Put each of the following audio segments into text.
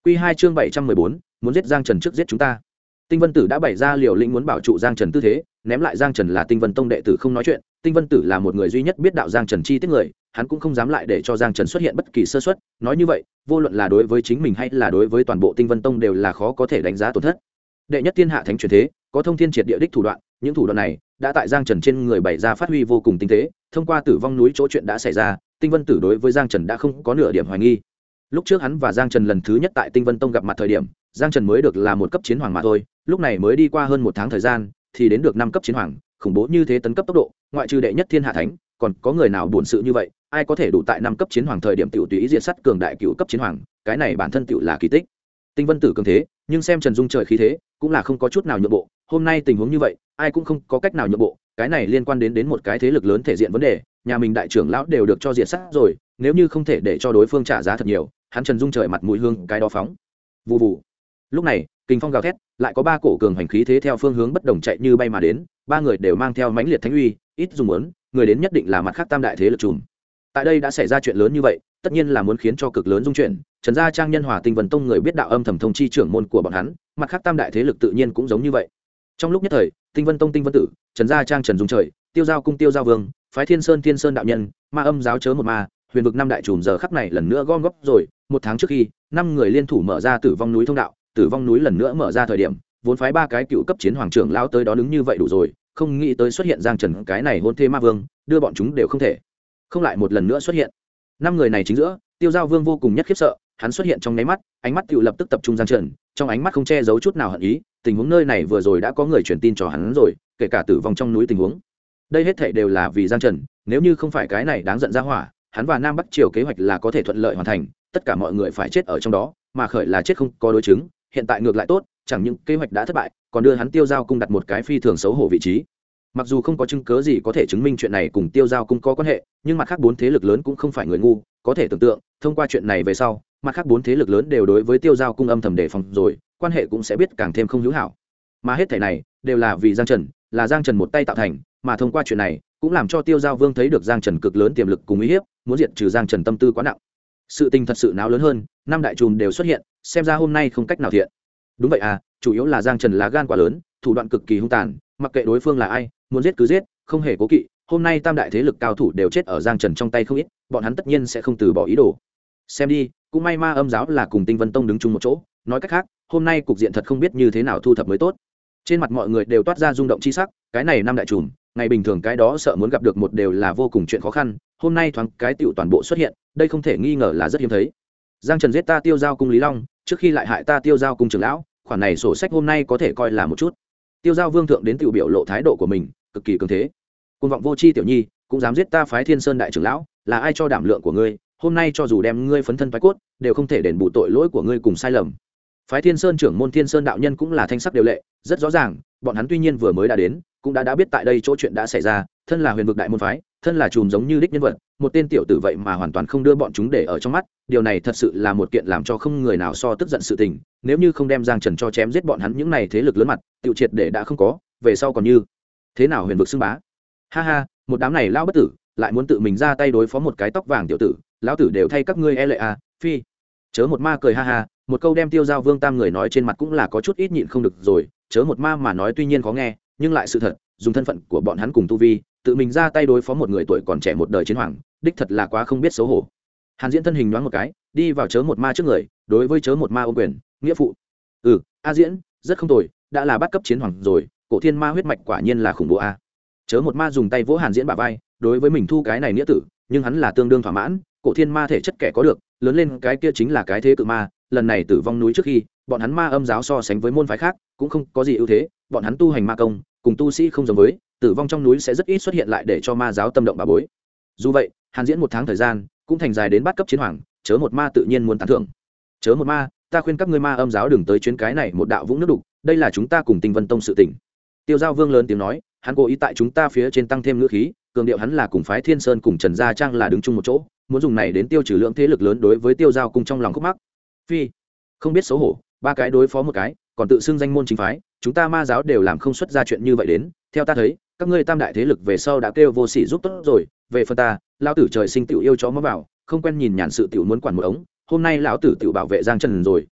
Quy 2 chương 714, muốn giết Giang Trần trước giết chúng ta. Tinh Vân Tử đã bày ra liều lĩnh muốn bảo trụ Giang Trần tư thế, ném lại Giang Trần là Tinh Vân Tông đệ tử không nói chuyện, Tinh Vân Tử là một người duy nhất biết đạo Giang Trần chi tiết người, hắn cũng không dám lại để cho Giang Trần xuất hiện bất kỳ sơ suất, nói như vậy, vô luận là đối với chính mình hay là đối với toàn bộ Tinh Vân Tông đều là khó có thể đánh giá tổn thất. Đệ nhất thiên hạ thánh truyền thế, có thông thiên triệt địa đích thủ đoạn, những thủ đoạn này đã tại Giang Trần trên người bày ra phát huy vô cùng tinh tế, thông qua Tử Vong núi chỗ chuyện đã xảy ra, Tinh Vân Tử đối với Giang Trần đã không có nửa điểm hoài nghi. Lúc trước hắn và Giang Trần lần thứ nhất tại Tinh Vân Tông gặp mặt thời điểm, Giang Trần mới được là một cấp chiến hoàng mà thôi, lúc này mới đi qua hơn một tháng thời gian thì đến được 5 cấp chiến hoàng, khủng bố như thế tấn cấp tốc độ, ngoại trừ đệ nhất thiên hạ thánh, còn có người nào buồn sự như vậy, ai có thể đủ tại 5 cấp chiến hoàng thời điểm tiểu tùy ý diệt sát cường đại cựu cấp chiến hoàng, cái này bản thân tiểu là kỳ tích. Tinh Vân Tử cường thế, nhưng xem Trần Dung trời khí thế, cũng là không có chút nào nhượng bộ, hôm nay tình huống như vậy, ai cũng không có cách nào nhượng bộ, cái này liên quan đến một cái thế lực lớn thể diện vấn đề, nhà mình đại trưởng lão đều được cho diệt sát rồi, nếu như không thể để cho đối phương trả giá thật nhiều, hắn Trần Dung trời mặt mũi hương cái đó phóng. Vù vù. Lúc này, kình phong gào thét, lại có 3 cổ cường hành khí thế theo phương hướng bất đồng chạy như bay mà đến, 3 người đều mang theo mãnh liệt thánh uy, ít dùng muốn, người đến nhất định là mặt khác tam đại thế lực trùm. Tại đây đã xảy ra chuyện lớn như vậy, tất nhiên là muốn khiến cho cực lớn dung chuyển, Trần gia Trang Nhân Hòa Tinh Vân Tông người biết đạo âm thầm thông chi trưởng môn của bọn hắn, mặt khác tam đại thế lực tự nhiên cũng giống như vậy. Trong lúc nhất thời, Tinh Vân Tông Tinh Vân Tử, Trần gia Trang Trần Dung trời, Tiêu Giao cung Tiêu Giao Vương, phái Thiên Sơn đạo nhân, Ma Âm giáo chớ một ma, huyền vực 5 đại trùm giờ khắc này lần nữa gom góp rồi, một tháng trước khi 5 người liên thủ mở ra Tử Vong núi thông đạo, Tử Vong núi lần nữa mở ra thời điểm, vốn phái 3 cái cựu cấp chiến hoàng trưởng lão tới đó đứng như vậy đủ rồi, không nghĩ tới xuất hiện Giang Trần cái này hôn thê ma vương, đưa bọn chúng đều không thể không lại một lần nữa xuất hiện. 5 người này chính giữa, Tiêu Giao Vương vô cùng nhất khiếp sợ, hắn xuất hiện trong nháy mắt, ánh mắt tiểu lập tức tập trung Giang Trần, trong ánh mắt không che giấu chút nào hận ý, tình huống nơi này vừa rồi đã có người truyền tin cho hắn rồi, kể cả Tử Vong trong núi tình huống. Đây hết thảy đều là vì Giang Trần, nếu như không phải cái này đáng giận ra hỏa, hắn và Nam Bắc Triều kế hoạch là có thể thuận lợi hoàn thành, tất cả mọi người phải chết ở trong đó, mà khởi là chết không có đối chứng, hiện tại ngược lại tốt, chẳng những kế hoạch đã thất bại, còn đưa hắn Tiêu Giao cung đặt một cái phi thường xấu hổ vị trí. Mặc dù không có chứng cứ gì có thể chứng minh chuyện này cùng Tiêu Giao cung có quan hệ, nhưng mặt khác 4 thế lực lớn cũng không phải người ngu, có thể tưởng tượng, thông qua chuyện này về sau, mặt khác 4 thế lực lớn đều đối với Tiêu Giao cung âm thầm đề phòng rồi, quan hệ cũng sẽ biết càng thêm không hữu hảo. Mà hết thảy này đều là vì Giang Trần, là Giang Trần một tay tạo thành, mà thông qua chuyện này, cũng làm cho Tiêu Giao Vương thấy được Giang Trần cực lớn tiềm lực cùng uy hiếp, muốn diệt trừ Giang Trần tâm tư quá nặng. Sự tình thật sự náo lớn hơn, 5 đại trùm đều xuất hiện, xem ra hôm nay không cách nào thiện. Đúng vậy à, chủ yếu là Giang Trần lá gan quá lớn, thủ đoạn cực kỳ hung tàn, mặc kệ đối phương là ai, muốn giết cứ giết, không hề cố kỵ. Hôm nay tam đại thế lực cao thủ đều chết ở Giang Trần trong tay không ít, bọn hắn tất nhiên sẽ không từ bỏ ý đồ. Xem đi, cũng may Ma Âm giáo là cùng Tinh Vân Tông đứng chung một chỗ, nói cách khác, hôm nay cục diện thật không biết như thế nào thu thập mới tốt. Trên mặt mọi người đều toát ra rung động chi sắc, cái này 5 đại trùm, ngày bình thường cái đó sợ muốn gặp được một đều là vô cùng chuyện khó khăn, hôm nay thoáng cái tiểu toàn bộ xuất hiện, đây không thể nghi ngờ là rất hiếm thấy. Giang Trần giết ta Tiêu Giao cung Lý Long, trước khi lại hại ta Tiêu Giao cung trưởng lão, khoản này sổ sách hôm nay có thể coi là một chút. Tiêu Giao Vương thượng đến tiểu biểu lộ thái độ của mình, cực kỳ cường thế. Côn vọng vô tri tiểu nhi, cũng dám giết ta phái Thiên Sơn đại trưởng lão, là ai cho đảm lượng của ngươi, hôm nay cho dù đem ngươi phấn thân phái cốt, đều không thể đền bù tội lỗi của ngươi cùng sai lầm. Phái Thiên Sơn trưởng môn Thiên Sơn đạo nhân cũng là thanh sắc điều lệ, rất rõ ràng, bọn hắn tuy nhiên vừa mới đã đến, cũng đã biết tại đây chỗ chuyện đã xảy ra, thân là huyền vực đại môn phái, thân là trùm giống như đích nhân vật, một tên tiểu tử vậy mà hoàn toàn không đưa bọn chúng để ở trong mắt, điều này thật sự là một kiện làm cho không người nào so tức giận sự tình, nếu như không đem Giang Trần cho chém giết bọn hắn những này thế lực lớn mặt, tiểu triệt để đã không có, về sau còn như thế nào huyền vực xưng bá. Ha ha, một đám này lao bất tử, lại muốn tự mình ra tay đối phó một cái tóc vàng tiểu tử, lão tử đều thay các ngươi e lệ à, phi. Chớ một ma cười ha ha, một câu đem Tiêu Giao Vương tam người nói trên mặt cũng là có chút ít nhịn không được rồi, chớ một ma mà nói tuy nhiên khó nghe, nhưng lại sự thật, dùng thân phận của bọn hắn cùng tu vi, tự mình ra tay đối phó một người tuổi còn trẻ một đời chiến hoàng, đích thật là quá không biết xấu hổ. Hàn Diễn thân hình nhoáng một cái, đi vào chớ một ma trước người, đối với chớ một ma ôm quyền, nghĩa phụ. A Diễn, rất không tồi, đã là bắt cấp chiến hoàng rồi, cổ thiên ma huyết mạch quả nhiên là khủng bố a. Chớ một ma dùng tay vỗ Hàn Diễn bả vai, đối với mình thu cái này nghĩa tử, nhưng hắn là tương đương thỏa mãn, cổ thiên ma thể chất kẻ có được, lớn lên cái kia chính là cái thế cự ma, lần này Tử Vong núi trước khi, bọn hắn Ma Âm giáo so sánh với môn phái khác, cũng không có gì ưu thế, bọn hắn tu hành ma công, cùng tu sĩ không giống với, Tử Vong trong núi sẽ rất ít xuất hiện lại để cho ma giáo tâm động bà bối. Dù vậy, Hàn Diễn một tháng thời gian, cũng thành dài đến bắt cấp chiến hoàng, chớ một ma tự nhiên muốn tán thưởng. Chớ một ma, ta khuyên các ngươi Ma Âm giáo đừng tới chuyến cái này một đạo vũng nước đục, đây là chúng ta cùng Tinh Vân Tông sự tình. Tiêu Giao Vương lớn tiếng nói, hắn cố ý tại chúng ta phía trên tăng thêm ngữ khí, cường điệu hắn là cùng phái Thiên Sơn cùng Trần Gia Trang là đứng chung một chỗ, muốn dùng này đến tiêu trừ lượng thế lực lớn đối với Tiêu Giao cung trong lòng khúc mắc. Phi, không biết xấu hổ, 3 cái đối phó một cái, còn tự xưng danh môn chính phái, chúng ta ma giáo đều làm không xuất ra chuyện như vậy đến, theo ta thấy, các ngươi tam đại thế lực về sau đã kêu vô sĩ giúp tốt rồi, về phần ta, lão tử trời sinh tiểu yêu chó mó vào, không quen nhìn nhàn sự tiểu muốn quản một ống, hôm nay lão tử tiểu bảo vệ Giang Trần rồi,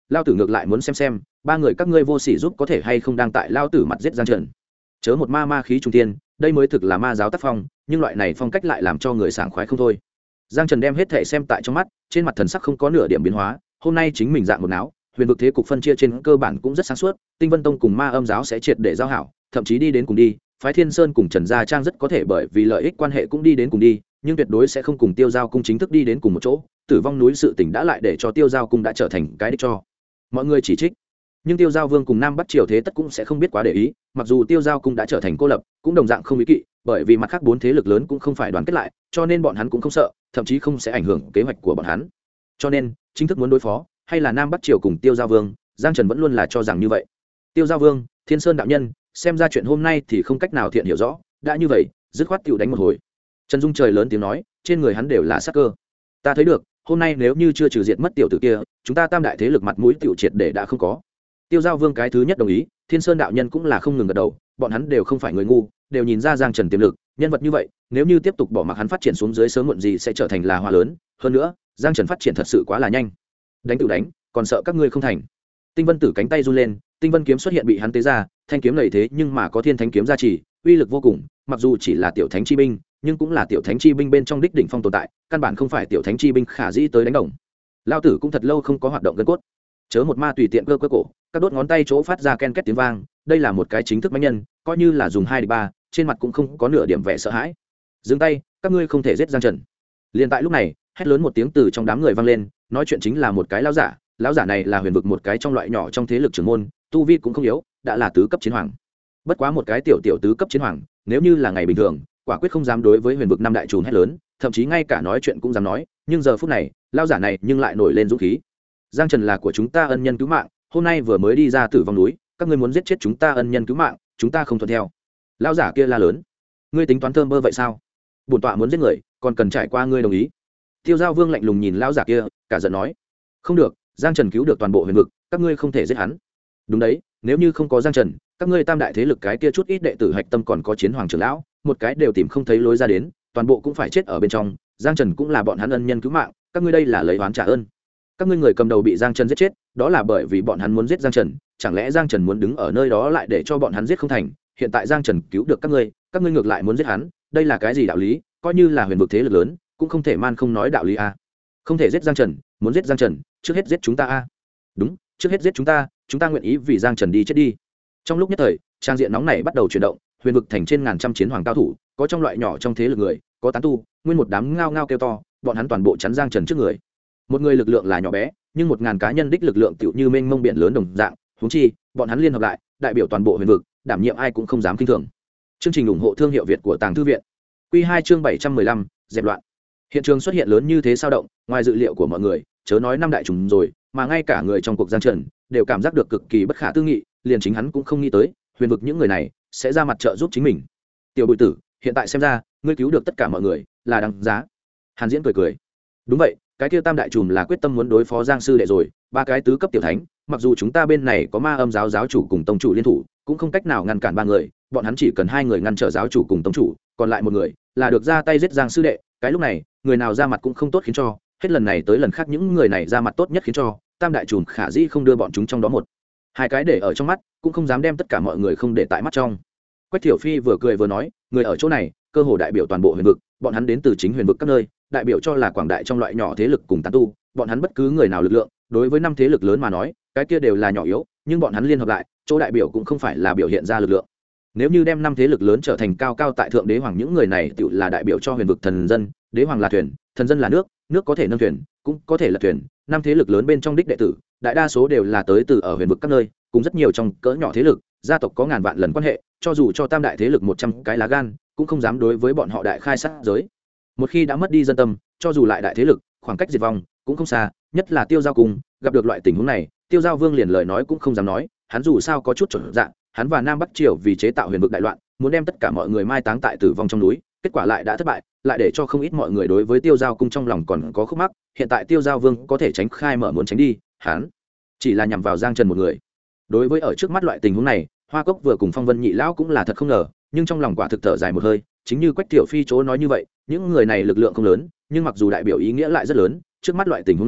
lao tử ngược lại muốn xem ba người các ngươi vô sỉ giúp có thể hay không đang tại lao tử mặt giết Giang Trần. Chớ một ma khí trung tiên, đây mới thực là ma giáo tác phong, nhưng loại này phong cách lại làm cho người sảng khoái không thôi. Giang Trần đem hết thể xem tại trong mắt, trên mặt thần sắc không có nửa điểm biến hóa. Hôm nay chính mình dạng một não, huyền vực thế cục phân chia trên cơ bản cũng rất sáng suốt, Tinh Vân Tông cùng Ma Âm giáo sẽ triệt để giao hảo, thậm chí đi đến cùng đi. Phái Thiên Sơn cùng Trần Gia Trang rất có thể bởi vì lợi ích quan hệ cũng đi đến cùng đi, nhưng tuyệt đối sẽ không cùng Tiêu Giao cung chính thức đi đến cùng một chỗ. Tử vong núi sự tình đã lại để cho Tiêu Giao cung đã trở thành cái đích cho mọi người chỉ trích. Nhưng Tiêu Giao Vương cùng Nam Bắc Triều thế tất cũng sẽ không biết quá để ý, mặc dù Tiêu Giao cung đã trở thành cô lập, cũng đồng dạng không ý kỵ, bởi vì mặt khác bốn thế lực lớn cũng không phải đoàn kết lại, cho nên bọn hắn cũng không sợ, thậm chí không sẽ ảnh hưởng kế hoạch của bọn hắn. Cho nên, chính thức muốn đối phó, hay là Nam Bắc Triều cùng Tiêu Giao Vương, Giang Trần vẫn luôn là cho rằng như vậy. Tiêu Giao Vương, Thiên Sơn đạo nhân, xem ra chuyện hôm nay thì không cách nào thiện hiểu rõ, đã như vậy, dứt khoát tiểu đánh một hồi. Trần Dung trời lớn tiếng nói, trên người hắn đều là sát cơ. Ta thấy được, hôm nay nếu như chưa trừ diệt mất tiểu tử kia, chúng ta tam đại thế lực mặt mũi tiểu triệt để đã không có. Tiêu Giao Vương cái thứ nhất đồng ý, Thiên Sơn đạo nhân cũng là không ngừng gật đầu, bọn hắn đều không phải người ngu, đều nhìn ra Giang Trần tiềm lực, nhân vật như vậy, nếu như tiếp tục bỏ mặc hắn phát triển xuống dưới sớm muộn gì sẽ trở thành là hoa lớn, hơn nữa, Giang Trần phát triển thật sự quá là nhanh. Đánh tự đánh, còn sợ các ngươi không thành. Tinh Vân Tử cánh tay run lên, Tinh Vân kiếm xuất hiện bị hắn tế ra, thanh kiếm này thế nhưng mà có Thiên Thánh kiếm gia trì, uy lực vô cùng, mặc dù chỉ là tiểu thánh chi binh, nhưng cũng là tiểu thánh chi binh bên trong đích đỉnh phong tồn tại, căn bản không phải tiểu thánh chi binh khả dĩ tới đánh đồng. Lão tử cũng thật lâu không có hoạt động gân cốt. Chớ một ma tùy tiện cơ cổ, các đốt ngón tay chỗ phát ra ken két tiếng vang, đây là một cái chính thức mãnh nhân, coi như là dùng 2 địch 3, trên mặt cũng không có nửa điểm vẻ sợ hãi. Dừng tay, các ngươi không thể giết Giang Trần. Liền tại lúc này, hét lớn một tiếng từ trong đám người vang lên, nói chuyện chính là một cái lão giả này là huyền vực một cái trong loại nhỏ trong thế lực trưởng môn, tu vi cũng không yếu, đã là tứ cấp chiến hoàng. Bất quá một cái tiểu tứ cấp chiến hoàng, nếu như là ngày bình thường, quả quyết không dám đối với huyền vực năm đại trùn hét lớn, thậm chí ngay cả nói chuyện cũng dám nói, nhưng giờ phút này, lão giả này nhưng lại nổi lên dũng khí. Giang Trần là của chúng ta ân nhân cứu mạng, hôm nay vừa mới đi ra Tử vong núi, các ngươi muốn giết chết chúng ta ân nhân cứu mạng, chúng ta không thuận theo. Lão giả kia la lớn, ngươi tính toán thơm bơ vậy sao? Bổn tọa muốn giết người, còn cần trải qua ngươi đồng ý. Tiêu Giao Vương lạnh lùng nhìn lão giả kia, cả giận nói, không được, Giang Trần cứu được toàn bộ huyền vực, các ngươi không thể giết hắn. Đúng đấy, nếu như không có Giang Trần, các ngươi tam đại thế lực cái kia chút ít đệ tử hạch tâm còn có chiến hoàng trưởng lão, một cái đều tìm không thấy lối ra đến, toàn bộ cũng phải chết ở bên trong. Giang Trần cũng là bọn hắn ân nhân cứu mạng, các ngươi đây là lấy oán trả ơn. Các ngươi người cầm đầu bị Giang Trần giết chết, đó là bởi vì bọn hắn muốn giết Giang Trần, chẳng lẽ Giang Trần muốn đứng ở nơi đó lại để cho bọn hắn giết không thành? Hiện tại Giang Trần cứu được các ngươi ngược lại muốn giết hắn, đây là cái gì đạo lý? Coi như là huyền vực thế lực lớn, cũng không thể man không nói đạo lý a. Không thể giết Giang Trần, muốn giết Giang Trần, trước hết giết chúng ta a. Đúng, trước hết giết chúng ta nguyện ý vì Giang Trần đi chết đi. Trong lúc nhất thời, trang diện nóng này bắt đầu chuyển động, huyền vực thành trên ngàn trăm chiến hoàng cao thủ, có trong loại nhỏ trong thế lực người, có tán tu, nguyên một đám ngao ngao kêu to, bọn hắn toàn bộ chắn Giang Trần trước người. Một người lực lượng là nhỏ bé, nhưng 1000 cá nhân đích lực lượng tựu như mênh mông biển lớn đồng dạng, huống chi, bọn hắn liên hợp lại, đại biểu toàn bộ huyền vực, đảm nhiệm ai cũng không dám khinh thường. Chương trình ủng hộ thương hiệu Việt của Tàng Thư viện. Quy 2 chương 715, dẹp loạn. Hiện trường xuất hiện lớn như thế sao động, ngoài dự liệu của mọi người, chớ nói năm đại trùng rồi, mà ngay cả người trong cuộc Giang Trần đều cảm giác được cực kỳ bất khả tư nghị, liền chính hắn cũng không nghĩ tới, huyền vực những người này sẽ ra mặt trợ giúp chính mình. Tiểu Bùi Tử, hiện tại xem ra, ngươi cứu được tất cả mọi người, là đáng giá. Hàn Diễn cười cười. Đúng vậy, cái kia tam đại trùm là quyết tâm muốn đối phó Giang sư đệ rồi, ba cái tứ cấp tiểu thánh, mặc dù chúng ta bên này có Ma Âm giáo giáo chủ cùng tông chủ liên thủ, cũng không cách nào ngăn cản ba người, bọn hắn chỉ cần 2 người ngăn trở giáo chủ cùng tông chủ, còn lại một người là được ra tay giết Giang sư đệ. Cái lúc này, người nào ra mặt cũng không tốt khiến cho, hết lần này tới lần khác những người này ra mặt tốt nhất khiến cho tam đại trùm khả dĩ không đưa bọn chúng trong đó một hai cái để ở trong mắt, cũng không dám đem tất cả mọi người không để tại mắt trong. Quách Thiểu Phi vừa cười vừa nói, người ở chỗ này cơ hồ đại biểu toàn bộ huyền vực, bọn hắn đến từ chính huyền vực các nơi, đại biểu cho là quảng đại trong loại nhỏ thế lực cùng tán tu, bọn hắn bất cứ người nào lực lượng đối với 5 thế lực lớn mà nói, cái kia đều là nhỏ yếu, nhưng bọn hắn liên hợp lại, chỗ đại biểu cũng không phải là biểu hiện ra lực lượng. Nếu như đem 5 thế lực lớn trở thành cao cao tại thượng đế hoàng, những người này tự là đại biểu cho huyền vực thần dân, đế hoàng là thuyền, thần dân là nước, nước có thể nâng thuyền, cũng có thể là thuyền. 5 thế lực lớn bên trong đích đệ tử, đại đa số đều là tới từ ở huyền vực các nơi, cùng rất nhiều trong cỡ nhỏ thế lực, gia tộc có ngàn vạn lần quan hệ, cho dù cho tam đại thế lực 100 cái lá gan, cũng không dám đối với bọn họ đại khai sát giới. Một khi đã mất đi dân tâm, cho dù lại đại thế lực, khoảng cách diệt vong cũng không xa, nhất là Tiêu Giao cùng, gặp được loại tình huống này, Tiêu Giao Vương liền lời nói cũng không dám nói, hắn dù sao có chút chuẩn dạng, hắn và Nam Bắc Triều vì chế tạo huyền vực đại loạn, muốn đem tất cả mọi người mai táng tại tử vong trong núi, kết quả lại đã thất bại, lại để cho không ít mọi người đối với Tiêu Giao cung trong lòng còn có khúc mắc. Hiện tại Tiêu Giao Vương có thể tránh khai mở muốn tránh đi, hắn chỉ là nhằm vào Giang Trần một người. Đối với ở trước mắt loại tình huống này, Hoa Cốc vừa cùng Phong Vân Nhị lão cũng là thật không ngờ, nhưng trong lòng quả thực thở dài một hơi, chính như Quách Tiểu Phi chỗ nói như vậy, những người này lực lượng không lớn, nhưng mặc dù đại biểu ý nghĩa lại rất lớn, trước mắt loại tình huống này,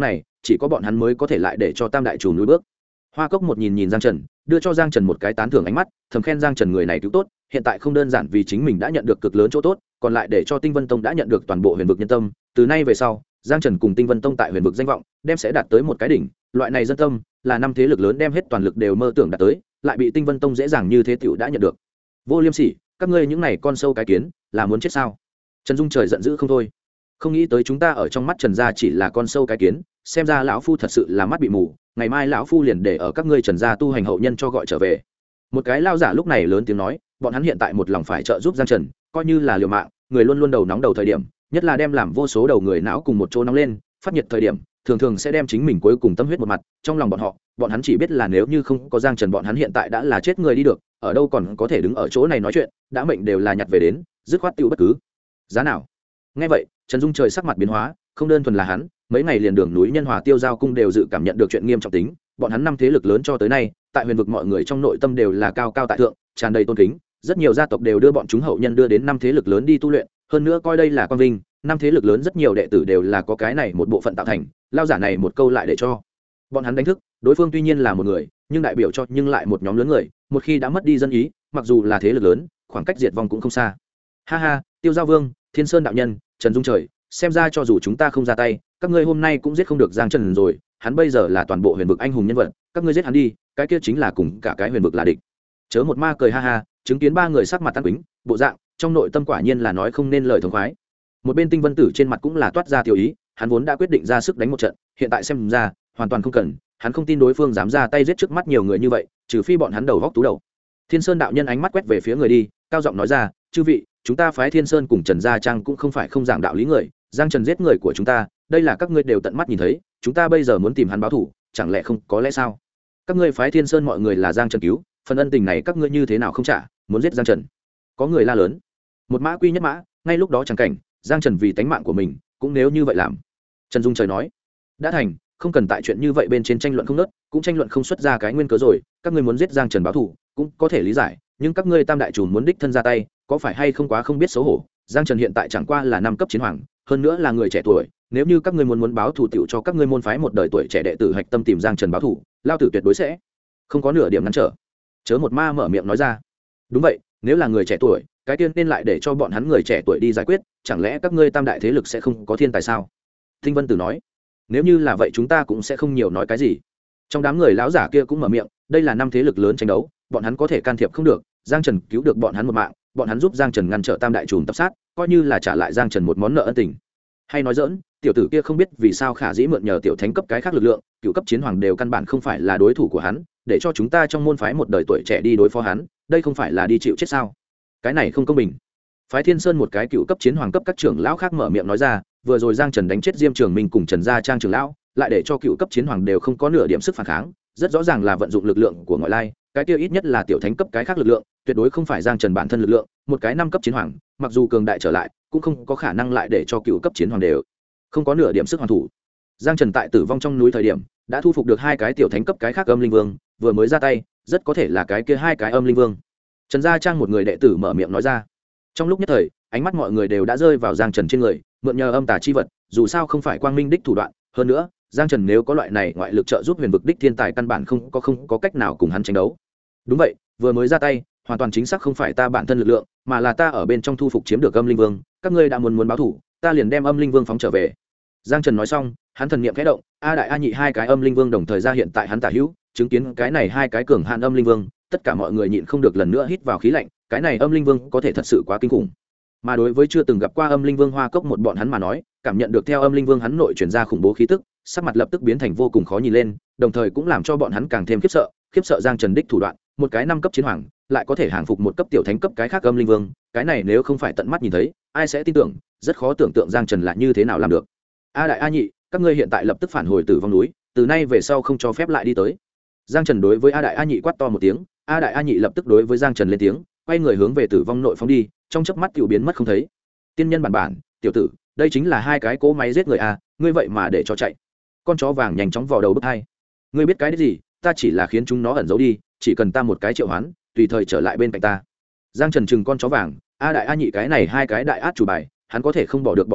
chỉ có bọn hắn mới có thể lại để cho tam đại chủ núi bước. Hoa Cốc một nhìn Giang Trần, đưa cho Giang Trần một cái tán thưởng ánh mắt, thầm khen Giang Trần người này cứu tốt, hiện tại không đơn giản vì chính mình đã nhận được cực lớn chỗ tốt, còn lại để cho Tinh Vân Tông đã nhận được toàn bộ Huyền vực nhân tâm, từ nay về sau, Giang Trần cùng Tinh Vân Tông tại Huyền vực danh vọng, đem sẽ đạt tới một cái đỉnh, loại này dân tâm, là năm thế lực lớn đem hết toàn lực đều mơ tưởng đạt tới, lại bị Tinh Vân Tông dễ dàng như thế tiểu đã nhận được. Vô Liêm Sỉ, các ngươi những này con sâu cái kiến, là muốn chết sao? Trần Dung Trời giận dữ không thôi. Không nghĩ tới chúng ta ở trong mắt Trần gia chỉ là con sâu cái kiến, xem ra lão phu thật sự là mắt bị mù, ngày mai lão phu liền để ở các ngươi Trần gia tu hành hậu nhân cho gọi trở về. Một cái lao giả lúc này lớn tiếng nói, bọn hắn hiện tại một lòng phải trợ giúp Giang Trần, coi như là liều mạng, người luôn luôn đầu nóng đầu thời điểm, nhất là đem làm vô số đầu người não cùng một chỗ nóng lên, phát nhiệt thời điểm, thường thường sẽ đem chính mình cuối cùng tâm huyết một mặt, trong lòng bọn hắn chỉ biết là nếu như không có Giang Trần bọn hắn hiện tại đã là chết người đi được, ở đâu còn có thể đứng ở chỗ này nói chuyện, đã mệnh đều là nhặt về đến, dứt khoát tiêu bất cứ giá nào. Nghe vậy, Trần Dung Trời sắc mặt biến hóa, không đơn thuần là hắn, mấy ngày liền đường núi Nhân Hòa Tiêu Giao cung đều dự cảm nhận được chuyện nghiêm trọng tính, bọn hắn năm thế lực lớn cho tới nay, tại Huyền vực mọi người trong nội tâm đều là cao cao tại thượng, tràn đầy tôn kính, rất nhiều gia tộc đều đưa bọn chúng hậu nhân đưa đến năm thế lực lớn đi tu luyện, hơn nữa coi đây là quan vinh, năm thế lực lớn rất nhiều đệ tử đều là có cái này một bộ phận tạo thành, lao giả này một câu lại để cho bọn hắn đánh thức, đối phương tuy nhiên là một người, nhưng đại biểu cho nhưng lại một nhóm lớn người, một khi đã mất đi dân ý, mặc dù là thế lực lớn, khoảng cách diệt vong cũng không xa. Ha ha, Tiêu Giao Vương, Thiên Sơn đạo nhân, Trần Dung Trời, xem ra cho dù chúng ta không ra tay, các ngươi hôm nay cũng giết không được Giang Trần rồi, hắn bây giờ là toàn bộ Huyền vực anh hùng nhân vật, các ngươi giết hắn đi, cái kia chính là cùng cả cái Huyền vực là địch. Chớ một ma cười ha ha, chứng kiến ba người sắc mặt tan quýnh, bộ dạng, trong nội tâm quả nhiên là nói không nên lời thống khoái. Một bên Tinh Vân Tử trên mặt cũng là toát ra tiểu ý, hắn vốn đã quyết định ra sức đánh một trận, hiện tại xem ra, hoàn toàn không cần, hắn không tin đối phương dám ra tay giết trước mắt nhiều người như vậy, trừ phi bọn hắn đầu góc tú đầu. Thiên Sơn đạo nhân ánh mắt quét về phía người đi, cao giọng nói ra, chư vị, chúng ta phái Thiên Sơn cùng Trần Gia Trang cũng không phải không giảng đạo lý người, Giang Trần giết người của chúng ta, đây là các ngươi đều tận mắt nhìn thấy, chúng ta bây giờ muốn tìm hắn báo thù, chẳng lẽ không có lẽ sao? Các ngươi phái Thiên Sơn mọi người là Giang Trần cứu, phần ân tình này các ngươi như thế nào không trả, muốn giết Giang Trần? Có người la lớn. Một mã quy nhất mã, ngay lúc đó chẳng cảnh, Giang Trần vì tánh mạng của mình, cũng nếu như vậy làm. Trần Dung Trời nói, đã thành, không cần tại chuyện như vậy bên trên tranh luận không nớt, cũng tranh luận không xuất ra cái nguyên cớ rồi, các ngươi muốn giết Giang Trần báo thù, cũng có thể lý giải, nhưng các ngươi tam đại chủ muốn đích thân ra tay, có phải hay không quá không biết xấu hổ? Giang Trần hiện tại chẳng qua là năm cấp chiến hoàng, hơn nữa là người trẻ tuổi, nếu như các ngươi muốn báo thù tiểu cho các ngươi môn phái một đời tuổi trẻ đệ tử hạch tâm tìm Giang Trần báo thù, lao tử tuyệt đối sẽ không có nửa điểm ngăn trở. Chớ một ma mở miệng nói ra, đúng vậy, nếu là người trẻ tuổi, cái tiên nên lại để cho bọn hắn người trẻ tuổi đi giải quyết, chẳng lẽ các ngươi tam đại thế lực sẽ không có thiên tài sao? Tinh Vân Tử nói, nếu như là vậy chúng ta cũng sẽ không nhiều nói cái gì. Trong đám người lão giả kia cũng mở miệng, đây là năm thế lực lớn tranh đấu, bọn hắn có thể can thiệp không được, Giang Trần cứu được bọn hắn một mạng, bọn hắn giúp Giang Trần ngăn trở tam đại trùm tập sát, coi như là trả lại Giang Trần một món nợ ân tình. Hay nói dỡn, tiểu tử kia không biết vì sao khả dĩ mượn nhờ tiểu thánh cấp cái khác lực lượng, cựu cấp chiến hoàng đều căn bản không phải là đối thủ của hắn, để cho chúng ta trong môn phái một đời tuổi trẻ đi đối phó hắn, đây không phải là đi chịu chết sao? Cái này không công bình. Phái Thiên Sơn một cái cựu cấp chiến hoàng cấp các trưởng lão khác mở miệng nói ra, vừa rồi Giang Trần đánh chết Diêm Trường Minh cùng Trần Gia Trang trưởng lão, lại để cho cựu cấp chiến hoàng đều không có nửa điểm sức phản kháng, rất rõ ràng là vận dụng lực lượng của ngoại lai, cái kia ít nhất là tiểu thánh cấp cái khác lực lượng, tuyệt đối không phải Giang Trần bản thân lực lượng, một cái năm cấp chiến hoàng, mặc dù cường đại trở lại, cũng không có khả năng lại để cho cựu cấp chiến hoàng đều không có nửa điểm sức hoàn thủ. Giang Trần tại tử vong trong núi thời điểm, đã thu phục được hai cái tiểu thánh cấp cái khác âm linh vương, vừa mới ra tay, rất có thể là cái kia hai cái âm linh vương. Trần Gia Trang một người đệ tử mở miệng nói ra. Trong lúc nhất thời, ánh mắt mọi người đều đã rơi vào Giang Trần trên người, mượn nhờ âm tà chi vật, dù sao không phải quang minh đích thủ đoạn, hơn nữa, Giang Trần nếu có loại này ngoại lực trợ giúp huyền vực đích thiên tài căn bản không có cách nào cùng hắn tranh đấu. Đúng vậy, vừa mới ra tay, hoàn toàn chính xác không phải ta bản thân lực lượng, mà là ta ở bên trong thu phục chiếm được âm linh vương, các ngươi đã muốn báo thủ, ta liền đem âm linh vương phóng trở về. Giang Trần nói xong, hắn thần niệm khẽ động, a đại a nhị hai cái âm linh vương đồng thời ra hiện tại hắn tả hữu, chứng kiến cái này hai cái cường hạn âm linh vương, tất cả mọi người nhịn không được lần nữa hít vào khí lạnh, cái này âm linh vương có thể thật sự quá kinh khủng. Mà đối với chưa từng gặp qua âm linh vương Hoa Cốc một bọn hắn mà nói, cảm nhận được theo âm linh vương hắn nội truyền ra khủng bố khí tức, sắc mặt lập tức biến thành vô cùng khó nhìn lên, đồng thời cũng làm cho bọn hắn càng thêm khiếp sợ Giang Trần đích thủ đoạn, một cái năm cấp chiến hoàng lại có thể hàng phục một cấp tiểu thánh cấp cái khác âm linh vương, cái này nếu không phải tận mắt nhìn thấy, ai sẽ tin tưởng, rất khó tưởng tượng Giang Trần là như thế nào làm được. A đại a nhị, các ngươi hiện tại lập tức phản hồi Tử Vong núi, từ nay về sau không cho phép lại đi tới. Giang Trần đối với A đại a nhị quát to một tiếng, A đại a nhị lập tức đối với Giang Trần lên tiếng, quay người hướng về Tử Vong nội phóng đi, trong chớp mắt tiểu biến mất không thấy. Tiên nhân bản, tiểu tử, đây chính là hai cái cỗ máy giết người a, ngươi vậy mà để cho chạy. Con chó vàng nhanh chóng vò đầu bứt hai. Ngươi biết cái đấy gì, ta chỉ là khiến chúng nó ẩn giấu đi, chỉ cần ta một cái triệu hoán, tùy thời trở lại bên cạnh ta. Giang Trần chừng con chó vàng, A đại a nhị cái này hai cái đại át chủ bài, hắn có thể không bỏ được bỏ qua,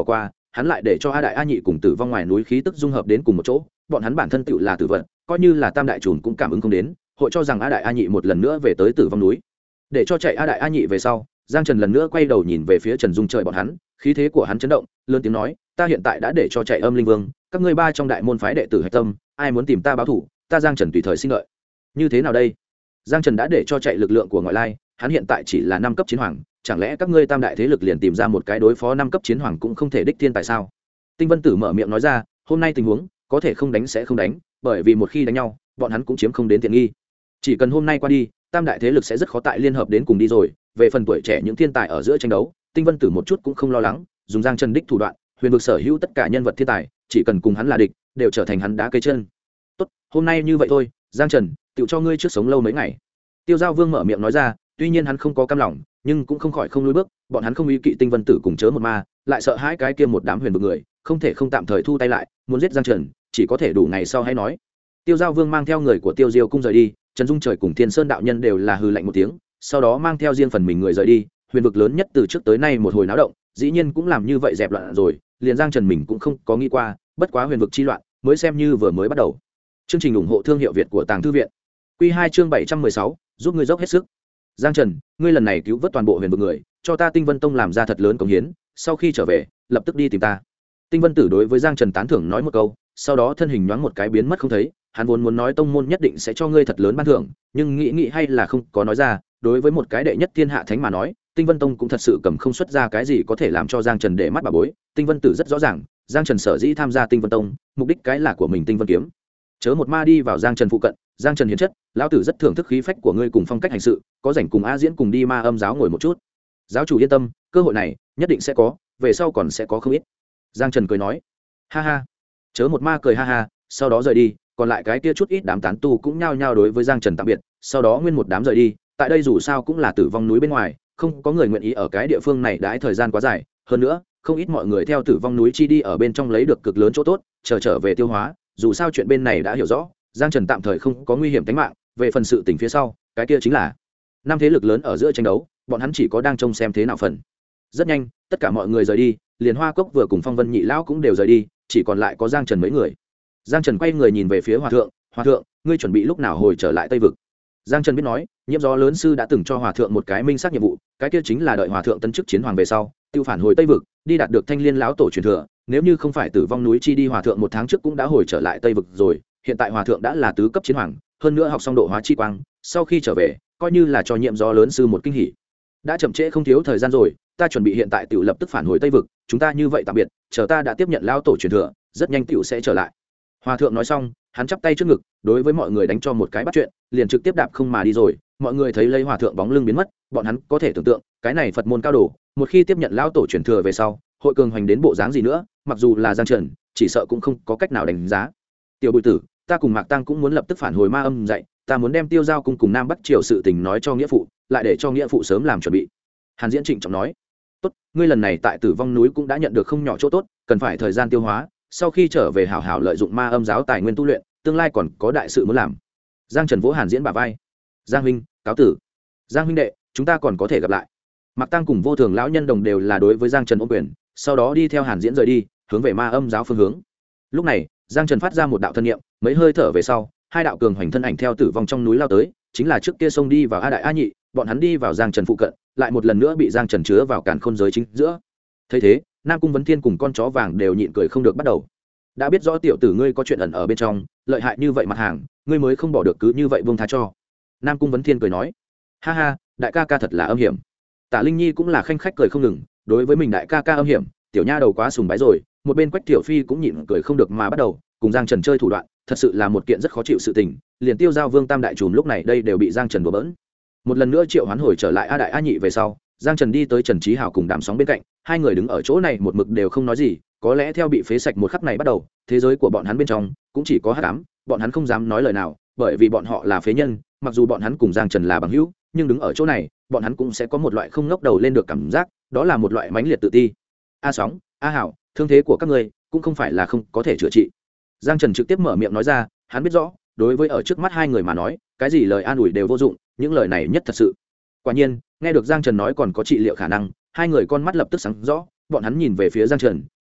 hắn lại để cho A Đại A Nhị cùng Tử Vong ngoài núi khí tức dung hợp đến cùng một chỗ, bọn hắn bản thân tựu là tử vật, coi như là Tam Đại Trùn cũng cảm ứng không đến, hội cho rằng A Đại A Nhị một lần nữa về tới Tử Vong núi. Để cho chạy A Đại A Nhị về sau, Giang Trần lần nữa quay đầu nhìn về phía Trần Dung Trời bọn hắn, khí thế của hắn chấn động, lớn tiếng nói, ta hiện tại đã để cho chạy Âm Linh Vương, các ngươi ba trong đại môn phái đệ tử hạch tâm, ai muốn tìm ta báo thủ, ta Giang Trần tùy thời xin đợi. Như thế nào đây? Giang Trần đã để cho chạy lực lượng của ngoại lai, hắn hiện tại chỉ là 5 cấp chiến hoàng, chẳng lẽ các ngươi tam đại thế lực liền tìm ra một cái đối phó 5 cấp chiến hoàng cũng không thể đích thiên tại sao? Tinh Vân Tử mở miệng nói ra, hôm nay tình huống, có thể không đánh sẽ không đánh, bởi vì một khi đánh nhau, bọn hắn cũng chiếm không đến tiện nghi. Chỉ cần hôm nay qua đi, tam đại thế lực sẽ rất khó tại liên hợp đến cùng đi rồi. Về phần tuổi trẻ những thiên tài ở giữa tranh đấu, Tinh Vân Tử một chút cũng không lo lắng, dùng Giang Trần đích thủ đoạn, huyền vực sở hữu tất cả nhân vật thiên tài, chỉ cần cùng hắn là địch, đều trở thành hắn đá cây chân. Tốt, hôm nay như vậy thôi, Giang Trần, tựu cho ngươi trước sống lâu mấy ngày. Tiêu Giao Vương mở miệng nói ra, tuy nhiên hắn không có cam lòng, nhưng cũng không khỏi không lùi bước, bọn hắn không ý kỵ Tinh Vân Tử cùng chớ một ma, lại sợ hãi cái kia một đám huyền vực người, không thể không tạm thời thu tay lại, muốn giết Giang Trần, chỉ có thể đủ ngày sau hãy nói. Tiêu Giao Vương mang theo người của Tiêu Diêu cung rời đi, Trần Dung Trời cùng Thiên Sơn đạo nhân đều là hừ lạnh một tiếng, sau đó mang theo riêng phần mình người rời đi. Huyền vực lớn nhất từ trước tới nay một hồi náo động, dĩ nhiên cũng làm như vậy dẹp loạn rồi, liền Giang Trần mình cũng không có nghĩ qua, bất quá huyền vực chi loạn mới xem như vừa mới bắt đầu. Chương trình ủng hộ thương hiệu Việt của Tàng Thư viện. Quy 2 chương 716, giúp ngươi dốc hết sức. Giang Trần, ngươi lần này cứu vớt toàn bộ huyền vực người, cho ta Tinh Vân Tông làm ra thật lớn cống hiến, sau khi trở về, lập tức đi tìm ta. Tinh Vân Tử đối với Giang Trần tán thưởng nói một câu, sau đó thân hình nhoáng một cái biến mất không thấy, hắn vốn muốn nói tông môn nhất định sẽ cho ngươi thật lớn ban thưởng, nhưng nghĩ hay là không có nói ra, đối với một cái đệ nhất thiên hạ thánh mà nói, Tinh Vân Tông cũng thật sự cầm không xuất ra cái gì có thể làm cho Giang Trần để mắt bà bối. Tinh Vân Tử rất rõ ràng, Giang Trần sở dĩ tham gia Tinh Vân Tông, mục đích cái là của mình Tinh Vân kiếm. Chớ một ma đi vào Giang Trần phụ cận, Giang Trần hiền chất, lão tử rất thưởng thức khí phách của ngươi cùng phong cách hành sự, có rảnh cùng A Diễn cùng đi ma âm giáo ngồi một chút. Giáo chủ yên tâm, cơ hội này nhất định sẽ có, về sau còn sẽ có không ít. Giang Trần cười nói, ha ha. Chớ một ma cười ha ha, sau đó rời đi, còn lại cái kia chút ít đám tán tu cũng nhao nhao đối với Giang Trần tạm biệt, sau đó nguyên một đám rời đi. Tại đây dù sao cũng là Tử Vong núi bên ngoài, không có người nguyện ý ở cái địa phương này đãi thời gian quá dài, hơn nữa, không ít mọi người theo Tử Vong núi chi đi ở bên trong lấy được cực lớn chỗ tốt, trở về tiêu hóa, dù sao chuyện bên này đã hiểu rõ, Giang Trần tạm thời không có nguy hiểm tính mạng, về phần sự tình phía sau, cái kia chính là năm thế lực lớn ở giữa tranh đấu, bọn hắn chỉ có đang trông xem thế nào phần. Rất nhanh, tất cả mọi người rời đi, liền Hoa Cốc vừa cùng Phong Vân Nhị lão cũng đều rời đi, chỉ còn lại có Giang Trần mấy người. Giang Trần quay người nhìn về phía Hòa thượng, "Hòa thượng, ngươi chuẩn bị lúc nào hồi trở lại Tây vực?" Giang Trần biết nói, Nhiễm Gió lớn sư đã từng cho Hòa thượng một cái minh xác nhiệm vụ, cái kia chính là đợi Hòa thượng tấn chức chiến hoàng về sau, tiêu phản hồi Tây vực, đi đạt được Thanh Liên lão tổ truyền thừa, nếu như không phải Tử Vong núi chi đi, Hòa thượng một tháng trước cũng đã hồi trở lại Tây vực rồi, hiện tại Hòa thượng đã là tứ cấp chiến hoàng, hơn nữa học xong độ hóa chi quang, sau khi trở về, coi như là cho Nhiễm Gió lớn sư một kinh hỉ. Đã chậm trễ không thiếu thời gian rồi, ta chuẩn bị hiện tại tiểu lập tức phản hồi Tây vực, chúng ta như vậy tạm biệt, chờ ta đã tiếp nhận lão tổ truyền thừa, rất nhanh tiểu sẽ trở lại. Hòa thượng nói xong, hắn chắp tay trước ngực, đối với mọi người đánh cho một cái bắt chuyện, liền trực tiếp đạp không mà đi rồi. Mọi người thấy lấy Hòa thượng bóng lưng biến mất, bọn hắn có thể tưởng tượng, cái này Phật môn cao đồ, một khi tiếp nhận lão tổ truyền thừa về sau, hội cường hoành đến bộ dáng gì nữa, mặc dù là Giang Trần, chỉ sợ cũng không có cách nào đánh giá. Tiểu Bùi Tử, ta cùng Mạc Tăng cũng muốn lập tức phản hồi Ma Âm dạy, ta muốn đem Tiêu Giao cung cùng Nam Bắc Triều sự tình nói cho nghĩa phụ, lại để cho nghĩa phụ sớm làm chuẩn bị. Hàn Diễn trịnh trọng nói, tốt, ngươi lần này tại Tử Vong núi cũng đã nhận được không nhỏ chỗ tốt, cần phải thời gian tiêu hóa, sau khi trở về hảo hảo lợi dụng Ma Âm giáo tài nguyên tu luyện, tương lai còn có đại sự muốn làm. Giang Trần vỗ Hàn Diễn bả vai, Giang huynh, cáo tử. Giang huynh đệ, chúng ta còn có thể gặp lại. Mạc Tăng cùng Vô Thường lão nhân đồng đều là đối với Giang Trần ôm quyền, sau đó đi theo Hàn Diễn rời đi, hướng về Ma Âm giáo phương hướng. Lúc này, Giang Trần phát ra một đạo thân niệm, mấy hơi thở về sau, hai đạo cường hoành thân ảnh theo Tử Vong trong núi lao tới, chính là trước kia xông đi vào A Đại A Nhị, bọn hắn đi vào Giang Trần phụ cận, lại một lần nữa bị Giang Trần chứa vào càn khôn giới chính giữa. Thấy thế, Nam Cung Vấn Thiên cùng con chó vàng đều nhịn cười không được bắt đầu. Đã biết rõ tiểu tử ngươi có chuyện ẩn ở bên trong, lợi hại như vậy mặt hàng, ngươi mới không bỏ được cứ như vậy buông tha cho. Nam Cung Vấn Thiên cười nói, ha ha, đại ca ca thật là âm hiểm. Tạ Linh Nhi cũng là khanh khách cười không ngừng, đối với mình đại ca ca âm hiểm, tiểu nha đầu quá sùng bái rồi. Một bên Quách Tiểu Phi cũng nhịn cười không được mà bắt đầu cùng Giang Trần chơi thủ đoạn, thật sự là một kiện rất khó chịu sự tình. Liền Tiêu Giao Vương Tam đại trùm lúc này đây đều bị Giang Trần đùa bỡn. Một lần nữa triệu hoán hồi trở lại A Đại A Nhị về sau, Giang Trần đi tới Trần Chí Hào cùng Đàm Sóng bên cạnh, hai người đứng ở chỗ này một mực đều không nói gì, có lẽ theo bị phế sạch một khắc này bắt đầu, thế giới của bọn hắn bên trong cũng chỉ có hắc ám, bọn hắn không dám nói lời nào, bởi vì bọn họ là phế nhân, mặc dù bọn hắn cùng Giang Trần là bằng hữu, nhưng đứng ở chỗ này, bọn hắn cũng sẽ có một loại không ngóc đầu lên được cảm giác, đó là một loại mãnh liệt tự ti. A Sóng, A Hảo, thương thế của các ngươi cũng không phải là không có thể chữa trị. Giang Trần trực tiếp mở miệng nói ra, hắn biết rõ, đối với ở trước mắt hai người mà nói, cái gì lời an ủi đều vô dụng, những lời này nhất thật sự. Quả nhiên, nghe được Giang Trần nói còn có trị liệu khả năng, hai người con mắt lập tức sáng rõ, bọn hắn nhìn về phía Giang Trần,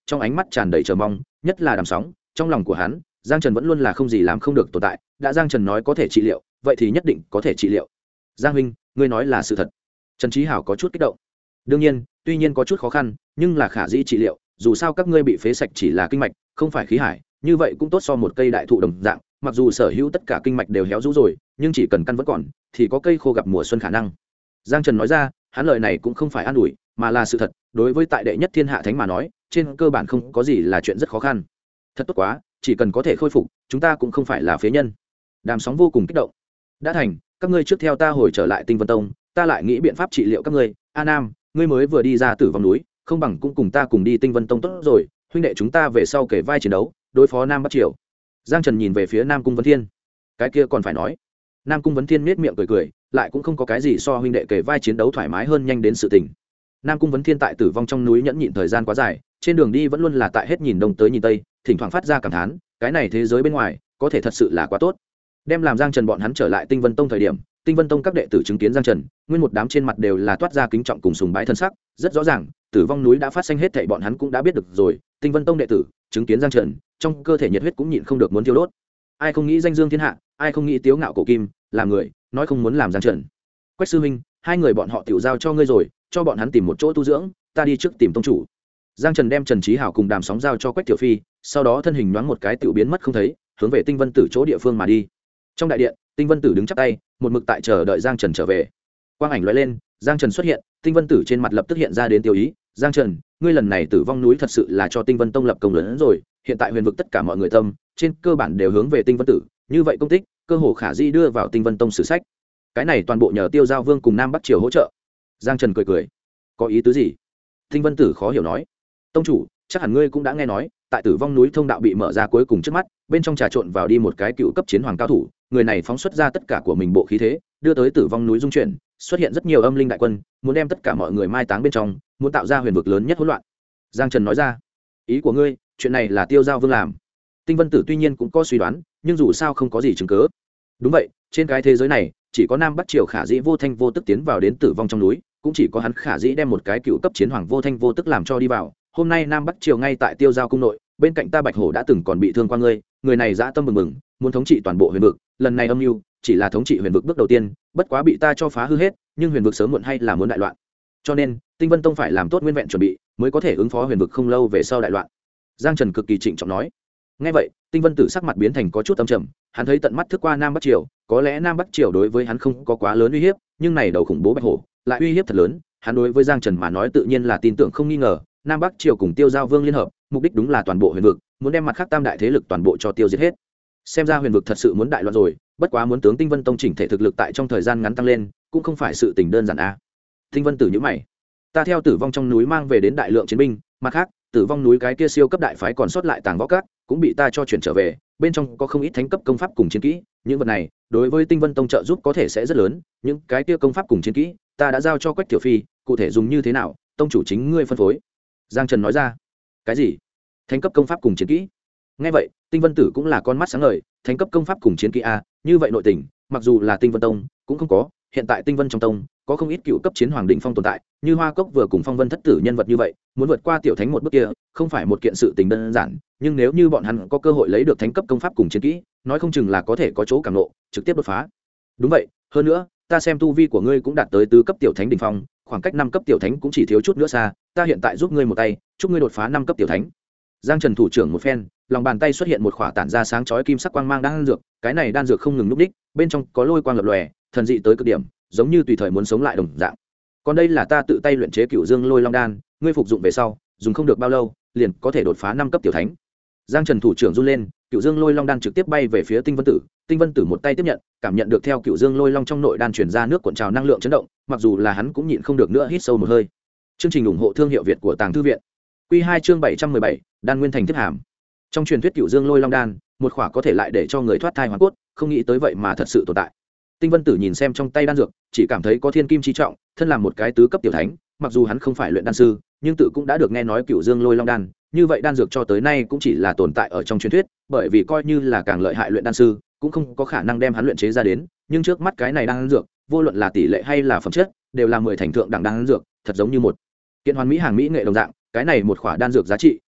trong ánh mắt tràn đầy chờ mong, nhất là Đàm Sóng, trong lòng của hắn, Giang Trần vẫn luôn là không gì làm không được tồn tại, đã Giang Trần nói có thể trị liệu, vậy thì nhất định có thể trị liệu. Giang huynh, ngươi nói là sự thật. Trần Chí Hảo có chút kích động. Đương nhiên, tuy nhiên có chút khó khăn, nhưng là khả dĩ trị liệu, dù sao các ngươi bị phế sạch chỉ là kinh mạch, không phải khí hải, như vậy cũng tốt so một cây đại thụ đồng dạng, mặc dù sở hữu tất cả kinh mạch đều héo rũ rồi, nhưng chỉ cần căn vẫn còn, thì có cây khô gặp mùa xuân khả năng. Giang Trần nói ra, hắn lời này cũng không phải an ủi, mà là sự thật, đối với tại đệ nhất thiên hạ thánh mà nói, trên cơ bản không có gì là chuyện rất khó khăn. Thật tốt quá, chỉ cần có thể khôi phục, chúng ta cũng không phải là phế nhân. Đàm Sóng vô cùng kích động. Đã thành, các ngươi trước theo ta hồi trở lại Tinh Vân Tông, ta lại nghĩ biện pháp trị liệu các ngươi. A Nam, ngươi mới vừa đi ra Tử Vong núi, không bằng cũng cùng ta cùng đi Tinh Vân Tông tốt rồi, huynh đệ chúng ta về sau kể vai chiến đấu, đối phó Nam Bắc Triều. Giang Trần nhìn về phía Nam Cung Vấn Thiên. Cái kia còn phải nói. Nam Cung Vấn Thiên nhếch miệng cười cười, lại cũng không có cái gì so huynh đệ kể vai chiến đấu thoải mái hơn nhanh đến sự tình. Nam Cung Vấn Thiên tại Tử Vong trong núi nhẫn nhịn thời gian quá dài, trên đường đi vẫn luôn là tại hết nhìn đông tới nhìn tây, thỉnh thoảng phát ra cảm thán, cái này thế giới bên ngoài có thể thật sự là quá tốt. Đem làm Giang Trần bọn hắn trở lại Tinh Vân Tông thời điểm, Tinh Vân Tông các đệ tử chứng kiến Giang Trần, nguyên một đám trên mặt đều là toát ra kính trọng cùng sùng bái thân sắc, rất rõ ràng, Tử Vong núi đã phát sinh hết thảy bọn hắn cũng đã biết được rồi, Tinh Vân Tông đệ tử chứng kiến Giang Trần, trong cơ thể nhiệt huyết cũng nhịn không được muốn thiêu đốt. Ai không nghĩ danh dương thiên hạ, ai không nghĩ tiếu ngạo cổ kim, làm người, nói không muốn làm Giang Trần. Quách sư huynh, hai người bọn họ tiểu giao cho ngươi rồi, cho bọn hắn tìm một chỗ tu dưỡng, ta đi trước tìm tông chủ. Giang Trần đem Trần Chí Hảo cùng Đàm Sóng giao cho Quách Tiểu Phi, sau đó thân hình nhoáng một cái tiểu biến mất không thấy, hướng về Tinh Vân Tử chỗ địa phương mà đi. Trong đại điện, Tinh Vân Tử đứng chắp tay, một mực tại chờ đợi Giang Trần trở về. Quang ảnh lóe lên, Giang Trần xuất hiện, Tinh Vân Tử trên mặt lập tức hiện ra đến tiêu ý, "Giang Trần, ngươi lần này Tử Vong núi thật sự là cho Tinh Vân Tông lập công lớn hơn rồi, hiện tại huyền vực tất cả mọi người tâm, trên cơ bản đều hướng về Tinh Vân Tử, như vậy công tích, cơ hồ khả dĩ đưa vào Tinh Vân Tông sử sách. Cái này toàn bộ nhờ Tiêu Giao Vương cùng Nam Bắc Triều hỗ trợ." Giang Trần cười cười, "Có ý tứ gì?" Tinh Vân Tử khó hiểu nói, "Tông chủ, chắc hẳn ngươi cũng đã nghe nói, tại Tử Vong núi thông đạo bị mở ra cuối cùng trước mắt, bên trong trà trộn vào đi một cái cựu cấp chiến hoàng cao thủ, người này phóng xuất ra tất cả của mình bộ khí thế, đưa tới Tử Vong núi dung chuyển, xuất hiện rất nhiều âm linh đại quân, muốn đem tất cả mọi người mai táng bên trong, muốn tạo ra huyền vực lớn nhất hỗn loạn." Giang Trần nói ra, "Ý của ngươi, chuyện này là Tiêu Giao Vương làm?" Tinh Vân Tử tuy nhiên cũng có suy đoán, nhưng dù sao không có gì chứng cứ. Đúng vậy, trên cái thế giới này, chỉ có Nam Bắc Triều khả dĩ vô thanh vô tức tiến vào đến Tử Vong trong núi, cũng chỉ có hắn khả dĩ đem một cái cựu cấp chiến hoàng vô thanh vô tức làm cho đi vào. Hôm nay Nam Bắc Triều ngay tại Tiêu Giao cung nội, bên cạnh ta Bạch Hổ đã từng còn bị thương qua ngươi, người này dã tâm mừng mừng, muốn thống trị toàn bộ huyền vực, lần này âm mưu chỉ là thống trị huyền vực bước đầu tiên, bất quá bị ta cho phá hư hết, nhưng huyền vực sớm muộn hay là muốn đại loạn. Cho nên, Tinh Vân Tông phải làm tốt nguyên vẹn chuẩn bị, mới có thể ứng phó huyền vực không lâu về sau đại loạn." Giang Trần cực kỳ trịnh trọng nói. Nghe vậy, Tinh Vân Tử sắc mặt biến thành có chút âm trầm, hắn thấy tận mắt thức qua Nam Bắc Triều, có lẽ Nam Bắc Triều đối với hắn không có quá lớn uy hiếp, nhưng này đầu khủng bố Bạch Hổ lại uy hiếp thật lớn, hắn đối với Giang Trần mà nói tự nhiên là tin tưởng không nghi ngờ, Nam Bắc Triều cùng Tiêu Giao Vương liên hợp, mục đích đúng là toàn bộ huyền vực, muốn đem mặt khác tam đại thế lực toàn bộ cho tiêu diệt hết. Xem ra huyền vực thật sự muốn đại loạn rồi, bất quá muốn tướng Tinh Vân Tông chỉnh thể thực lực tại trong thời gian ngắn tăng lên, cũng không phải sự tình đơn giản a. Tinh Vân Tử nhíu mày, "Ta theo Tử Vong trong núi mang về đến đại lượng chiến binh, mặt khác, Tử Vong núi cái kia siêu cấp đại phái còn sót lại tàng võ các, cũng bị ta cho chuyển trở về, bên trong có không ít thánh cấp công pháp cùng chiến kỹ, những vật này đối với Tinh Vân Tông trợ giúp có thể sẽ rất lớn, những cái kia công pháp cùng chiến kỹ, ta đã giao cho Quách Tiểu Phi, cụ thể dùng như thế nào, tông chủ chính ngươi phân phối." Giang Trần nói ra. "Cái gì? Thánh cấp công pháp cùng chiến kỹ?" Nghe vậy, Tinh Vân Tử cũng là con mắt sáng ngời, thánh cấp công pháp cùng chiến kỹ a, như vậy nội tình, mặc dù là Tinh Vân Tông cũng không có, hiện tại Tinh Vân trong tông có không ít cựu cấp chiến hoàng đỉnh phong tồn tại, như Hoa Cốc vừa cùng Phong Vân thất tử nhân vật như vậy, muốn vượt qua tiểu thánh một bước kia, không phải một kiện sự tình đơn giản, nhưng nếu như bọn hắn có cơ hội lấy được thánh cấp công pháp cùng chiến kỹ, nói không chừng là có thể có chỗ cảm ngộ, trực tiếp đột phá. Đúng vậy, hơn nữa, ta xem tu vi của ngươi cũng đạt tới tứ cấp tiểu thánh đỉnh phong, khoảng cách 5 cấp tiểu thánh cũng chỉ thiếu chút nữa xa, ta hiện tại giúp ngươi một tay, chúc ngươi đột phá 5 cấp tiểu thánh. Giang Trần thủ trưởng một phen, lòng bàn tay xuất hiện một khỏa tản ra sáng chói kim sắc quang mang đan dược, cái này đan dược không ngừng lúc đích, bên trong có lôi quang lập lòe, thần dị tới cực điểm, giống như tùy thời muốn sống lại đồng dạng. Còn đây là ta tự tay luyện chế Cửu Dương Lôi Long đan, ngươi phục dụng về sau, dùng không được bao lâu, liền có thể đột phá 5 cấp tiểu thánh. Giang Trần thủ trưởng run lên, Cửu Dương Lôi Long đan trực tiếp bay về phía Tinh Vân Tử, Tinh Vân Tử một tay tiếp nhận, cảm nhận được theo Cửu Dương Lôi Long trong nội đan truyền ra nước cuộn trào năng lượng chấn động, mặc dù là hắn cũng nhịn không được nữa hít sâu một hơi. Chương trình ủng hộ thương hiệu Việt của Tàng Thư viện. Quy 2 chương 717, Đan Nguyên Thành tiếp hàm. Trong truyền thuyết Cửu Dương Lôi Long đan, một khỏa có thể lại để cho người thoát thai hoàn cốt, không nghĩ tới vậy mà thật sự tồn tại. Tinh Vân Tử nhìn xem trong tay đan dược, chỉ cảm thấy có thiên kim chi trọng, thân làm một cái tứ cấp tiểu thánh, mặc dù hắn không phải luyện đan sư, nhưng tự cũng đã được nghe nói Cửu Dương Lôi Long đan, như vậy đan dược cho tới nay cũng chỉ là tồn tại ở trong truyền thuyết, bởi vì coi như là càng lợi hại luyện đan sư, cũng không có khả năng đem hắn luyện chế ra đến, nhưng trước mắt cái này đan dược, vô luận là tỷ lệ hay là phẩm chất, đều là 10 thành thượng đẳng đan dược, thật giống như một kiện hoàn mỹ hàng mỹ nghệ đồng dạng, cái này một khỏa đan dược giá trị,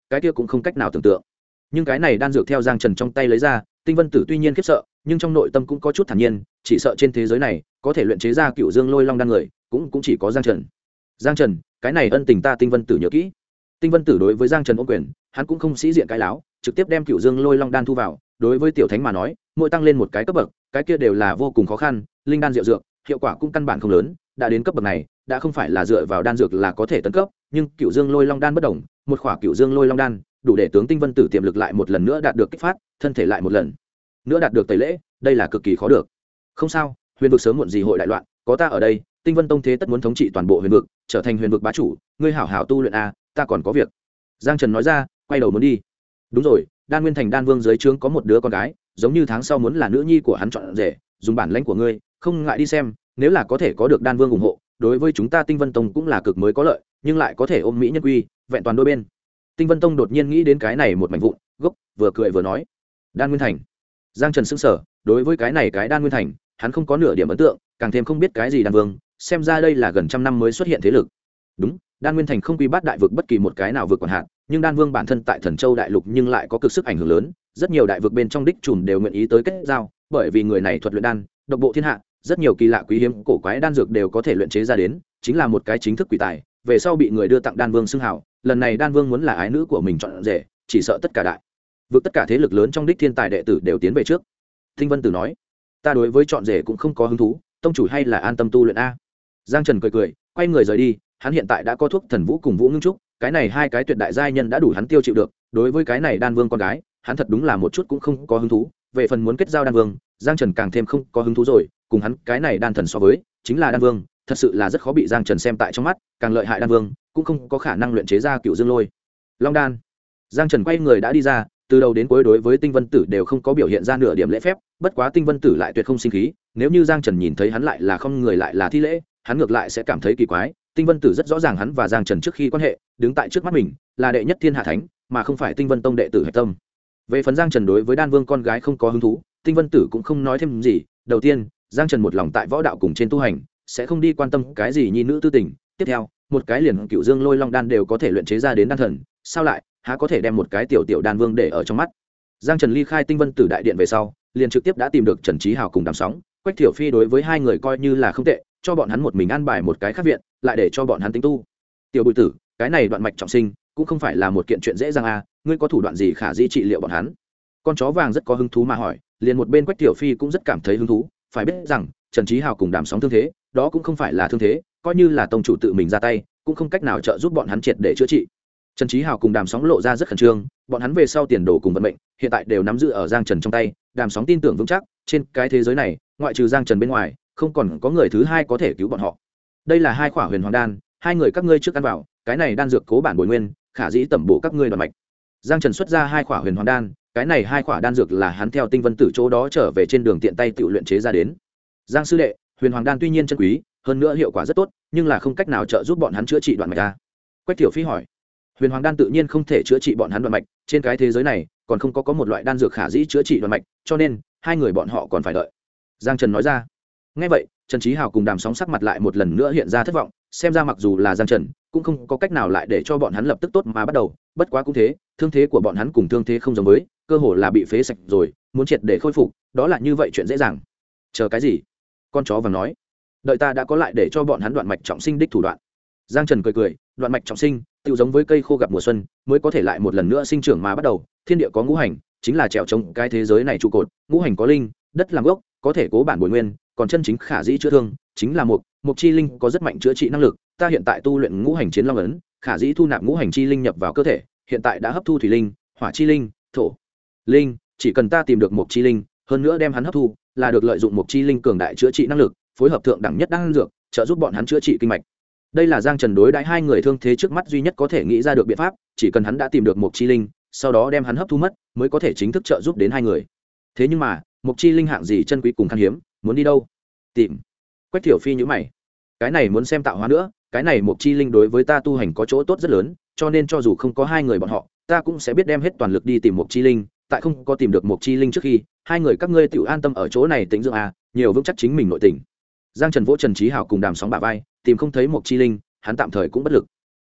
cái kia cũng không cách nào tưởng tượng. Nhưng cái này đan dược theo Giang Trần trong tay lấy ra, Tinh Vân Tử tuy nhiên khiếp sợ, nhưng trong nội tâm cũng có chút thản nhiên, chỉ sợ trên thế giới này có thể luyện chế ra Cựu Dương Lôi Long đan người, cũng chỉ có Giang Trần. Giang Trần, cái này ân tình ta Tinh Vân Tử nhớ kỹ. Tinh Vân Tử đối với Giang Trần ôm quyền, hắn cũng không sĩ diện cái láo, trực tiếp đem Cựu Dương Lôi Long đan thu vào. Đối với tiểu thánh mà nói, mỗi tăng lên một cái cấp bậc, cái kia đều là vô cùng khó khăn, linh đan diệu dược, hiệu quả cũng căn bản không lớn, đã đến cấp bậc này, đã không phải là dựa vào đan dược là có thể tấn cấp, nhưng Cựu Dương Lôi Long đan bất đồng, một khỏa Cựu Dương Lôi Long đan, đủ để tướng Tinh Vân Tử tiềm lực lại một lần nữa đạt được kích phát, thân thể lại một lần nữa đạt được tẩy lễ, đây là cực kỳ khó được. Không sao, huyền vực sớm muộn gì hội đại loạn, có ta ở đây, Tinh Vân Tông thế tất muốn thống trị toàn bộ huyền vực, trở thành huyền vực bá chủ, ngươi hảo hảo tu luyện a, ta còn có việc. Giang Trần nói ra, quay đầu muốn đi. Đúng rồi, Đan Nguyên Thành Đan Vương dưới trướng có một đứa con gái, giống như tháng sau muốn là nữ nhi của hắn chọn rể, dùng bản lãnh của ngươi, không ngại đi xem, nếu là có thể có được Đan Vương ủng hộ, đối với chúng ta Tinh Vân Tông cũng là cực mới có lợi, nhưng lại có thể ôm mỹ nhân quy, vẹn toàn đôi bên. Tinh Vân Tông đột nhiên nghĩ đến cái này một mảnh vụn gốc, vừa cười vừa nói, Đan Nguyên Thành. Giang Trần sững sờ, đối với cái này cái Đan Nguyên Thành, hắn không có nửa điểm ấn tượng, càng thêm không biết cái gì Đan Vương, xem ra đây là gần trăm năm mới xuất hiện thế lực. Đúng, Đan Nguyên Thành không quy bát đại vực bất kỳ một cái nào vực quản hạt, nhưng Đan Vương bản thân tại Thần Châu đại lục nhưng lại có cực sức ảnh hưởng lớn, rất nhiều đại vực bên trong đích chùm đều nguyện ý tới kết giao, bởi vì người này thuật luyện đan, độc bộ thiên hạ, rất nhiều kỳ lạ quý hiếm cổ quái đan dược đều có thể luyện chế ra đến, chính là một cái chính thức quỷ tài, về sau bị người đưa tặng Đan Vương xưng hào, lần này Đan Vương muốn là ái nữ của mình chọn rể, chỉ sợ tất cả đại vực tất cả thế lực lớn trong đích thiên tài đệ tử đều tiến về trước. Tinh Vân Tử nói, ta đối với chọn rể cũng không có hứng thú, tông chủ hay là an tâm tu luyện a. Giang Trần cười cười, quay người rời đi, hắn hiện tại đã có thuốc thần vũ cùng vũ ngưng trúc, cái này hai cái tuyệt đại giai nhân đã đủ hắn tiêu chịu được, đối với cái này Đan Vương con gái, hắn thật đúng là một chút cũng không có hứng thú, về phần muốn kết giao Đan Vương, Giang Trần càng thêm không có hứng thú rồi, cùng hắn cái này đan thần so với, chính là Đan Vương, thật sự là rất khó bị Giang Trần xem tại trong mắt, càng lợi hại Đan Vương, cũng không có khả năng luyện chế ra Cựu Dương Lôi Long đan. Giang Trần quay người đã đi ra, từ đầu đến cuối đối với Tinh Vân Tử đều không có biểu hiện ra nửa điểm lễ phép, bất quá Tinh Vân Tử lại tuyệt không sinh khí, nếu như Giang Trần nhìn thấy hắn lại là không người lại là thi lễ, hắn ngược lại sẽ cảm thấy kỳ quái. Tinh Vân Tử rất rõ ràng hắn và Giang Trần trước khi quan hệ, đứng tại trước mắt mình, là đệ nhất thiên hạ thánh, mà không phải Tinh Vân Tông đệ tử hạch tâm. Về phần Giang Trần đối với Đan Vương con gái không có hứng thú, Tinh Vân Tử cũng không nói thêm gì. Đầu tiên, Giang Trần một lòng tại võ đạo cùng trên tu hành, sẽ không đi quan tâm cái gì nhi nữ tư tình. Tiếp theo, một cái liền Cựu Dương Lôi Long đan đều có thể luyện chế ra đến đan thần, sao lại há có thể đem một cái tiểu tiểu Đan Vương để ở trong mắt. Giang Trần ly khai Tinh Vân Tử đại điện về sau, liền trực tiếp đã tìm được Trần Chí Hào cùng Đàm Sóng. Quách Thiểu Phi đối với hai người coi như là không tệ, cho bọn hắn một mình an bài một cái khác viện, lại để cho bọn hắn tính tu. Tiểu Bùi Tử, cái này đoạn mạch trọng sinh, cũng không phải là một kiện chuyện dễ dàng a, ngươi có thủ đoạn gì khả dĩ trị liệu bọn hắn? Con chó vàng rất có hứng thú mà hỏi, liền một bên Quách Thiểu Phi cũng rất cảm thấy hứng thú, phải biết rằng Trần Chí Hào cùng Đàm Sóng thương thế, đó cũng không phải là thương thế, coi như là tông chủ tự mình ra tay, cũng không cách nào trợ giúp bọn hắn triệt để chữa trị. Trần Chí Hào cùng Đàm Sóng lộ ra rất khẩn trương, bọn hắn về sau tiền đồ cùng vận mệnh, hiện tại đều nắm giữ ở Giang Trần trong tay. Đàm Sóng tin tưởng vững chắc, trên cái thế giới này, ngoại trừ Giang Trần bên ngoài, không còn có người thứ hai có thể cứu bọn họ. Đây là hai khỏa huyền hoàng đan, hai người các ngươi trước ăn vào, cái này đan dược cố bản bồi nguyên, khả dĩ tẩm bổ các ngươi đoạn mạch. Giang Trần xuất ra hai khỏa huyền hoàng đan, cái này hai khỏa đan dược là hắn theo Tinh Vân Tử chỗ đó trở về trên đường tiện tay tự luyện chế ra đến. Giang sư đệ, huyền hoàng đan tuy nhiên chân quý, hơn nữa hiệu quả rất tốt, nhưng là không cách nào trợ giúp bọn hắn chữa trị đoạn mạch a. Quách Tiểu Phi hỏi. Huyền hoàng đan tự nhiên không thể chữa trị bọn hắn đoạn mạch, trên cái thế giới này còn không có một loại đan dược khả dĩ chữa trị đoạn mạch, cho nên hai người bọn họ còn phải đợi. Giang Trần nói ra. Nghe vậy, Trần Chí Hào cùng Đàm Sóng sắc mặt lại một lần nữa hiện ra thất vọng, xem ra mặc dù là Giang Trần, cũng không có cách nào lại để cho bọn hắn lập tức tốt mà bắt đầu, bất quá cũng thế, thương thế của bọn hắn cùng thương thế không giống với, cơ hồ là bị phế sạch rồi, muốn triệt để khôi phục, đó là như vậy chuyện dễ dàng. Chờ cái gì? Con chó vàng nói. Đợi ta đã có lại để cho bọn hắn đoạn mạch trọng sinh đích thủ đoạn. Giang Trần cười cười, đoạn mạch trọng sinh, tự giống với cây khô gặp mùa xuân, mới có thể lại một lần nữa sinh trưởng mà bắt đầu. Thiên địa có ngũ hành, chính là trèo trống cái thế giới này trụ cột, ngũ hành có linh, đất làm gốc, có thể cố bản bồi nguyên, còn chân chính khả dĩ chữa thương, chính là mục chi linh có rất mạnh chữa trị năng lực. Ta hiện tại tu luyện ngũ hành chiến long ấn, khả dĩ thu nạp ngũ hành chi linh nhập vào cơ thể, hiện tại đã hấp thu thủy linh, hỏa chi linh, thổ linh, chỉ cần ta tìm được mục chi linh, hơn nữa đem hắn hấp thu, là được lợi dụng mục chi linh cường đại chữa trị năng lực, phối hợp thượng đẳng nhất đan dược, trợ giúp bọn hắn chữa trị kinh mạch. Đây là Giang Trần đối đãi hai người thương thế trước mắt duy nhất có thể nghĩ ra được biện pháp, chỉ cần hắn đã tìm được mục chi linh, sau đó đem hắn hấp thu mất, mới có thể chính thức trợ giúp đến hai người. Thế nhưng mà, mục chi linh hạng gì chân quý cùng khan hiếm, muốn đi đâu? Tìm. Quách Thiểu Phi nhíu mày. Cái này muốn xem tạo hóa nữa, cái này mục chi linh đối với ta tu hành có chỗ tốt rất lớn, cho nên cho dù không có hai người bọn họ, ta cũng sẽ biết đem hết toàn lực đi tìm mục chi linh, tại không có tìm được mục chi linh trước khi, hai người các ngươi tiểu an tâm ở chỗ này tĩnh dưỡng à, nhiều vững chắc chính mình nội tình. Giang Trần vỗ Trần Chí Hào cùng Đàm Sóng bả vai, tìm không thấy mục chi linh, hắn tạm thời cũng bất lực.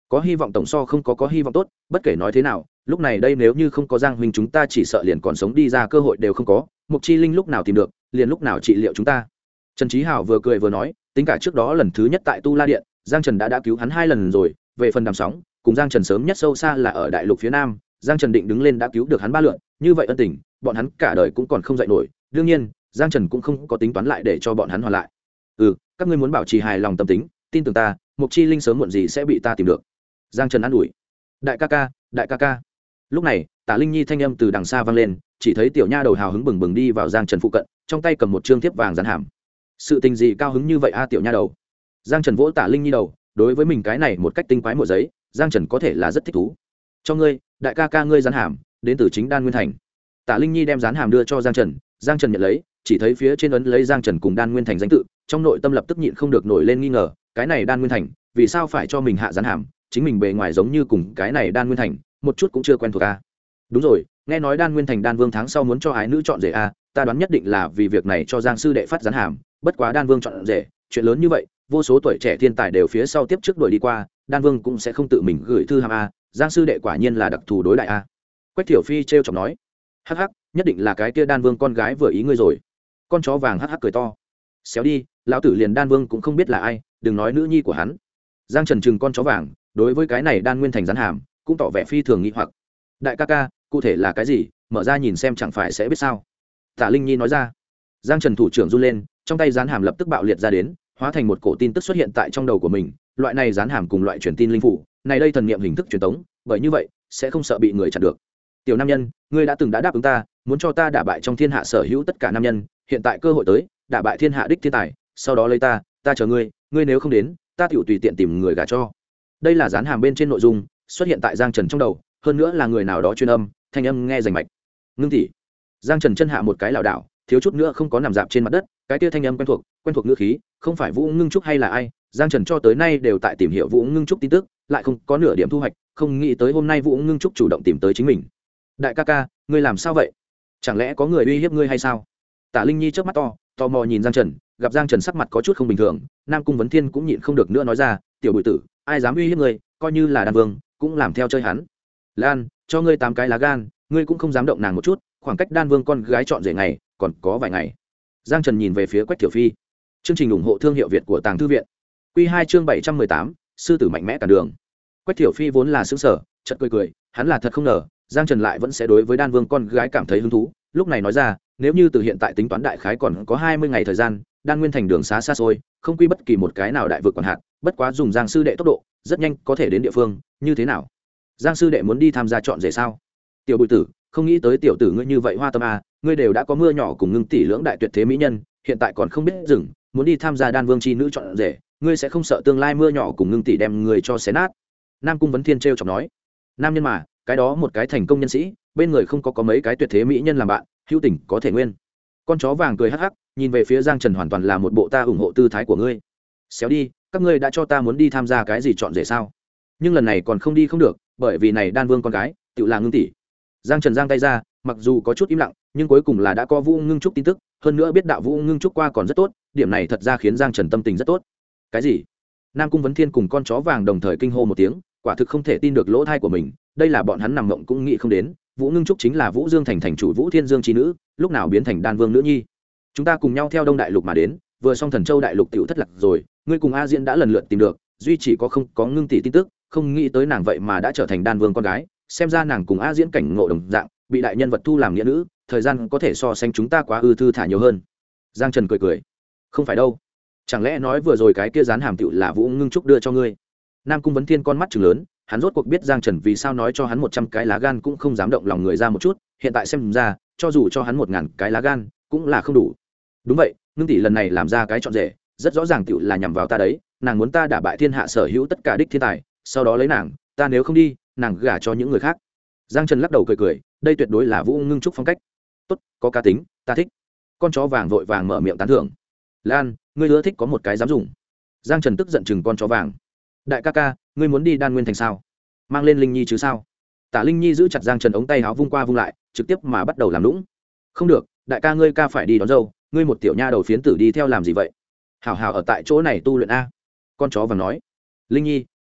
có hy vọng tổng so không có hy vọng tốt. Bất kể nói thế nào, lúc này đây nếu như không có Giang huynh, chúng ta chỉ sợ liền còn sống đi ra cơ hội đều không có. Mục Chi Linh lúc nào tìm được, liền lúc nào trị liệu chúng ta. Trần Chí Hảo vừa cười vừa nói, tính cả trước đó lần thứ nhất tại Tu La Điện, Giang Trần đã cứu hắn 2 lần rồi. Về phần Đàm Sóng, cùng Giang Trần sớm nhất sâu xa là ở đại lục phía nam, Giang Trần định đứng lên đã cứu được hắn 3 lượt, như vậy ân tình, bọn hắn cả đời cũng còn không dậy nổi. Đương nhiên, Giang Trần cũng không có tính toán lại để cho bọn hắn hoàn lại. Các ngươi muốn bảo trì hài lòng tâm tính, tin tưởng ta, Mục Chi Linh sớm muộn gì sẽ bị ta tìm được. Giang Trần an ủi. Đại ca ca. Lúc này, Tả Linh Nhi thanh âm từ đằng xa vang lên, chỉ thấy tiểu nha đầu hào hứng bừng bừng đi vào Giang Trần phụ cận, trong tay cầm một trương thiếp vàng dán hàm. Sự tình gì cao hứng như vậy a tiểu nha đầu? Giang Trần vỗ Tả Linh Nhi đầu, đối với mình cái này một cách tinh quái một giấy, Giang Trần có thể là rất thích thú. Cho ngươi, đại ca ca ngươi dán hàm, đến từ chính Đan Nguyên Thành. Tả Linh Nhi đem dán hàm đưa cho Giang Trần, Giang Trần nhận lấy, chỉ thấy phía trên ấn lấy Giang Trần cùng Đan Nguyên Thành danh tự, trong nội tâm lập tức nhịn không được nổi lên nghi ngờ, cái này Đan Nguyên Thành, vì sao phải cho mình hạ dán hàm, chính mình bề ngoài giống như cùng cái này Đan Nguyên Thành, một chút cũng chưa quen thuộc a. Đúng rồi, nghe nói Đan Nguyên Thành Đan Vương tháng sau muốn cho ái nữ chọn rể a, ta đoán nhất định là vì việc này cho Giang sư đệ phát dán hàm, bất quá Đan Vương chọn rể, chuyện lớn như vậy, vô số tuổi trẻ thiên tài đều phía sau tiếp trước đuổi đi qua, Đan Vương cũng sẽ không tự mình gửi thư hàm a, Giang sư đệ quả nhiên là đặc thù đối đại a. Quách Thiểu Phi trêu chọc nói, hắc hắc, nhất định là cái kia Đan Vương con gái vừa ý ngươi rồi. Con chó vàng hắc hắc cười to, xéo đi, lão tử liền Đan Vương cũng không biết là ai, đừng nói nữ nhi của hắn. Giang Trần chừng con chó vàng, đối với cái này Đan Nguyên Thành dán hàm, cũng tỏ vẻ phi thường nghi hoặc. Đại ca ca, cụ thể là cái gì, mở ra nhìn xem chẳng phải sẽ biết sao? Tả Linh Nhi nói ra. Giang Trần thủ trưởng run lên, trong tay dán hàm lập tức bạo liệt ra đến, hóa thành một cổ tin tức xuất hiện tại trong đầu của mình. Loại này dán hàm cùng loại truyền tin linh phủ, này đây thần niệm hình thức truyền tống, bởi như vậy sẽ không sợ bị người chặn được. Tiểu nam nhân, ngươi đã từng đã đáp ứng ta, muốn cho ta đả bại trong thiên hạ sở hữu tất cả nam nhân, hiện tại cơ hội tới, đả bại thiên hạ đích thiên tài, sau đó lấy ta chờ ngươi, ngươi nếu không đến, ta tiểu tùy tiện tìm người gả cho. Đây là dán hàm bên trên nội dung, xuất hiện tại Giang Trần trong đầu, hơn nữa là người nào đó chuyên âm, thanh âm nghe rành mạch. Ngưng tỷ. Giang Trần chân hạ một cái lảo đảo, thiếu chút nữa không có nằm dạp trên mặt đất, cái kia thanh âm quen thuộc ngữ khí, không phải Vũ Ngưng Trúc hay là ai? Giang Trần cho tới nay đều tại tìm hiểu Vũ Ngưng Trúc tin tức, lại không có nửa điểm thu hoạch, không nghĩ tới hôm nay Vũ Ngưng Trúc chủ động tìm tới chính mình. Đại ca ca, ngươi làm sao vậy? Chẳng lẽ có người uy hiếp ngươi hay sao? Tả Linh Nhi chớp mắt to, tò mò nhìn Giang Trần, gặp Giang Trần sắc mặt có chút không bình thường, Nam Cung Vấn Thiên cũng nhịn không được nữa nói ra, tiểu bội tử, ai dám uy hiếp ngươi, coi như là Đan Vương, cũng làm theo chơi hắn. Lan, cho ngươi 8 cái lá gan, ngươi cũng không dám động nàng một chút, khoảng cách Đan Vương con gái chọn rể ngày, còn có vài ngày. Giang Trần nhìn về phía Quách Thiểu Phi. Chương trình ủng hộ thương hiệu Việt của Tàng Thư viện. Quy 2 chương 718, sư tử mạnh mẽ cản đường. Quách Thiểu Phi vốn là sững sờ, chợt cười, hắn là thật không ngờ, Giang Trần lại vẫn sẽ đối với Đan Vương con gái cảm thấy hứng thú, lúc này nói ra, nếu như từ hiện tại tính toán đại khái còn có 20 ngày thời gian, Đan Nguyên Thành đường xá xa xôi, không quy bất kỳ một cái nào đại vực quản hạt, bất quá dùng Giang sư đệ tốc độ, rất nhanh có thể đến địa phương, như thế nào? Giang sư đệ muốn đi tham gia chọn rể sao? Tiểu Bùi Tử, không nghĩ tới tiểu tử ngươi như vậy hoa tâm a, ngươi đều đã có mưa nhỏ cùng Ngưng tỷ lưỡng đại tuyệt thế mỹ nhân, hiện tại còn không biết dừng, muốn đi tham gia Đan Vương chi nữ chọn rể, ngươi sẽ không sợ tương lai mưa nhỏ cùng Ngưng tỷ đem người cho xé nát? Nam Cung Vấn Thiên trêu chọc nói. Nam nhân mà, cái đó một cái thành công nhân sĩ, bên người không có mấy cái tuyệt thế mỹ nhân làm bạn, hữu tình có thể nguyên. Con chó vàng cười hắc hắc, nhìn về phía Giang Trần hoàn toàn là một bộ ta ủng hộ tư thái của ngươi. Xéo đi, các ngươi đã cho ta muốn đi tham gia cái gì chọn rể sao? Nhưng lần này còn không đi không được, bởi vì này Đan Vương con gái, tự là Ngưng tỷ. Giang Trần giang tay ra, mặc dù có chút im lặng, nhưng cuối cùng là đã có Vũ Ngưng Trúc tin tức, hơn nữa biết đạo Vũ Ngưng Trúc qua còn rất tốt, điểm này thật ra khiến Giang Trần tâm tình rất tốt. Cái gì? Nam Cung Vấn Thiên cùng con chó vàng đồng thời kinh hô một tiếng, quả thực không thể tin được lỗ tai của mình, đây là bọn hắn nằm mộng cũng nghĩ không đến, Vũ Ngưng Trúc chính là Vũ Dương thành thành chủ Vũ Thiên Dương chi nữ, lúc nào biến thành Đan Vương nữ nhi. Chúng ta cùng nhau theo Đông Đại Lục mà đến, vừa xong Thần Châu Đại Lục tiểu thất lạc rồi, ngươi cùng A Diễn đã lần lượt tìm được, duy chỉ có không có Ngưng tỷ tin tức, không nghĩ tới nàng vậy mà đã trở thành Đan Vương con gái, xem ra nàng cùng A Diễn cảnh ngộ đồng dạng, bị đại nhân vật thu làm nghĩa nữ, thời gian có thể so sánh chúng ta quá thư thả nhiều hơn. Giang Trần cười, không phải đâu, chẳng lẽ nói vừa rồi cái kia dán hàm tiểu là Vũ Ngưng Trúc đưa cho ngươi? Nam Cung Vấn Thiên con mắt trừng lớn, hắn rốt cuộc biết Giang Trần vì sao nói cho hắn 100 cái lá gan cũng không dám động lòng người ra một chút, hiện tại xem ra, cho dù cho hắn 1000 cái lá gan, cũng là không đủ. Đúng vậy, Ngưng tỷ lần này làm ra cái chọn rể, rất rõ ràng tiểu là nhằm vào ta đấy, nàng muốn ta đả bại thiên hạ sở hữu tất cả đích thiên tài, sau đó lấy nàng, ta nếu không đi, nàng gả cho những người khác. Giang Trần lắc đầu cười, đây tuyệt đối là Vũ Ngưng Trúc phong cách. Tốt, có cá tính, ta thích. Con chó vàng vội vàng mở miệng tán thưởng. Lan, ngươi ưa thích có một cái dám dùng. Giang Trần tức giận chừng con chó vàng. Đại ca ca, ngươi muốn đi Đan Nguyên Thành sao? Mang lên Linh Nhi chứ sao? Tả Linh Nhi giữ chặt Giang Trần ống tay áo vung qua vung lại, trực tiếp mà bắt đầu làm lũng. Không được, đại ca ngươi ca phải đi đón dâu, ngươi một tiểu nha đầu phiến tử đi theo làm gì vậy? Hảo hảo ở tại chỗ này tu luyện a. Con chó vàng nói. Linh Nhi,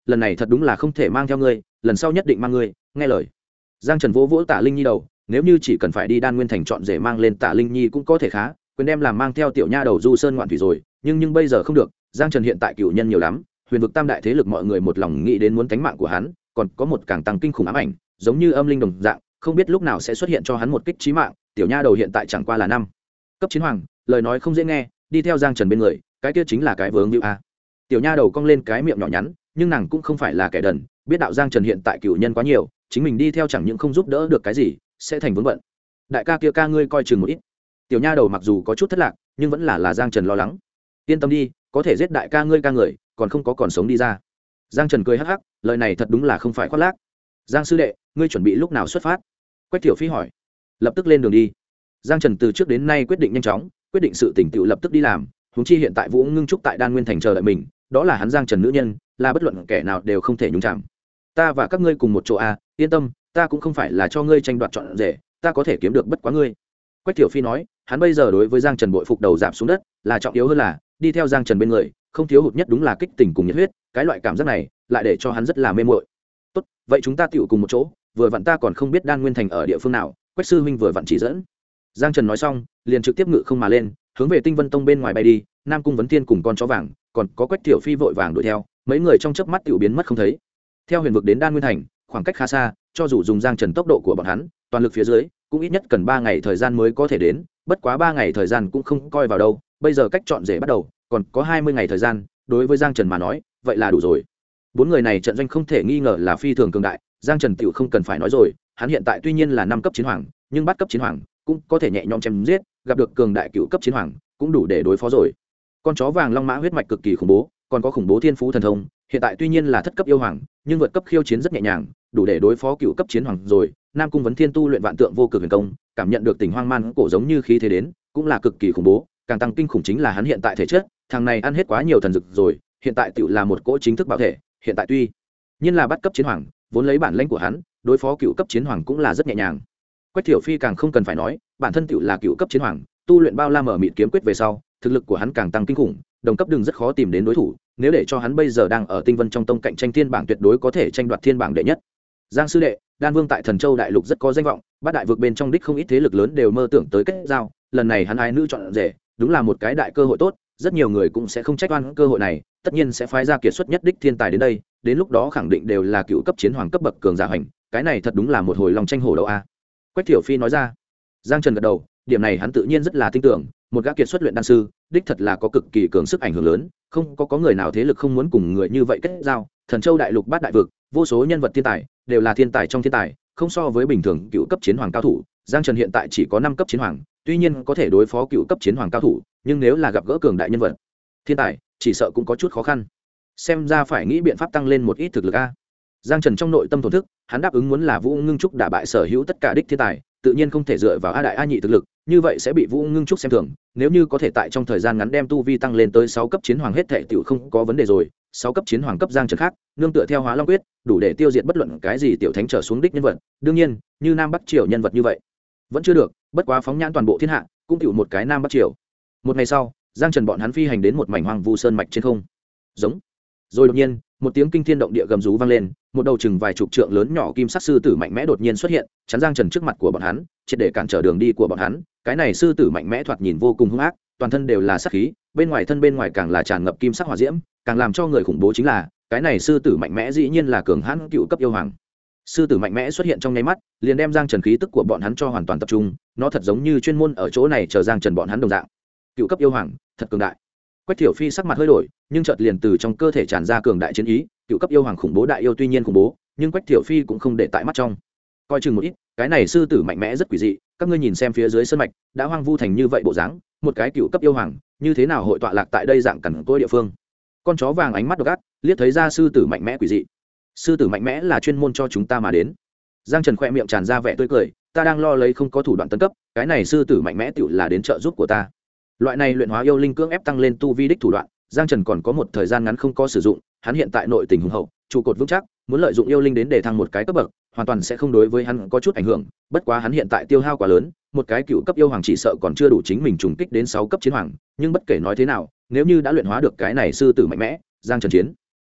lần này thật đúng là không thể mang theo ngươi, lần sau nhất định mang ngươi, nghe lời. Giang Trần vỗ vỗ Tạ Linh Nhi đầu, nếu như chỉ cần phải đi Đan Nguyên thành chọn rể mang lên Tạ Linh Nhi cũng có thể khá, quyền đem làm mang theo tiểu nha đầu du sơn ngoạn thủy rồi, nhưng bây giờ không được. Giang Trần hiện tại cựu nhân nhiều lắm, huyền vực tam đại thế lực mọi người một lòng nghĩ đến muốn cánh mạng của hắn, còn có một càng tăng kinh khủng ám ảnh, giống như âm linh đồng dạng, không biết lúc nào sẽ xuất hiện cho hắn một kích chí mạng. Tiểu nha đầu hiện tại chẳng qua là 5 cấp chiến hoàng, lời nói không dễ nghe, đi theo Giang Trần bên người, cái kia chính là cái vướng hữu a. Tiểu nha đầu cong lên cái miệng nhỏ nhắn, nhưng nàng cũng không phải là kẻ đần, biết đạo Giang Trần hiện tại cựu nhân quá nhiều, chính mình đi theo chẳng những không giúp đỡ được cái gì, sẽ thành vướng bận. Đại ca kia ca ngươi coi chừng một ít. Tiểu nha đầu mặc dù có chút thất lạc, nhưng vẫn là Giang Trần lo lắng. Yên tâm đi, có thể giết đại ca ngươi ca người, còn không có còn sống đi ra. Giang Trần cười hắc hắc, lời này thật đúng là không phải khoác lác. Giang sư đệ, ngươi chuẩn bị lúc nào xuất phát? Quách Tiểu Phi hỏi. Lập tức lên đường đi. Giang Trần từ trước đến nay quyết định nhanh chóng, quyết định sự tỉnh tựu lập tức đi làm. Huống chi hiện tại Vũ Ngưng Trúc tại Đan Nguyên thành chờ đợi mình, đó là hắn Giang Trần nữ nhân, là bất luận kẻ nào đều không thể nhúng chạm. Ta và các ngươi cùng một chỗ a, yên tâm, ta cũng không phải là cho ngươi tranh đoạt chọn rể, ta có thể kiếm được bất quá ngươi. Quách Tiểu Phi nói, hắn bây giờ đối với Giang Trần bội phục đầu giảm xuống đất, là trọng yếu hơn là đi theo Giang Trần bên người, không thiếu hụt nhất đúng là kích tình cùng nhiệt huyết, cái loại cảm giác này lại để cho hắn rất là mê mội. Tốt, vậy chúng ta tựu cùng một chỗ, vừa vặn ta còn không biết Đan Nguyên thành ở địa phương nào, Quách sư huynh vừa vặn chỉ dẫn. Giang Trần nói xong, liền trực tiếp ngự không mà lên, hướng về Tinh Vân Tông bên ngoài bay đi. Nam Cung Vấn Thiên cùng con chó vàng, còn có Quách Tiểu Phi vội vàng đuổi theo, mấy người trong chớp mắt tiểu biến mất không thấy. Theo huyền vực đến Đan Nguyên thành, khoảng cách khá xa, cho dù dùng Giang Trần tốc độ của bọn hắn, toàn lực phía dưới, cũng ít nhất cần 3 ngày thời gian mới có thể đến, bất quá 3 ngày thời gian cũng không coi vào đâu, bây giờ cách chọn rể bắt đầu, còn có 20 ngày thời gian, đối với Giang Trần mà nói, vậy là đủ rồi. 4 người này trận doanh không thể nghi ngờ là phi thường cường đại, Giang Trần tiểu không cần phải nói rồi, hắn hiện tại tuy nhiên là 5 cấp chiến hoàng, nhưng bắt cấp chiến hoàng cũng có thể nhẹ nhõm chém giết, gặp được cường đại cựu cấp chiến hoàng, cũng đủ để đối phó rồi. Con chó vàng long mã huyết mạch cực kỳ khủng bố, còn có khủng bố thiên phú thần thông, hiện tại tuy nhiên là thất cấp yêu hoàng, nhưng vượt cấp khiêu chiến rất nhẹ nhàng, đủ để đối phó cựu cấp chiến hoàng rồi. Nam Cung Vấn Thiên tu luyện vạn tượng vô cực huyền công, cảm nhận được tình hoang man cổ giống như khí thế đến, cũng là cực kỳ khủng bố, càng tăng kinh khủng chính là hắn hiện tại thể chất, thằng này ăn hết quá nhiều thần dược rồi, hiện tại tiểu là một cỗ chính thức bảo thể, hiện tại tuy nhiên là bắt cấp chiến hoàng, vốn lấy bản lĩnh của hắn, đối phó cựu cấp chiến hoàng cũng là rất nhẹ nhàng. Quách Thiểu Phi càng không cần phải nói, bản thân tiểu là cựu cấp chiến hoàng, tu luyện bao la mở mịt kiếm quyết về sau, thực lực của hắn càng tăng kinh khủng, đồng cấp đường rất khó tìm đến đối thủ, nếu để cho hắn bây giờ đang ở Tinh Vân trong tông cạnh tranh thiên bảng tuyệt đối có thể tranh đoạt thiên bảng đệ nhất. Giang sư đệ, Đan Vương tại Thần Châu đại lục rất có danh vọng, bát đại vực bên trong đích không ít thế lực lớn đều mơ tưởng tới kết giao, lần này hắn ái nữ chọn rể, đúng là một cái đại cơ hội tốt, rất nhiều người cũng sẽ không trách oan cơ hội này, tất nhiên sẽ phái ra kiệt xuất nhất đích thiên tài đến đây, đến lúc đó khẳng định đều là cựu cấp chiến hoàng cấp bậc cường giả hành, cái này thật đúng là một hồi lòng tranh hổ đấu a. Quách Thiểu Phi nói ra. Giang Trần gật đầu, điểm này hắn tự nhiên rất là tin tưởng, một gã kiệt xuất luyện đan sư, đích thật là có cực kỳ cường sức ảnh hưởng lớn, không có người nào thế lực không muốn cùng người như vậy kết giao. Thần Châu đại lục bát đại vực, vô số nhân vật thiên tài, đều là thiên tài trong thiên tài, không so với bình thường cựu cấp chiến hoàng cao thủ. Giang Trần hiện tại chỉ có 5 cấp chiến hoàng, tuy nhiên có thể đối phó cựu cấp chiến hoàng cao thủ, nhưng nếu là gặp gỡ cường đại nhân vật thiên tài, chỉ sợ cũng có chút khó khăn. Xem ra phải nghĩ biện pháp tăng lên một ít thực lực a. Giang Trần trong nội tâm thổn thức, hắn đáp ứng muốn là Vũ Ngưng Trúc đả bại sở hữu tất cả đích thiên tài, tự nhiên không thể dựa vào a đại a nhị thực lực, như vậy sẽ bị Vũ Ngưng Trúc xem thường. Nếu như có thể tại trong thời gian ngắn đem tu vi tăng lên tới 6 cấp chiến hoàng hết thảy tiểu không có vấn đề rồi. 6 cấp chiến hoàng cấp Giang Trần khác, nương tựa theo Hóa Long quyết, đủ để tiêu diệt bất luận cái gì tiểu thánh trở xuống đích nhân vật. Đương nhiên, như Nam Bắc Triều nhân vật như vậy, vẫn chưa được, bất quá phóng nhãn toàn bộ thiên hạ, cũng tiểu một cái Nam Bắc Triều. Một ngày sau, Giang Trần bọn hắn phi hành đến một mảnh hoang vu sơn mạch trên không. Giống. Rồi đột nhiên, một tiếng kinh thiên động địa gầm rú vang lên, một đầu chừng vài chục trượng lớn nhỏ kim sắc sư tử mạnh mẽ đột nhiên xuất hiện, chắn Giang Trần trước mặt của bọn hắn, triệt để cản trở đường đi của bọn hắn. Cái này sư tử mạnh mẽ thoạt nhìn vô cùng hung ác, toàn thân đều là sát khí, bên ngoài càng là tràn ngập kim sắc hỏa diễm, càng làm cho người khủng bố chính là, cái này sư tử mạnh mẽ dĩ nhiên là cường hãn cựu cấp yêu hoàng. Sư tử mạnh mẽ xuất hiện trong nháy mắt, liền đem Giang Trần khí tức của bọn hắn cho hoàn toàn tập trung, nó thật giống như chuyên môn ở chỗ này chờ Giang Trần bọn hắn đồng dạng. Cựu cấp yêu hoàng, thật cường đại. Quách Thiểu Phi sắc mặt hơi đổi, nhưng chợt liền từ trong cơ thể tràn ra cường đại chiến ý, cựu cấp yêu hoàng khủng bố đại yêu tuy nhiên khủng bố, nhưng Quách Thiểu Phi cũng không để tại mắt trong. Coi chừng một ít, cái này sư tử mạnh mẽ rất quỷ dị, các ngươi nhìn xem phía dưới sơn mạch, đã hoang vu thành như vậy bộ dáng, một cái cựu cấp yêu hoàng, như thế nào hội tọa lạc tại đây dạng cằn cỗi địa phương. Con chó vàng ánh mắt độc ác, liếc thấy ra sư tử mạnh mẽ quỷ dị. Sư tử mạnh mẽ là chuyên môn cho chúng ta mà đến. Giang Trần khẽ miệng tràn ra vẻ tươi cười, ta đang lo lấy không có thủ đoạn tấn cấp, cái này sư tử mạnh mẽ tựu là đến trợ giúp của ta. Loại này luyện hóa yêu linh cưỡng ép tăng lên tu vi đích thủ đoạn, Giang Trần còn có một thời gian ngắn không có sử dụng, hắn hiện tại nội tình hùng hậu, trụ cột vững chắc, muốn lợi dụng yêu linh đến để thăng một cái cấp bậc, hoàn toàn sẽ không đối với hắn có chút ảnh hưởng, bất quá hắn hiện tại tiêu hao quá lớn, một cái cựu cấp yêu hoàng chỉ sợ còn chưa đủ chính mình trùng kích đến 6 cấp chiến hoàng, nhưng bất kể nói thế nào, nếu như đã luyện hóa được cái này sư tử mạnh mẽ, Giang Trần chiến lực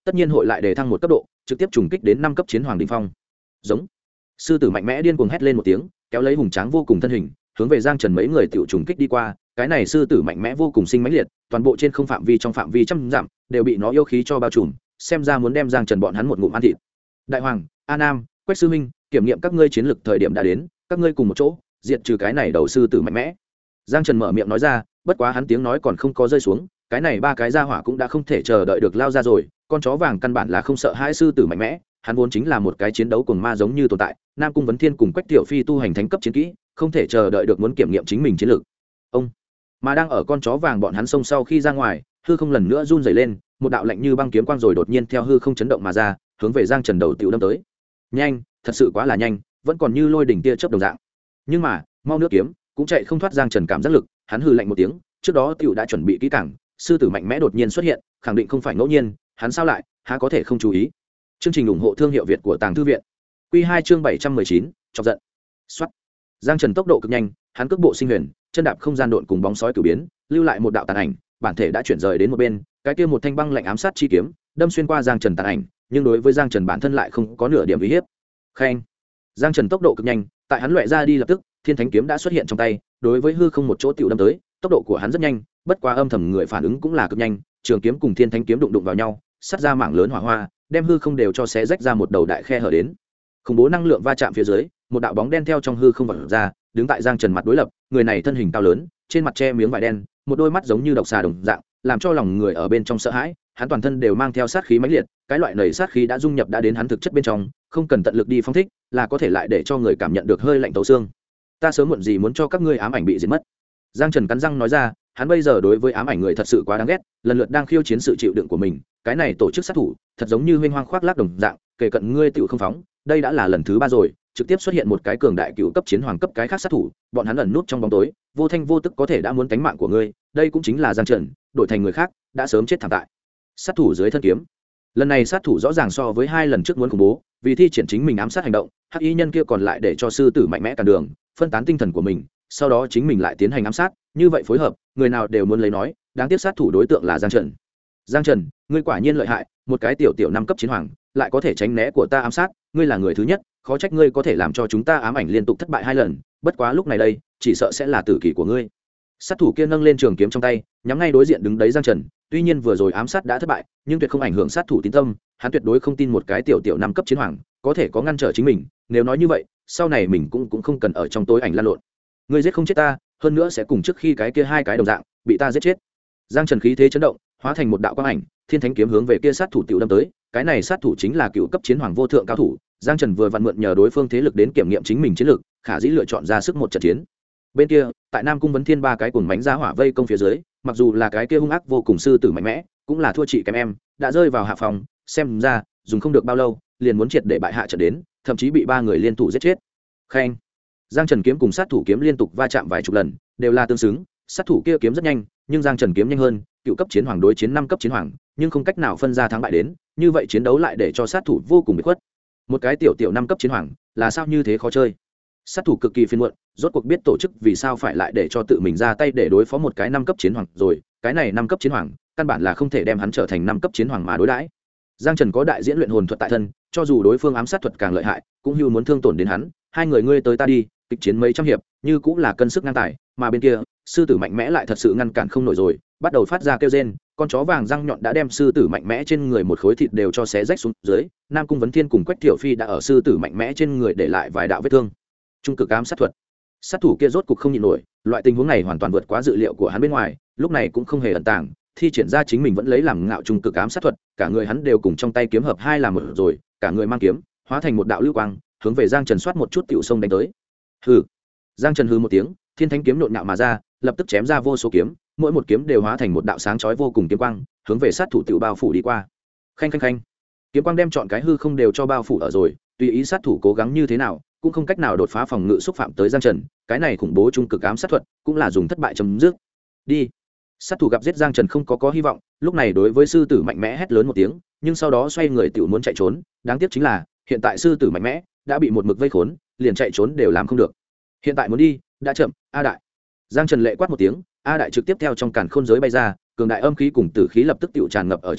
tất nhiên hội lại để thăng một cấp độ trực tiếp trùng kích đến 5 cấp chiến hoàng đỉnh phong. Giống. Sư tử mạnh mẽ điên cuồng hét lên một tiếng, kéo lấy hùng tráng vô cùng thân hình hướng về Giang Trần mấy người tiểu trùng kích đi qua. Cái này sư tử mạnh mẽ vô cùng sinh mãnh liệt, toàn bộ trên không phạm vi trong phạm vi trăm dặm đều bị nó yêu khí cho bao trùm, xem ra muốn đem Giang Trần bọn hắn một ngụm ăn thịt. Đại hoàng, A Nam, Quách sư huynh, kiểm nghiệm các ngươi chiến lực thời điểm đã đến, các ngươi cùng một chỗ diệt trừ cái này đầu sư tử mạnh mẽ. Giang Trần mở miệng nói ra, bất quá hắn tiếng nói còn không có rơi xuống, cái này ba cái gia hỏa cũng đã không thể chờ đợi được lao ra rồi. Con chó vàng căn bản là không sợ hai sư tử mạnh mẽ, hắn vốn chính là một cái chiến đấu cuồng ma giống như tồn tại. Nam Cung Vấn Thiên cùng Quách Tiểu Phi tu hành thánh cấp chiến kỹ, không thể chờ đợi được muốn kiểm nghiệm chính mình chiến lược. Ông mà đang ở con chó vàng bọn hắn xông sau khi ra ngoài, hư không lần nữa run rẩy lên, một đạo lạnh như băng kiếm quang rồi đột nhiên theo hư không chấn động mà ra, hướng về Giang Trần đầu tiểu đâm tới. Nhanh, thật sự quá là nhanh, vẫn còn như lôi đỉnh tia chớp đồng dạng. Nhưng mà, mau nước kiếm cũng chạy không thoát Giang Trần cảm giác lực, hắn hư lạnh một tiếng, trước đó tiểu đã chuẩn bị kỹ càng, sư tử mạnh mẽ đột nhiên xuất hiện, khẳng định không phải ngẫu nhiên, hắn sao lại, há có thể không chú ý. Chương trình ủng hộ thương hiệu Việt của Tàng Thư viện. Quy 2 chương 719, chọc giận. Soát. Giang Trần tốc độ cực nhanh, hắn cước bộ sinh huyền, chân đạp không gian độn cùng bóng sói cửu biến, lưu lại một đạo tàn ảnh, bản thể đã chuyển rời đến một bên, cái kia một thanh băng lạnh ám sát chi kiếm, đâm xuyên qua Giang Trần tàn ảnh, nhưng đối với Giang Trần bản thân lại không có nửa điểm uy hiếp. Khen. Giang Trần tốc độ cực nhanh, tại hắn loại ra đi lập tức, Thiên Thánh kiếm đã xuất hiện trong tay, đối với hư không một chỗ tiểu đâm tới, tốc độ của hắn rất nhanh, bất quá âm thầm người phản ứng cũng là cực nhanh, trường kiếm cùng Thiên Thánh kiếm đụng vào nhau, sát ra mảng lớn hỏa hoa, đem hư không đều cho xé rách ra một đầu đại khe hở đến. Khủng bố năng lượng va chạm phía dưới, một đạo bóng đen theo trong hư không vọt ra, đứng tại Giang Trần mặt đối lập, người này thân hình cao lớn, trên mặt che miếng vải đen, một đôi mắt giống như độc xà đồng dạng, làm cho lòng người ở bên trong sợ hãi, hắn toàn thân đều mang theo sát khí mãnh liệt, cái loại nảy sát khí đã dung nhập đã đến hắn thực chất bên trong, không cần tận lực đi phóng thích, là có thể lại để cho người cảm nhận được hơi lạnh tấu xương. Ta sớm muộn gì muốn cho các ngươi ám ảnh bị diệt mất. Giang Trần cắn răng nói ra, hắn bây giờ đối với ám ảnh người thật sự quá đáng ghét, lần lượt đang khiêu chiến sự chịu đựng của mình, cái này tổ chức sát thủ, thật giống như huynh hoang khoác lác đồng dạng, kể cận ngươi tiểu không phóng, đây đã là lần thứ 3 rồi, trực tiếp xuất hiện một cái cường đại cựu cấp chiến hoàng cấp cái khác sát thủ, bọn hắn ẩn nút trong bóng tối, vô thanh vô tức có thể đã muốn cánh mạng của ngươi, đây cũng chính là Giang Trần, đổi thành người khác, đã sớm chết thảm tại. Sát thủ dưới thân kiếm. Lần này sát thủ rõ ràng so với 2 lần trước muốn khủng bố, vì thi triển chính mình ám sát hành động, hắc y nhân kia còn lại để cho sư tử mạnh mẽ cản đường, phân tán tinh thần của mình, sau đó chính mình lại tiến hành ám sát, như vậy phối hợp, người nào đều muốn lấy nói, đáng tiếc sát thủ đối tượng là Giang Trần. Giang Trần, ngươi quả nhiên lợi hại, một cái tiểu 5 cấp chiến hoàng, lại có thể tránh né của ta ám sát, ngươi là người thứ nhất, khó trách ngươi có thể làm cho chúng ta ám ảnh liên tục thất bại 2 lần, bất quá lúc này đây, chỉ sợ sẽ là tử kỳ của ngươi. Sát thủ kia nâng lên trường kiếm trong tay, nhắm ngay đối diện đứng đấy Giang Trần, tuy nhiên vừa rồi ám sát đã thất bại, nhưng tuyệt không ảnh hưởng sát thủ tín tâm, hắn tuyệt đối không tin một cái tiểu 5 cấp chiến hoàng có thể có ngăn trở chính mình, nếu nói như vậy, sau này mình cũng không cần ở trong tối ảnh lan lộn. Ngươi giết không chết ta, hơn nữa sẽ cùng trước khi cái kia 2 cái đồng dạng, bị ta giết chết. Giang Trần khí thế chấn động, hóa thành một đạo quang ảnh, Thiên Thánh kiếm hướng về kia sát thủ tiểu đâm tới, cái này sát thủ chính là cựu cấp chiến hoàng vô thượng cao thủ, Giang Trần vừa vặn mượn nhờ đối phương thế lực đến kiểm nghiệm chính mình chiến lực, khả dĩ lựa chọn ra sức một trận chiến. Bên kia, tại Nam Cung Vấn Thiên 3 cái cuồng mãnh ra hỏa vây công phía dưới, mặc dù là cái kia hung ác vô cùng sư tử mạnh mẽ, cũng là thua chị kém em, đã rơi vào hạ phòng, xem ra, dùng không được bao lâu, liền muốn triệt để bại hạ trận đến, thậm chí bị 3 người liên thủ giết chết. Khen. Giang Trần kiếm cùng sát thủ kiếm liên tục va chạm vài chục lần, đều là tương xứng, sát thủ kia kiếm rất nhanh, nhưng Giang Trần kiếm nhanh hơn, cựu cấp chiến hoàng đối chiến 5 cấp chiến hoàng, nhưng không cách nào phân ra thắng bại đến, như vậy chiến đấu lại để cho sát thủ vô cùng bị khuất. Một cái tiểu 5 cấp chiến hoàng, là sao như thế khó chơi. Sát thủ cực kỳ phiền muộn, rốt cuộc biết tổ chức vì sao phải lại để cho tự mình ra tay để đối phó một cái 5 cấp chiến hoàng rồi, cái này 5 cấp chiến hoàng, căn bản là không thể đem hắn trở thành 5 cấp chiến hoàng mà đối đãi. Giang Trần có đại diễn luyện hồn thuật tại thân, cho dù đối phương ám sát thuật càng lợi hại, cũng hưu muốn thương tổn đến hắn, hai người ngươi tới ta đi, kịch chiến mấy trăm hiệp, như cũng là cân sức ngang tài, mà bên kia, sư tử mạnh mẽ lại thật sự ngăn cản không nổi rồi, bắt đầu phát ra kêu rên, con chó vàng răng nhọn đã đem sư tử mạnh mẽ trên người một khối thịt đều cho xé rách xuống dưới, Nam Cung Vấn Thiên cùng Quách Tiểu Phi đã ở sư tử mạnh mẽ trên người để lại vài đạo vết thương. Trung cực ám sát thuật. Sát thủ kia rốt cục không nhịn nổi, loại tình huống này hoàn toàn vượt quá dự liệu của hắn bên ngoài, lúc này cũng không hề ẩn tàng, thi triển ra chính mình vẫn lấy làm ngạo trung cực ám sát thuật, cả người hắn đều cùng trong tay kiếm hợp hai làm một rồi, cả người mang kiếm, hóa thành một đạo lưu quang, hướng về Giang Trần soát một chút tiểu sông đánh tới. Hừ. Giang Trần hừ một tiếng, Thiên Thánh kiếm nhộn nhạo mà ra, lập tức chém ra vô số kiếm, mỗi một kiếm đều hóa thành một đạo sáng chói vô cùng kiếm quang, hướng về sát thủ tiểu bao phủ đi qua. Khanh khanh khanh. Kiếm quang đem chọn cái hư không đều cho bao phủ ở rồi, tùy ý sát thủ cố gắng như thế nào, cũng không cách nào đột phá phòng ngự xúc phạm tới Giang Trần, cái này khủng bố trung cực ám sát thuật, cũng là dùng thất bại chấm dứt. Đi. Sát thủ gặp giết Giang Trần không có hy vọng, lúc này đối với sư tử mạnh mẽ hét lớn một tiếng, nhưng sau đó xoay người tiểu muốn chạy trốn, đáng tiếc chính là, hiện tại sư tử mạnh mẽ đã bị một mực vây khốn, liền chạy trốn đều làm không được. Hiện tại muốn đi, đã chậm, A đại. Giang Trần lệ quát một tiếng, A đại trực tiếp theo trong càn khôn giới bay ra, cường đại âm khí cùng tử khí lập tức tiểu tràn ngập ở trên không,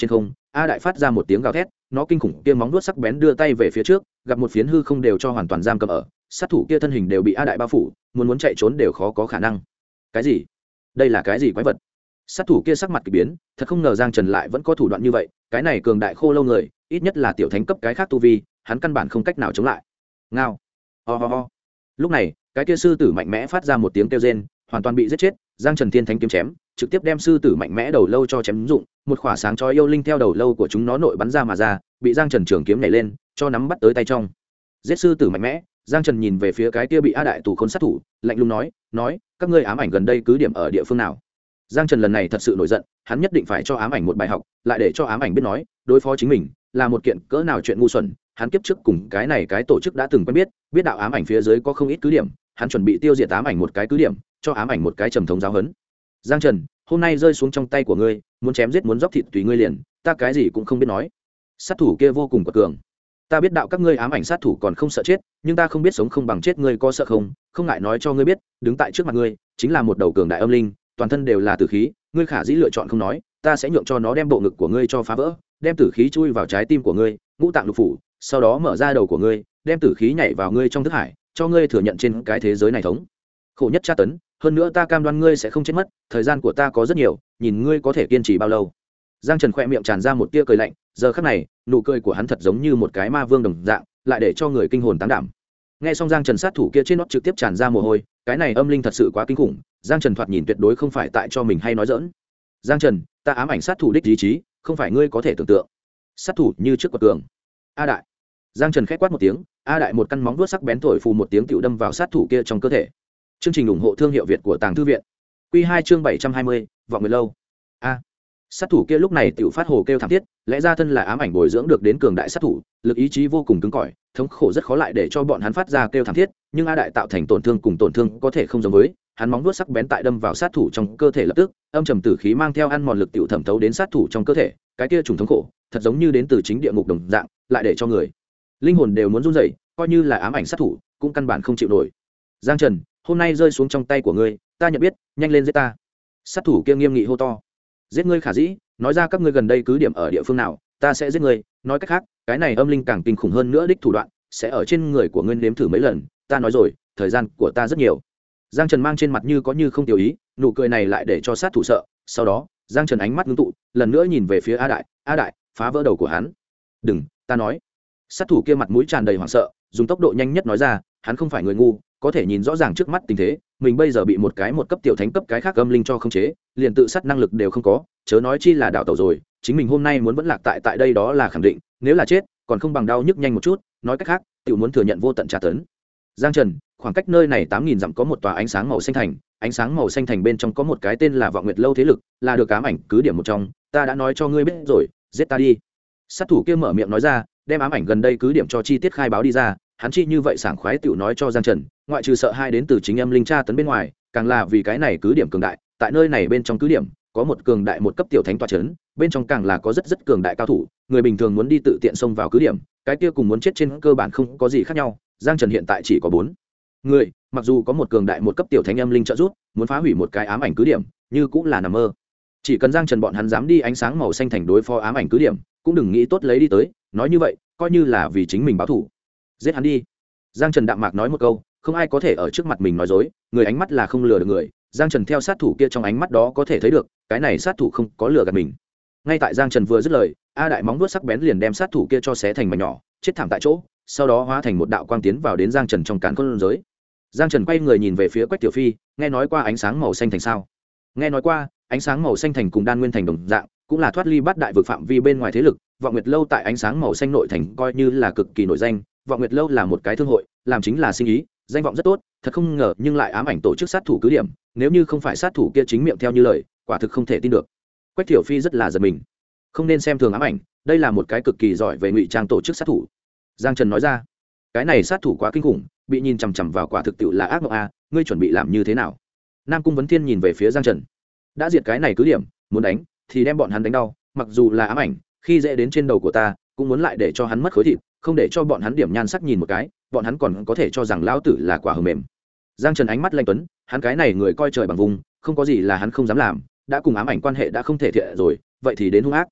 A Đại phát ra một tiếng gào thét, nó kinh khủng kia móng vuốt sắc bén đưa tay về phía trước, gặp một phiến hư không đều cho hoàn toàn giam cầm ở, sát thủ kia thân hình đều bị A Đại bao phủ, muốn chạy trốn đều khó có khả năng. Cái gì? Đây là cái gì quái vật? Sát thủ kia sắc mặt kỳ biến, thật không ngờ Giang Trần lại vẫn có thủ đoạn như vậy, cái này cường đại khô lâu người, ít nhất là tiểu thánh cấp cái khác tu vi, hắn căn bản không cách nào chống lại. Ngao. Ho. Lúc này, cái kia sư tử mạnh mẽ phát ra một tiếng kêu rên, hoàn toàn bị giết chết. Giang Trần thiên thánh kiếm chém, trực tiếp đem sư tử mạnh mẽ đầu lâu cho chém dụng, một khỏa sáng chói yêu linh theo đầu lâu của chúng nó nội bắn ra mà ra, bị Giang Trần trường kiếm nhảy lên, cho nắm bắt tới tay trong. Giết sư tử mạnh mẽ, Giang Trần nhìn về phía cái kia bị A Đại tù khốn sát thủ, lạnh lùng nói, các ngươi ám ảnh gần đây cứ điểm ở địa phương nào? Giang Trần lần này thật sự nổi giận, hắn nhất định phải cho ám ảnh một bài học, lại để cho ám ảnh biết nói, đối phó chính mình là một kiện cỡ nào chuyện ngu xuẩn. Hắn kiếp trước cùng cái này cái tổ chức đã từng quen biết đạo ám ảnh phía dưới có không ít cứ điểm, hắn chuẩn bị tiêu diệt ám ảnh một cái cứ điểm, cho ám ảnh một cái trầm thống giáo huấn. Giang Trần, hôm nay rơi xuống trong tay của ngươi, muốn chém giết muốn dốc thịt tùy ngươi liền, ta cái gì cũng không biết nói. Sát thủ kia vô cùng quật cường. Ta biết đạo các ngươi ám ảnh sát thủ còn không sợ chết, nhưng ta không biết sống không bằng chết, ngươi có sợ không? Không ngại nói cho ngươi biết, đứng tại trước mặt ngươi chính là một đầu cường đại âm linh, toàn thân đều là tử khí, ngươi khả dĩ lựa chọn không nói, ta sẽ nhượng cho nó đem bộ ngực của ngươi cho phá vỡ, đem tử khí chui vào trái tim của ngươi, ngũ tạng lục phủ, sau đó mở ra đầu của ngươi, đem tử khí nhảy vào ngươi trong thức hải, cho ngươi thừa nhận trên cái thế giới này thống khổ nhất tra tấn. Hơn nữa ta cam đoan ngươi sẽ không chết mất, thời gian của ta có rất nhiều, nhìn ngươi có thể kiên trì bao lâu. Giang Trần khỏe miệng tràn ra một tia cười lạnh, giờ khắc này nụ cười của hắn thật giống như một cái ma vương đồng dạng, lại để cho người kinh hồn táng đảm. Nghe xong Giang Trần sát thủ kia trên nót trực tiếp tràn ra mồ hôi, cái này âm linh thật sự quá kinh khủng. Giang Trần thoạt nhìn tuyệt đối không phải tại cho mình hay nói dỡn. Giang Trần, ta ám ảnh sát thủ đích ý chí, không phải ngươi có thể tưởng tượng. Sát thủ như trước quật cường. A Đại. Giang Trần khẽ quát một tiếng, A Đại một căn móng vuốt sắc bén thổi phù một tiếng tựu đâm vào sát thủ kia trong cơ thể. Chương trình ủng hộ thương hiệu Việt của Tàng Thư viện. Quy 2 chương 720, vọng người lâu. A. Sát thủ kia lúc này tựu phát hồ kêu thảm thiết, lẽ ra thân là ám ảnh bồi dưỡng được đến cường đại sát thủ, lực ý chí vô cùng cứng cỏi, thống khổ rất khó lại để cho bọn hắn phát ra kêu thảm thiết, nhưng A Đại tạo thành tổn thương cùng tổn thương có thể không giống với, hắn móng vuốt sắc bén tại đâm vào sát thủ trong cơ thể lập tức, âm trầm tử khí mang theo ăn mòn lực tiểu thẩm thấu đến sát thủ trong cơ thể, cái kia trùng thống khổ, thật giống như đến từ chính địa ngục đồng dạng, lại để cho người linh hồn đều muốn run rẩy, coi như là ám ảnh sát thủ, cũng căn bản không chịu nổi. Giang Trần, hôm nay rơi xuống trong tay của ngươi, ta nhận biết, nhanh lên giết ta. Sát thủ kia nghiêm nghị hô to. Giết ngươi khả dĩ, nói ra các ngươi gần đây cứ điểm ở địa phương nào, ta sẽ giết ngươi, nói cách khác, cái này âm linh càng kinh khủng hơn nữa đích thủ đoạn, sẽ ở trên người của ngươi nếm thử mấy lần, ta nói rồi, thời gian của ta rất nhiều. Giang Trần mang trên mặt như có như không tiểu ý, nụ cười này lại để cho sát thủ sợ, sau đó, Giang Trần ánh mắt ngưng tụ, lần nữa nhìn về phía A Đại, phá vỡ đầu của hắn. Đừng, ta nói. Sát thủ kia mặt mũi tràn đầy hoảng sợ, dùng tốc độ nhanh nhất nói ra, hắn không phải người ngu, có thể nhìn rõ ràng trước mắt tình thế, mình bây giờ bị một cấp tiểu thánh cấp cái khác âm linh cho khống chế, liền tự sát năng lực đều không có, chớ nói chi là đảo tẩu rồi, chính mình hôm nay muốn vẫn lạc tại đây đó là khẳng định, nếu là chết, còn không bằng đau nhức nhanh một chút, nói cách khác, tiểu muốn thừa nhận vô tận tra tấn. Giang Trần, khoảng cách nơi này 8000 dặm có một tòa ánh sáng màu xanh thành, ánh sáng màu xanh thành bên trong có một cái tên là Vọng Nguyệt lâu thế lực, là được ám ảnh cứ điểm một trong, ta đã nói cho ngươi biết rồi, giết ta đi. Sát thủ kia mở miệng nói ra, đem ám ảnh gần đây cứ điểm cho chi tiết khai báo đi ra, hắn chi như vậy sảng khoái tiểu nói cho Giang Trần, ngoại trừ sợ hai đến từ chính âm linh tra tấn bên ngoài, càng là vì cái này cứ điểm cường đại, tại nơi này bên trong cứ điểm có một cường đại một cấp tiểu thánh tọa trấn, bên trong càng là có rất cường đại cao thủ, người bình thường muốn đi tự tiện xông vào cứ điểm, cái kia cùng muốn chết trên cơ bản không có gì khác nhau. Giang Trần hiện tại chỉ có 4 người, mặc dù có một cường đại một cấp tiểu thánh âm linh trợ giúp, muốn phá hủy một cái ám ảnh cứ điểm, như cũng là nằm mơ. Chỉ cần Giang Trần bọn hắn dám đi ánh sáng màu xanh thành đối phó ám ảnh cứ điểm, cũng đừng nghĩ tốt lấy đi tới, nói như vậy, coi như là vì chính mình báo thù. Giết hắn đi. Giang Trần đạm mạc nói một câu, không ai có thể ở trước mặt mình nói dối, người ánh mắt là không lừa được người. Giang Trần theo sát thủ kia trong ánh mắt đó có thể thấy được, cái này sát thủ không có lừa gạt mình. Ngay tại Giang Trần vừa dứt lời, A Đại móng vuốt sắc bén liền đem sát thủ kia cho xé thành mảnh nhỏ, chết thảm tại chỗ, sau đó hóa thành một đạo quang tiến vào đến Giang Trần trong càn khôn giới. Giang Trần quay người nhìn về phía Quách Tiểu Phi, nghe nói qua ánh sáng màu xanh thành sao? Nghe nói qua, ánh sáng màu xanh thành cùng Đan Nguyên thành đồng dạng, cũng là thoát ly bát đại vực phạm vi bên ngoài thế lực. Vọng Nguyệt lâu tại ánh sáng màu xanh nội thành coi như là cực kỳ nổi danh, Vọng Nguyệt lâu là một cái thương hội, làm chính là sinh ý, danh vọng rất tốt, thật không ngờ nhưng lại ám ảnh tổ chức sát thủ cứ điểm, nếu như không phải sát thủ kia chính miệng theo như lời, quả thực không thể tin được. Quách Tiểu Phi rất là giật mình. Không nên xem thường ám ảnh, đây là một cái cực kỳ giỏi về ngụy trang tổ chức sát thủ. Giang Trần nói ra, cái này sát thủ quá kinh khủng, bị nhìn chằm chằm vào quả thực tiệu là ác mộng a, ngươi chuẩn bị làm như thế nào? Nam Cung Vấn Thiên nhìn về phía Giang Trần. Đã diệt cái này cứ điểm, muốn đánh thì đem bọn hắn đánh đau, mặc dù là ám ảnh, khi dễ đến trên đầu của ta, cũng muốn lại để cho hắn mất khối thịt, không để cho bọn hắn điểm nhan sắc nhìn một cái, bọn hắn còn có thể cho rằng lão tử là quả hờ mềm. Giang Trần ánh mắt lanh tuấn, hắn cái này người coi trời bằng vùng, không có gì là hắn không dám làm, đã cùng ám ảnh quan hệ đã không thể thiện rồi, vậy thì đến hung ác.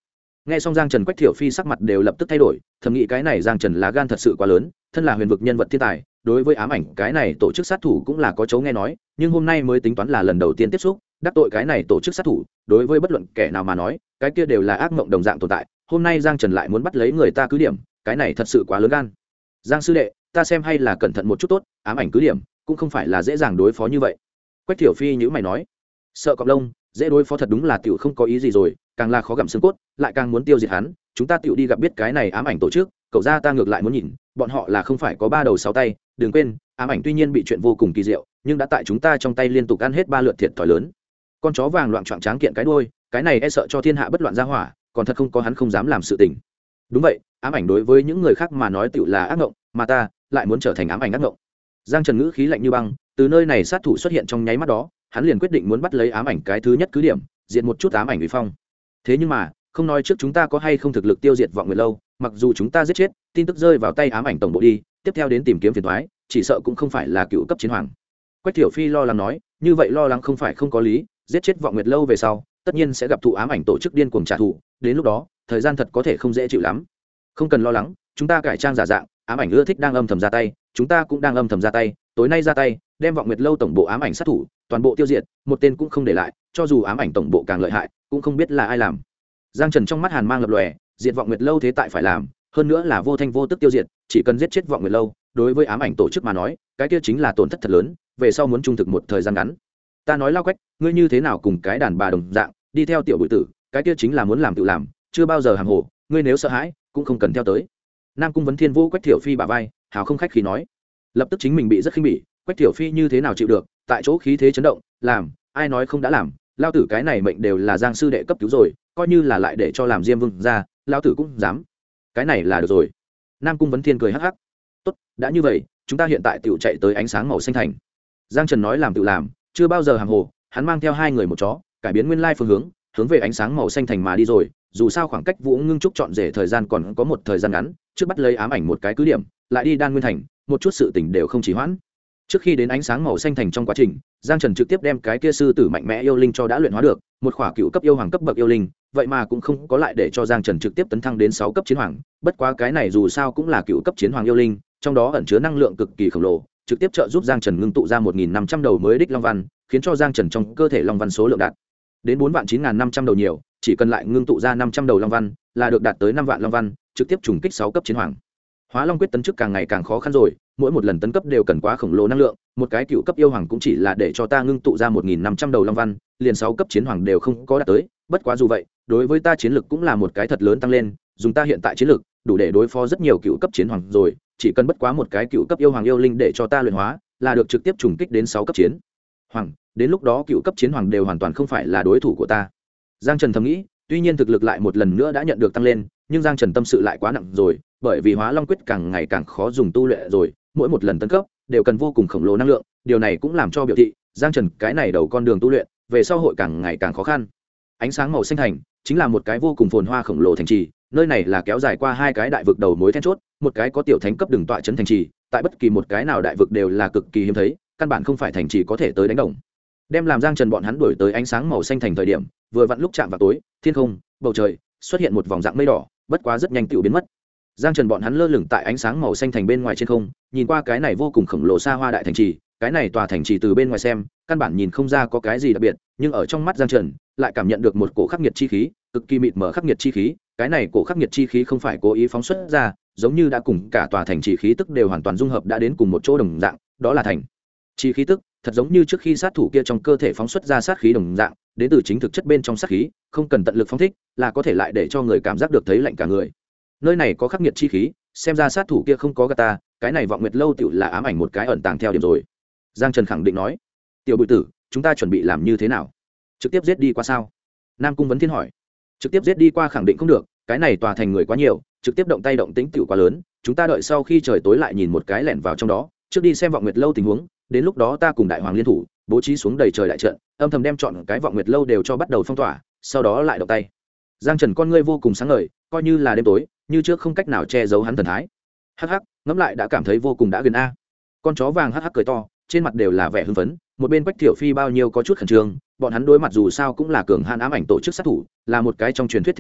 Nghe xong Giang Trần, Quách Thiểu Phi sắc mặt đều lập tức thay đổi, thầm nghĩ cái này Giang Trần là gan thật sự quá lớn, thân là huyền vực nhân vật thiên tài, đối với ám ảnh cái này tổ chức sát thủ cũng là có chấu nghe nói, nhưng hôm nay mới tính toán là lần đầu tiên tiếp xúc, đắc tội cái này tổ chức sát thủ, đối với bất luận kẻ nào mà nói, cái kia đều là ác mộng đồng dạng tồn tại, hôm nay Giang Trần lại muốn bắt lấy người ta cứ điểm, cái này thật sự quá lớn gan. Giang sư đệ, ta xem hay là cẩn thận một chút tốt, ám ảnh cứ điểm cũng không phải là dễ dàng đối phó như vậy. Quách Thiểu Phi nhíu mày nói, sợ cọp lông, dễ đối phó thật đúng là tiểu không có ý gì rồi, càng là khó gặm xương cốt, lại càng muốn tiêu diệt hắn, chúng ta tiểu đi gặp biết cái này ám ảnh tổ chức, cậu ra ta ngược lại muốn nhìn, bọn họ là không phải có 3 đầu 6 tay, đừng quên, ám ảnh tuy nhiên bị chuyện vô cùng kỳ diệu, nhưng đã tại chúng ta trong tay liên tục ăn hết 3 lượt thiệt thòi lớn. Con chó vàng loạn choạng tráng kiện cái đuôi, cái này e sợ cho thiên hạ bất loạn ra hỏa, còn thật không có hắn không dám làm sự tình. Đúng vậy, ám ảnh đối với những người khác mà nói tiểu là ác ngộng, mà ta lại muốn trở thành ám ảnh ác ngộng. Giang Trần ngữ khí lạnh như băng, từ nơi này sát thủ xuất hiện trong nháy mắt đó, hắn liền quyết định muốn bắt lấy ám ảnh cái thứ nhất cứ điểm, diệt một chút ám ảnh uy phong. Thế nhưng mà, không nói trước chúng ta có hay không thực lực tiêu diệt Vọng Nguyệt lâu, mặc dù chúng ta giết chết, tin tức rơi vào tay ám ảnh tổng bộ đi, tiếp theo đến tìm kiếm phiền toái, chỉ sợ cũng không phải là cựu cấp chiến hoàng. Quách Thiểu Phi lo lắng nói, như vậy lo lắng không phải không có lý, giết chết Vọng Nguyệt lâu về sau, tất nhiên sẽ gặp thụ ám ảnh tổ chức điên cuồng trả thù, đến lúc đó, thời gian thật có thể không dễ chịu lắm. Không cần lo lắng, chúng ta cải trang giả dạng, ám ảnh ưa thích đang âm thầm ra tay, chúng ta cũng đang âm thầm ra tay, tối nay ra tay, đem Vọng Nguyệt lâu tổng bộ ám ảnh sát thủ toàn bộ tiêu diệt, một tên cũng không để lại, cho dù ám ảnh tổng bộ càng lợi hại, cũng không biết là ai làm. Giang Trần trong mắt hàn mang lập lòe, diệt Vọng Nguyệt lâu thế tại phải làm, hơn nữa là vô thanh vô tức tiêu diệt, chỉ cần giết chết Vọng Nguyệt lâu, đối với ám ảnh tổ chức mà nói, cái kia chính là tổn thất thật lớn, về sau muốn trung thực một thời gian ngắn. Ta nói Lao Quách, ngươi như thế nào cùng cái đàn bà đồng dạng, đi theo tiểu bội tử, cái kia chính là muốn làm tự làm, chưa bao giờ hàm hồ, ngươi nếu sợ hãi, cũng không cần theo tới. Nam Cung Vấn Thiên vô Quách Thiểu Phi bả vai, hào không khách khí nói, lập tức chính mình bị rất khinh bỉ, Quách Thiểu Phi như thế nào chịu được, tại chỗ khí thế chấn động, làm, ai nói không đã làm, lao tử cái này mệnh đều là Giang sư đệ cấp cứu rồi, coi như là lại để cho làm Diêm Vương ra, lao tử cũng dám. Cái này là được rồi. Nam Cung Vấn Thiên cười hắc hắc. Tốt, đã như vậy, chúng ta hiện tại tiểu chạy tới ánh sáng màu xanh thành. Giang Trần nói làm tự làm, chưa bao giờ hàng hồ, hắn mang theo 2 người một chó, cải biến nguyên lai phương hướng về ánh sáng màu xanh thành mà đi rồi, dù sao khoảng cách Vũ Ngưng Trúc chọn rể thời gian còn có một thời gian ngắn, trước bắt lấy ám ảnh một cái cứ điểm, lại đi Đan Nguyên thành, một chút sự tình đều không trì hoãn. Trước khi đến ánh sáng màu xanh thành trong quá trình, Giang Trần trực tiếp đem cái kia sư tử mạnh mẽ yêu linh cho đã luyện hóa được, một khỏa cựu cấp yêu hoàng cấp bậc yêu linh, vậy mà cũng không có lại để cho Giang Trần trực tiếp tấn thăng đến 6 cấp chiến hoàng, bất quá cái này dù sao cũng là cựu cấp chiến hoàng yêu linh, trong đó ẩn chứa năng lượng cực kỳ khổng lồ, trực tiếp trợ giúp Giang Trần ngưng tụ ra 1500 đầu mới đích long văn, khiến cho Giang Trần trong cơ thể long văn số lượng đạt đến 49500 đầu nhiều, chỉ cần lại ngưng tụ ra 500 đầu long văn, là được đạt tới 5 vạn long văn, trực tiếp trùng kích 6 cấp chiến hoàng. Hóa Long quyết tấn chức càng ngày càng khó khăn rồi, mỗi một lần tấn cấp đều cần quá khổng lồ năng lượng, một cái cựu cấp yêu hoàng cũng chỉ là để cho ta ngưng tụ ra 1500 đầu long văn, liền 6 cấp chiến hoàng đều không có đạt tới, bất quá dù vậy, đối với ta chiến lực cũng là một cái thật lớn tăng lên, dùng ta hiện tại chiến lực, đủ để đối phó rất nhiều cựu cấp chiến hoàng rồi, chỉ cần bất quá một cái cựu cấp yêu hoàng yêu linh để cho ta luyện hóa, là được trực tiếp trùng kích đến 6 cấp chiến hoàng, đến lúc đó cựu cấp chiến hoàng đều hoàn toàn không phải là đối thủ của ta. Giang Trần thầm nghĩ, tuy nhiên thực lực lại một lần nữa đã nhận được tăng lên, nhưng Giang Trần tâm sự lại quá nặng rồi, bởi vì Hóa Long quyết càng ngày càng khó dùng tu luyện rồi, mỗi một lần tấn cấp đều cần vô cùng khổng lồ năng lượng, điều này cũng làm cho biểu thị Giang Trần cái này đầu con đường tu luyện về sau hội càng ngày càng khó khăn. Ánh sáng màu xanh thành chính là một cái vô cùng phồn hoa khổng lồ thành trì, nơi này là kéo dài qua 2 cái đại vực đầu mối then chốt, một cái có tiểu thánh cấp đường tọa trấn thành trì, tại bất kỳ một cái nào đại vực đều là cực kỳ hiếm thấy, căn bản không phải thành trì có thể tới đánh đồng. Đem làm Giang Trần bọn hắn đuổi tới ánh sáng màu xanh thành thời điểm, vừa vặn lúc chạm vào tối, thiên không, bầu trời xuất hiện một vòng dạng mây đỏ, bất quá rất nhanh tựu biến mất. Giang Trần bọn hắn lơ lửng tại ánh sáng màu xanh thành bên ngoài trên không, nhìn qua cái này vô cùng khổng lồ xa hoa đại thành trì, cái này tòa thành trì từ bên ngoài xem, căn bản nhìn không ra có cái gì đặc biệt, nhưng ở trong mắt Giang Trần, lại cảm nhận được một cổ khắc nghiệt chi khí, cực kỳ mịt mờ khắc nghiệt chi khí, cái này cổ khắc nghiệt chi khí không phải cố ý phóng xuất ra, giống như đã cùng cả tòa thành trì khí tức đều hoàn toàn dung hợp đã đến cùng một chỗ đồng dạng, đó là thành trì khí tức, thật giống như trước khi sát thủ kia trong cơ thể phóng xuất ra sát khí đồng dạng, đến từ chính thực chất bên trong sát khí, không cần tận lực phóng thích, là có thể lại để cho người cảm giác được thấy lạnh cả người. Nơi này có khắc nghiệt chi khí, xem ra sát thủ kia không có gạt ta, cái này Vọng Nguyệt lâu tựu là ám ảnh một cái ẩn tàng theo điểm rồi. Giang Trần khẳng định nói, tiểu bụi tử, chúng ta chuẩn bị làm như thế nào? Trực tiếp giết đi qua sao? Nam Cung Vấn Thiên hỏi. Trực tiếp giết đi qua khẳng định không được, cái này tòa thành người quá nhiều, trực tiếp động tay động tính tựu quá lớn, chúng ta đợi sau khi trời tối lại nhìn một cái lẻn vào trong đó, trước đi xem Vọng Nguyệt lâu tình huống, đến lúc đó ta cùng đại hoàng liên thủ, bố trí xuống đầy trời đại trận, âm thầm đem chọn cái Vọng Nguyệt lâu đều cho bắt đầu phong tỏa, sau đó lại động tay. Giang Trần con ngươi vô cùng sáng ngời, coi như là đêm tối, như trước không cách nào che giấu hắn thần thái. Hắc hắc, ngẫm lại đã cảm thấy vô cùng đã gần a. Con chó vàng hắc hắc cười to, trên mặt đều là vẻ hưng phấn, một bên Quách Thiểu Phi bao nhiêu có chút khẩn trương, bọn hắn đối mặt dù sao cũng là cường hãn ám ảnh tổ chức sát thủ, là một cái trong truyền thuyết thế lực,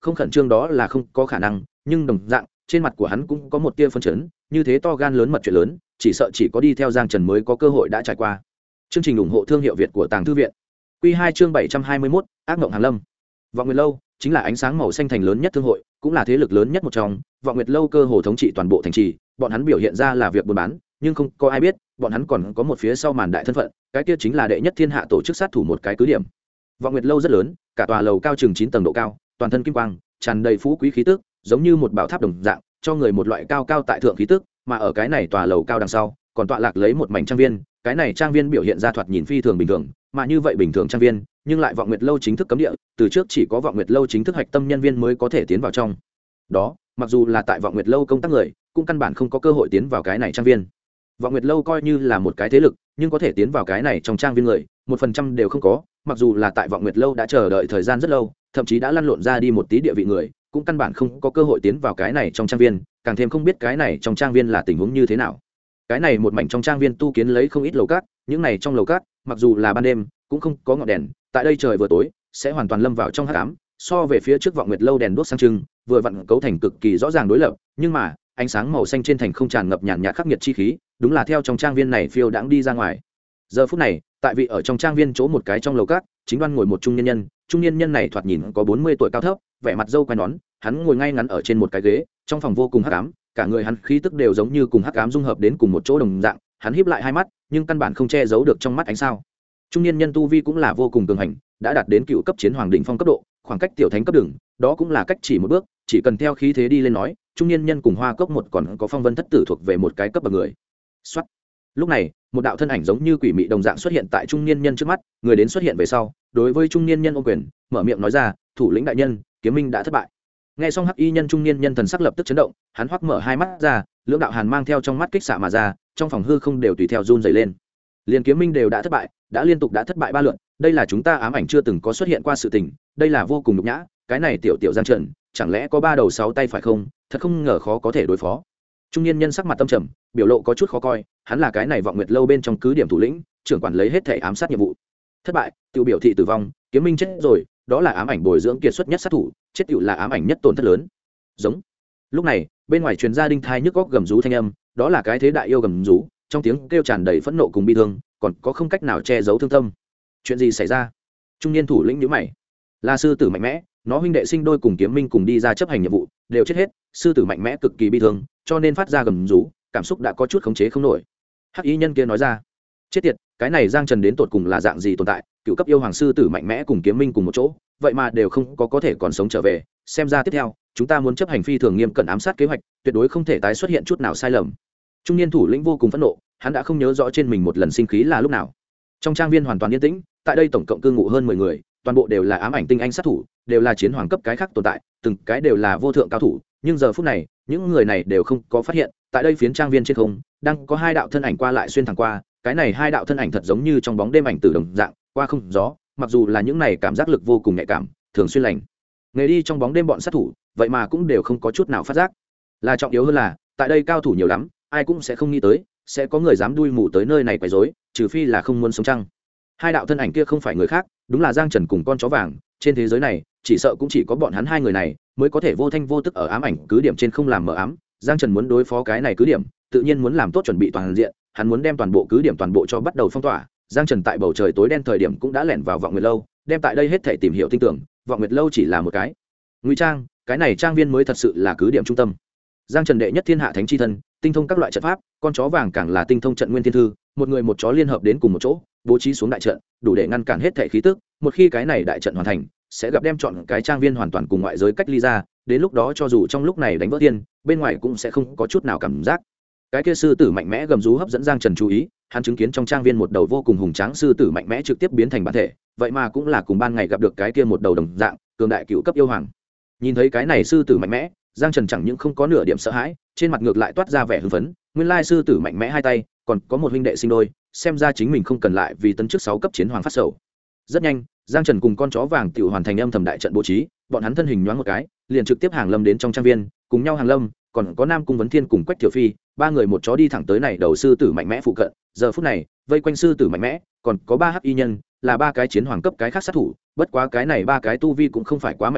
không khẩn trương đó là không có khả năng, nhưng đồng dạng trên mặt của hắn cũng có một tia phấn chấn, như thế to gan lớn mật chuyện lớn chỉ sợ chỉ có đi theo Giang Trần mới có cơ hội đã trải qua. Chương trình ủng hộ thương hiệu Việt của Tàng Thư viện. Quy 2 chương 721, ác mộng Hàn Lâm. Vọng Nguyệt lâu chính là ánh sáng màu xanh thành lớn nhất thương hội, cũng là thế lực lớn nhất một trong. Vọng Nguyệt lâu cơ hồ thống trị toàn bộ thành trì, bọn hắn biểu hiện ra là việc buôn bán, nhưng không có ai biết, bọn hắn còn có một phía sau màn đại thân phận, cái kia chính là đệ nhất thiên hạ tổ chức sát thủ một cái cứ điểm. Vọng Nguyệt lâu rất lớn, cả tòa lầu cao chừng 9 tầng độ cao, toàn thân kim quang, tràn đầy phú quý khí tức, giống như một bảo tháp đồng dạng, cho người một loại cao cao tại thượng khí tức, mà ở cái này tòa lầu cao đằng sau, còn tọa lạc lấy một mảnh trang viên, cái này trang viên biểu hiện ra thoạt nhìn phi thường bình thường, mà như vậy bình thường trang viên, nhưng lại Vọng Nguyệt lâu chính thức cấm địa, từ trước chỉ có Vọng Nguyệt lâu chính thức hạch tâm nhân viên mới có thể tiến vào trong. Đó, mặc dù là tại Vọng Nguyệt lâu công tác người, cũng căn bản không có cơ hội tiến vào cái này trang viên. Vọng Nguyệt lâu coi như là một cái thế lực, nhưng có thể tiến vào cái này trong trang viên người, 1% đều không có, mặc dù là tại Vọng Nguyệt lâu đã chờ đợi thời gian rất lâu, thậm chí đã lăn lộn ra đi một tí địa vị người, cũng căn bản không có cơ hội tiến vào cái này trong trang viên, càng thêm không biết cái này trong trang viên là tình huống như thế nào. Cái này một mảnh trong trang viên tu kiến lấy không ít lầu cát, những này trong lầu cát, mặc dù là ban đêm, cũng không có ngọn đèn, tại đây trời vừa tối, sẽ hoàn toàn lâm vào trong hắc ám, so về phía trước Vọng Nguyệt lâu đèn đuốc sáng trưng, vừa vặn cấu thành cực kỳ rõ ràng đối lập, nhưng mà, ánh sáng màu xanh trên thành không tràn ngập nhàn nhạt khắc nghiệt chi khí, đúng là theo trong trang viên này phiêu đãng đi ra ngoài. Giờ phút này, tại vị ở trong trang viên chỗ một cái trong lầu cát, chính đoan ngồi một trung niên nhân, trung niên nhân này thoạt nhìn có 40 tuổi cao thấp, vẻ mặt râu quai nón, hắn ngồi ngay ngắn ở trên một cái ghế, trong phòng vô cùng hắc ám, cả người hắn khí tức đều giống như cùng hắc ám dung hợp đến cùng một chỗ đồng dạng, hắn híp lại hai mắt, nhưng căn bản không che giấu được trong mắt ánh sao. Trung niên nhân tu vi cũng là vô cùng cường hành, đã đạt đến cựu cấp chiến hoàng đỉnh phong cấp độ, khoảng cách tiểu thánh cấp đường, đó cũng là cách chỉ một bước, chỉ cần theo khí thế đi lên nói, trung niên nhân cùng Hoa Cốc một còn có Phong Vân thất tử thuộc về một cái cấp bậc người. Soát. Lúc này, một đạo thân ảnh giống như quỷ mị đồng dạng xuất hiện tại trung niên nhân trước mắt, người đến xuất hiện về sau, đối với trung niên nhân ôm quyền, mở miệng nói ra, "Thủ lĩnh đại nhân, kiếm minh đã thất bại." Nghe xong hắc y nhân trung niên nhân thần sắc lập tức chấn động, hắn hoắc mở hai mắt ra, lưỡng đạo hàn mang theo trong mắt kích xạ mà ra, trong phòng hư không đều tùy theo run rẩy lên. Liên kiếm minh đều đã thất bại, đã liên tục đã thất bại 3 lượt, đây là chúng ta ám ảnh chưa từng có xuất hiện qua sự tình, đây là vô cùng nhục nhã, cái này tiểu tiểu Giang Trần, chẳng lẽ có 3 đầu 6 tay phải không? Thật không ngờ khó có thể đối phó. Trung niên nhân sắc mặt tâm trầm, biểu lộ có chút khó coi, hắn là cái này Vọng Nguyệt lâu bên trong cứ điểm thủ lĩnh, trưởng quản lấy hết thảy ám sát nhiệm vụ. Thất bại, tiêu biểu thị tử vong, kiếm minh chết rồi, đó là ám ảnh bồi dưỡng kiệt xuất nhất sát thủ, chết tiểu là ám ảnh nhất tổn thất lớn. Giống. Lúc này, bên ngoài truyền ra đinh thai nhức góc gầm rú thanh âm, đó là cái thế đại yêu gầm rú, trong tiếng kêu tràn đầy phẫn nộ cùng bi thương, còn có không cách nào che giấu thương tâm. Chuyện gì xảy ra? Trung niên thủ lĩnh nhíu mày. Là sư tử mạnh mẽ, nó huynh đệ sinh đôi cùng kiếm minh cùng đi ra chấp hành nhiệm vụ, đều chết hết, sư tử mạnh mẽ cực kỳ bi thương, cho nên phát ra gầm rú, cảm xúc đã có chút khống chế không nổi. Hắc y nhân kia nói ra. Chết tiệt, cái này Giang Trần đến tột cùng là dạng gì tồn tại, cựu cấp yêu hoàng sư tử mạnh mẽ cùng kiếm minh cùng một chỗ, vậy mà đều không có thể còn sống trở về, xem ra tiếp theo chúng ta muốn chấp hành phi thường nghiêm cẩn ám sát kế hoạch, tuyệt đối không thể tái xuất hiện chút nào sai lầm. Trung niên thủ lĩnh vô cùng phẫn nộ, hắn đã không nhớ rõ trên mình một lần sinh khí là lúc nào. Trong trang viên hoàn toàn yên tĩnh, tại đây tổng cộng cư ngụ hơn 10 người, toàn bộ đều là ám ảnh tinh anh sát thủ, đều là chiến hoàng cấp cái khác tồn tại, từng cái đều là vô thượng cao thủ, nhưng giờ phút này, những người này đều không có phát hiện, tại đây phiến trang viên trên không, đang có 2 đạo thân ảnh qua lại xuyên thẳng qua, cái này 2 đạo thân ảnh thật giống như trong bóng đêm ảnh tử đồng dạng, qua không gió, mặc dù là những này cảm giác lực vô cùng nhạy cảm, thường xuyên lành nghề đi trong bóng đêm bọn sát thủ, vậy mà cũng đều không có chút nào phát giác. Là trọng yếu hơn là, tại đây cao thủ nhiều lắm, ai cũng sẽ không nghĩ tới sẽ có người dám đuôi mù tới nơi này quấy rối, trừ phi là không muốn sống chăng. 2 đạo thân ảnh kia không phải người khác, đúng là Giang Trần cùng con chó vàng, trên thế giới này, chỉ sợ cũng chỉ có bọn hắn 2 người này mới có thể vô thanh vô tức ở ám ảnh cứ điểm trên không làm mờ ám. Giang Trần muốn đối phó cái này cứ điểm, tự nhiên muốn làm tốt chuẩn bị toàn diện, hắn muốn đem toàn bộ cứ điểm toàn bộ cho bắt đầu phong tỏa. Giang Trần tại bầu trời tối đen thời điểm cũng đã lẻn vào Vọng Nguyệt lâu, đem tại đây hết thảy tìm hiểu tin tưởng, Vọng Nguyệt lâu chỉ là một cái ngụy trang, cái này trang viên mới thật sự là cứ điểm trung tâm. Giang Trần đệ nhất thiên hạ thánh chi thân, tinh thông các loại trận pháp, con chó vàng càng là tinh thông trận nguyên thiên thư, một người một chó liên hợp đến cùng một chỗ, bố trí xuống đại trận, đủ để ngăn cản hết thảy khí tức, một khi cái này đại trận hoàn thành, sẽ gặp đem chọn cái trang viên hoàn toàn cùng ngoại giới cách ly ra, đến lúc đó cho dù trong lúc này đánh vỡ thiên, bên ngoài cũng sẽ không có chút nào cảm giác. Cái kia sư tử mạnh mẽ gầm rú hấp dẫn Giang Trần chú ý, hắn chứng kiến trong trang viên một đầu vô cùng hùng tráng sư tử mạnh mẽ trực tiếp biến thành bản thể, vậy mà cũng là cùng ban ngày gặp được cái kia một đầu đồng dạng cường đại cựu cấp yêu hoàng. Nhìn thấy cái này sư tử mạnh mẽ, Giang Trần chẳng những không có nửa điểm sợ hãi, trên mặt ngược lại toát ra vẻ hưng phấn, nguyên lai sư tử mạnh mẽ 2 tay, còn có một huynh đệ sinh đôi, xem ra chính mình không cần lại vì tấn chức 6 cấp chiến hoàng phát sầu. Rất nhanh, Giang Trần cùng con chó vàng tiểu hoàn thành âm thầm đại trận bố trí, bọn hắn thân hình nhoáng một cái, liền trực tiếp hàng lâm đến trong trang viên, cùng nhau hàng lâm, còn có Nam Cung Vấn Thiên cùng Quách Tiểu Phi, 3 người một chó đi thẳng tới này đầu sư tử mạnh mẽ phụ cận. Giờ phút này, vây quanh sư tử mạnh mẽ, còn có 3 hắc y nhân, là 3 cái chiến hoàng cấp cái khác sát thủ, bất quá cái này 3 cái tu vi cũng không phải quá mạnh mẽ,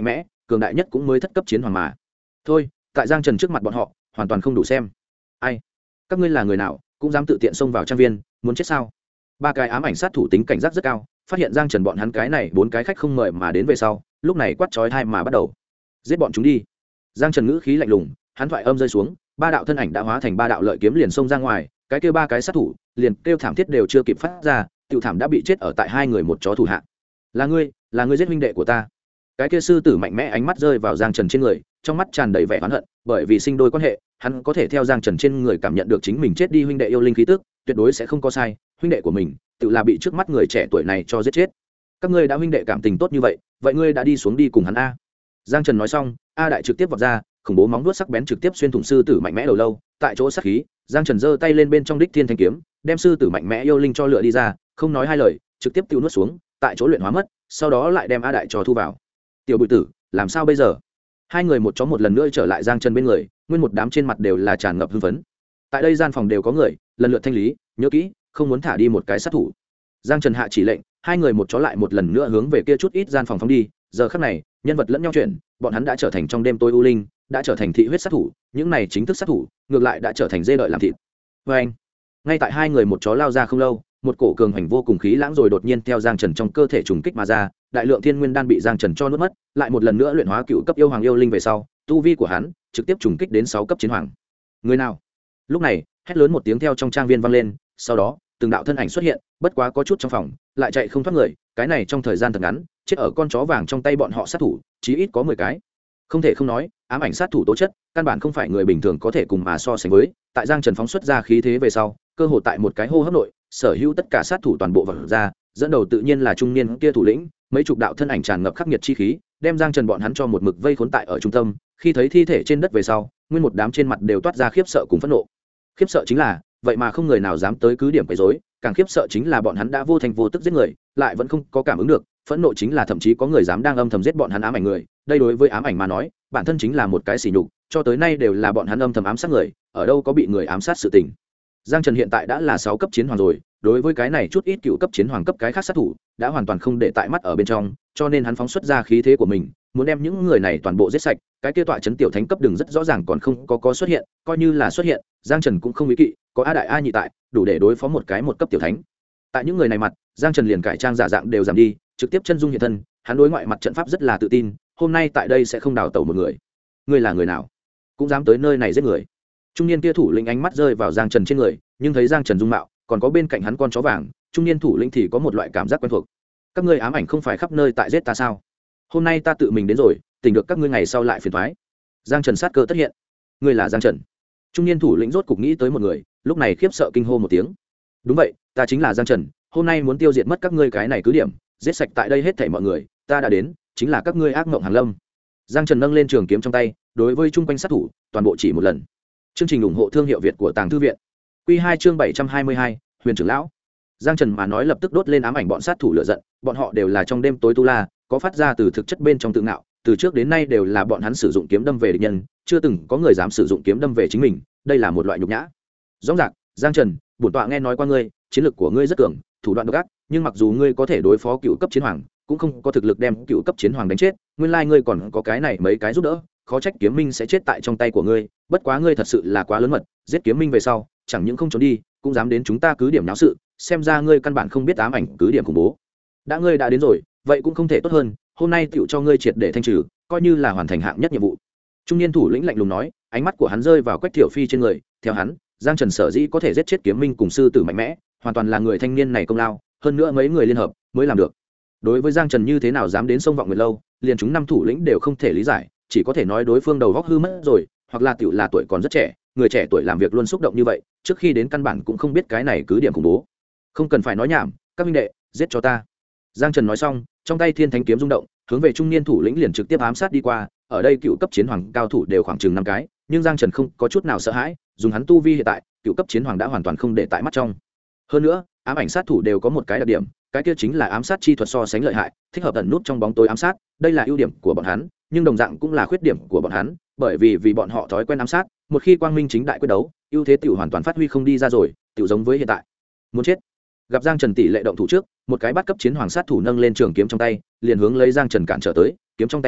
cường đại nhất cũng mới thất cấp chiến hoàng mà thôi. Tại Giang Trần trước mặt bọn họ hoàn toàn không đủ xem. Ai, các ngươi là người nào cũng dám tự tiện xông vào trang viên, muốn chết sao? Ba cái ám ảnh sát thủ tính cảnh giác rất cao, phát hiện Giang Trần bọn hắn cái này bốn cái khách không mời mà đến về sau, lúc này quát chói tai mà bắt đầu giết bọn chúng đi. Giang Trần ngữ khí lạnh lùng, hắn thoại âm rơi xuống, ba đạo thân ảnh đã hóa thành ba đạo lợi kiếm liền xông ra ngoài, cái kêu ba cái sát thủ liền kêu thảm thiết đều chưa kịp phát ra, tiểu thảm đã bị chết ở tại hai người một chó thủ hạ. Là ngươi giết huynh đệ của ta. Cái kia sư tử mạnh mẽ ánh mắt rơi vào Giang Trần trên người, trong mắt tràn đầy vẻ oán hận, bởi vì sinh đôi quan hệ, hắn có thể theo Giang Trần trên người cảm nhận được chính mình chết đi huynh đệ yêu linh khí tức, tuyệt đối sẽ không có sai, huynh đệ của mình tự là bị trước mắt người trẻ tuổi này cho giết chết. Các ngươi đã huynh đệ cảm tình tốt như vậy, vậy ngươi đã đi xuống đi cùng hắn a. Giang Trần nói xong, A Đại trực tiếp vọt ra, khủng bố móng vuốt sắc bén trực tiếp xuyên thủng sư tử mạnh mẽ đầu lâu, tại chỗ sát khí, Giang Trần giơ tay lên bên trong đích thiên thanh kiếm, đem sư tử mạnh mẽ yêu linh cho lựa đi ra, không nói hai lời, trực tiếp tiêu nuốt xuống, tại chỗ luyện hóa mất, sau đó lại đem A Đại cho thu vào. Tiểu Bụi Tử, làm sao bây giờ? Hai người một chó một lần nữa trở lại Giang Trần bên người, nguyên một đám trên mặt đều là tràn ngập hưng phấn. Tại đây gian phòng đều có người, lần lượt thanh lý, nhớ kỹ, không muốn thả đi một cái sát thủ. Giang Trần hạ chỉ lệnh, hai người một chó lại một lần nữa hướng về kia chút ít gian phòng phóng đi. Giờ khắc này, nhân vật lẫn nhau chuyển, bọn hắn đã trở thành trong đêm tối u linh, đã trở thành thị huyết sát thủ, những này chính thức sát thủ, ngược lại đã trở thành dê đợi làm thịt. Anh, ngay tại hai người một chó lao ra không lâu, một cổ cường hành vô cùng khí lãng rồi đột nhiên theo Giang Trần trong cơ thể trùng kích mà ra, đại lượng thiên nguyên đan bị Giang Trần cho nuốt mất, lại một lần nữa luyện hóa cựu cấp yêu hoàng yêu linh về sau, tu vi của hắn trực tiếp trùng kích đến 6 cấp chiến hoàng. Người nào? Lúc này, hét lớn một tiếng theo trong trang viên vang lên, sau đó, từng đạo thân ảnh xuất hiện, bất quá có chút trong phòng, lại chạy không thoát người, cái này trong thời gian thật ngắn, chết ở con chó vàng trong tay bọn họ sát thủ, chí ít có 10 cái. Không thể không nói, ám ảnh sát thủ tố chất, căn bản không phải người bình thường có thể cùng mà so sánh với, tại Giang Trần phóng xuất ra khí thế về sau, cơ hội tại một cái hô hấp nội, sở hữu tất cả sát thủ toàn bộ vọt ra, dẫn đầu tự nhiên là trung niên kia thủ lĩnh, mấy chục đạo thân ảnh tràn ngập khắc nghiệt chi khí, đem Giang Trần bọn hắn cho một mực vây khốn tại ở trung tâm, khi thấy thi thể trên đất về sau, nguyên một đám trên mặt đều toát ra khiếp sợ cùng phẫn nộ. Khiếp sợ chính là, vậy mà không người nào dám tới cứ điểm quấy rối, càng khiếp sợ chính là bọn hắn đã vô thành vô tức giết người, lại vẫn không có cảm ứng được, phẫn nộ chính là thậm chí có người dám đang âm thầm giết bọn hắn ám ảnh người, đây đối với ám ảnh mà nói, bản thân chính là một cái sỉ nhục, cho tới nay đều là bọn hắn âm thầm ám sát người, ở đâu có bị người ám sát sự tình. Giang Trần hiện tại đã là 6 cấp chiến hoàng rồi, đối với cái này chút ít cựu cấp chiến hoàng cấp cái khác sát thủ, đã hoàn toàn không để tại mắt ở bên trong, cho nên hắn phóng xuất ra khí thế của mình, muốn đem những người này toàn bộ giết sạch, cái kia tọa trấn tiểu thánh cấp đường rất rõ ràng còn không có xuất hiện, coi như là xuất hiện, Giang Trần cũng không ý kỵ, có A Đại A Nhị tại, đủ để đối phó một cái một cấp tiểu thánh. Tại những người này mặt, Giang Trần liền cải trang giả dạng đều giảm đi, trực tiếp chân dung hiện thân, hắn đối ngoại mặt trận pháp rất là tự tin, hôm nay tại đây sẽ không đào tẩu một người. Ngươi là người nào? Cũng dám tới nơi này giết người? Trung niên kia thủ lĩnh ánh mắt rơi vào Giang Trần trên người, nhưng thấy Giang Trần dung mạo, còn có bên cạnh hắn con chó vàng, trung niên thủ lĩnh thì có một loại cảm giác quen thuộc. Các ngươi ám ảnh không phải khắp nơi tại giết ta sao? Hôm nay ta tự mình đến rồi, tỉnh được các ngươi ngày sau lại phiền toái. Giang Trần sát cơ tất hiện. Ngươi là Giang Trần? Trung niên thủ lĩnh rốt cục nghĩ tới một người, lúc này khiếp sợ kinh hô một tiếng. Đúng vậy, ta chính là Giang Trần, hôm nay muốn tiêu diệt mất các ngươi cái này cứ điểm, giết sạch tại đây hết thảy mọi người, ta đã đến, chính là các ngươi ác mộng hàng lâm. Giang Trần nâng lên trường kiếm trong tay, đối với chung quanh sát thủ, toàn bộ chỉ một lần. Chương trình ủng hộ thương hiệu Việt của Tàng Thư viện. Quy 2 chương 722, Huyền trưởng lão. Giang Trần mà nói lập tức đốt lên ám ảnh bọn sát thủ lửa giận, bọn họ đều là trong đêm tối tu la, có phát ra từ thực chất bên trong tự ngạo, từ trước đến nay đều là bọn hắn sử dụng kiếm đâm về địch nhân, chưa từng có người dám sử dụng kiếm đâm về chính mình, đây là một loại nhục nhã. Rõ ràng, Giang Trần, bổn tọa nghe nói qua ngươi, chiến lược của ngươi rất cường, thủ đoạn độc ác, nhưng mặc dù ngươi có thể đối phó cựu cấp chiến hoàng, cũng không có thực lực đem cựu cấp chiến hoàng đánh chết, nguyên lai ngươi còn có cái này mấy cái giúp đỡ, khó trách kiếm minh sẽ chết tại trong tay của ngươi, bất quá ngươi thật sự là quá lớn mật, giết kiếm minh về sau, chẳng những không trốn đi, cũng dám đến chúng ta cứ điểm náo sự, xem ra ngươi căn bản không biết ám ảnh cứ điểm khủng bố. Đã ngươi đã đến rồi, vậy cũng không thể tốt hơn, hôm nay tựu cho ngươi triệt để thanh trừ, coi như là hoàn thành hạng nhất nhiệm vụ. Trung niên thủ lĩnh lạnh lùng nói, ánh mắt của hắn rơi vào Quách Thiểu Phi trên người, theo hắn, Giang Trần sở dĩ có thể giết chết kiếm minh cùng sư tử mạnh mẽ, hoàn toàn là người thanh niên này công lao, hơn nữa mấy người liên hợp mới làm được. Đối với Giang Trần như thế nào dám đến sông Vọng Nguyệt lâu, liền chúng năm thủ lĩnh đều không thể lý giải, chỉ có thể nói đối phương đầu óc hư mất rồi, hoặc là tiểu là tuổi còn rất trẻ, người trẻ tuổi làm việc luôn xúc động như vậy, trước khi đến căn bản cũng không biết cái này cứ điểm khủng bố. Không cần phải nói nhảm, các minh đệ, giết cho ta. Giang Trần nói xong, trong tay thiên thánh kiếm rung động, hướng về trung niên thủ lĩnh liền trực tiếp ám sát đi qua, ở đây cựu cấp chiến hoàng cao thủ đều khoảng chừng 5 cái, nhưng Giang Trần không có chút nào sợ hãi, dùng hắn tu vi hiện tại, cựu cấp chiến hoàng đã hoàn toàn không để tại mắt trong. Hơn nữa, ám ảnh sát thủ đều có một cái đặc điểm, cái kia chính là ám sát chi thuật so sánh lợi hại, thích hợp ẩn nút trong bóng tối ám sát, đây là ưu điểm của bọn hắn, nhưng đồng dạng cũng là khuyết điểm của bọn hắn, bởi vì bọn họ thói quen ám sát, một khi quang minh chính đại quyết đấu, ưu thế tiểu hoàn toàn phát huy không đi ra rồi, tiểu giống với hiện tại. Muốn chết. Gặp Giang Trần tỷ lệ động thủ trước, một cái bắt cấp chiến hoàng sát thủ nâng lên trường kiếm trong tay, liền hướng lấy Giang Trần cản trở tới, kiếm trong tay hắn,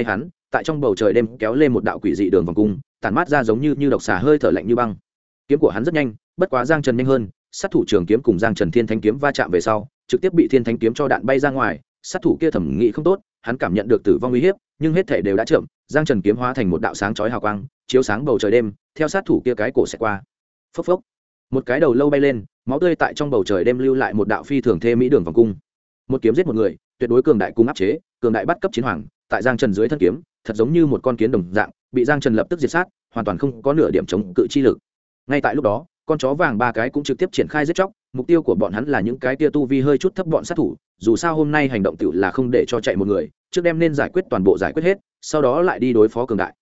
tại trong bầu trời đêm kéo lên một đạo quỷ dị đường vòng cung, tản mát ra giống như độc xà hơi thở lạnh như băng. Kiếm của hắn rất nhanh, bất quá Giang Trần nhanh hơn, sát thủ trường kiếm cùng Giang Trần Thiên Thánh kiếm va chạm về sau, trực tiếp bị Thiên Thánh kiếm cho đạn bay ra ngoài. Sát thủ kia thẩm nghĩ không tốt, hắn cảm nhận được tử vong uy hiếp, nhưng hết thể đều đã chậm. Giang Trần kiếm hóa thành một đạo sáng chói hào quang, chiếu sáng bầu trời đêm, theo sát thủ kia cái cổ sẽ qua. Phốc phốc, một cái đầu lâu bay lên, máu tươi tại trong bầu trời đêm lưu lại một đạo phi thường thê mỹ đường vòng cung. Một kiếm giết một người, tuyệt đối cường đại cung áp chế, cường đại bắt cấp chiến hoàng, tại Giang Trần dưới thân kiếm, thật giống như một con kiến đồng dạng, bị Giang Trần lập tức diệt sát, hoàn toàn không có nửa điểm chống cự chi lực. Ngay tại lúc đó, con chó vàng ba cái cũng trực tiếp triển khai giết chóc, mục tiêu của bọn hắn là những cái tia tu vi hơi chút thấp bọn sát thủ, dù sao hôm nay hành động tự là không để cho chạy một người, trước đem nên giải quyết toàn bộ giải quyết hết, sau đó lại đi đối phó cường đại.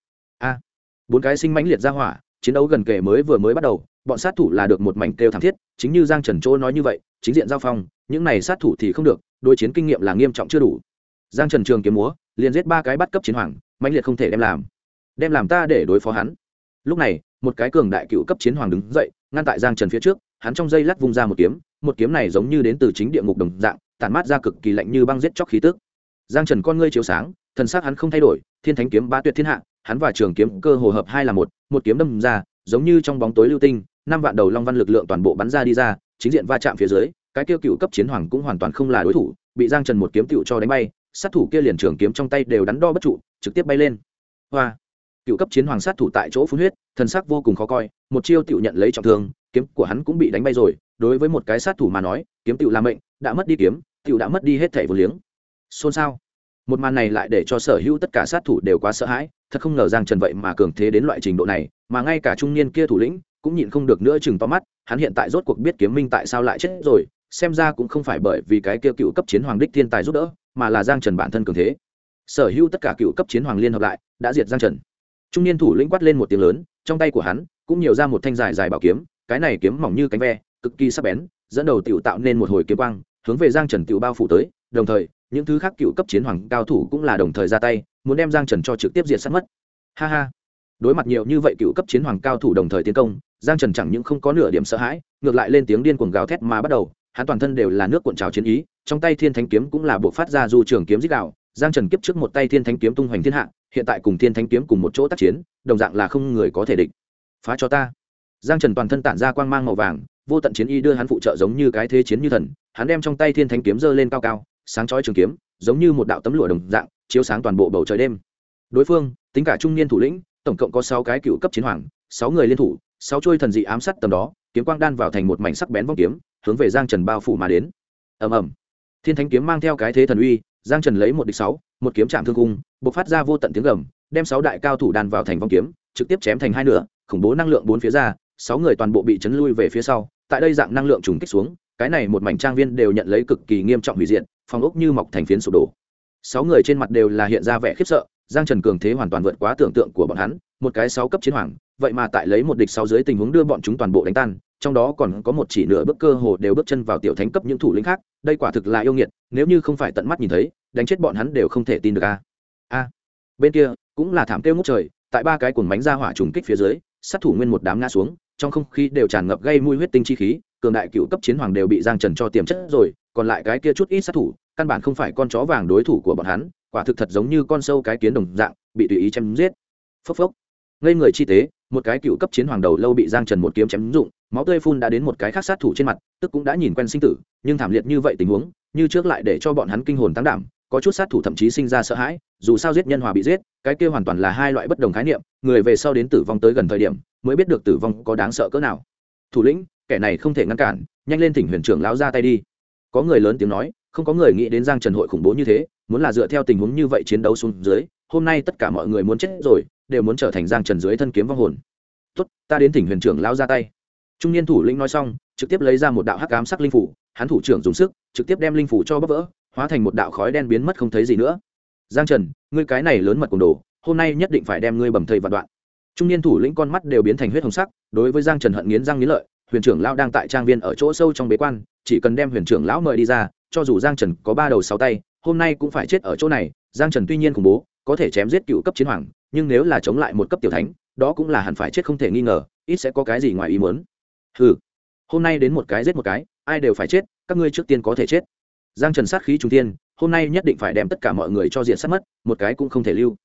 Bốn cái sinh mãnh liệt ra hỏa, chiến đấu gần kề vừa mới bắt đầu, bọn sát thủ là được một mảnh kêu thảm thiết, chính như Giang Trần Chỗ nói như vậy, chính diện giao phong, những này sát thủ thì không được, đối chiến kinh nghiệm là nghiêm trọng chưa đủ. Giang Trần trường kiếm múa, liền giết ba cái bắt cấp chiến hoàng, mãnh liệt không thể đem làm ta để đối phó hắn. Lúc này, một cái cường đại cựu cấp chiến hoàng đứng dậy, ngăn tại Giang Trần phía trước, hắn trong dây lát vung ra một kiếm này giống như đến từ chính địa ngục đồng dạng, tản mát ra cực kỳ lạnh như băng giết chóc khí tức. Giang Trần con ngươi chiếu sáng, thần sắc hắn không thay đổi, Thiên Thánh kiếm ba tuyệt thiên hạ, hắn và trường kiếm cơ hồ hợp hai là một kiếm đâm ra, giống như trong bóng tối lưu tinh, 5 vạn đầu long văn lực lượng toàn bộ bắn ra đi ra, chính diện va chạm phía dưới, cái kia cựu cấp chiến hoàng cũng hoàn toàn không là đối thủ, bị Giang Trần một kiếm tựu cho đánh bay, sát thủ kia liền trường kiếm trong tay đều đắn đo bất trụ, trực tiếp bay lên. Hoa! Cựu cấp chiến hoàng sát thủ tại chỗ phun huyết, thần sắc vô cùng khó coi, một chiêu tựu nhận lấy trọng thương, kiếm của hắn cũng bị đánh bay rồi, đối với một cái sát thủ mà nói, kiếm tựu là mệnh, đã mất đi kiếm, tựu đã mất đi hết thảy vô liếng. Xôn xao. Một màn này lại để cho sở hữu tất cả sát thủ đều quá sợ hãi, thật không ngờ Giang Trần vậy mà cường thế đến loại trình độ này, mà ngay cả trung niên kia thủ lĩnh cũng nhịn không được nữa chừng to mắt, hắn hiện tại rốt cuộc biết Kiếm Minh tại sao lại chết rồi, xem ra cũng không phải bởi vì cái kia cựu cấp chiến hoàng đích thiên tài giúp đỡ, mà là Giang Trần bản thân cường thế. Sở hữu tất cả cựu cấp chiến hoàng liên hợp lại, đã diệt Giang Trần. Trung niên thủ lĩnh quát lên một tiếng lớn, trong tay của hắn cũng nhiều ra một thanh dài dài bảo kiếm, cái này kiếm mỏng như cánh ve, cực kỳ sắc bén, dẫn đầu tiểu tạo nên một hồi kiếm quang, hướng về Giang Trần tiểu bao phủ tới, đồng thời, những thứ khác cựu cấp chiến hoàng cao thủ cũng là đồng thời ra tay, muốn đem Giang Trần cho trực tiếp diệt sát mất. Ha ha. Đối mặt nhiều như vậy cựu cấp chiến hoàng cao thủ đồng thời tiến công, Giang Trần chẳng những không có nửa điểm sợ hãi, ngược lại lên tiếng điên cuồng gào thét mà bắt đầu, hắn toàn thân đều là nước cuộn trào chiến ý, trong tay Thiên Thánh kiếm cũng là buộc phát ra du trường kiếm rít gào. Giang Trần kiếp trước một tay Thiên Thánh kiếm tung hoành thiên hạ, hiện tại cùng Thiên Thánh kiếm cùng một chỗ tác chiến, đồng dạng là không người có thể địch. Phá cho ta. Giang Trần toàn thân tản ra quang mang màu vàng, vô tận chiến ý đưa hắn phụ trợ giống như cái thế chiến như thần, hắn đem trong tay Thiên Thánh kiếm giơ lên cao cao, sáng chói trường kiếm, giống như một đạo tấm lụa đồng dạng, chiếu sáng toàn bộ bầu trời đêm. Đối phương, tính cả trung niên thủ lĩnh, tổng cộng có 6 cái cựu cấp chiến hoàng, 6 người liên thủ, 6 chuôi thần dị ám sát tầm đó, kiếm quang đan vào thành một mảnh sắc bén vong kiếm, hướng về Giang Trần bao phủ mà đến. Ầm ầm. Thiên Thánh kiếm mang theo cái thế thần uy, Giang Trần lấy 1 địch 6, một kiếm chạm thương cung, bộc phát ra vô tận tiếng gầm, đem 6 đại cao thủ đan vào thành vong kiếm, trực tiếp chém thành hai nửa, khủng bố năng lượng bốn phía ra, 6 người toàn bộ bị chấn lui về phía sau. Tại đây dạng năng lượng trùng kích xuống, cái này một mảnh trang viên đều nhận lấy cực kỳ nghiêm trọng hủy diệt, phòng ốc như mọc thành phiến sụp đổ. 6 người trên mặt đều là hiện ra vẻ khiếp sợ, Giang Trần cường thế hoàn toàn vượt quá tưởng tượng của bọn hắn, một cái 6 cấp chiến hoàng, vậy mà tại lấy 1 địch 6 dưới tình huống đưa bọn chúng toàn bộ đánh tan, trong đó còn có một chỉ nửa bước cơ hồ đều bước chân vào tiểu thánh cấp những thủ lĩnh khác, đây quả thực là yêu nghiệt, nếu như không phải tận mắt nhìn thấy, đánh chết bọn hắn đều không thể tin được a. Bên kia cũng là thảm kêu ngút trời, tại 3 cái cuồng bánh ra hỏa trùng kích phía dưới, sát thủ nguyên một đám ngã xuống, trong không khí đều tràn ngập gây mùi huyết tinh chi khí, cường đại cựu cấp chiến hoàng đều bị Giang Trần cho tiềm chất rồi, còn lại cái kia chút ít sát thủ, căn bản không phải con chó vàng đối thủ của bọn hắn, quả thực thật giống như con sâu cái kiến đồng dạng, bị tùy ý chém giết. Phốc phốc. Ngây người chi tế, một cái cựu cấp chiến hoàng đầu lâu bị Giang Trần một kiếm chém rụng, máu tươi phun đã đến một cái khác sát thủ trên mặt, tức cũng đã nhìn quen sinh tử, nhưng thảm liệt như vậy tình huống, như trước lại để cho bọn hắn kinh hồn tăng đảm, có chút sát thủ thậm chí sinh ra sợ hãi, dù sao giết nhân hòa bị giết, cái kia hoàn toàn là hai loại bất đồng khái niệm, người về sau đến tử vong tới gần thời điểm, mới biết được tử vong có đáng sợ cỡ nào. Thủ lĩnh, kẻ này không thể ngăn cản, nhanh lên thỉnh Huyền trưởng lão ra tay đi. Có người lớn tiếng nói, không có người nghĩ đến Giang Trần hội khủng bố như thế, muốn là dựa theo tình huống như vậy chiến đấu xuống dưới, hôm nay tất cả mọi người muốn chết rồi, đều muốn trở thành Giang Trần dưới thân kiếm vong hồn. Tốt, ta đến thỉnh Huyền trưởng lão ra tay. Trung niên thủ lĩnh nói xong, trực tiếp lấy ra một đạo hắc ám sắc linh phủ, hắn thủ trưởng dùng sức, trực tiếp đem linh phủ cho bóp vỡ, hóa thành một đạo khói đen biến mất không thấy gì nữa. Giang Trần, ngươi cái này lớn mật cùng đồ, hôm nay nhất định phải đem ngươi bầm thây vạn đoạn. Trung niên thủ lĩnh con mắt đều biến thành huyết hồng sắc, đối với Giang Trần hận nghiến răng nghiến lợi. Huyền trưởng lão đang tại trang viên ở chỗ sâu trong bế quan, chỉ cần đem Huyền trưởng lão mời đi ra, cho dù Giang Trần có 3 đầu 6 tay, hôm nay cũng phải chết ở chỗ này. Giang Trần tuy nhiên khủng bố, có thể chém giết cựu cấp chiến hoàng, nhưng nếu là chống lại một cấp tiểu thánh, đó cũng là hẳn phải chết không thể nghi ngờ, ít sẽ có cái gì ngoài ý muốn. Hừ, hôm nay đến một cái giết một cái, ai đều phải chết, các ngươi trước tiên có thể chết. Giang Trần sát khí trung tiên, hôm nay nhất định phải đem tất cả mọi người cho diện sát mất, một cái cũng không thể lưu.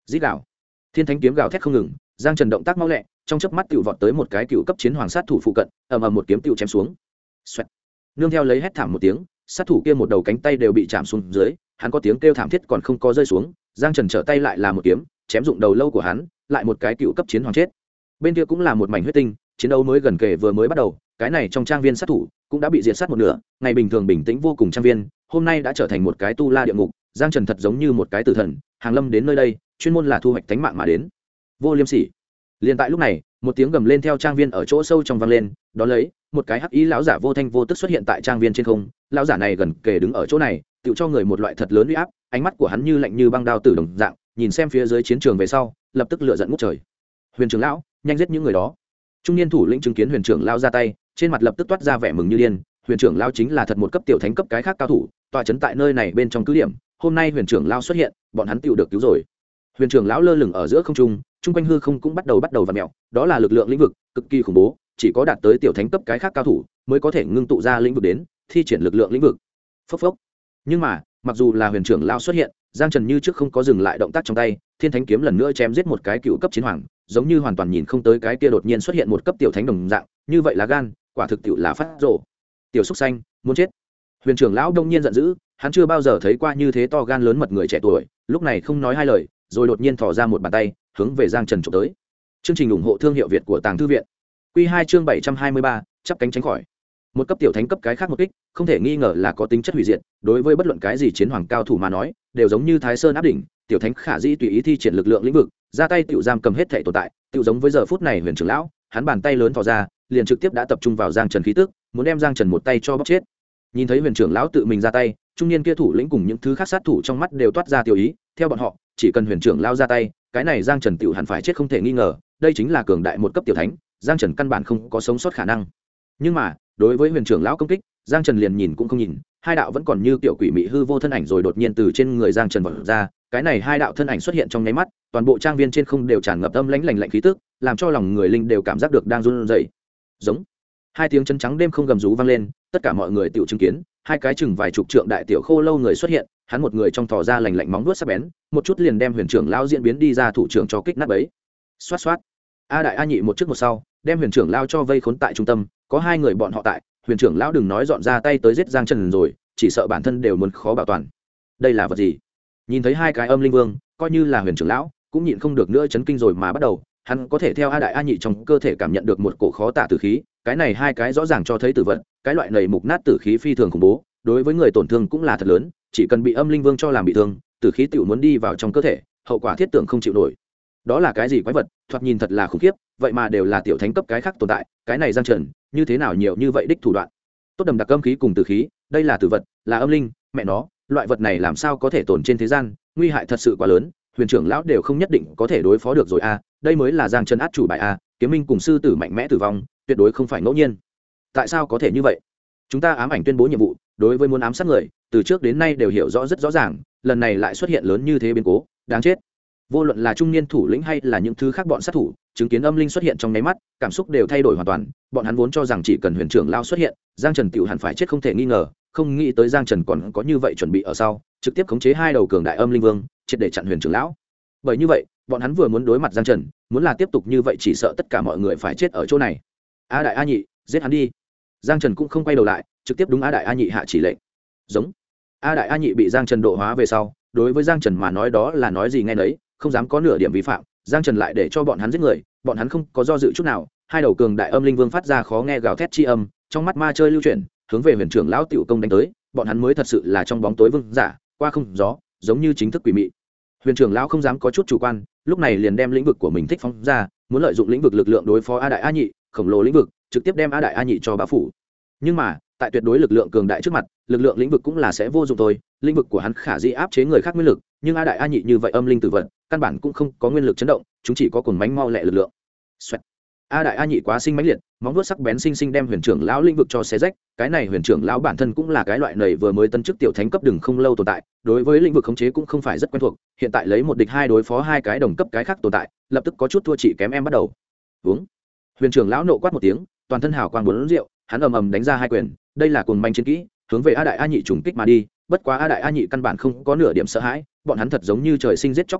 dít đạo, thiên thánh kiếm gào thét không ngừng, giang trần động tác mau lẹ, trong chớp mắt tựu vọt tới một cái cựu cấp chiến hoàng sát thủ phụ cận, ầm ầm một kiếm tựu chém xuống. Xoẹt. Nương theo lấy hét thảm một tiếng, sát thủ kia một đầu cánh tay đều bị chạm xuống dưới, hắn có tiếng kêu thảm thiết còn không có rơi xuống, giang trần trở tay lại là một kiếm chém dụng đầu lâu của hắn, lại một cái cựu cấp chiến hoàng chết. Bên kia cũng là một mảnh huyết tinh, chiến đấu mới gần kề vừa mới bắt đầu, cái này trong trang viên sát thủ cũng đã bị diệt sát một nửa, ngày bình thường bình tĩnh vô cùng trang viên, hôm nay đã trở thành một cái tu la địa ngục. Giang Trần thật giống như một cái tử thần, hàng lâm đến nơi đây, chuyên môn là thu hoạch tánh mạng mà đến. Vô liêm sỉ. Liên tại lúc này, một tiếng gầm lên theo trang viên ở chỗ sâu trong vang lên, đó lấy một cái hắc ý lão giả vô thanh vô tức xuất hiện tại trang viên trên không. Lão giả này gần kề đứng ở chỗ này, tựu cho người một loại thật lớn uy áp, ánh mắt của hắn như lạnh như băng đao tử đồng dạng, nhìn xem phía dưới chiến trường về sau, lập tức lửa giận ngút trời. Huyền trưởng lão, nhanh giết những người đó. Trung niên thủ lĩnh chứng kiến Huyền trưởng lão ra tay, trên mặt lập tức toát ra vẻ mừng như điên. Huyền trưởng lão chính là thật một cấp tiểu thánh cấp cái khác cao thủ, tọa trấn tại nơi này bên trong cứ điểm. Hôm nay Huyền trưởng lão xuất hiện, bọn hắn tựu được cứu rồi. Huyền trưởng lão lơ lửng ở giữa không trung, trung quanh hư không cũng bắt đầu vặn mèo, đó là lực lượng lĩnh vực cực kỳ khủng bố, chỉ có đạt tới tiểu thánh cấp cái khác cao thủ mới có thể ngưng tụ ra lĩnh vực đến thi triển lực lượng lĩnh vực. Phốc phốc. Nhưng mà mặc dù là Huyền trưởng lão xuất hiện, Giang Trần như trước không có dừng lại động tác trong tay, thiên thánh kiếm lần nữa chém giết một cái cựu cấp chiến hoàng, giống như hoàn toàn nhìn không tới cái kia đột nhiên xuất hiện một cấp tiểu thánh đồng dạng, như vậy là gan, quả thực tiểu là phát rồ. Tiểu xúc xanh, muốn chết. Huyền trưởng lão đông nhiên giận dữ, hắn chưa bao giờ thấy qua như thế to gan lớn mật người trẻ tuổi, lúc này không nói hai lời, rồi đột nhiên thò ra một bàn tay, hướng về Giang Trần chụp tới. Chương trình ủng hộ thương hiệu Việt của Tàng Thư viện. Quy 2 chương 723, chắp cánh tránh khỏi. Một cấp tiểu thánh cấp cái khác một kích, không thể nghi ngờ là có tính chất hủy diệt, đối với bất luận cái gì chiến hoàng cao thủ mà nói, đều giống như Thái Sơn áp đỉnh, tiểu thánh khả dĩ tùy ý thi triển lực lượng lĩnh vực, ra tay tiểu giam cầm hết thể tồn tại, tiểu giống với giờ phút này Huyền trưởng lão, hắn bàn tay lớn thò ra, liền trực tiếp đã tập trung vào Giang Trần khí tức, muốn đem Giang Trần một tay cho bóc chết. Nhìn thấy Huyền trưởng lão tự mình ra tay, trung niên kia thủ lĩnh cùng những thứ khác sát thủ trong mắt đều toát ra tiêu ý, theo bọn họ, chỉ cần Huyền trưởng lão ra tay, cái này Giang Trần tiểu hẳn phải chết không thể nghi ngờ, đây chính là cường đại một cấp tiểu thánh, Giang Trần căn bản không có sống sót khả năng. Nhưng mà, đối với Huyền trưởng lão công kích, Giang Trần liền nhìn cũng không nhìn, hai đạo vẫn còn như kiểu quỷ mị hư vô thân ảnh rồi đột nhiên từ trên người Giang Trần vọt ra, cái này hai đạo thân ảnh xuất hiện trong nháy mắt, toàn bộ trang viên trên không đều tràn ngập âm lãnh lạnh khí tức, làm cho lòng người linh đều cảm giác được đang run rẩy. Giống. Hai tiếng chân trắng đêm không gầm rú vang lên, tất cả mọi người tiểu chứng kiến, hai cái chừng vài chục trượng đại tiểu khô lâu người xuất hiện, hắn một người trong thò ra lạnh lạnh móng vuốt sắc bén, một chút liền đem Huyền trưởng lão diễn biến đi ra thủ trưởng cho kích nát bấy. Xoát xoát. A đại A nhị một trước một sau, đem Huyền trưởng lão cho vây khốn tại trung tâm, có hai người bọn họ tại, Huyền trưởng lão đừng nói dọn ra tay tới giết Giang Trần rồi, chỉ sợ bản thân đều muốn khó bảo toàn. Đây là vật gì? Nhìn thấy hai cái âm linh vương, coi như là Huyền trưởng lão cũng nhịn không được nữa chấn kinh rồi mà bắt đầu, hắn có thể theo A đại A nhị trong cơ thể cảm nhận được một cổ khó tả tử khí, cái này hai cái rõ ràng cho thấy tử vận, cái loại nầy mục nát tử khí phi thường khủng bố, đối với người tổn thương cũng là thật lớn, chỉ cần bị âm linh vương cho làm bị thương, tử khí tiểu muốn đi vào trong cơ thể, hậu quả thiết tưởng không chịu nổi. Đó là cái gì quái vật, thoạt nhìn thật là khủng khiếp, vậy mà đều là tiểu thánh cấp cái khác tồn tại, cái này Giang Trần, như thế nào nhiều như vậy đích thủ đoạn. Tốt đầm đặc âm khí cùng tử khí, đây là tử vật, là âm linh, mẹ nó, loại vật này làm sao có thể tồn trên thế gian, nguy hại thật sự quá lớn, Huyền trưởng lão đều không nhất định có thể đối phó được rồi a, đây mới là Giang Trần át chủ bài a, kiếm minh cùng sư tử mạnh mẽ tử vong, tuyệt đối không phải ngẫu nhiên. Tại sao có thể như vậy? Chúng ta ám ảnh tuyên bố nhiệm vụ, đối với muốn ám sát người, từ trước đến nay đều hiểu rõ rất rõ ràng, lần này lại xuất hiện lớn như thế biến cố, đáng chết. Vô luận là trung niên thủ lĩnh hay là những thứ khác bọn sát thủ, chứng kiến âm linh xuất hiện trong nháy mắt, cảm xúc đều thay đổi hoàn toàn, bọn hắn vốn cho rằng chỉ cần Huyền trưởng lão xuất hiện, Giang Trần tiểu hẳn phải chết không thể nghi ngờ, không nghĩ tới Giang Trần còn có như vậy chuẩn bị ở sau, trực tiếp khống chế hai đầu cường đại âm linh vương, triệt để chặn Huyền trưởng lão. Bởi như vậy, bọn hắn vừa muốn đối mặt Giang Trần, muốn là tiếp tục như vậy chỉ sợ tất cả mọi người phải chết ở chỗ này. A đại A nhị, giết hắn đi. Giang Trần cũng không quay đầu lại, trực tiếp đúng A đại A nhị hạ chỉ lệnh. Giống. A đại A nhị bị Giang Trần độ hóa về sau, đối với Giang Trần mà nói đó là nói gì nghe nấy, không dám có nửa điểm vi phạm. Giang Trần lại để cho bọn hắn giết người, bọn hắn không có do dự chút nào, hai đầu cường đại âm linh vương phát ra khó nghe gào thét chi âm, trong mắt ma chơi lưu chuyển, hướng về Huyền trưởng lão tiểu công đánh tới, bọn hắn mới thật sự là trong bóng tối vương giả, qua không gió, giống như chính thức quỷ mị. Huyền trưởng lão không dám có chút chủ quan, lúc này liền đem lĩnh vực của mình thích phóng ra, muốn lợi dụng lĩnh vực lực lượng đối phó A đại A nhị, khổng lồ lĩnh vực, trực tiếp đem A đại A nhị cho bá phủ. Nhưng mà, tại tuyệt đối lực lượng cường đại trước mặt, lực lượng lĩnh vực cũng là sẽ vô dụng thôi, lĩnh vực của hắn khả dĩ áp chế người khác nguyên lực, nhưng A đại A nhị như vậy âm linh tử vận, căn bản cũng không có nguyên lực chấn động, chúng chỉ có cuồng mãnh mau lẹ lực lượng. Xoẹt. A đại A nhị quá sinh mãnh liệt, móng vuốt sắc bén sinh sinh đem Huyền trưởng lão lĩnh vực cho xé rách, cái này Huyền trưởng lão bản thân cũng là cái loại nầy vừa mới tân chức tiểu thánh cấp đừng không lâu tồn tại, đối với lĩnh vực khống chế cũng không phải rất quen thuộc, hiện tại lấy một địch hai đối phó hai cái đồng cấp cái khác tồn tại, lập tức có chút thua chỉ kém em bắt đầu. Uống. Huyền trưởng lão nộ quát một tiếng, toàn thân hào quang bốn rượu, hắn ầm ầm đánh ra hai quyền, đây là cuồng manh chiến kỹ, hướng về A đại A nhị trùng kích mà đi, bất quá A đại A nhị căn bản không có nửa điểm sợ hãi, bọn hắn thật giống như trời sinh giết chóc máy móc,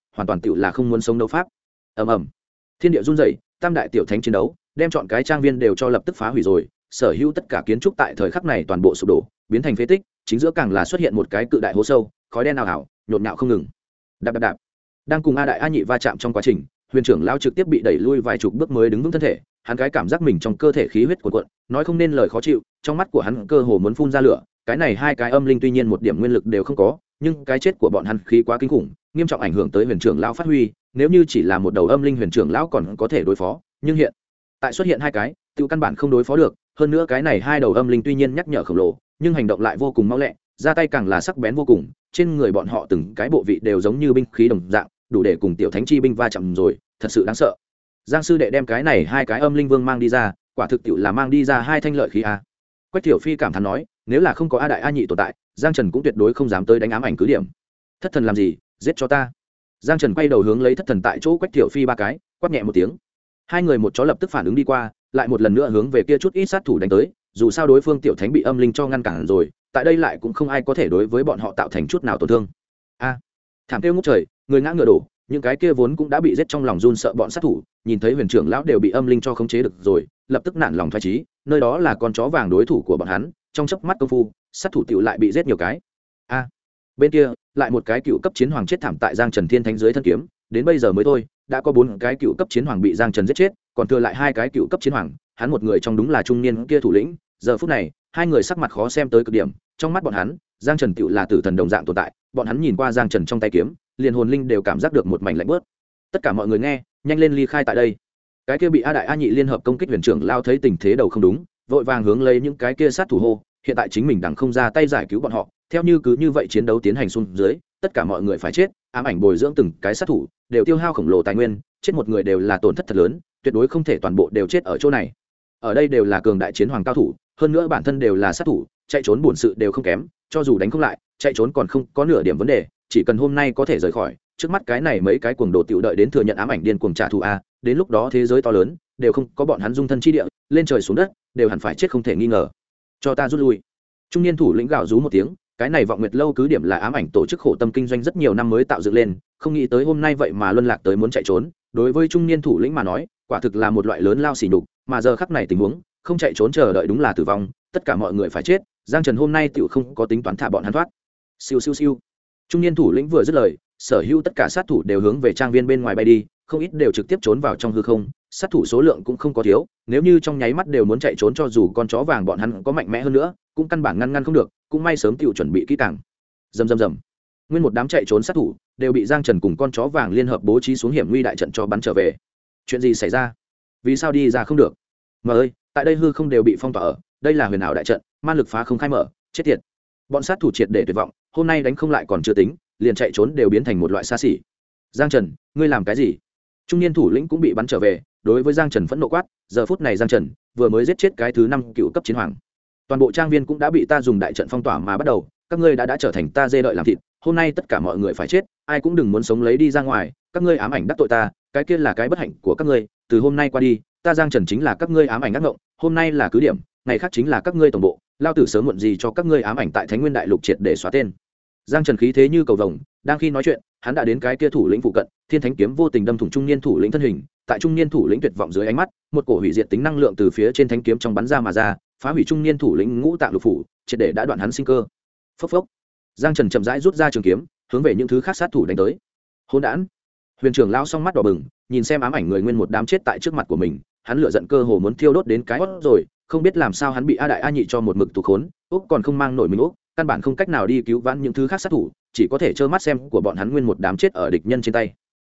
hoàn toàn tựu là không muốn sống đấu pháp. Ầm ầm, thiên địa run rẩy, tam đại tiểu thánh chiến đấu đem chọn cái trang viên đều cho lập tức phá hủy rồi, sở hữu tất cả kiến trúc tại thời khắc này toàn bộ sụp đổ biến thành phế tích, chính giữa càng là xuất hiện một cái cự đại hố sâu, khói đen ảo ảo nhộn nhạo không ngừng. Đạp đạp đạp, đang cùng A Đại A Nhị va chạm trong quá trình, huyền trưởng lão trực tiếp bị đẩy lui vài chục bước mới đứng vững thân thể, hắn cái cảm giác mình trong cơ thể khí huyết cuồn cuộn, nói không nên lời khó chịu, trong mắt của hắn cơ hồ muốn phun ra lửa. Cái này hai cái âm linh tuy nhiên một điểm nguyên lực đều không có, nhưng cái chết của bọn hắn khí quá kinh khủng, nghiêm trọng ảnh hưởng tới huyền trưởng lão phát huy. Nếu như chỉ là một đầu âm linh huyền trưởng lão còn có thể đối phó, nhưng hiện tại xuất hiện hai cái, tiêu căn bản không đối phó được. Hơn nữa cái này hai đầu âm linh tuy nhiên nhắc nhở khổng lồ, nhưng hành động lại vô cùng mau lẹ, ra tay càng là sắc bén vô cùng. Trên người bọn họ từng cái bộ vị đều giống như binh khí đồng dạng, đủ để cùng tiểu thánh chi binh va chạm rồi, thật sự đáng sợ. Giang sư đệ đem cái này hai cái âm linh vương mang đi ra, quả thực tiệu là mang đi ra hai thanh lợi khí a. Quách Tiểu Phi cảm thán nói, nếu là không có A Đại A Nhị tồn tại, Giang Trần cũng tuyệt đối không dám tới đánh ám ảnh cứ điểm. Thất thần làm gì, giết cho ta. Giang Trần quay đầu hướng lấy thất thần tại chỗ Quách Tiểu Phi ba cái, quát nhẹ một tiếng. Hai người một chó lập tức phản ứng đi qua, lại một lần nữa hướng về kia chút ít sát thủ đánh tới, dù sao đối phương tiểu thánh bị âm linh cho ngăn cản rồi, tại đây lại cũng không ai có thể đối với bọn họ tạo thành chút nào tổn thương. A, thảm kêu ngút trời, người ngã ngựa đổ, những cái kia vốn cũng đã bị giết trong lòng run sợ bọn sát thủ, nhìn thấy huyền trưởng lão đều bị âm linh cho khống chế được rồi, lập tức nản lòng phái trí, nơi đó là con chó vàng đối thủ của bọn hắn, trong chớp mắt công phu, sát thủ tiểu lại bị giết nhiều cái. A, bên kia lại một cái cựu cấp chiến hoàng chết thảm tại Giang Trần Thiên Thánh dưới thân kiếm, đến bây giờ mới thôi, đã có 4 cái cựu cấp chiến hoàng bị Giang Trần giết chết, còn thừa lại 2 cái cựu cấp chiến hoàng, hắn một người trong đúng là trung niên kia thủ lĩnh. Giờ phút này, hai người sắc mặt khó xem tới cực điểm, trong mắt bọn hắn, Giang Trần tiểu là tử thần đồng dạng tồn tại, bọn hắn nhìn qua Giang Trần trong tay kiếm, liền hồn linh đều cảm giác được một mảnh lạnh bớt. Tất cả mọi người nghe, nhanh lên ly khai tại đây. Cái kia bị A Đại A Nhị liên hợp công kích huyền trưởng lao thấy tình thế đầu không đúng, vội vàng hướng lấy những cái kia sát thủ hô, hiện tại chính mình đằng không ra tay giải cứu bọn họ, theo như cứ như vậy chiến đấu tiến hành xuống dưới, tất cả mọi người phải chết, ám ảnh bồi dưỡng từng cái sát thủ, đều tiêu hao khổng lồ tài nguyên, chết một người đều là tổn thất thật lớn, tuyệt đối không thể toàn bộ đều chết ở chỗ này. Ở đây đều là cường đại chiến hoàng cao thủ, hơn nữa bản thân đều là sát thủ, chạy trốn bổn sự đều không kém, cho dù đánh không lại, chạy trốn còn không có nửa điểm vấn đề, chỉ cần hôm nay có thể rời khỏi, trước mắt cái này mấy cái cuồng đồ tiểu đợi đến thừa nhận ám ảnh điên cuồng trả thù a, đến lúc đó thế giới to lớn, đều không có bọn hắn dung thân chi địa, lên trời xuống đất, đều hẳn phải chết không thể nghi ngờ. Cho ta rút lui. Trung niên thủ lĩnh gào rú một tiếng, cái này Vọng Nguyệt lâu cứ điểm là ám ảnh tổ chức khổ tâm kinh doanh rất nhiều năm mới tạo dựng lên, không nghĩ tới hôm nay vậy mà luân lạc tới muốn chạy trốn, đối với trung niên thủ lĩnh mà nói, quả thực là một loại lớn lao sỉ nhục, mà giờ khắc này tình huống, không chạy trốn chờ đợi đúng là tử vong, tất cả mọi người phải chết, Giang Trần hôm nay tiểu không có tính toán thả bọn hắn thoát. Siêu siêu siêu. Trung niên thủ lĩnh vừa dứt lời, sở hữu tất cả sát thủ đều hướng về trang viên bên ngoài bay đi, không ít đều trực tiếp trốn vào trong hư không, sát thủ số lượng cũng không có thiếu, nếu như trong nháy mắt đều muốn chạy trốn cho dù con chó vàng bọn hắn có mạnh mẽ hơn nữa, cũng căn bản ngăn không được, cũng may sớm tiểu chuẩn bị kỹ càng. Rầm rầm rầm. Nguyên một đám chạy trốn sát thủ đều bị Giang Trần cùng con chó vàng liên hợp bố trí xuống hiểm nguy đại trận cho bắn trở về. Chuyện gì xảy ra? Vì sao đi ra không được? Mà ơi, tại đây hư không đều bị phong tỏa ở, đây là huyền ảo đại trận, man lực phá không khai mở, chết tiệt. Bọn sát thủ triệt để tuyệt vọng, hôm nay đánh không lại còn chưa tính, liền chạy trốn đều biến thành một loại xa xỉ. Giang Trần, ngươi làm cái gì? Trung niên thủ lĩnh cũng bị bắn trở về, đối với Giang Trần phẫn nộ quát, giờ phút này Giang Trần vừa mới giết chết cái thứ 5 cựu cấp chiến hoàng. Toàn bộ trang viên cũng đã bị ta dùng đại trận phong tỏa mà bắt đầu, các ngươi đã trở thành ta dê đợi làm thịt, hôm nay tất cả mọi người phải chết, ai cũng đừng muốn sống lấy đi ra ngoài, các ngươi ám ảnh đắc tội ta, cái kia là cái bất hạnh của các ngươi, từ hôm nay qua đi, ta Giang Trần chính là các ngươi ám ảnh ác ngộng, hôm nay là cứ điểm, ngày khác chính là các ngươi tổng bộ, lao tử sớm muộn gì cho các ngươi ám ảnh tại Thánh Nguyên Đại Lục triệt để xóa tên. Giang Trần khí thế như cầu vồng, đang khi nói chuyện, hắn đã đến cái kia thủ lĩnh phụ cận, Thiên Thánh kiếm vô tình đâm thủng trung niên thủ lĩnh thân hình, tại trung niên thủ lĩnh tuyệt vọng dưới ánh mắt, một cổ hủy diệt tính năng lượng từ phía trên thánh kiếm trong bắn ra mà ra, phá hủy trung niên thủ lĩnh ngũ tạng lục phủ, triệt để đã đoạn hắn sinh cơ. Phốc phốc. Giang Trần chậm rãi rút ra trường kiếm, hướng về những thứ khác sát thủ đánh tới. Hỗn đản. Huyền trưởng lão song mắt đỏ bừng, nhìn xem ám ảnh người nguyên một đám chết tại trước mặt của mình, hắn lửa giận cơ hồ muốn thiêu đốt đến cái hót rồi, không biết làm sao hắn bị A Đại A Nhị cho một mực tù khốn, Úc còn không mang nổi mình Úc, căn bản không cách nào đi cứu vãn những thứ khác sát thủ, chỉ có thể trơ mắt xem của bọn hắn nguyên một đám chết ở địch nhân trên tay.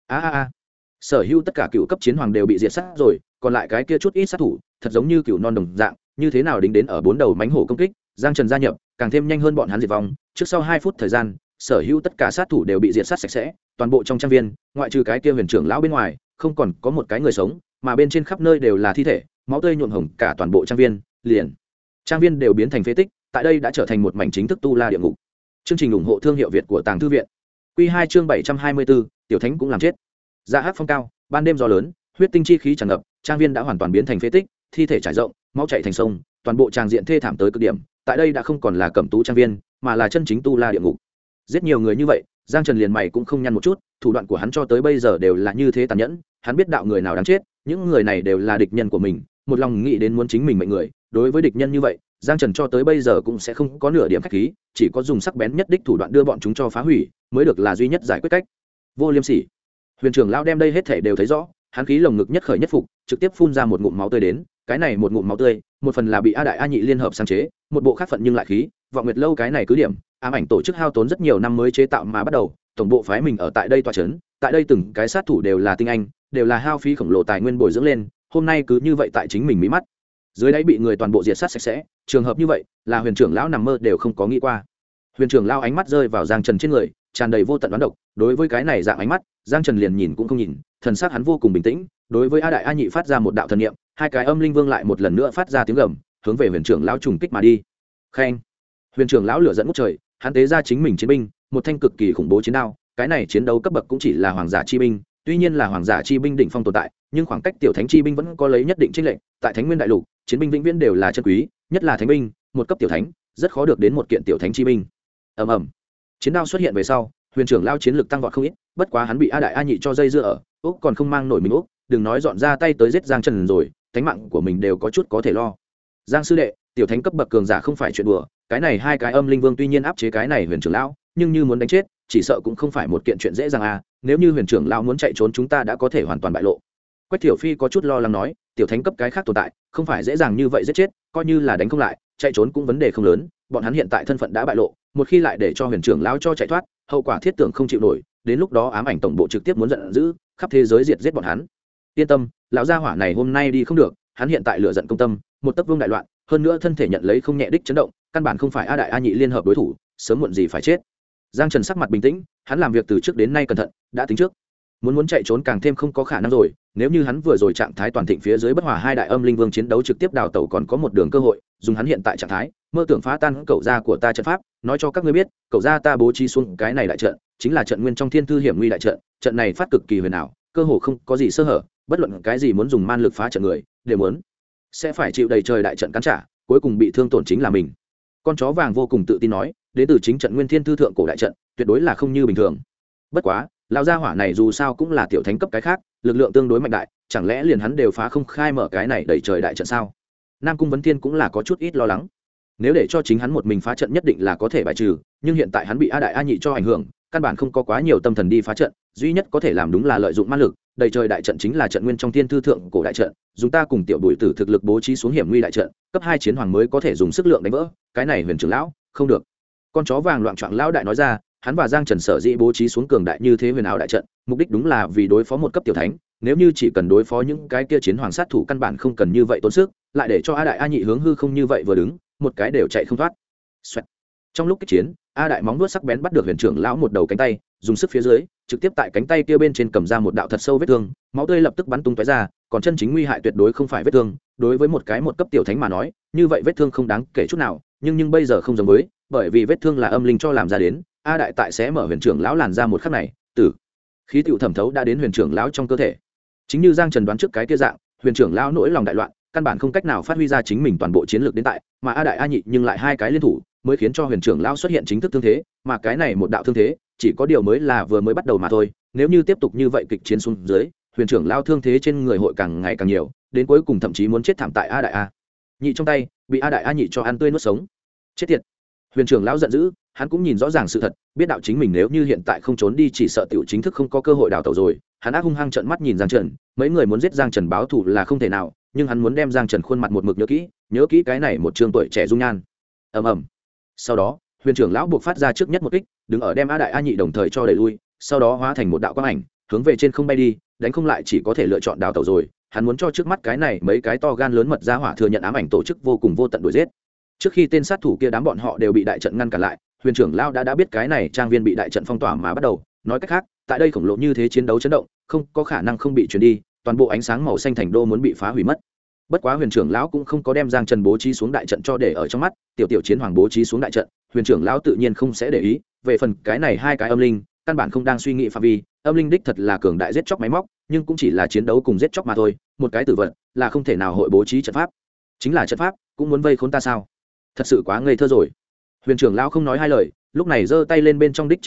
Sở hữu tất cả cựu cấp chiến hoàng đều bị diệt sát rồi, còn lại cái kia chút ít sát thủ, thật giống như cựu non đồng dạng, như thế nào đính đến ở 4 đầu mãnh hổ công kích, Giang Trần gia nhập, càng thêm nhanh hơn bọn hắn diệt vong, trước sau 2 phút thời gian, sở hữu tất cả sát thủ đều bị diệt sát sạch sẽ, toàn bộ trong trang viên, ngoại trừ cái kia huyền trưởng lão bên ngoài, không còn có một cái người sống, mà bên trên khắp nơi đều là thi thể, máu tươi nhuộm hồng cả toàn bộ trang viên, liền trang viên đều biến thành phế tích, tại đây đã trở thành một mảnh chính thức tu la địa ngục. Chương trình ủng hộ thương hiệu Việt của Tàng Thư viện. Quy 2 chương 724, tiểu thánh cũng làm chết. Dạ hát phong cao, ban đêm gió lớn, huyết tinh chi khí tràn ngập, trang viên đã hoàn toàn biến thành phế tích, thi thể trải rộng, máu chảy thành sông, toàn bộ trang diện thê thảm tới cực điểm, tại đây đã không còn là cẩm tú trang viên, mà là chân chính tu la địa ngục. Giết nhiều người như vậy, Giang Trần liền mày cũng không nhăn một chút, thủ đoạn của hắn cho tới bây giờ đều là như thế tàn nhẫn, hắn biết đạo người nào đáng chết, những người này đều là địch nhân của mình, một lòng nghĩ đến muốn chính mình mệnh người, đối với địch nhân như vậy, Giang Trần cho tới bây giờ cũng sẽ không có nửa điểm khách khí, chỉ có dùng sắc bén nhất đích thủ đoạn đưa bọn chúng cho phá hủy, mới được là duy nhất giải quyết cách. Vô Liêm Sỉ. Huyền trưởng lão đem đây hết thảy đều thấy rõ, hắn khí lồng ngực nhất khởi nhất phục, trực tiếp phun ra một ngụm máu tươi đến, cái này một ngụm máu tươi, một phần là bị A Đại A Nhị liên hợp sáng chế, một bộ khác phận nhưng lại khí, Vọng Nguyệt lâu cái này cứ điểm, ám ảnh tổ chức hao tốn rất nhiều năm mới chế tạo mà bắt đầu, tổng bộ phái mình ở tại đây tọa trấn, tại đây từng cái sát thủ đều là tinh anh, đều là hao phí khổng lồ tài nguyên bồi dưỡng lên, hôm nay cứ như vậy tại chính mình mí mắt, dưới đáy bị người toàn bộ diệt sát sạch sẽ, trường hợp như vậy, là Huyền trưởng lão nằm mơ đều không có nghĩ qua. Huyền trưởng lão ánh mắt rơi vào Giang Trần trên người, tràn đầy vô tận đoán độc, đối với cái này dạng ánh mắt, Giang Trần liền nhìn cũng không nhìn, thần sắc hắn vô cùng bình tĩnh, đối với A Đại A Nhị phát ra một đạo thần niệm, hai cái âm linh vương lại một lần nữa phát ra tiếng gầm, hướng về Huyền trưởng lão trùng kích mà đi. Khen. Huyền trưởng lão lửa giận ngút trời, hắn tế ra chính mình chiến binh, một thanh cực kỳ khủng bố chiến đao, cái này chiến đấu cấp bậc cũng chỉ là hoàng giả chi binh, tuy nhiên là hoàng giả chi binh đỉnh phong tồn tại, nhưng khoảng cách tiểu thánh chi binh vẫn có lấy nhất định chênh lệch, tại Thánh Nguyên đại lục, chiến binh vĩnh viễn đều là chân quý, nhất là thánh binh, một cấp tiểu thánh, rất khó được đến một kiện tiểu thánh chi binh. Ầm ầm. Chiến đao xuất hiện về sau, Huyền trưởng lão chiến lực tăng vọt không ít, bất quá hắn bị A Đại A Nhị cho dây dưa ở, úc còn không mang nổi mình úc, đừng nói dọn ra tay tới giết Giang Trần rồi, thánh mạng của mình đều có chút có thể lo. Giang sư đệ, tiểu thánh cấp bậc cường giả không phải chuyện đùa, cái này hai cái âm linh vương tuy nhiên áp chế cái này Huyền trưởng lão, nhưng như muốn đánh chết, chỉ sợ cũng không phải một kiện chuyện dễ dàng à, nếu như Huyền trưởng lão muốn chạy trốn chúng ta đã có thể hoàn toàn bại lộ. Quách Thiểu Phi có chút lo lắng nói, tiểu thánh cấp cái khác tồn tại, không phải dễ dàng như vậy giết chết, coi như là đánh không lại, chạy trốn cũng vấn đề không lớn, bọn hắn hiện tại thân phận đã bại lộ, một khi lại để cho Huyền trưởng lão cho chạy thoát, hậu quả thiết tưởng không chịu nổi, đến lúc đó ám ảnh tổng bộ trực tiếp muốn giận dữ, khắp thế giới diệt giết bọn hắn. Yên tâm, lão gia hỏa này hôm nay đi không được, hắn hiện tại lửa giận công tâm, một tấc vương đại loạn, hơn nữa thân thể nhận lấy không nhẹ đích chấn động, căn bản không phải A Đại A Nhị liên hợp đối thủ, sớm muộn gì phải chết. Giang Trần sắc mặt bình tĩnh, hắn làm việc từ trước đến nay cẩn thận, đã tính trước, muốn chạy trốn càng thêm không có khả năng rồi, nếu như hắn vừa rồi trạng thái toàn thịnh phía dưới bất hòa hai đại âm linh vương chiến đấu trực tiếp đào tẩu còn có một đường cơ hội, dùng hắn hiện tại trạng thái, mơ tưởng phá tan cậu gia của ta trận pháp, nói cho các ngươi biết, cậu gia ta bố trí xuống cái này đại trận, chính là trận nguyên trong thiên thư hiểm nguy đại trận, trận này phát cực kỳ huyền ảo, cơ hồ không có gì sơ hở, bất luận cái gì muốn dùng man lực phá trận người, đều muốn sẽ phải chịu đầy trời đại trận cắn trả, cuối cùng bị thương tổn chính là mình. Con chó vàng vô cùng tự tin nói, đến từ chính trận nguyên thiên thư thượng cổ đại trận, tuyệt đối là không như bình thường. Bất quá, lão gia hỏa này dù sao cũng là tiểu thánh cấp cái khác, lực lượng tương đối mạnh đại, chẳng lẽ liền hắn đều phá không khai mở cái này đầy trời đại trận sao? Nam Cung Vấn Thiên cũng là có chút ít lo lắng. Nếu để cho chính hắn một mình phá trận nhất định là có thể bài trừ, nhưng hiện tại hắn bị A Đại A Nhị cho ảnh hưởng, căn bản không có quá nhiều tâm thần đi phá trận, duy nhất có thể làm đúng là lợi dụng man lực, đầy trời đại trận chính là trận nguyên trong thiên thư thượng cổ đại trận, dùng ta cùng tiểu bùi tử thực lực bố trí xuống hiểm nguy đại trận, cấp 2 chiến hoàng mới có thể dùng sức lượng đánh vỡ, cái này Huyền trưởng lão, không được. Con chó vàng loạn choạng lão đại nói ra, hắn và Giang Trần sở dĩ bố trí xuống cường đại như thế huyền ảo đại trận, mục đích đúng là vì đối phó một cấp tiểu thánh, nếu như chỉ cần đối phó những cái kia chiến hoàng sát thủ căn bản không cần như vậy tốn sức, lại để cho A Đại A Nhị hướng hư không như vậy vừa đứng, một cái đều chạy không thoát. Xoẹt. Trong lúc kích chiến, A Đại móng vuốt sắc bén bắt được Huyền trưởng lão một đầu cánh tay, dùng sức phía dưới, trực tiếp tại cánh tay kia bên trên cầm ra một đạo thật sâu vết thương, máu tươi lập tức bắn tung tóe ra, còn chân chính nguy hại tuyệt đối không phải vết thương, đối với một cái một cấp tiểu thánh mà nói, như vậy vết thương không đáng kể chút nào, nhưng bây giờ không giống với, bởi vì vết thương là âm linh cho làm ra đến, A Đại tại sẽ mở Huyền trưởng lão làn ra một khắc này, tử khí tiểu thẩm thấu đã đến Huyền trưởng lão trong cơ thể. Chính như Giang Trần đoán trước cái kia dạng, Huyền trưởng lão nỗi lòng đại loạn, căn bản không cách nào phát huy ra chính mình toàn bộ chiến lược đến tại, mà A Đại A Nhị nhưng lại hai cái liên thủ, mới khiến cho Huyền trưởng lão xuất hiện chính thức thương thế, mà cái này một đạo thương thế, chỉ có điều mới là vừa mới bắt đầu mà thôi, nếu như tiếp tục như vậy kịch chiến xuống dưới, Huyền trưởng lão thương thế trên người hội càng ngày càng nhiều, đến cuối cùng thậm chí muốn chết thảm tại A Đại A Nhị trong tay, bị A Đại A Nhị cho ăn tươi nuốt sống. Chết tiệt. Huyền trưởng lão giận dữ, hắn cũng nhìn rõ ràng sự thật, biết đạo chính mình nếu như hiện tại không trốn đi chỉ sợ tiểu chính thức không có cơ hội đào tẩu rồi, hắn ác hung hăng trợn mắt nhìn Giang Trần, mấy người muốn giết Giang Trần báo thù là không thể nào, nhưng hắn muốn đem Giang Trần khuôn mặt một mực nhớ kỹ cái này một trường tuổi trẻ dung nhan. Ầm ầm. Sau đó, Huyền trưởng lão buộc phát ra trước nhất một kích, đứng ở đem A Đại A Nhị đồng thời cho đẩy lui, sau đó hóa thành một đạo quang ảnh, hướng về trên không bay đi, đánh không lại chỉ có thể lựa chọn đào tẩu rồi, hắn muốn cho trước mắt cái này mấy cái to gan lớn mật ra hỏa thừa nhận ám ảnh tổ chức vô cùng vô tận đuổi giết. Trước khi tên sát thủ kia đám bọn họ đều bị đại trận ngăn cản lại, Huyền trưởng lão đã biết cái này trang viên bị đại trận phong tỏa mà bắt đầu, nói cách khác, tại đây khổng lồ như thế chiến đấu chấn động, không có khả năng không bị truyền đi, toàn bộ ánh sáng màu xanh thành đô muốn bị phá hủy mất. Bất quá Huyền trưởng lão cũng không có đem Giang Trần bố trí xuống đại trận cho để ở trong mắt, tiểu chiến hoàng bố trí xuống đại trận, Huyền trưởng lão tự nhiên không sẽ để ý, về phần cái này hai cái âm linh, căn bản không đang suy nghĩ phạm vi, âm linh đích thật là cường đại giết chóc máy móc, nhưng cũng chỉ là chiến đấu cùng giết chóc mà thôi, một cái tử vật là không thể nào hội bố trí trận pháp. Chính là trận pháp, cũng muốn vây khốn ta sao? Thật sự quá ngây thơ rồi. Huyền trưởng lão không nói hai lời, lúc này giơ tay lên bên trong đích chiến đao,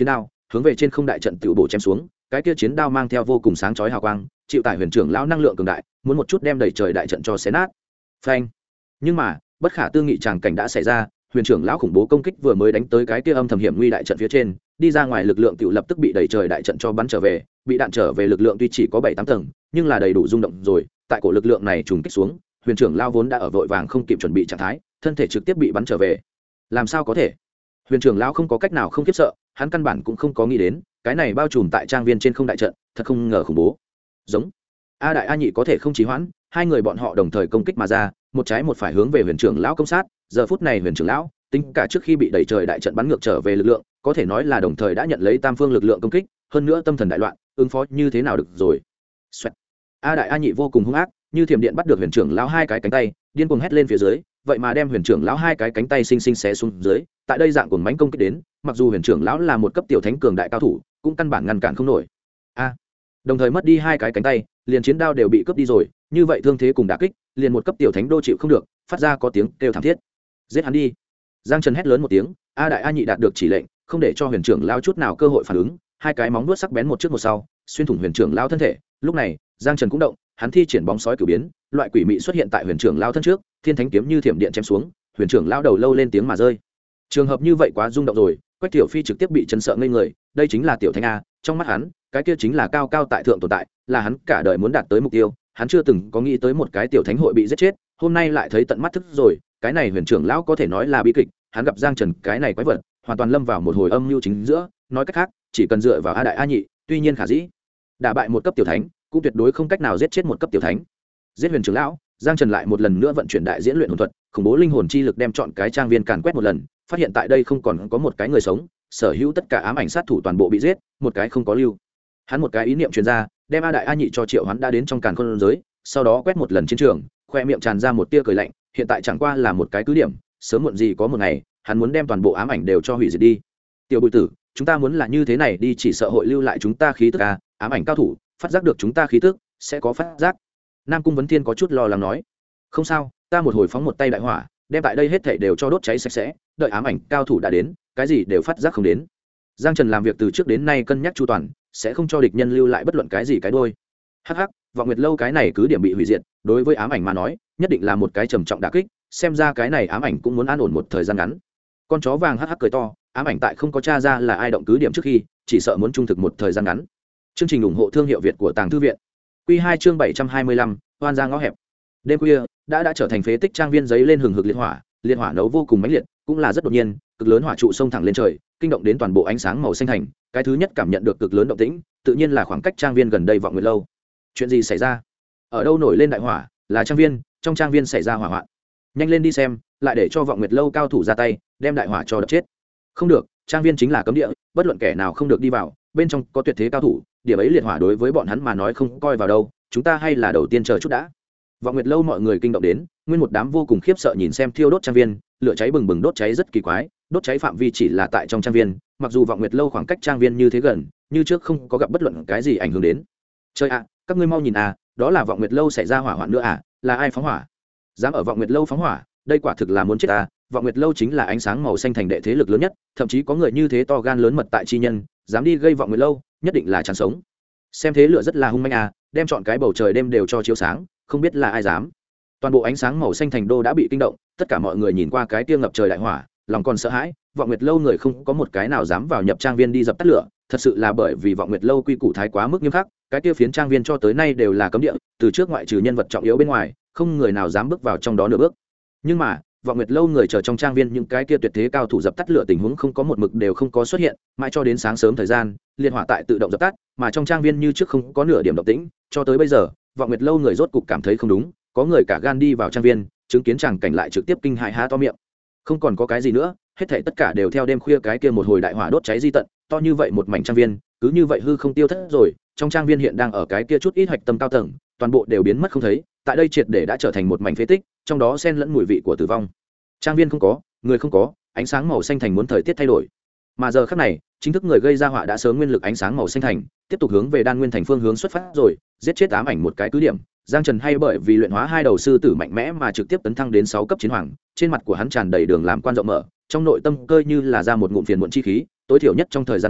hướng về trên không đại trận tiểu bổ chém xuống, cái kia chiến đao mang theo vô cùng sáng chói hào quang, chịu tải huyền trưởng lão năng lượng cường đại, muốn một chút đem đẩy trời đại trận cho xé nát. Phanh! Nhưng mà, bất khả tư nghị tràng cảnh đã xảy ra, huyền trưởng lão khủng bố công kích vừa mới đánh tới cái kia âm thầm hiểm nguy đại trận phía trên, đi ra ngoài lực lượng tiểu lập tức bị đẩy trời đại trận cho bắn trở về, bị đạn trở về lực lượng tuy chỉ có 7-8 tầng, nhưng là đầy đủ rung động rồi, tại cổ lực lượng này trùng kích xuống, huyền trưởng lão vốn đã ở vội vàng không kịp chuẩn bị trạng thái, thân thể trực tiếp bị bắn trở về. Làm sao có thể? Huyền trưởng lão không có cách nào không khiếp sợ, hắn căn bản cũng không có nghĩ đến, cái này bao trùm tại trang viên trên không đại trận, thật không ngờ khủng bố. Giống A đại A nhị có thể không trì hoãn, hai người bọn họ đồng thời công kích mà ra, một trái một phải hướng về huyền trưởng lão công sát. Giờ phút này huyền trưởng lão tính cả trước khi bị đẩy trời đại trận bắn ngược trở về lực lượng, có thể nói là đồng thời đã nhận lấy tam phương lực lượng công kích, hơn nữa tâm thần đại loạn, ứng phó như thế nào được rồi. Xoẹt. A đại A nhị vô cùng hung ác, như thiểm điện bắt được huyền trưởng lão hai cái cánh tay, điên cuồng hét lên phía dưới, vậy mà đem huyền trưởng lão hai cái cánh tay sinh sinh xé xuống dưới. Tại đây dạng cuồng mãnh công kích đến, mặc dù huyền trưởng lão là một cấp tiểu thánh cường đại cao thủ, cũng căn bản ngăn cản không nổi. A. Đồng thời mất đi hai cái cánh tay, liền chiến đao đều bị cướp đi rồi, như vậy thương thế cùng đả kích, liền một cấp tiểu thánh đô chịu không được, phát ra có tiếng kêu thảm thiết. Giết hắn đi! Giang Trần hét lớn một tiếng, A đại A nhị đạt được chỉ lệnh, không để cho huyền trưởng lão chút nào cơ hội phản ứng, hai cái móng vuốt sắc bén một trước một sau, xuyên thủng huyền trưởng lão thân thể. Lúc này, Giang Trần cũng động, hắn thi triển bóng sói cửu biến, loại quỷ mị xuất hiện tại huyền trưởng lão thân trước, thiên thánh kiếm như thiểm điện chém xuống, huyền trưởng lão đầu lâu lên tiếng mà rơi. Trường hợp như vậy quá rung động rồi, Quách Tiểu Phi trực tiếp bị chấn sợ ngây người, đây chính là tiểu thánh a, trong mắt hắn, cái kia chính là cao cao tại thượng tồn tại, là hắn cả đời muốn đạt tới mục tiêu, hắn chưa từng có nghĩ tới một cái tiểu thánh hội bị giết chết, hôm nay lại thấy tận mắt thức rồi, cái này huyền trưởng lão có thể nói là bi kịch, hắn gặp Giang Trần cái này quái vật, hoàn toàn lâm vào một hồi âm mưu chính giữa, nói cách khác, chỉ cần dựa vào A đại A nhị, tuy nhiên khả dĩ đả bại một cấp tiểu thánh, cũng tuyệt đối không cách nào giết chết một cấp tiểu thánh. Giết huyền trưởng lão, Giang Trần lại một lần nữa vận chuyển đại diễn luyện hồn thuật, khủng bố linh hồn chi lực đem chọn cái trang viên càn quét một lần, phát hiện tại đây không còn có một cái người sống, sở hữu tất cả ám ảnh sát thủ toàn bộ bị giết, một cái không có lưu. Hắn một cái ý niệm truyền ra, đem A đại A nhị cho triệu hắn đã đến trong càn khôn giới, sau đó quét một lần chiến trường, khoe miệng tràn ra một tia cười lạnh, hiện tại chẳng qua là một cái cứ điểm, sớm muộn gì có một ngày, hắn muốn đem toàn bộ ám ảnh đều cho hủy diệt đi. Tiểu Bùi Tử, chúng ta muốn là như thế này đi, chỉ sợ hội lưu lại chúng ta khí tức a, ám ảnh cao thủ, phát giác được chúng ta khí tức, sẽ có phát giác. Nam Cung Vấn Thiên có chút lo lắng nói, không sao, ta một hồi phóng một tay đại hỏa, đem tại đây hết thảy đều cho đốt cháy sạch sẽ, đợi ám ảnh cao thủ đã đến, cái gì đều phát giác không đến. Giang Trần làm việc từ trước đến nay cân nhắc chu toàn, sẽ không cho địch nhân lưu lại bất luận cái gì cái đuôi. Hắc hắc, Vọng Nguyệt lâu cái này cứ điểm bị hủy diệt, đối với ám ảnh mà nói, nhất định là một cái trầm trọng đả kích, xem ra cái này ám ảnh cũng muốn an ổn một thời gian ngắn. Con chó vàng hắc hắc cười to, ám ảnh tại không có tra ra là ai động cứ điểm trước khi, chỉ sợ muốn trung thực một thời gian ngắn. Chương trình ủng hộ thương hiệu Việt của Tàng Thư viện. Quy 2 chương 725, hoan ra ngõ hẹp. Đêm khuya, đã trở thành phế tích trang viên giấy lên hừng hực liệt hỏa nấu vô cùng mãnh liệt, cũng là rất đột nhiên, cực lớn hỏa trụ xông thẳng lên trời, kinh động đến toàn bộ ánh sáng màu xanh thành, cái thứ nhất cảm nhận được cực lớn động tĩnh, tự nhiên là khoảng cách trang viên gần đây Vọng Nguyệt lâu. Chuyện gì xảy ra? Ở đâu nổi lên đại hỏa? Là trang viên, trong trang viên xảy ra hỏa hoạn. Nhanh lên đi xem, lại để cho Vọng Nguyệt lâu cao thủ ra tay, đem đại hỏa cho đập chết. Không được, trang viên chính là cấm địa, bất luận kẻ nào không được đi vào, bên trong có tuyệt thế cao thủ, điểm ấy liệt hỏa đối với bọn hắn mà nói không coi vào đâu, chúng ta hay là đầu tiên chờ chút đã. Vọng Nguyệt lâu mọi người kinh động đến, nguyên một đám vô cùng khiếp sợ nhìn xem thiêu đốt trang viên, lửa cháy bừng bừng đốt cháy rất kỳ quái, đốt cháy phạm vi chỉ là tại trong trang viên, mặc dù Vọng Nguyệt lâu khoảng cách trang viên như thế gần, như trước không có gặp bất luận cái gì ảnh hưởng đến. Trời ạ, các ngươi mau nhìn à, đó là Vọng Nguyệt lâu xảy ra hỏa hoạn nữa à, là ai phóng hỏa? Dám ở Vọng Nguyệt lâu phóng hỏa, đây quả thực là muốn chết à, Vọng Nguyệt lâu chính là ánh sáng màu xanh thành đệ thế lực lớn nhất, thậm chí có người như thế to gan lớn mật tại chi nhân, dám đi gây Vọng Nguyệt lâu, nhất định là chán sống. Xem thế lửa rất là hung manh à, đem chọn cái bầu trời đêm đều cho chiếu sáng, không biết là ai dám. Toàn bộ ánh sáng màu xanh thành đô đã bị kinh động, tất cả mọi người nhìn qua cái tia ngập trời đại hỏa, lòng còn sợ hãi. Vọng Nguyệt lâu người không có một cái nào dám vào nhập trang viên đi dập tắt lửa, thật sự là bởi vì Vọng Nguyệt lâu quy củ thái quá mức nghiêm khắc, cái tia phiến trang viên cho tới nay đều là cấm địa, từ trước ngoại trừ nhân vật trọng yếu bên ngoài, không người nào dám bước vào trong đó nửa bước. Nhưng mà Vọng Nguyệt lâu người chờ trong trang viên những cái kia tuyệt thế cao thủ dập tắt lửa tình huống không có một mực đều không có xuất hiện, mãi cho đến sáng sớm thời gian, liệt hỏa tại tự động dập tắt, mà trong trang viên như trước không có nửa điểm động tĩnh, cho tới bây giờ, Vọng Nguyệt lâu người rốt cục cảm thấy không đúng, có người cả gan đi vào trang viên, chứng kiến tràng cảnh lại trực tiếp kinh hãi há to miệng. Không còn có cái gì nữa, hết thảy tất cả đều theo đêm khuya cái kia một hồi đại hỏa đốt cháy di tận, to như vậy một mảnh trang viên, cứ như vậy hư không tiêu thất rồi, trong trang viên hiện đang ở cái kia chút ít hạch tâm cao tầng, toàn bộ đều biến mất không thấy, tại đây triệt để đã trở thành một mảnh phế tích, trong đó xen lẫn mùi vị của tử vong. Trang viên không có, người không có, ánh sáng màu xanh thành muốn thời tiết thay đổi. Mà giờ khắc này, chính thức người gây ra họa đã sớm nguyên lực ánh sáng màu xanh thành, tiếp tục hướng về Đan Nguyên thành phương hướng xuất phát rồi, giết chết ám ảnh một cái cứ điểm. Giang Trần hay bởi vì luyện hóa hai đầu sư tử mạnh mẽ mà trực tiếp tấn thăng đến 6 cấp chiến hoàng, trên mặt của hắn tràn đầy đường làm quan rộng mở, trong nội tâm cơ như là ra một ngụm phiền muộn chi khí, tối thiểu nhất trong thời gian ngắn,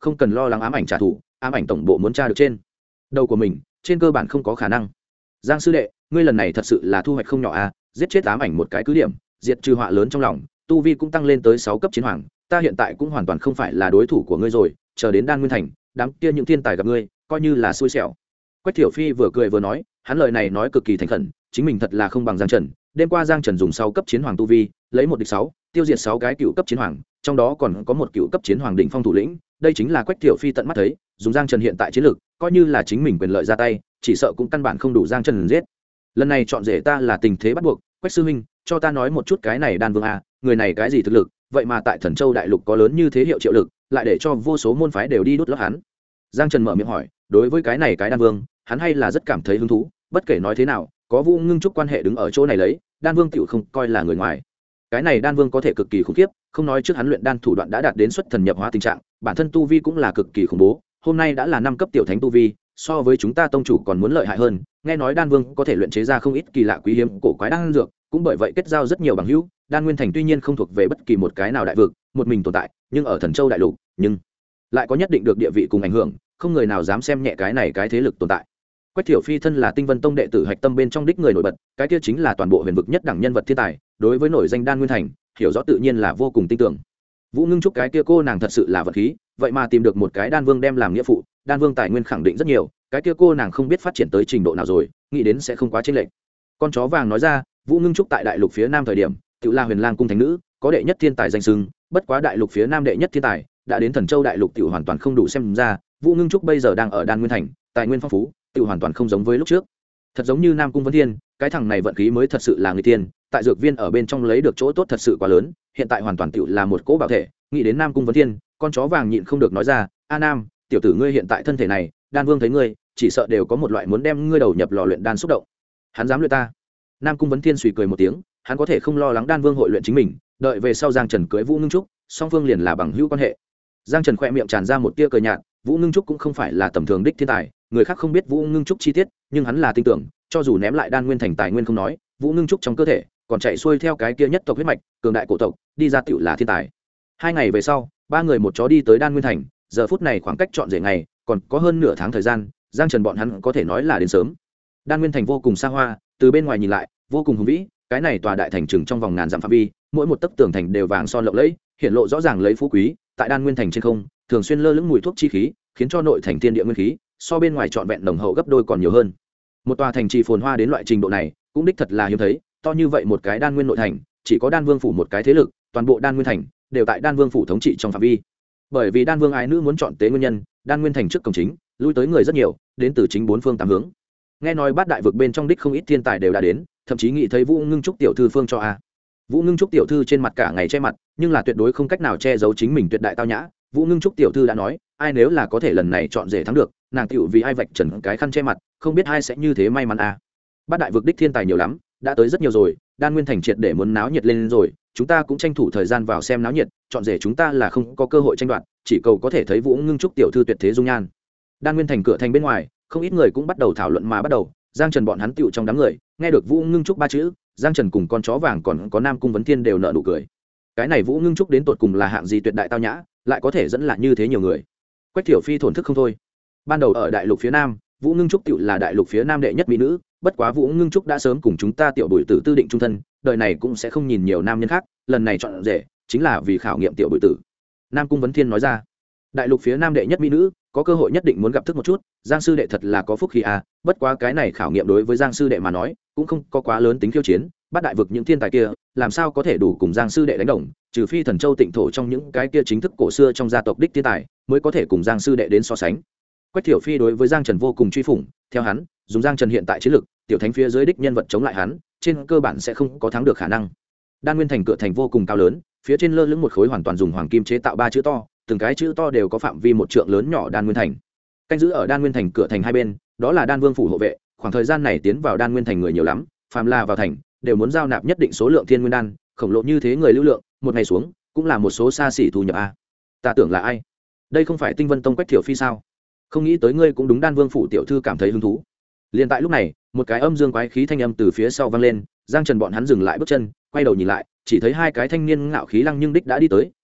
không cần lo lắng ám ảnh trả thù, ám ảnh tổng bộ muốn tra được trên đầu của mình, trên cơ bản không có khả năng. Giang sư đệ, ngươi lần này thật sự là thu hoạch không nhỏ a, giết chết ám ảnh một cái cứ điểm, diệt trừ họa lớn trong lòng, tu vi cũng tăng lên tới 6 cấp chiến hoàng, ta hiện tại cũng hoàn toàn không phải là đối thủ của ngươi rồi, chờ đến Đan Nguyên thành, đám kia những thiên tài gặp ngươi, coi như là xui xẻo. Quách Thiểu Phi vừa cười vừa nói, hắn lời này nói cực kỳ thành khẩn, chính mình thật là không bằng Giang Trần, đêm qua Giang Trần dùng 6 cấp chiến hoàng tu vi, lấy 1 địch 6, tiêu diệt 6 cái cựu cấp chiến hoàng, trong đó còn có một cựu cấp chiến hoàng đỉnh phong thủ lĩnh, đây chính là Quách Thiểu Phi tận mắt thấy, dùng Giang Trần hiện tại chiến lược, coi như là chính mình quyền lợi ra tay, chỉ sợ cũng căn bản không đủ Giang Trần giết. Lần này chọn rể ta là tình thế bắt buộc, Quách sư huynh, cho ta nói một chút cái này Đan Vương a, người này cái gì thực lực, vậy mà tại Thần Châu đại lục có lớn như thế hiệu triệu lực, lại để cho vô số môn phái đều đi đốt lót hắn. Giang Trần mở miệng hỏi, đối với cái này cái Đan Vương, hắn hay là rất cảm thấy hứng thú, bất kể nói thế nào, có Vũ Ngưng Trúc quan hệ đứng ở chỗ này lấy, Đan Vương tiểu không coi là người ngoài. Cái này Đan Vương có thể cực kỳ khủng khiếp, không nói trước hắn luyện đan thủ đoạn đã đạt đến xuất thần nhập hóa tình trạng, bản thân tu vi cũng là cực kỳ khủng bố, hôm nay đã là 5 cấp tiểu thánh tu vi, so với chúng ta tông chủ còn muốn lợi hại hơn. Nghe nói Đan Vương có thể luyện chế ra không ít kỳ lạ quý hiếm cổ quái đan dược, cũng bởi vậy kết giao rất nhiều bằng hữu. Đan Nguyên thành tuy nhiên không thuộc về bất kỳ một cái nào đại vực, một mình tồn tại, nhưng ở Thần Châu đại lục, nhưng lại có nhất định được địa vị cùng ảnh hưởng, không người nào dám xem nhẹ cái này cái thế lực tồn tại. Quách Thiểu Phi thân là Tinh Vân Tông đệ tử hạch tâm bên trong đích người nổi bật, cái kia chính là toàn bộ huyền vực nhất đẳng nhân vật thiên tài, đối với nổi danh Đan Nguyên thành, hiểu rõ tự nhiên là vô cùng tin tưởng. Vũ Ngưng Trúc cái kia cô nàng thật sự là vật khí, vậy mà tìm được một cái Đan Vương đem làm nghĩa phụ, Đan Vương tài nguyên khẳng định rất nhiều, cái kia cô nàng không biết phát triển tới trình độ nào rồi, nghĩ đến sẽ không quá chênh lệch. Con chó vàng nói ra, Vũ Ngưng Trúc tại đại lục phía nam thời điểm, tự là Huyền Lang cung thánh nữ, có đệ nhất thiên tài danh xưng, bất quá đại lục phía nam đệ nhất thiên tài, đã đến Thần Châu đại lục tiểu hoàn toàn không đủ xem ra, Vũ Ngưng Trúc bây giờ đang ở Đan Nguyên thành, tài nguyên phong phú, tiểu hoàn toàn không giống với lúc trước. Thật giống như Nam Cung Vấn Thiên, cái thằng này vận khí mới thật sự là người tiên, tại dược viên ở bên trong lấy được chỗ tốt thật sự quá lớn, hiện tại hoàn toàn tiểu là một cỗ bảo thể, nghĩ đến Nam Cung Vấn Thiên, con chó vàng nhịn không được nói ra, "A Nam, tiểu tử ngươi hiện tại thân thể này, Đan Vương thấy ngươi, chỉ sợ đều có một loại muốn đem ngươi đầu nhập lò luyện đan xúc động." Hắn dám luyện ta? Nam Cung Vấn Thiên suy cười một tiếng, hắn có thể không lo lắng Đan Vương hội luyện chính mình, đợi về sau Giang Trần cưới Vũ Ngưng Trúc, song phương liền là bằng hữu quan hệ. Giang Trần khẽ miệng tràn ra một tia cười nhạt, Vũ Ngưng Trúc cũng không phải là tầm thường đích thiên tài, người khác không biết Vũ Ngưng Trúc chi tiết, nhưng hắn là tin tưởng, cho dù ném lại Đan Nguyên thành tài nguyên không nói, Vũ Ngưng Trúc trong cơ thể còn chạy xuôi theo cái kia nhất tộc huyết mạch, cường đại cổ tộc, đi ra tiểu là thiên tài. 2 ngày về sau, 3 người một chó đi tới Đan Nguyên thành, giờ phút này khoảng cách chọn rể ngày, còn có hơn nửa tháng thời gian, Giang Trần bọn hắn có thể nói là đến sớm. Đan Nguyên thành vô cùng xa hoa, từ bên ngoài nhìn lại, vô cùng hùng vĩ, cái này tòa đại thành trừng trong vòng ngàn dặm phạm vi, mỗi một tấc tường thành đều vàng son lộng lẫy, hiện lộ rõ ràng lấy phú quý, tại Đan Nguyên thành trên không, thường xuyên lơ lửng mùi thuốc chi khí, khiến cho nội thành thiên địa nguyên khí so bên ngoài trọn vẹn đồng hậu gấp đôi còn nhiều hơn. Một tòa thành trì phồn hoa đến loại trình độ này, cũng đích thật là hiếm thấy, to như vậy một cái Đan Nguyên nội thành, chỉ có Đan Vương phủ một cái thế lực, toàn bộ Đan Nguyên thành đều tại Đan Vương phủ thống trị trong phạm vi. Bởi vì Đan Vương ái nữ muốn chọn tế nguyên nhân, Đan Nguyên thành trước cổng chính, lui tới người rất nhiều, đến từ chính 4 phương 8 hướng. Nghe nói bát đại vực bên trong đích không ít thiên tài đều đã đến, thậm chí nghĩ thấy Vũ Ngưng Trúc tiểu thư phương cho a. Vũ Ngưng Trúc tiểu thư trên mặt cả ngày che mặt, nhưng là tuyệt đối không cách nào che giấu chính mình tuyệt đại tao nhã. Vũ Ngưng Trúc tiểu thư đã nói, ai nếu là có thể lần này chọn rể thắng được, nàng tiểu vì ai vạch trần cái khăn che mặt, không biết ai sẽ như thế may mắn a. Bát đại vực đích thiên tài nhiều lắm, đã tới rất nhiều rồi, Đan Nguyên thành triệt để muốn náo nhiệt lên rồi, chúng ta cũng tranh thủ thời gian vào xem náo nhiệt, chọn rể chúng ta là không có cơ hội tranh đoạt, chỉ cầu có thể thấy Vũ Ngưng Trúc tiểu thư tuyệt thế dung nhan. Đan Nguyên thành cửa thành bên ngoài, không ít người cũng bắt đầu thảo luận mà bắt đầu, Giang Trần bọn hắn tựu trong đám người, nghe được Vũ Ngưng Trúc 3 chữ, Giang Trần cùng con chó vàng còn có Nam Cung Vấn Thiên đều nở nụ cười. Cái này Vũ Ngưng Trúc đến tột cùng là hạng gì tuyệt đại tao nhã, lại có thể dẫn lại như thế nhiều người. Quách Thiểu Phi thổn thức không thôi. Ban đầu ở đại lục phía nam, Vũ Ngưng Trúc tựu là đại lục phía nam đệ nhất mỹ nữ, bất quá Vũ Ngưng Trúc đã sớm cùng chúng ta tiểu bội tử tư định chung thân, đời này cũng sẽ không nhìn nhiều nam nhân khác, lần này chọn rể chính là vì khảo nghiệm tiểu bội tử. Nam Cung Vấn Thiên nói ra. Đại lục phía nam đệ nhất mỹ nữ, có cơ hội nhất định muốn gặp thức một chút, Giang sư đệ thật là có phúc khí à, bất quá cái này khảo nghiệm đối với Giang sư đệ mà nói, cũng không có quá lớn tính khiêu chiến, bắt đại vực những thiên tài kia, làm sao có thể đủ cùng Giang sư đệ đánh đồng, trừ phi Thần Châu Tịnh thổ trong những cái kia chính thức cổ xưa trong gia tộc đích thiên tài, mới có thể cùng Giang sư đệ đến so sánh. Quách Thiểu Phi đối với Giang Trần vô cùng truy phủng, theo hắn, dùng Giang Trần hiện tại chiến lực, tiểu thánh phía dưới đích nhân vật chống lại hắn, trên cơ bản sẽ không có thắng được khả năng. Đan Nguyên thành cửa thành vô cùng cao lớn, phía trên lơ lửng một khối hoàn toàn dùng hoàng kim chế tạo 3 chữ to, từng cái chữ to đều có phạm vi 1 trượng lớn nhỏ. Đan Nguyên thành canh giữ ở Đan Nguyên thành cửa thành hai bên, đó là Đan Vương phủ hộ vệ, khoảng thời gian này tiến vào Đan Nguyên thành người nhiều lắm, phàm là vào thành đều muốn giao nạp nhất định số lượng thiên nguyên đan, khổng lồ như thế người lưu lượng, một ngày xuống cũng là một số xa xỉ thu nhập a. Ta tưởng là ai? Đây không phải Tinh Vân Tông Quách Thiểu Phi sao? Không nghĩ tới ngươi cũng đúng Đan Vương phủ tiểu thư cảm thấy hứng thú. Liên tại lúc này, một cái âm dương quái khí thanh âm từ phía sau vang lên, Giang Trần bọn hắn dừng lại bước chân, quay đầu nhìn lại, chỉ thấy 2 cái thanh niên ngạo khí lăng nhưng đích đã đi tới,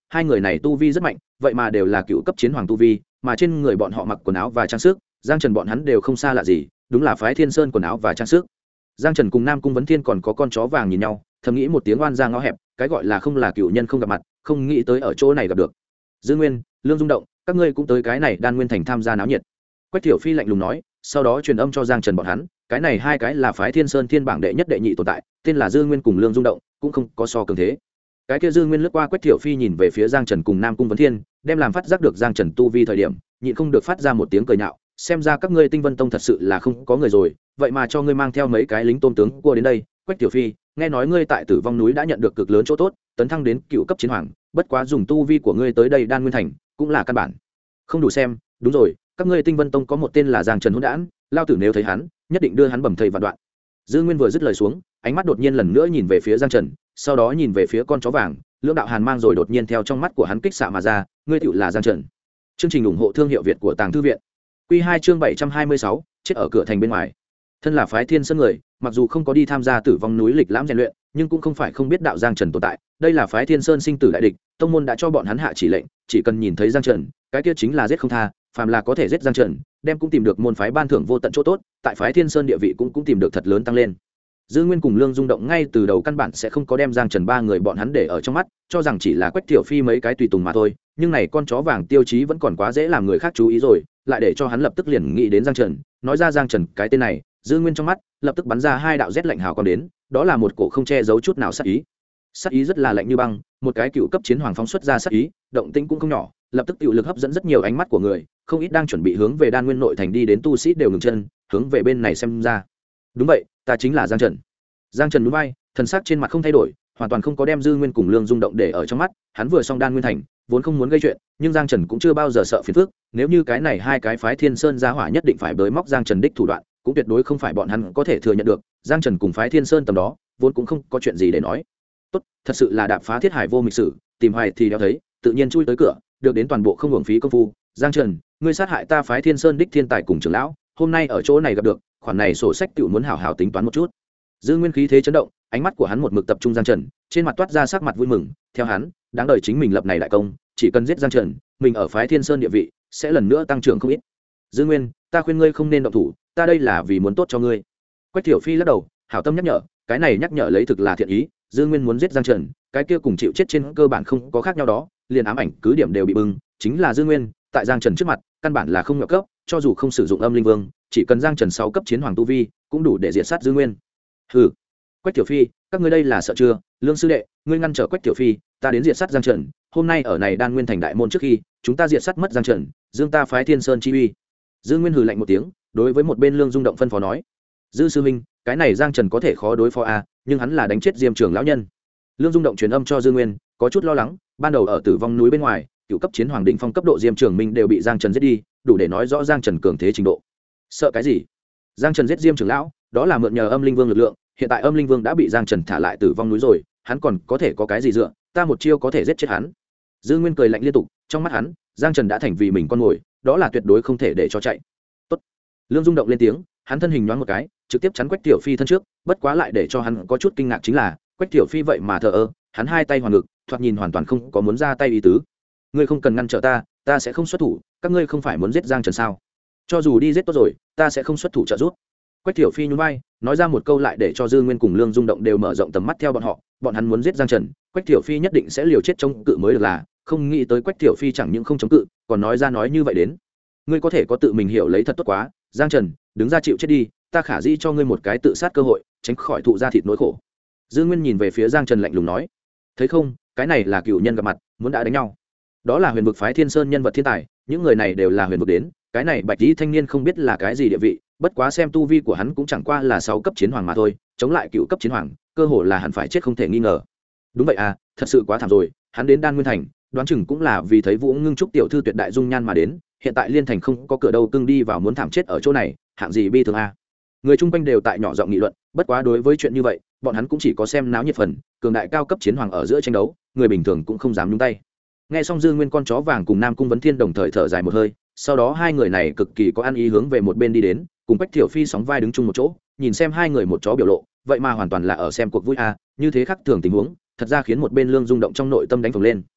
hai người này tu vi rất mạnh, vậy mà đều là cựu cấp chiến hoàng tu vi, mà trên người bọn họ mặc quần áo và trang sức, Giang Trần bọn hắn đều không xa lạ gì, đúng là phái Thiên Sơn quần áo và trang sức. Giang Trần cùng Nam Cung Vấn Thiên còn có con chó vàng nhìn nhau, thầm nghĩ một tiếng oan ra ngõ hẹp, cái gọi là không là cựu nhân không gặp mặt, không nghĩ tới ở chỗ này gặp được. Dư Nguyên, Lương Dung Động, các ngươi cũng tới cái này Đan Nguyên Thành tham gia náo nhiệt. Quách Thiểu Phi lạnh lùng nói, sau đó truyền âm cho Giang Trần bọn hắn, cái này hai cái là phái Thiên Sơn Thiên bảng đệ nhất đệ nhị tồn tại, tên là Dư Nguyên cùng Lương Dung Động, cũng không có so cường thế. Cái kia Dư Nguyên lướt qua Quách Thiểu Phi nhìn về phía Giang Trần cùng Nam Cung Vấn Thiên, đem làm phát giác được Giang Trần tu vi thời điểm, nhịn không được phát ra một tiếng cười nhạo, xem ra các ngươi Tinh Vân Tông thật sự là không có người rồi, vậy mà cho ngươi mang theo mấy cái lính tôn tướng cua đến đây. Quách Tiểu Phi, nghe nói ngươi tại Tử Vong núi đã nhận được cực lớn chỗ tốt, tấn thăng đến cựu cấp chiến hoàng, bất quá dùng tu vi của ngươi tới đây Đan Nguyên Thành, cũng là căn bản không đủ xem. Đúng rồi, các ngươi Tinh Vân Tông có một tên là Giang Trần hỗn đản, lao tử nếu thấy hắn, nhất định đưa hắn bầm thây vạn đoạn. Dư Nguyên vừa dứt lời xuống, ánh mắt đột nhiên lần nữa nhìn về phía Giang Trần, sau đó nhìn về phía con chó vàng, lưỡng đạo hàn mang rồi đột nhiên theo trong mắt của hắn kích xạ mà ra, ngươi tựu là Giang Trần. Chương trình ủng hộ thương hiệu Việt của Tàng Thư viện. Quy 2 chương 726, chết ở cửa thành bên ngoài. Thân là phái Thiên Sơn người, mặc dù không có đi tham gia Tử Vong núi lịch lãm rèn luyện, nhưng cũng không phải không biết đạo Giang Trần tồn tại. Đây là phái Thiên Sơn sinh tử đại địch, tông môn đã cho bọn hắn hạ chỉ lệnh, chỉ cần nhìn thấy Giang Trần, cái kia chính là giết không tha, phàm là có thể giết Giang Trần, đem cũng tìm được môn phái ban thưởng vô tận chỗ tốt, tại phái Thiên Sơn địa vị cũng tìm được thật lớn tăng lên. Dư Nguyên cùng Lương Dung Động ngay từ đầu căn bản sẽ không có đem Giang Trần ba người bọn hắn để ở trong mắt, cho rằng chỉ là Quách Tiểu Phi mấy cái tùy tùng mà thôi, nhưng này con chó vàng Tiêu Chí vẫn còn quá dễ làm người khác chú ý rồi, lại để cho hắn lập tức liền nghĩ đến Giang Trần, nói ra Giang Trần cái tên này, Dư Nguyên trong mắt lập tức bắn ra hai đạo rét lạnh hào quang đến, đó là một cổ không che giấu chút nào sát ý. Sát ý rất là lạnh như băng, một cái cựu cấp chiến hoàng phóng xuất ra sát ý, động tĩnh cũng không nhỏ, lập tức tiểu lực hấp dẫn rất nhiều ánh mắt của người, không ít đang chuẩn bị hướng về Đan Nguyên nội thành đi đến tu sĩ đều ngừng chân, hướng về bên này xem ra. Đúng vậy, ta chính là Giang Trần. Giang Trần nhún vai, thần sắc trên mặt không thay đổi, hoàn toàn không có đem Dư Nguyên cùng Lương Dung Động để ở trong mắt, hắn vừa xong Đan Nguyên thành, vốn không muốn gây chuyện, nhưng Giang Trần cũng chưa bao giờ sợ phiền phức, nếu như cái này hai cái phái Thiên Sơn gia hỏa nhất định phải bới móc Giang Trần đích thủ đoạn, cũng tuyệt đối không phải bọn hắn có thể thừa nhận được, Giang Trần cùng phái Thiên Sơn tầm đó, vốn cũng không có chuyện gì để nói. Tốt, thật sự là đạp phá thiết hải vô mịch sử, tìm hoài thì đéo thấy, tự nhiên chui tới cửa, được đến toàn bộ không hưởng phí công phu. Giang Trần, ngươi sát hại ta phái Thiên Sơn đích thiên tài cùng trưởng lão, hôm nay ở chỗ này gặp được, khoản này sổ sách tiểu muốn hảo hảo tính toán một chút. Dư Nguyên khí thế chấn động, ánh mắt của hắn một mực tập trung Giang Trần, trên mặt toát ra sắc mặt vui mừng, theo hắn, đáng đời chính mình lập này đại công, chỉ cần giết Giang Trần, mình ở phái Thiên Sơn địa vị sẽ lần nữa tăng trưởng không ít. Dư Nguyên, ta khuyên ngươi không nên động thủ, ta đây là vì muốn tốt cho ngươi. Quách Thiểu Phi lắc đầu, hảo tâm nhắc nhở, cái này nhắc nhở lấy thực là thiện ý, Dư Nguyên muốn giết Giang Trần, cái kia cùng chịu chết trên cơ bản không có khác nhau đó, liền ám ảnh cứ điểm đều bị bưng, chính là Dư Nguyên, tại Giang Trần trước mặt, căn bản là không ngập cấp, cho dù không sử dụng Âm Linh Vương, chỉ cần Giang Trần 6 cấp chiến hoàng tu vi, cũng đủ để diệt sát Dư Nguyên. Hừ. Quách Tiểu Phi, các ngươi đây là sợ chưa? Lương sư đệ, ngươi ngăn trở Quách Tiểu Phi, ta đến diệt sát Giang Trần, hôm nay ở này Đan Nguyên thành đại môn trước khi, chúng ta diệt sát mất Giang Trần, dương ta phái Thiên Sơn chi uy. Dư Nguyên hừ lạnh một tiếng, đối với một bên Lương Dung Động phân phó nói: "Dư sư huynh, cái này Giang Trần có thể khó đối phó a, nhưng hắn là đánh chết Diêm Trường lão nhân." Lương Dung Động truyền âm cho Dư Nguyên, có chút lo lắng, ban đầu ở Tử Vong núi bên ngoài, cựu cấp chiến hoàng đỉnh phong cấp độ Diêm Trường Minh đều bị Giang Trần giết đi, đủ để nói rõ Giang Trần cường thế trình độ. Sợ cái gì? Giang Trần giết Diêm Trường lão, đó là mượn nhờ Âm Linh Vương lực lượng, hiện tại Âm Linh Vương đã bị Giang Trần thả lại Tử Vong núi rồi, hắn còn có thể có cái gì dựa, ta một chiêu có thể giết chết hắn. Dư Nguyên cười lạnh liên tục, trong mắt hắn, Giang Trần đã thành vì mình con mồi, đó là tuyệt đối không thể để cho chạy. Tốt. Lương Dung Động lên tiếng, hắn thân hình nhoáng một cái, trực tiếp chắn Quách Tiểu Phi thân trước, bất quá lại để cho hắn có chút kinh ngạc chính là, Quách Tiểu Phi vậy mà thờ ơ, hắn hai tay hoàn ngực, thoạt nhìn hoàn toàn không có muốn ra tay ý tứ. Ngươi không cần ngăn trở ta, ta sẽ không xuất thủ, các ngươi không phải muốn giết Giang Trần sao? Cho dù đi giết tốt rồi, ta sẽ không xuất thủ trợ giúp. Quách Tiểu Phi nhún vai, nói ra một câu lại để cho Dư Nguyên cùng Lương Dung Động đều mở rộng tầm mắt theo bọn họ, bọn hắn muốn giết Giang Trần, Quách Tiểu Phi nhất định sẽ liều chết chống cự mới được là, không nghĩ tới Quách Tiểu Phi chẳng những không chống cự, còn nói ra nói như vậy đến. Ngươi có thể có tự mình hiểu lấy thật tốt quá, Giang Trần, đứng ra chịu chết đi, ta khả dĩ cho ngươi một cái tự sát cơ hội, tránh khỏi thụ ra thịt nỗi khổ. Dư Nguyên nhìn về phía Giang Trần lạnh lùng nói, thấy không, cái này là cựu nhân gặp mặt, muốn đã đánh nhau. Đó là huyền vực phái Thiên Sơn nhân vật thiên tài, những người này đều là huyền vực đến, cái này bạch y thanh niên không biết là cái gì địa vị, bất quá xem tu vi của hắn cũng chẳng qua là 6 cấp chiến hoàng mà thôi, chống lại cựu cấp chiến hoàng, cơ hồ là hẳn phải chết không thể nghi ngờ. Đúng vậy à, thật sự quá thảm rồi, hắn đến Đan Nguyên thành, đoán chừng cũng là vì thấy Vũ Ngưng Trúc tiểu thư tuyệt đại dung nhan mà đến, hiện tại Liên thành không có cửa đâu cưng đi vào muốn thảm chết ở chỗ này, hạng gì bi thương a. Người chung quanh đều tại nhỏ giọng nghị luận, bất quá đối với chuyện như vậy, bọn hắn cũng chỉ có xem náo nhiệt phần, cường đại cao cấp chiến hoàng ở giữa tranh đấu, người bình thường cũng không dám nhúng tay. Nghe xong Dư Nguyên con chó vàng cùng Nam Cung Vấn Thiên đồng thời thở dài một hơi, sau đó hai người này cực kỳ có ăn ý hướng về một bên đi đến, cùng Quách Thiểu Phi sóng vai đứng chung một chỗ, nhìn xem hai người một chó biểu lộ, vậy mà hoàn toàn là ở xem cuộc vui a, như thế khác thường tình huống, thật ra khiến một bên Lương Dung Động trong nội tâm đánh phồng lên.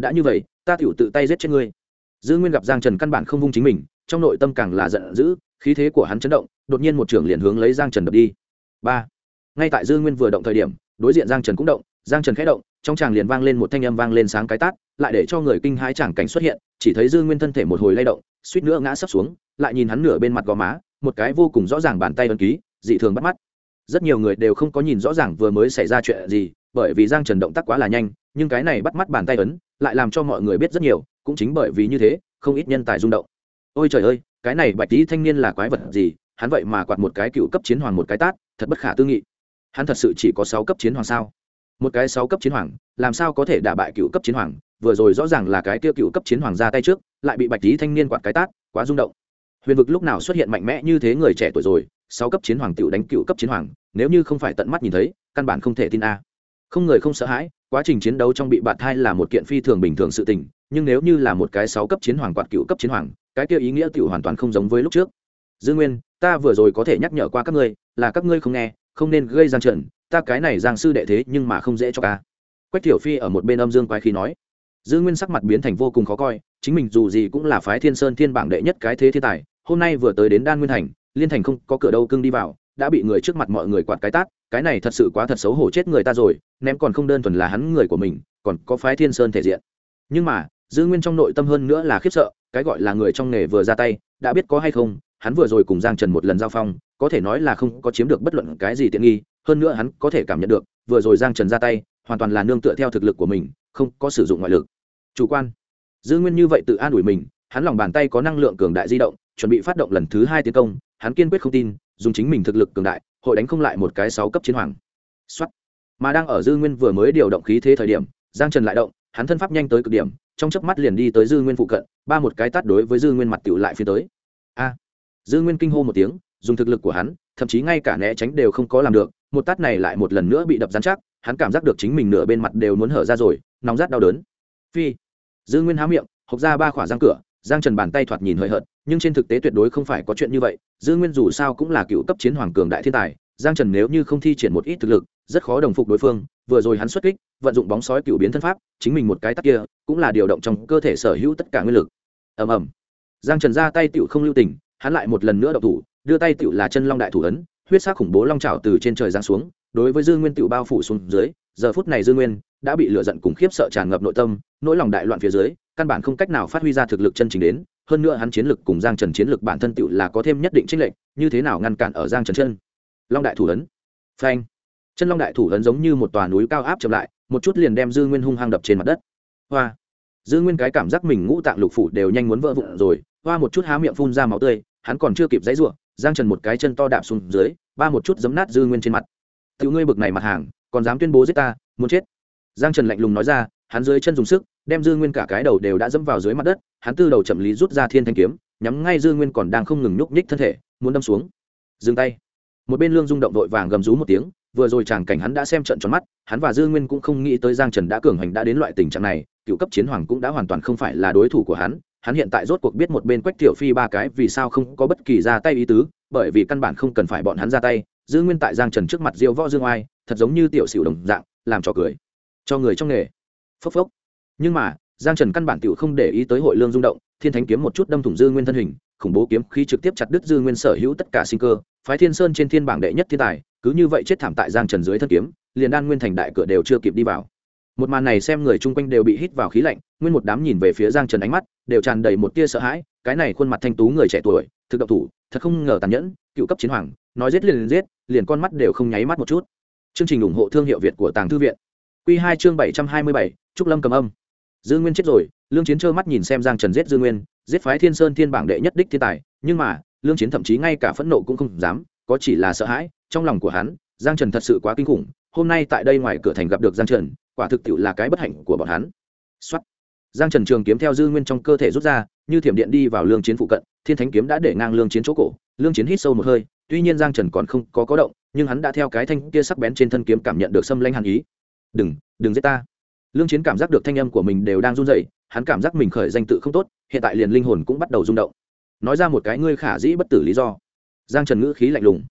đã như vậy ta tựu tự tay giết chết ngươi. Dư Nguyên gặp Giang Trần căn bản không vung chính mình, trong nội tâm càng là giận dữ, khí thế của hắn chấn động, đột nhiên một trưởng liền hướng lấy Giang Trần đập đi. Ba. Ngay tại Dư Nguyên vừa động thời điểm, đối diện Giang Trần cũng động, Giang Trần khẽ động, trong tràng liền vang lên một thanh âm vang lên sáng cái tát, lại để cho người kinh hãi tràng cảnh xuất hiện, chỉ thấy Dư Nguyên thân thể một hồi lay động, suýt nữa ngã sấp xuống, lại nhìn hắn nửa bên mặt gò má, một cái vô cùng rõ ràng bàn tay ấn ký, dị thường bắt mắt. Rất nhiều người đều không có nhìn rõ ràng vừa mới xảy ra chuyện gì, bởi vì Giang Trần động tác quá là nhanh, nhưng cái này bắt mắt bàn tay ấn lại làm cho mọi người biết rất nhiều, cũng chính bởi vì như thế, không ít nhân tài rung động. Ôi trời ơi, cái này Bạch Tí thanh niên là quái vật gì, hắn vậy mà quạt một cái cựu cấp chiến hoàng một cái tát, thật bất khả tư nghị. Hắn thật sự chỉ có 6 cấp chiến hoàng sao? Một cái 6 cấp chiến hoàng, làm sao có thể đả bại cựu cấp chiến hoàng? Vừa rồi rõ ràng là cái kia cựu cấp chiến hoàng ra tay trước, lại bị Bạch Tí thanh niên quạt cái tát, quá rung động. Huyền vực lúc nào xuất hiện mạnh mẽ như thế người trẻ tuổi rồi, 6 cấp chiến hoàng tiểu đánh cựu cấp chiến hoàng, nếu như không phải tận mắt nhìn thấy, căn bản không thể tin a. Không người không sợ hãi, quá trình chiến đấu trong bị bạt thai là một kiện phi thường bình thường sự tình, nhưng nếu như là một cái 6 cấp chiến hoàng quạt cựu cấp chiến hoàng, cái kia ý nghĩa tiểu hoàn toàn không giống với lúc trước. Dương Nguyên, ta vừa rồi có thể nhắc nhở qua các ngươi, là các ngươi không nghe, không nên gây Giang Trần, ta cái này Giang sư đệ thế nhưng mà không dễ cho ca. Quách Tiểu Phi ở một bên âm dương quái khí nói. Dương Nguyên sắc mặt biến thành vô cùng khó coi, chính mình dù gì cũng là phái Thiên Sơn Thiên bảng đệ nhất cái thế thiên tài, hôm nay vừa tới đến Đan Nguyên thành, liên thành không có cửa đâu cưng đi vào, đã bị người trước mặt mọi người quạt cái tát, cái này thật sự quá thật xấu hổ chết người ta rồi, ném còn không đơn thuần là hắn người của mình, còn có phái Thiên Sơn thể diện. Nhưng mà, Dương Nguyên trong nội tâm hơn nữa là khiếp sợ, cái gọi là người trong nghề vừa ra tay, đã biết có hay không, hắn vừa rồi cùng Giang Trần một lần giao phong, có thể nói là không có chiếm được bất luận cái gì tiện nghi, hơn nữa hắn có thể cảm nhận được, vừa rồi Giang Trần ra tay, hoàn toàn là nương tựa theo thực lực của mình, không có sử dụng ngoại lực. Chủ quan. Dương Nguyên như vậy tự an ủi mình, hắn lòng bàn tay có năng lượng cường đại di động, chuẩn bị phát động lần thứ 2 tiến công, hắn kiên quyết không tin, dùng chính mình thực lực cường đại, hội đánh không lại một cái 6 cấp chiến hoàng. Soát. Mà đang ở Dư Nguyên vừa mới điều động khí thế thời điểm, Giang Trần lại động, hắn thân pháp nhanh tới cực điểm, trong chớp mắt liền đi tới Dư Nguyên phụ cận, ba một cái tát đối với Dư Nguyên mặt tiểu lại phía tới. A! Dư Nguyên kinh hô một tiếng, dùng thực lực của hắn, thậm chí ngay cả né tránh đều không có làm được, một tát này lại một lần nữa bị đập rắn chắc, hắn cảm giác được chính mình nửa bên mặt đều muốn hở ra rồi, nóng rát đau đớn. Phi! Dư Nguyên há miệng, hộc ra ba khỏa răng cửa, Giang Trần bàn tay thoạt nhìn hơi hợt, nhưng trên thực tế tuyệt đối không phải có chuyện như vậy. Dư Nguyên dù sao cũng là cựu cấp chiến hoàng cường đại thiên tài, Giang Trần nếu như không thi triển một ít thực lực, rất khó đồng phục đối phương. Vừa rồi hắn xuất kích, vận dụng bóng sói cựu biến thân pháp, chính mình một cái tát kia, cũng là điều động trong cơ thể sở hữu tất cả nguyên lực. Ầm ầm. Giang Trần ra tay tiểu không lưu tình, hắn lại một lần nữa động thủ, đưa tay tiểu là chân long đại thủ ấn, huyết sắc khủng bố long trảo từ trên trời giáng xuống, đối với Dư Nguyên tiểu bao phủ xuống dưới. Giờ phút này Dư Nguyên đã bị lửa giận cùng khiếp sợ tràn ngập nội tâm, nỗi lòng đại loạn phía dưới, căn bản không cách nào phát huy ra thực lực chân chính đến, hơn nữa hắn chiến lực cùng Giang Trần chiến lực bản thân tựu là có thêm nhất định chênh lệch, như thế nào ngăn cản ở Giang Trần chân. Long đại thủ ấn. Phanh. Chân long đại thủ ấn giống như một tòa núi cao áp chậm lại, một chút liền đem Dư Nguyên hung hăng đập trên mặt đất. Hoa. Dư Nguyên cái cảm giác mình ngũ tạng lục phủ đều nhanh muốn vỡ vụn rồi, hoa một chút há miệng phun ra máu tươi, hắn còn chưa kịp giãy giụa, Giang Trần một cái chân to đạp xuống dưới, ba một chút giấm nát Dư Nguyên trên mặt. Tiểu ngươi bực này mặt hàng, còn dám tuyên bố giết ta, muốn chết. Giang Trần lạnh lùng nói ra, hắn dưới chân dùng sức, đem Dư Nguyên cả cái đầu đều đã dẫm vào dưới mặt đất, hắn từ đầu chậm lý rút ra thiên thanh kiếm, nhắm ngay Dư Nguyên còn đang không ngừng nhúc nhích thân thể, muốn đâm xuống. Dừng tay. Một bên Lương Dung động vội vàng gầm rú một tiếng, vừa rồi chàng cảnh hắn đã xem trận tròn mắt, hắn và Dư Nguyên cũng không nghĩ tới Giang Trần đã cường hành đã đến loại tình trạng này, cựu cấp chiến hoàng cũng đã hoàn toàn không phải là đối thủ của hắn hiện tại rốt cuộc biết một bên Quách Tiểu Phi ba cái vì sao không có bất kỳ ra tay ý tứ, bởi vì căn bản không cần phải bọn hắn ra tay, Dư Nguyên tại Giang Trần trước mặt diêu võ dương oai, thật giống như tiểu xỉu đồng dạng, làm trò cười cho người trong nghề. Phốc phốc. Nhưng mà Giang Trần căn bản tiểu không để ý tới hội Lương Dung động, thiên thánh kiếm một chút đâm thủng Dư Nguyên thân hình, khủng bố kiếm khí trực tiếp chặt đứt Dư Nguyên sở hữu tất cả sinh cơ, phái Thiên Sơn trên thiên bảng đệ nhất thiên tài, cứ như vậy chết thảm tại Giang Trần dưới thân kiếm, liền Đan Nguyên thành đại cửa đều chưa kịp đi vào. Một màn này xem người chung quanh đều bị hít vào khí lạnh, nguyên một đám nhìn về phía Giang Trần ánh mắt đều tràn đầy một tia sợ hãi, cái này khuôn mặt thanh tú người trẻ tuổi, thực động thủ, thật không ngờ tàn nhẫn, cựu cấp chiến hoàng, nói giết liền giết, liền con mắt đều không nháy mắt một chút. Chương trình ủng hộ thương hiệu Việt của Tàng Thư viện. Quy 2 chương 727, Trúc Lâm cầm âm. Dư Nguyên chết rồi, Lương Chiến trơ mắt nhìn xem Giang Trần giết Dư Nguyên, giết phái Thiên Sơn thiên bảng đệ nhất đích thiên tài, nhưng mà, Lương Chiến thậm chí ngay cả phẫn nộ cũng không dám, có chỉ là sợ hãi, trong lòng của hắn, Giang Trần thật sự quá kinh khủng, hôm nay tại đây ngoài cửa thành gặp được Giang Trần, quả thực tiệu là cái bất hạnh của bọn hắn. Soát. Giang Trần trường kiếm theo Dư Nguyên trong cơ thể rút ra, như thiểm điện đi vào Lương Chiến phụ cận, thiên thánh kiếm đã để ngang Lương Chiến chỗ cổ, Lương Chiến hít sâu một hơi, tuy nhiên Giang Trần còn không có động, nhưng hắn đã theo cái thanh kia sắc bén trên thân kiếm cảm nhận được xâm lanh hàn ý. Đừng giết ta. Lương Chiến cảm giác được thanh âm của mình đều đang run rẩy, hắn cảm giác mình khởi danh tự không tốt, hiện tại liền linh hồn cũng bắt đầu rung động. Nói ra một cái ngươi khả dĩ bất tử lý do. Giang Trần ngữ khí lạnh lùng.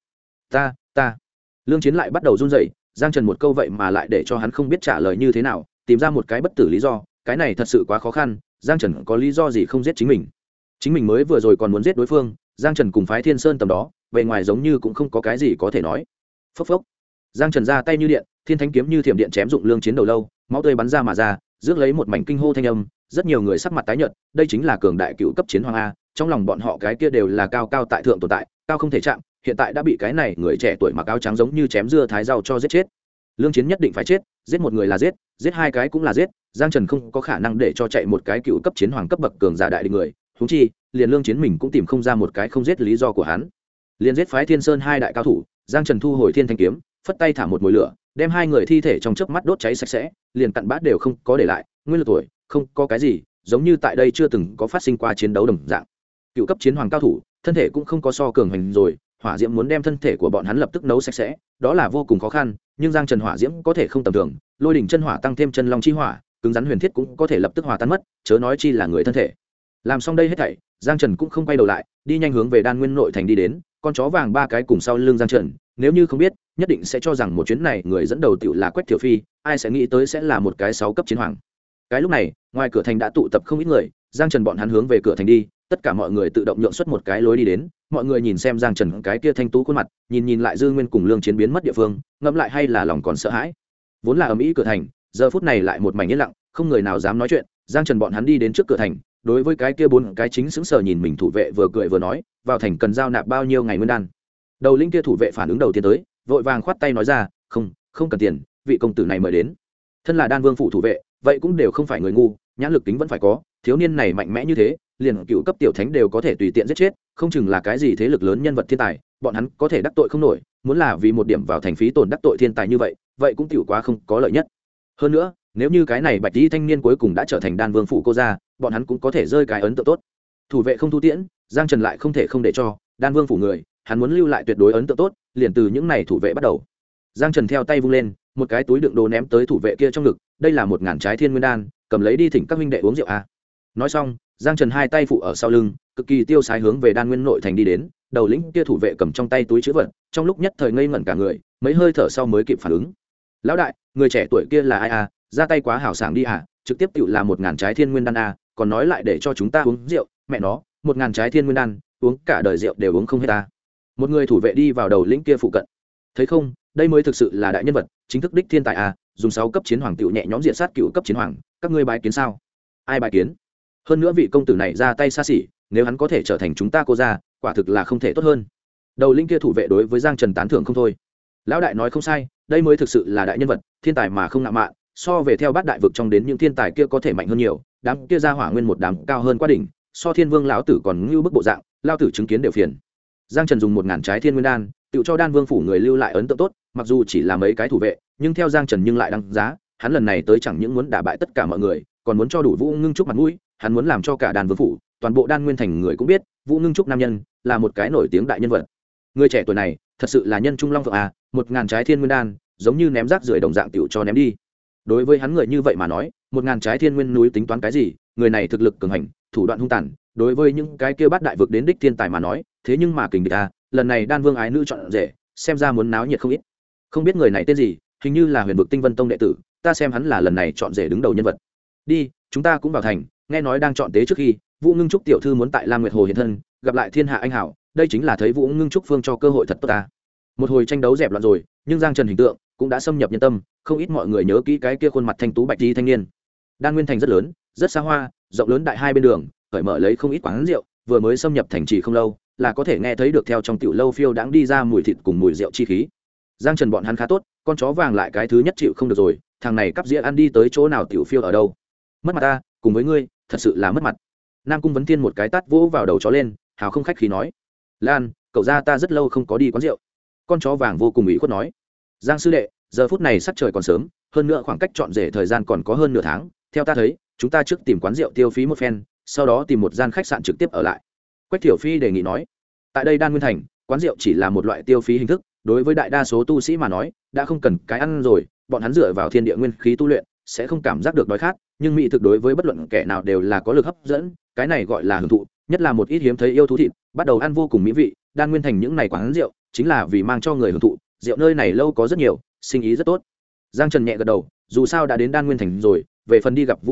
Ta. Lương Chiến lại bắt đầu run rẩy, Giang Trần một câu vậy mà lại để cho hắn không biết trả lời như thế nào, tìm ra một cái bất tử lý do, cái này thật sự quá khó khăn, giang trần có lý do gì không giết chính mình mới vừa rồi còn muốn giết đối phương. Giang trần cùng phái Thiên Sơn tầm đó bề ngoài giống như cũng không có cái gì có thể nói. Phốc phốc, giang trần ra tay như điện, thiên thánh kiếm như thiểm điện chém dụng lương chiến đầu lâu, máu tươi bắn ra mà ra, rước lấy một mảnh kinh hô thanh âm. Rất nhiều người sắc mặt tái nhợt, đây chính là cường đại cựu cấp chiến hoàng a, trong lòng bọn họ cái kia đều là cao cao tại thượng tồn tại, cao không thể chạm, hiện tại đã bị cái này người trẻ tuổi mặc áo trắng giống như chém dưa thái rau cho giết chết. Lương chiến nhất định phải chết, giết một người là giết, giết hai cái cũng là giết. Giang trần không có khả năng để cho chạy một cái cựu cấp chiến hoàng cấp bậc cường giả đại địch người, huống chi liền lương chiến mình cũng tìm không ra một cái không giết lý do của hắn. Liền giết phái Thiên Sơn hai đại cao thủ, Giang trần thu hồi thiên thanh kiếm, phất tay thả một mồi lửa, đem hai người thi thể trong chớp mắt đốt cháy sạch sẽ, liền cặn bát đều không có để lại. Nguyên lực tuổi không có cái gì, giống như tại đây chưa từng có phát sinh qua chiến đấu đồng dạng. Cựu cấp chiến hoàng cao thủ thân thể cũng không có so cường hành rồi, hỏa diễm muốn đem thân thể của bọn hắn lập tức nấu sạch sẽ, đó là vô cùng khó khăn. Nhưng giang trần hỏa diễm có thể không tầm thường, lôi đỉnh chân hỏa tăng thêm chân long chi hỏa, cứng rắn huyền thiết cũng có thể lập tức hòa tan mất, chớ nói chi là người thân thể. Làm xong đây hết thảy, giang trần cũng không quay đầu lại, đi nhanh hướng về đan nguyên nội thành đi đến. Con chó vàng ba cái cùng sau lưng giang trần, nếu như không biết nhất định sẽ cho rằng một chuyến này người dẫn đầu tiểu là Quách Thiểu Phi, ai sẽ nghĩ tới sẽ là một cái 6 cấp chiến hoàng. Cái lúc này ngoài cửa thành đã tụ tập không ít người, giang trần bọn hắn hướng về cửa thành đi, tất cả mọi người tự động nhượng xuất một cái lối đi đến. Mọi người nhìn xem giang trần cái kia thanh tú khuôn mặt, nhìn lại dư nguyên cùng lương chiến biến mất địa phương, ngẫm lại hay là lòng còn sợ hãi. Vốn là ầm ĩ cửa thành, giờ phút này lại một mảnh yên lặng, không người nào dám nói chuyện. Giang trần bọn hắn đi đến trước cửa thành, đối với cái kia bốn cái chính sững sờ nhìn mình thủ vệ vừa cười vừa nói, vào thành cần giao nạp bao nhiêu ngày nguyên đan. Đầu linh kia thủ vệ phản ứng đầu tiên tới, vội vàng khoát tay nói ra, không cần tiền, vị công tử này mời đến. Thân là đan vương phủ thủ vệ, vậy cũng đều không phải người ngu, nhãn lực tính vẫn phải có. Thiếu niên này mạnh mẽ như thế, liền cựu cấp tiểu thánh đều có thể tùy tiện giết chết, không chừng là cái gì thế lực lớn nhân vật thiên tài, bọn hắn có thể đắc tội không nổi. Muốn là vì một điểm vào thành phí tổn đắc tội thiên tài như vậy, vậy cũng tiểu quá không có lợi nhất. Hơn nữa, nếu như cái này bạch y thanh niên cuối cùng đã trở thành đan vương phủ cô gia, bọn hắn cũng có thể rơi cái ấn tượng tốt. Thủ vệ không thu tiễn, giang trần lại không thể không để cho đan vương phủ người, hắn muốn lưu lại tuyệt đối ấn tượng tốt, liền từ những này thủ vệ bắt đầu. Giang trần theo tay vung lên, một cái túi đựng đồ ném tới thủ vệ kia trong ngực, đây là 1000 trái thiên nguyên đan, cầm lấy đi thỉnh các huynh đệ uống rượu a. Nói xong, giang trần hai tay phụ ở sau lưng, cực kỳ tiêu sái hướng về đan nguyên nội thành đi đến. Đầu lĩnh kia thủ vệ cầm trong tay túi chữ vật, trong lúc nhất thời ngây ngẩn cả người, mấy hơi thở sau mới kịp phản ứng. Lão đại, người trẻ tuổi kia là ai a? Ra tay quá hào sảng đi à, trực tiếp tự là 1000 trái thiên nguyên đan a, còn nói lại để cho chúng ta uống rượu, mẹ nó, 1000 trái thiên nguyên đan, uống cả đời rượu đều uống không hết ta. Một người thủ vệ đi vào đầu lĩnh kia phụ cận, thấy không, đây mới thực sự là đại nhân vật, chính thức đích thiên tài a, dùng 6 cấp chiến hoàng tiểu nhẹ nhõm diện sát cựu cấp chiến hoàng, các ngươi bái kiến sao? Ai bái kiến? Hơn nữa vị công tử này ra tay xa xỉ, nếu hắn có thể trở thành chúng ta cô gia, quả thực là không thể tốt hơn. Đầu lĩnh kia thủ vệ đối với giang trần tán thưởng không thôi. Lão đại nói không sai, đây mới thực sự là đại nhân vật, thiên tài mà không ngạo mạn, so về theo bát đại vực trong đến những thiên tài kia có thể mạnh hơn nhiều. Đám kia ra hỏa nguyên một đám cao hơn quá đỉnh, so thiên vương lão tử còn ngưu bức bộ dạng, lao tử chứng kiến đều phiền. Giang trần dùng 1000 trái thiên nguyên đan, tự cho đan vương phủ người lưu lại ấn tượng tốt, mặc dù chỉ là mấy cái thủ vệ, nhưng theo giang trần nhưng lại đăng giá. Hắn lần này tới chẳng những muốn đả bại tất cả mọi người, còn muốn cho đủ Vũ Ngưng Trúc mặt mũi. Hắn muốn làm cho cả đan vương phủ, toàn bộ đan nguyên thành người cũng biết Vũ Ngưng Trúc nam nhân là một cái nổi tiếng đại nhân vật. Người trẻ tuổi này thật sự là nhân trung long phượng à, 1000 trái thiên nguyên đan giống như ném rác rưởi đồng dạng tiểu cho ném đi. Đối với hắn người như vậy mà nói, 1000 trái thiên nguyên núi tính toán cái gì? Người này thực lực cường hành, thủ đoạn hung tàn, đối với những cái kia bát đại vực đến đích thiên tài mà nói, thế nhưng mà kình địch a, lần này đan vương ái nữ chọn rể, xem ra muốn náo nhiệt không ít. Không biết người này tên gì, hình như là Huyền vực Tinh Vân Tông đệ tử, ta xem hắn là lần này chọn rể đứng đầu nhân vật. Đi, chúng ta cũng vào thành, nghe nói đang chọn tế trước khi, Vũ Ngưng Trúc tiểu thư muốn tại Lam Nguyệt Hồ hiện thân, gặp lại thiên hạ anh hảo, đây chính là thấy Vũ Ngưng Trúc phương cho cơ hội thật tốt ta. Một hồi tranh đấu dẹp loạn rồi, nhưng Giang Trần hình tượng cũng đã xâm nhập nhân tâm, không ít mọi người nhớ kỹ cái kia khuôn mặt thanh tú bạch y thanh niên. Đan nguyên thành rất lớn, rất xa hoa, rộng lớn đại hai bên đường, cởi mở lấy không ít quán rượu, vừa mới xâm nhập thành trì không lâu, là có thể nghe thấy được theo trong tiểu lâu phiêu đãng đi ra mùi thịt cùng mùi rượu chi khí. Giang Trần bọn hắn khá tốt, con chó vàng lại cái thứ nhất chịu không được rồi, thằng này cắp dĩa ăn đi tới chỗ nào tiểu phiêu ở đâu. Mất mặt ta, cùng với ngươi, thật sự là mất mặt. Nam Cung Vấn Thiên một cái tát vỗ vào đầu chó lên, hào không khách khí nói: "Lan, cậu gia ta rất lâu không có đi quán rượu." Con chó vàng vô cùng ủy khuất nói: "Giang sư đệ, giờ phút này sắc trời còn sớm, hơn nữa khoảng cách chọn rể thời gian còn có hơn nửa tháng, theo ta thấy, chúng ta trước tìm quán rượu tiêu phí một phen, sau đó tìm một gian khách sạn trực tiếp ở lại." Quách Thiểu Phi đề nghị nói: "Tại đây Đan Nguyên thành, quán rượu chỉ là một loại tiêu phí hình thức, đối với đại đa số tu sĩ mà nói, đã không cần cái ăn rồi, bọn hắn dựa vào thiên địa nguyên khí tu luyện, sẽ không cảm giác được đói khát, nhưng mỹ thực đối với bất luận kẻ nào đều là có lực hấp dẫn, cái này gọi là hưởng thụ, nhất là một ít hiếm thấy yêu thú thịt, bắt đầu ăn vô cùng mỹ vị, Đan Nguyên thành những này quán rượu, chính là vì mang cho người hưởng thụ, rượu nơi này lâu có rất nhiều, sinh ý rất tốt." Giang Trần nhẹ gật đầu, dù sao đã đến Đan Nguyên thành rồi, về phần đi gặp Vũ Ngưng Trúc,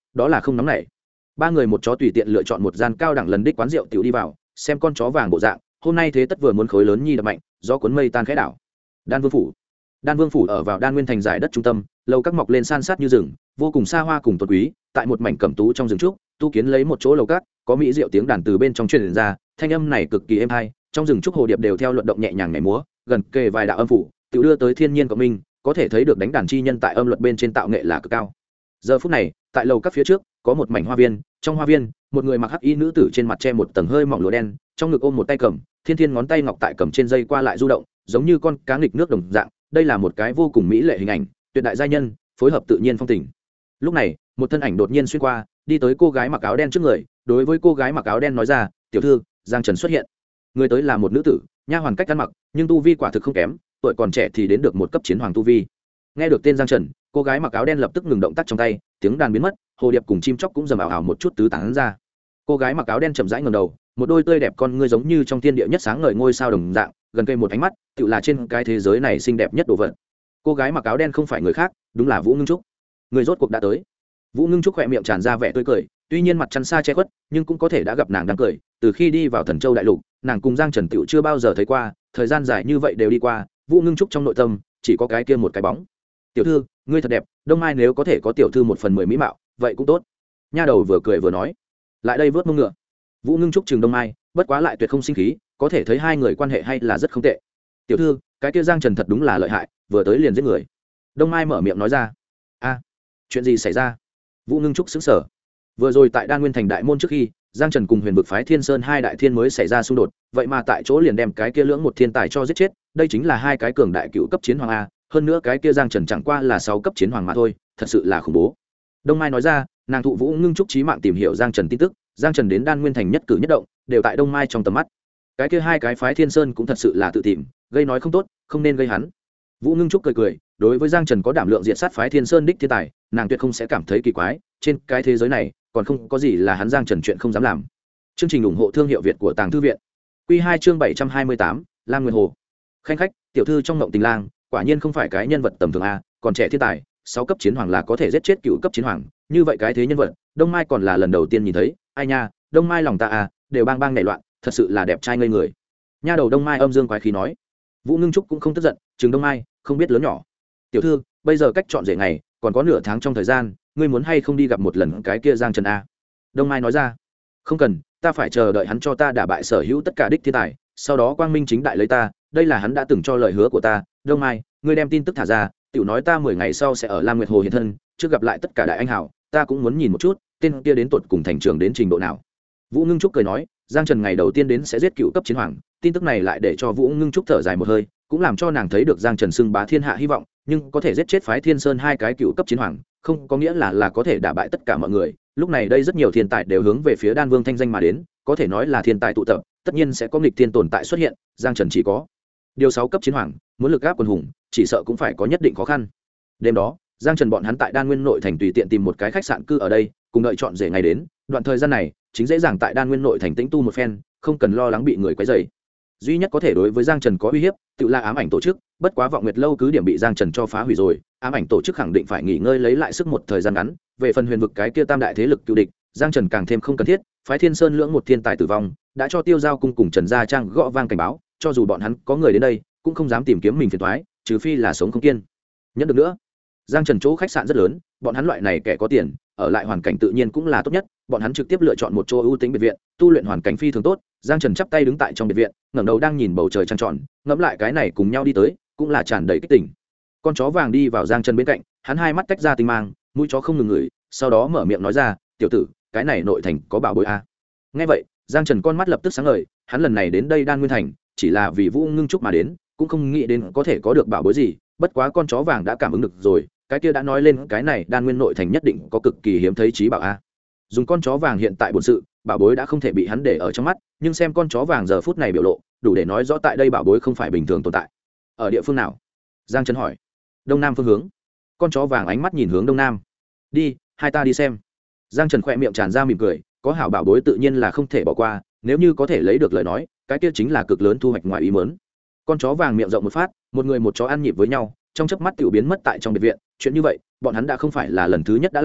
đó là không nóng nảy. Ba người một chó tùy tiện lựa chọn một gian cao đẳng lần đích quán rượu tiểu đi vào, xem con chó vàng bộ dạng, hôm nay thế tất vừa muốn khối lớn nhi đập mạnh, do cuốn mây tan khẽ đảo. Đan Vương phủ. Đan Vương phủ ở vào Đan Nguyên thành giải đất trung tâm, lầu các mọc lên san sát như rừng, vô cùng xa hoa cùng tôn quý, tại một mảnh cẩm tú trong rừng trúc, tu kiến lấy một chỗ lầu các, có mỹ diệu tiếng đàn từ bên trong truyền ra, thanh âm này cực kỳ êm hay, trong rừng trúc hồ điệp đều theo luận động nhẹ nhàng nhảy múa, gần kề vài đạo âm phủ, tự đưa tới thiên nhiên cộng minh, có thể thấy được đánh đàn chi nhân tại âm luật bên trên tạo nghệ là cực cao. Giờ phút này, tại lầu các phía trước, có một mảnh hoa viên, trong hoa viên, một người mặc hắc y nữ tử trên mặt che một tầng hơi mỏng lụa đen, trong ngực ôm một tay cầm, thiên thiên ngón tay ngọc tại cầm trên dây qua lại du động, giống như con cá nghịch nước đồng dạng, đây là một cái vô cùng mỹ lệ hình ảnh, tuyệt đại giai nhân, phối hợp tự nhiên phong tình. Lúc này, một thân ảnh đột nhiên xuyên qua, đi tới cô gái mặc áo đen trước người, đối với cô gái mặc áo đen nói ra, "Tiểu thư, Giang Trần xuất hiện." Người tới là một nữ tử, nha hoàn cách ăn mặc, nhưng tu vi quả thực không kém, tuổi còn trẻ thì đến được một cấp chiến hoàng tu vi. Nghe được tên Giang Trần, cô gái mặc áo đen lập tức ngừng động tác trong tay, tiếng đàn biến mất, hồ điệp cùng chim chóc cũng rầm ảo ảo một chút tứ tán ra. Cô gái mặc áo đen chậm rãi ngẩng đầu, một đôi tươi đẹp con ngươi giống như trong thiên địa nhất sáng ngời ngôi sao đồng dạng, gần cây một ánh mắt, tựu là trên cái thế giới này xinh đẹp nhất đồ vật. Cô gái mặc áo đen không phải người khác, đúng là Vũ Ngưng Trúc. Người rốt cuộc đã tới. Vũ Ngưng Trúc khỏe miệng tràn ra vẻ tươi cười, tuy nhiên mặt chăn xa che khuất, nhưng cũng có thể đã gặp nàng đang cười. Từ khi đi vào Thần Châu đại lục, nàng cùng Giang Trần tiểu chưa bao giờ thấy qua, thời gian dài như vậy đều đi qua, Vũ Ngưng Trúc trong nội tâm chỉ có cái kia một cái bóng. "Tiểu thư, ngươi thật đẹp, Đông Mai nếu có thể có tiểu thư 1/10 mỹ mạo, vậy cũng tốt." Nha đầu vừa cười vừa nói. "Lại đây vớt mông ngựa." Vũ Ngưng Trúc chừng Đông Mai, bất quá lại tuyệt không sinh khí, có thể thấy hai người quan hệ hay là rất không tệ. "Tiểu thư, cái kia Giang Trần thật đúng là lợi hại, vừa tới liền giết người." Đông Mai mở miệng nói ra. "A, chuyện gì xảy ra?" Vũ Ngưng Trúc sững sờ. Vừa rồi tại Đan Nguyên thành đại môn trước khi, Giang Trần cùng Huyền vực phái Thiên Sơn hai đại thiên mới xảy ra xung đột, vậy mà tại chỗ liền đem cái kia lưỡng một thiên tài cho giết chết, đây chính là hai cái cường đại cựu cấp chiến hoàng a, hơn nữa cái kia Giang Trần chẳng qua là 6 cấp chiến hoàng mà thôi, thật sự là khủng bố. Đông Mai nói ra, nàng thụ Vũ Ngưng Trúc chí mạng tìm hiểu Giang Trần tin tức, Giang Trần đến Đan Nguyên thành nhất cử nhất động, đều tại Đông Mai trong tầm mắt. Cái kia hai cái phái Thiên Sơn cũng thật sự là tự tìm, gây nói không tốt, không nên gây hắn. Vũ Ngưng Trúc cười cười, đối với Giang Trần có đảm lượng diện sát phái Thiên Sơn đích thiên tài, nàng tuyệt không sẽ cảm thấy kỳ quái, trên cái thế giới này, còn không có gì là hắn Giang Trần chuyện không dám làm. Chương trình ủng hộ thương hiệu Việt của Tàng Thư viện. Quy 2 chương 728, Lam Nguyên Hồ. Khanh khách, tiểu thư trong ngộng tình lang, quả nhiên không phải cái nhân vật tầm thường a, còn trẻ thiên tài, 6 cấp chiến hoàng là có thể giết chết cựu cấp chiến hoàng, như vậy cái thế nhân vật, Đông Mai còn là lần đầu tiên nhìn thấy, ai nha, Đông Mai lòng ta a, đều bang bang nảy loạn, thật sự là đẹp trai ngây người. Nha đầu Đông Mai âm dương quái khí nói. Vũ Ngưng Trúc cũng không tức giận, chừng Đông Mai, không biết lớn nhỏ. "Tiểu thư, bây giờ cách chọn rể ngày, còn có nửa tháng trong thời gian, ngươi muốn hay không đi gặp một lần cái kia Giang Trần a?" Đông Mai nói ra. "Không cần, ta phải chờ đợi hắn cho ta đả bại sở hữu tất cả đích thiên tài, sau đó quang minh chính đại lấy ta, đây là hắn đã từng cho lời hứa của ta. Đông Mai, ngươi đem tin tức thả ra, tiểu nói ta 10 ngày sau sẽ ở Lam Nguyệt Hồ hiện thân, trước gặp lại tất cả đại anh hảo, ta cũng muốn nhìn một chút, tên kia đến tột cùng thành trưởng đến trình độ nào." Vũ Ngưng Trúc cười nói, Giang Trần ngày đầu tiên đến sẽ giết cựu cấp chiến hoàng, tin tức này lại để cho Vũ Ngưng Trúc thở dài một hơi, cũng làm cho nàng thấy được Giang Trần xưng bá thiên hạ hy vọng, nhưng có thể giết chết phái Thiên Sơn hai cái cựu cấp chiến hoàng, không có nghĩa là có thể đả bại tất cả mọi người. Lúc này đây rất nhiều thiên tài đều hướng về phía Đan Vương thanh danh mà đến, có thể nói là thiên tài tụ tập, tất nhiên sẽ có nghịch thiên tồn tại xuất hiện, Giang Trần chỉ có điều 6 cấp chiến hoàng, muốn lực áp quần hùng, chỉ sợ cũng phải có nhất định khó khăn. Đêm đó, Giang Trần bọn hắn tại Đan Nguyên nội thành tùy tiện tìm một cái khách sạn cư ở đây, cùng đợi chọn rể ngày đến, đoạn thời gian này, chính dễ dàng tại Đan Nguyên nội thành tĩnh tu một phen, không cần lo lắng bị người quấy rầy. Duy nhất có thể đối với Giang Trần có uy hiếp, tự là ám ảnh tổ chức, bất quá Vọng Nguyệt lâu cứ điểm bị Giang Trần cho phá hủy rồi, ám ảnh tổ chức khẳng định phải nghỉ ngơi lấy lại sức một thời gian ngắn, về phần Huyền vực cái kia tam đại thế lực cựu địch, Giang Trần càng thêm không cần thiết, phái Thiên Sơn lưỡng một thiên tài tử vong, đã cho Tiêu Giao cung cùng Trần Gia Trang gõ vang cảnh báo, cho dù bọn hắn có người đến đây, cũng không dám tìm kiếm mình phiền toái, trừ phi là sống không kiên nhẫn được nữa. Giang Trần chỗ khách sạn rất lớn, bọn hắn loại này kẻ có tiền, ở lại hoàn cảnh tự nhiên cũng là tốt nhất, bọn hắn trực tiếp lựa chọn một chỗ ưu tĩnh biệt viện, tu luyện hoàn cảnh phi thường tốt. Giang Trần chắp tay đứng tại trong biệt viện, ngẩng đầu đang nhìn bầu trời trăng tròn, ngẫm lại cái này cùng nhau đi tới, cũng là tràn đầy kích tỉnh. Con chó vàng đi vào Giang Trần bên cạnh, hắn hai mắt tách ra tinh mang, mũi chó không ngừng ngửi, sau đó mở miệng nói ra, "Tiểu tử, cái này nội thành có bảo bối a?" Nghe vậy, Giang Trần con mắt lập tức sáng ngời, hắn lần này đến đây Đan Nguyên thành, chỉ là vì Vũ Ngưng Trúc mà đến, cũng không nghĩ đến có thể có được bảo bối gì, bất quá con chó vàng đã cảm ứng được rồi, cái kia đã nói lên cái này Đan Nguyên nội thành nhất định có cực kỳ hiếm thấy trí bảo a. Dùng con chó vàng hiện tại bổn sự, bảo bối đã không thể bị hắn để ở trong mắt, nhưng xem con chó vàng giờ phút này biểu lộ, đủ để nói rõ tại đây bảo bối không phải bình thường tồn tại. Ở địa phương nào? Giang Trần hỏi. Đông nam phương hướng. Con chó vàng ánh mắt nhìn hướng đông nam. Đi, hai ta đi xem. Giang Trần khỏe miệng tràn ra mỉm cười, có hảo bảo bối tự nhiên là không thể bỏ qua, nếu như có thể lấy được lời nói, cái kia chính là cực lớn thu hoạch ngoài ý muốn. Con chó vàng miệng rộng một phát, một người một chó ăn nhịp với nhau, trong chớp mắt tiểu biến mất tại trong biệt viện, chuyện như vậy, bọn hắn đã không phải là lần thứ nhất đã làm,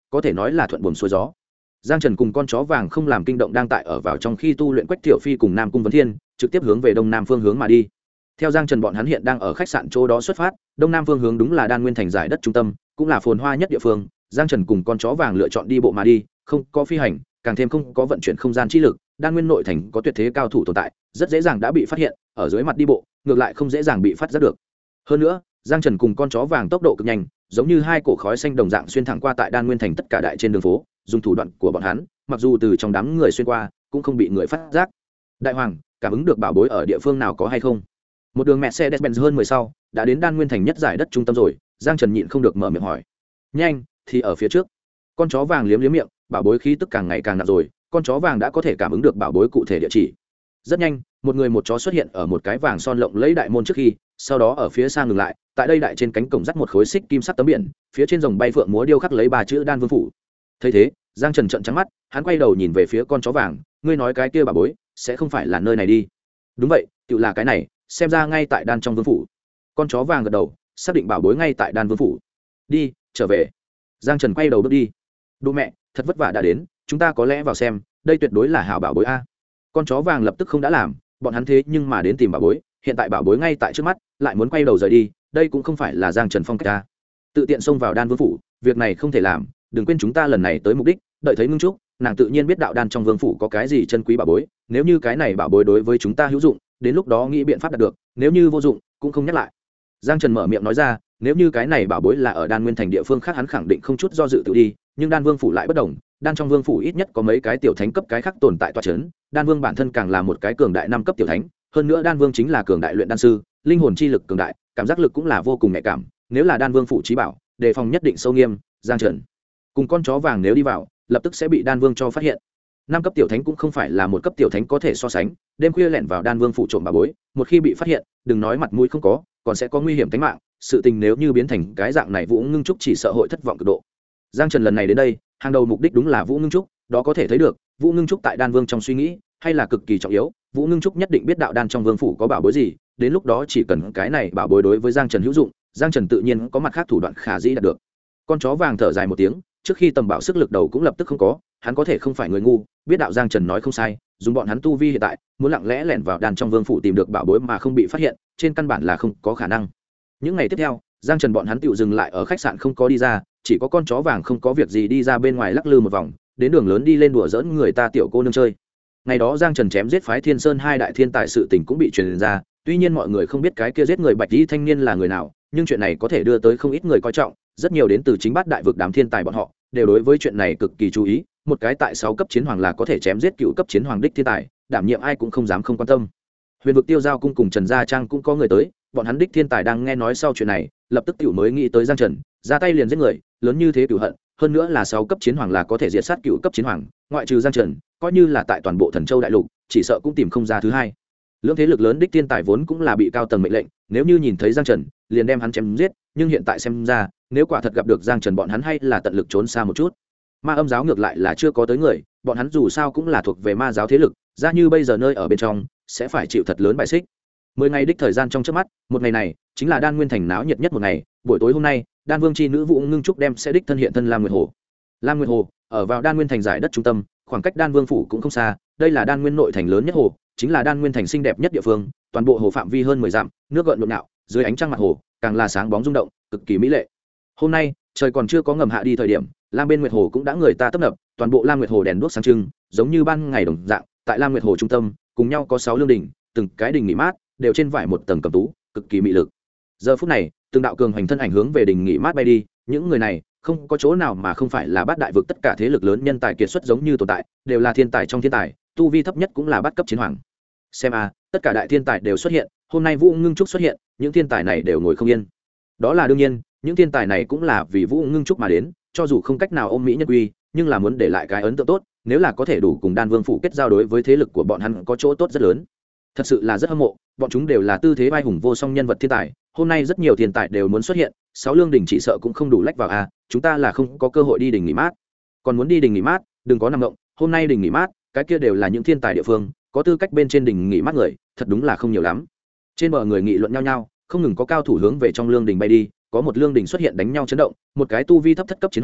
có thể nói là thuận buồm xuôi gió. Giang Trần cùng con chó vàng không làm kinh động đang tại ở vào trong khi tu luyện Quách Tiểu Phi cùng Nam Cung Vấn Thiên, trực tiếp hướng về đông nam phương hướng mà đi. Theo Giang Trần bọn hắn hiện đang ở khách sạn chỗ đó xuất phát, đông nam phương hướng đúng là Đan Nguyên thành giải đất trung tâm, cũng là phồn hoa nhất địa phương. Giang Trần cùng con chó vàng lựa chọn đi bộ mà đi, không có phi hành, càng thêm không có vận chuyển không gian chi lực. Đan Nguyên nội thành có tuyệt thế cao thủ tồn tại, rất dễ dàng đã bị phát hiện, ở dưới mặt đi bộ, ngược lại không dễ dàng bị phát giác được. Hơn nữa, Giang Trần cùng con chó vàng tốc độ cực nhanh, giống như hai cổ khói xanh đồng dạng xuyên thẳng qua tại Đan Nguyên thành tất cả đại trên đường phố, dùng thủ đoạn của bọn hắn, mặc dù từ trong đám người xuyên qua, cũng không bị người phát giác. Đại hoàng, cảm ứng được bảo bối ở địa phương nào có hay không? Một đường Mercedes-Benz hơn 10 sau, đã đến Đan Nguyên thành nhất giải đất trung tâm rồi, Giang Trần nhịn không được mở miệng hỏi. Nhanh, thì ở phía trước. Con chó vàng liếm liếm miệng, bảo bối khí tức càng ngày càng nặng rồi, con chó vàng đã có thể cảm ứng được bảo bối cụ thể địa chỉ. Rất nhanh, một người một chó xuất hiện ở một cái vàng son lộng lẫy đại môn trước khi, sau đó ở phía xa ngừng lại, tại đây đại trên cánh cổng dắt một khối xích kim sắc tấm biển, phía trên rồng bay phượng múa điêu khắc lấy ba chữ Đan Vương phủ. Thấy thế, Giang Trần trợn trắng mắt, hắn quay đầu nhìn về phía con chó vàng, ngươi nói cái kia bảo bối sẽ không phải là nơi này đi? Đúng vậy, tự là cái này, xem ra ngay tại Đan trong vương phủ. Con chó vàng gật đầu, xác định bảo bối ngay tại Đan vương phủ. Đi, trở về. Giang Trần quay đầu bước đi. Đụ mẹ, thật vất vả đã đến, chúng ta có lẽ vào xem, đây tuyệt đối là hảo bảo bối a. Con chó vàng lập tức không đã làm, bọn hắn thế nhưng mà đến tìm bảo bối, hiện tại bảo bối ngay tại trước mắt, lại muốn quay đầu rời đi, đây cũng không phải là Giang Trần phong cách ta. Tự tiện xông vào Đan vương phủ, việc này không thể làm, đừng quên chúng ta lần này tới mục đích, đợi thấy Ngưng Trúc, nàng tự nhiên biết đạo đan trong vương phủ có cái gì chân quý bảo bối, nếu như cái này bảo bối đối với chúng ta hữu dụng, đến lúc đó nghĩ biện pháp đạt được, nếu như vô dụng, cũng không nhắc lại. Giang Trần mở miệng nói ra, nếu như cái này bảo bối là ở Đan Nguyên thành địa phương khác hắn khẳng định không chút do dự tự đi, nhưng Đan Vương phủ lại bất đồng, Đan trong vương phủ ít nhất có mấy cái tiểu thánh cấp cái khác tồn tại tọa chấn, Đan Vương bản thân càng là một cái cường đại năm cấp tiểu thánh, hơn nữa Đan Vương chính là cường đại luyện đan sư, linh hồn chi lực cường đại, cảm giác lực cũng là vô cùng nhạy cảm, nếu là Đan Vương phủ chí bảo, đề phòng nhất định sâu nghiêm. Giang Trần cùng con chó vàng nếu đi vào, lập tức sẽ bị Đan Vương cho phát hiện. Năm cấp tiểu thánh cũng không phải là một cấp tiểu thánh có thể so sánh, đêm khuya lẻn vào Đan Vương phủ trộm bảo bối, một khi bị phát hiện, đừng nói mặt mũi không có, còn sẽ có nguy hiểm tính mạng, sự tình nếu như biến thành cái dạng này, Vũ Ngưng Trúc chỉ sợ hội thất vọng cực độ. Giang Trần lần này đến đây, hàng đầu mục đích đúng là Vũ Ngưng Trúc, đó có thể thấy được, Vũ Ngưng Trúc tại Đan Vương trong suy nghĩ, hay là cực kỳ trọng yếu, Vũ Ngưng Trúc nhất định biết đạo đan trong vương phủ có bảo bối gì, đến lúc đó chỉ cần cái này bảo bối đối với Giang Trần hữu dụng, Giang Trần tự nhiên có mặt khác thủ đoạn khả dĩ đạt được. Con chó vàng thở dài một tiếng, trước khi tầm bảo sức lực đầu cũng lập tức không có, hắn có thể không phải người ngu, biết đạo Giang Trần nói không sai, dùng bọn hắn tu vi hiện tại, muốn lặng lẽ lẻn vào đan trong vương phủ tìm được bảo bối mà không bị phát hiện, trên căn bản là không có khả năng. Những ngày tiếp theo, Giang Trần bọn hắn tựu dừng lại ở khách sạn không có đi ra, chỉ có con chó vàng không có việc gì đi ra bên ngoài lắc lư một vòng, đến đường lớn đi lên đùa giỡn người ta tiểu cô nương chơi. Ngày đó Giang Trần chém giết phái Thiên Sơn hai đại thiên tài sự tình cũng bị truyền ra, tuy nhiên mọi người không biết cái kia giết người bạch y thanh niên là người nào, nhưng chuyện này có thể đưa tới không ít người coi trọng, rất nhiều đến từ chính bát đại vực đám thiên tài bọn họ đều đối với chuyện này cực kỳ chú ý, một cái tại 6 cấp chiến hoàng là có thể chém giết cựu cấp chiến hoàng đích thiên tài, đảm nhiệm ai cũng không dám không quan tâm. Huyền vực Tiêu Giao cung cùng Trần Gia Trang cũng có người tới, bọn hắn đích thiên tài đang nghe nói sau chuyện này, lập tức tiểu mới nghĩ tới Giang Trần, ra tay liền giết người, lớn như thế cửu hận, hơn nữa là 6 cấp chiến hoàng là có thể diệt sát cựu cấp chiến hoàng, ngoại trừ Giang Trần, coi như là tại toàn bộ Thần Châu đại lục, chỉ sợ cũng tìm không ra thứ hai. Lưỡng thế lực lớn đích thiên tài vốn cũng là bị cao tầng mệnh lệnh, nếu như nhìn thấy Giang Trần, liền đem hắn chém giết, nhưng hiện tại xem ra, nếu quả thật gặp được Giang Trần bọn hắn hay là tận lực trốn xa một chút. Ma Âm giáo ngược lại là chưa có tới người, bọn hắn dù sao cũng là thuộc về ma giáo thế lực, ra như bây giờ nơi ở bên trong, sẽ phải chịu thật lớn bài xích. 10 ngày đích thời gian trong chớp mắt, một ngày này chính là Đan Nguyên thành náo nhiệt nhất một ngày, buổi tối hôm nay, Đan Vương chi nữ Vũ Ngưng Trúc đem sẽ đích thân hiện thân Lam Nguyệt Hồ. Lam Nguyệt Hồ ở vào Đan Nguyên thành giải đất trung tâm, khoảng cách Đan Vương phủ cũng không xa, đây là Đan Nguyên nội thành lớn nhất hồ, chính là Đan Nguyên thành xinh đẹp nhất địa phương, toàn bộ hồ phạm vi hơn 10 dặm, nước gợn nhộn nhạo, dưới ánh trăng mặt hồ, càng là sáng bóng rung động, cực kỳ mỹ lệ. Hôm nay, trời còn chưa có ngầm hạ đi thời điểm, Lam bên Nguyệt Hồ cũng đã người ta tấp nập, toàn bộ Lam Nguyệt Hồ đèn đuốc sáng trưng, giống như ban ngày đồng dạng, tại Lam Nguyệt Hồ trung tâm, cùng nhau có 6 lương đình, từng cái đình nghỉ mát, đều trên vải một tầng cẩm tú, cực kỳ mỹ lực. Giờ phút này, từng đạo cường hành thân ảnh hướng về đình nghỉ mát bay đi, những người này, không có chỗ nào mà không phải là bát đại vực tất cả thế lực lớn nhân tài kiệt xuất giống như tồn tại, đều là thiên tài trong thiên tài, tu vi thấp nhất cũng là bát cấp chiến hoàng. Xem a, tất cả đại thiên tài đều xuất hiện, hôm nay Vũ Ngưng Trúc xuất hiện, những thiên tài này đều ngồi không yên. Đó là đương nhiên, những thiên tài này cũng là vì Vũ Ngưng Trúc mà đến, cho dù không cách nào ôm mỹ nhân quy, nhưng là muốn để lại cái ấn tượng tốt, nếu là có thể đủ cùng Đan Vương phủ kết giao đối với thế lực của bọn hắn có chỗ tốt rất lớn. Thật sự là rất hâm mộ, bọn chúng đều là tư thế vai hùng vô song nhân vật thiên tài, hôm nay rất nhiều thiên tài đều muốn xuất hiện, 6 lương đỉnh chỉ sợ cũng không đủ lách vào a, chúng ta là không có cơ hội đi đình nghỉ mát. Còn muốn đi đình nghỉ mát, đừng có nằm động, hôm nay đình nghỉ mát, cái kia đều là những thiên tài địa phương, có tư cách bên trên đình nghỉ mát người, thật đúng là không nhiều lắm. Trên bờ người nghị luận nhau nhau, không ngừng có cao thủ hướng về trong lương đình bay đi, có một lương đình xuất hiện đánh nhau chấn động, một cái tu vi thấp thất cấp chiến hoàng,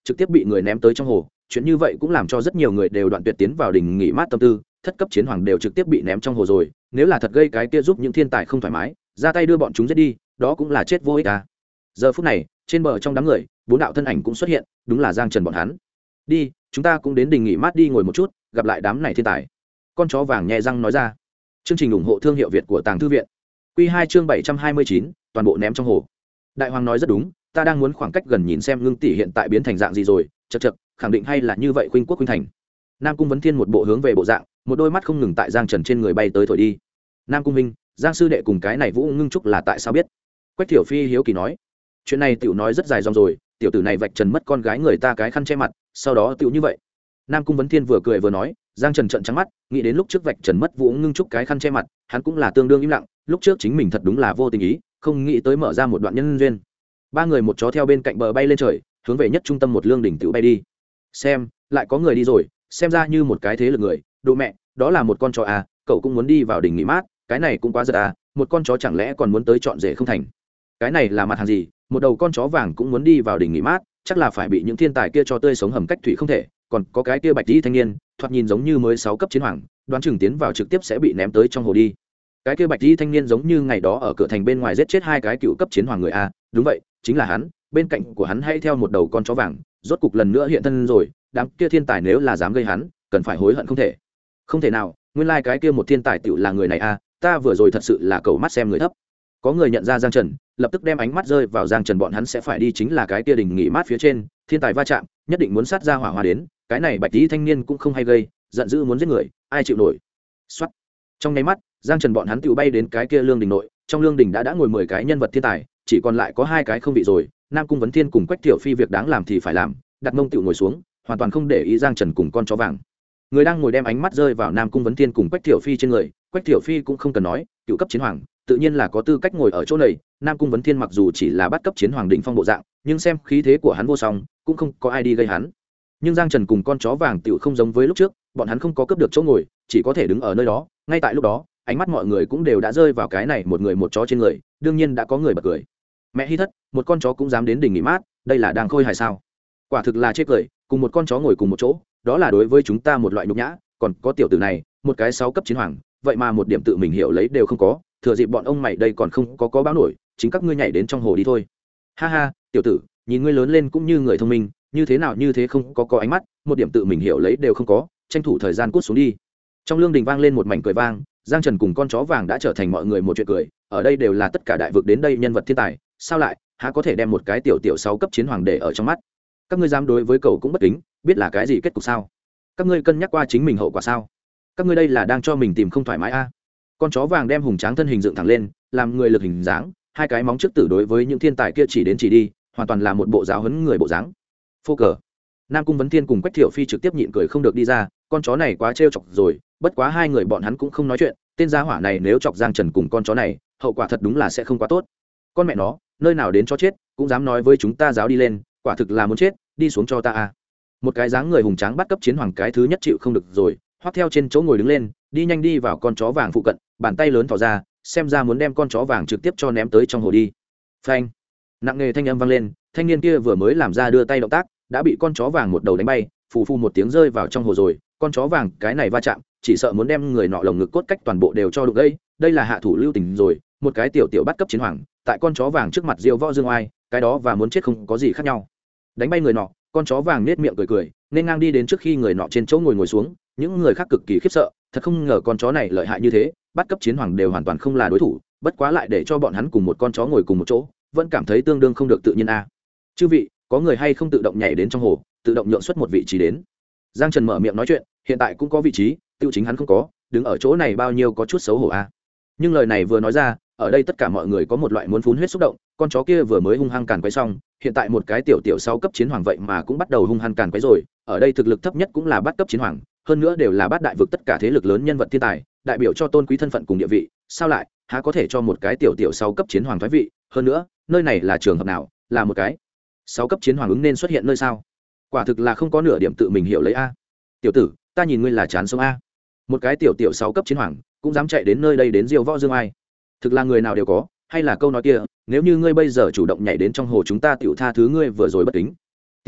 trực tiếp bị người ném tới trong hồ. Chuyện như vậy cũng làm cho rất nhiều người đều đoạn tuyệt tiến vào đình nghỉ mát tâm tư, thất cấp chiến hoàng đều trực tiếp bị ném trong hồ rồi, nếu là thật gây cái kia giúp những thiên tài không thoải mái ra tay đưa bọn chúng giết đi, đó cũng là chết vô ích à. Giờ phút này trên bờ trong đám người 4 đạo thân ảnh cũng xuất hiện, đúng là Giang Trần bọn hắn. Đi, chúng ta cũng đến đình nghỉ mát đi ngồi một chút, gặp lại đám này thiên tài. Con chó vàng nhẹ răng nói ra. Chương trình ủng hộ thương hiệu Việt của Tàng Thư viện. Quy 2 chương 729, toàn bộ ném trong hồ. Đại hoàng nói rất đúng, ta đang muốn khoảng cách gần nhìn xem Ngưng tỷ hiện tại biến thành dạng gì rồi, chậc chậc, khẳng định hay là như vậy khuynh quốc khuynh thành. Nam Cung Vấn Thiên một bộ hướng về bộ dạng, một đôi mắt không ngừng tại Giang Trần trên người bay tới thổi đi. Nam Cung Minh, Giang sư đệ cùng cái này Vũ Ngưng Trúc là tại sao biết? Quách Thiểu Phi hiếu kỳ nói. Chuyện này tiểu nói rất dài dòng rồi, tiểu tử này vạch trần mất con gái người ta cái khăn che mặt, sau đó tiểu như vậy. Nam Cung Vấn Thiên vừa cười vừa nói. Giang Trần trợn trắng mắt, nghĩ đến lúc trước vạch trần mất Vũ Ngưng Trúc cái khăn che mặt, hắn cũng là tương đương im lặng, lúc trước chính mình thật đúng là vô tình ý, không nghĩ tới mở ra một đoạn nhân duyên. Ba người một chó theo bên cạnh bờ bay lên trời, hướng về nhất trung tâm một lương đỉnh tiểu bay đi. Xem, lại có người đi rồi, xem ra như một cái thế lực người, đồ mẹ, đó là một con chó à, cậu cũng muốn đi vào đỉnh nghỉ mát, cái này cũng quá giật à, một con chó chẳng lẽ còn muốn tới chọn rể không thành. Cái này là mặt hàng gì, một đầu con chó vàng cũng muốn đi vào đỉnh nghỉ mát, chắc là phải bị những thiên tài kia cho tươi sống hầm cách thủy không thể, còn có cái kia bạch y thanh niên, thoạt nhìn giống như mới 6 cấp chiến hoàng, đoán chừng tiến vào trực tiếp sẽ bị ném tới trong hồ đi. Cái kia bạch y thanh niên giống như ngày đó ở cửa thành bên ngoài giết chết 2 cái cựu cấp chiến hoàng người a, đúng vậy, chính là hắn, bên cạnh của hắn hay theo một đầu con chó vàng, rốt cục lần nữa hiện thân rồi, đám kia thiên tài nếu là dám gây hắn, cần phải hối hận không thể. Không thể nào, nguyên lai cái kia một thiên tài tiểu là người này a, ta vừa rồi thật sự là cầu mắt xem người thấp. Có người nhận ra Giang Trần, lập tức đem ánh mắt rơi vào Giang Trần bọn hắn sẽ phải đi chính là cái kia đỉnh nghỉ mát phía trên, thiên tài va chạm, nhất định muốn sát ra hỏa hoa đến, cái này bạch y thanh niên cũng không hay gây, giận dữ muốn giết người, ai chịu nổi. Soát. Trong nháy mắt, Giang Trần bọn hắn tự bay đến cái kia lương đình nội, trong lương đình đã ngồi 10 cái nhân vật thiên tài, chỉ còn lại có 2 cái không vị rồi, Nam Cung Vấn Thiên cùng Quách Tiểu Phi việc đáng làm thì phải làm, đặt mông tự ngồi xuống, hoàn toàn không để ý Giang Trần cùng con chó vàng. Người đang ngồi đem ánh mắt rơi vào Nam Cung Vấn Thiên cùng Quách Tiểu Phi trên người, Quách Tiểu Phi cũng không cần nói, cựu cấp chiến hoàng, tự nhiên là có tư cách ngồi ở chỗ này. Nam Cung Vấn Thiên mặc dù chỉ là bắt cấp chiến hoàng đỉnh phong bộ dạng, nhưng xem khí thế của hắn vô song, cũng không có ai đi gây hắn. Nhưng Giang Trần cùng con chó vàng tiểu không giống với lúc trước, bọn hắn không có cướp được chỗ ngồi, chỉ có thể đứng ở nơi đó. Ngay tại lúc đó, ánh mắt mọi người cũng đều đã rơi vào cái này một người một chó trên người, đương nhiên đã có người bật cười. Mẹ hi thất, một con chó cũng dám đến đỉnh nghỉ mát, đây là đang khôi hài sao? Quả thực là chết cười, cùng một con chó ngồi cùng một chỗ, đó là đối với chúng ta một loại nhục nhã. Còn có tiểu tử này, một cái 6 cấp chiến hoàng, vậy mà một điểm tự mình hiểu lấy đều không có, thừa dịp bọn ông mày đây còn không có báo nổi, chính các ngươi nhảy đến trong hồ đi thôi. Ha ha, tiểu tử, nhìn ngươi lớn lên cũng như người thông minh, như thế nào như thế không có ánh mắt, một điểm tự mình hiểu lấy đều không có, tranh thủ thời gian cút xuống đi. Trong lương đình vang lên một mảnh cười vang, Giang Trần cùng con chó vàng đã trở thành mọi người một chuyện cười, ở đây đều là tất cả đại vực đến đây nhân vật thiên tài, sao lại há có thể đem một cái tiểu 6 cấp chiến hoàng để ở trong mắt. Các ngươi dám đối với cậu cũng bất kính, biết là cái gì kết cục sao? Các ngươi cân nhắc qua chính mình hậu quả sao? Các ngươi đây là đang cho mình tìm không thoải mái a. Con chó vàng đem hùng tráng thân hình dựng thẳng lên, làm người lực hình dáng, 2 cái móng trước tử đối với những thiên tài kia chỉ đến chỉ đi, hoàn toàn là một bộ giáo huấn người bộ dáng. Phô cờ. Nam Cung Vấn Thiên cùng Quách Thiểu Phi trực tiếp nhịn cười không được đi ra, con chó này quá trêu chọc rồi, bất quá 2 người bọn hắn cũng không nói chuyện, tên gia hỏa này nếu chọc Giang Trần cùng con chó này, hậu quả thật đúng là sẽ không quá tốt. Con mẹ nó, nơi nào đến chó chết, cũng dám nói với chúng ta giáo đi lên, quả thực là muốn chết, đi xuống cho ta a. Một cái dáng người hùng tráng bắt cấp chiến hoàng cái thứ nhất chịu không được rồi, hoắc theo trên chỗ ngồi đứng lên, đi nhanh đi vào con chó vàng phụ cận, bàn tay lớn thò ra, xem ra muốn đem con chó vàng trực tiếp cho ném tới trong hồ đi. Phanh. Nặng nề thanh âm vang lên, thanh niên kia vừa mới làm ra đưa tay động tác, đã bị con chó vàng một đầu đánh bay, phù phù một tiếng rơi vào trong hồ rồi. Con chó vàng cái này va chạm, chỉ sợ muốn đem người nọ lồng ngực cốt cách toàn bộ đều cho đụng gãy, đây là hạ thủ lưu tình rồi, một cái tiểu bắt cấp chiến hoàng, tại con chó vàng trước mặt diêu võ dương oai, cái đó và muốn chết không có gì khác nhau. Đánh bay người nọ, con chó vàng nết miệng cười, nên ngang đi đến trước khi người nọ trên chỗ ngồi xuống, những người khác cực kỳ khiếp sợ, thật không ngờ con chó này lợi hại như thế, bắt cấp chiến hoàng đều hoàn toàn không là đối thủ, bất quá lại để cho bọn hắn cùng một con chó ngồi cùng một chỗ, vẫn cảm thấy tương đương không được tự nhiên a. Chư vị, có người hay không tự động nhảy đến trong hồ, tự động nhượng xuất một vị trí đến. Giang Trần mở miệng nói chuyện, hiện tại cũng có vị trí, tiêu chính hắn không có, đứng ở chỗ này bao nhiêu có chút xấu hổ a. Nhưng lời này vừa nói ra, ở đây tất cả mọi người có một loại muốn phun huyết xúc động, con chó kia vừa mới hung hăng càn quấy xong, hiện tại một cái tiểu 6 cấp chiến hoàng vậy mà cũng bắt đầu hung hăng càn quấy rồi, ở đây thực lực thấp nhất cũng là bắt cấp chiến hoàng, hơn nữa đều là bát đại vực tất cả thế lực lớn nhân vật thiên tài, đại biểu cho tôn quý thân phận cùng địa vị, sao lại há có thể cho một cái tiểu 6 cấp chiến hoàng thoái vị, hơn nữa, nơi này là trường hợp nào, là một cái 6 cấp chiến hoàng ứng nên xuất hiện nơi sao? Quả thực là không có nửa điểm tự mình hiểu lấy a. Tiểu tử, ta nhìn ngươi là chán sống a. Một cái tiểu 6 cấp chiến hoàng cũng dám chạy đến nơi đây đến diêu võ dương ai. Thực là người nào đều có, hay là câu nói kia, nếu như ngươi bây giờ chủ động nhảy đến trong hồ chúng ta tiểu tha thứ ngươi vừa rồi bất kính. Tiểu tử,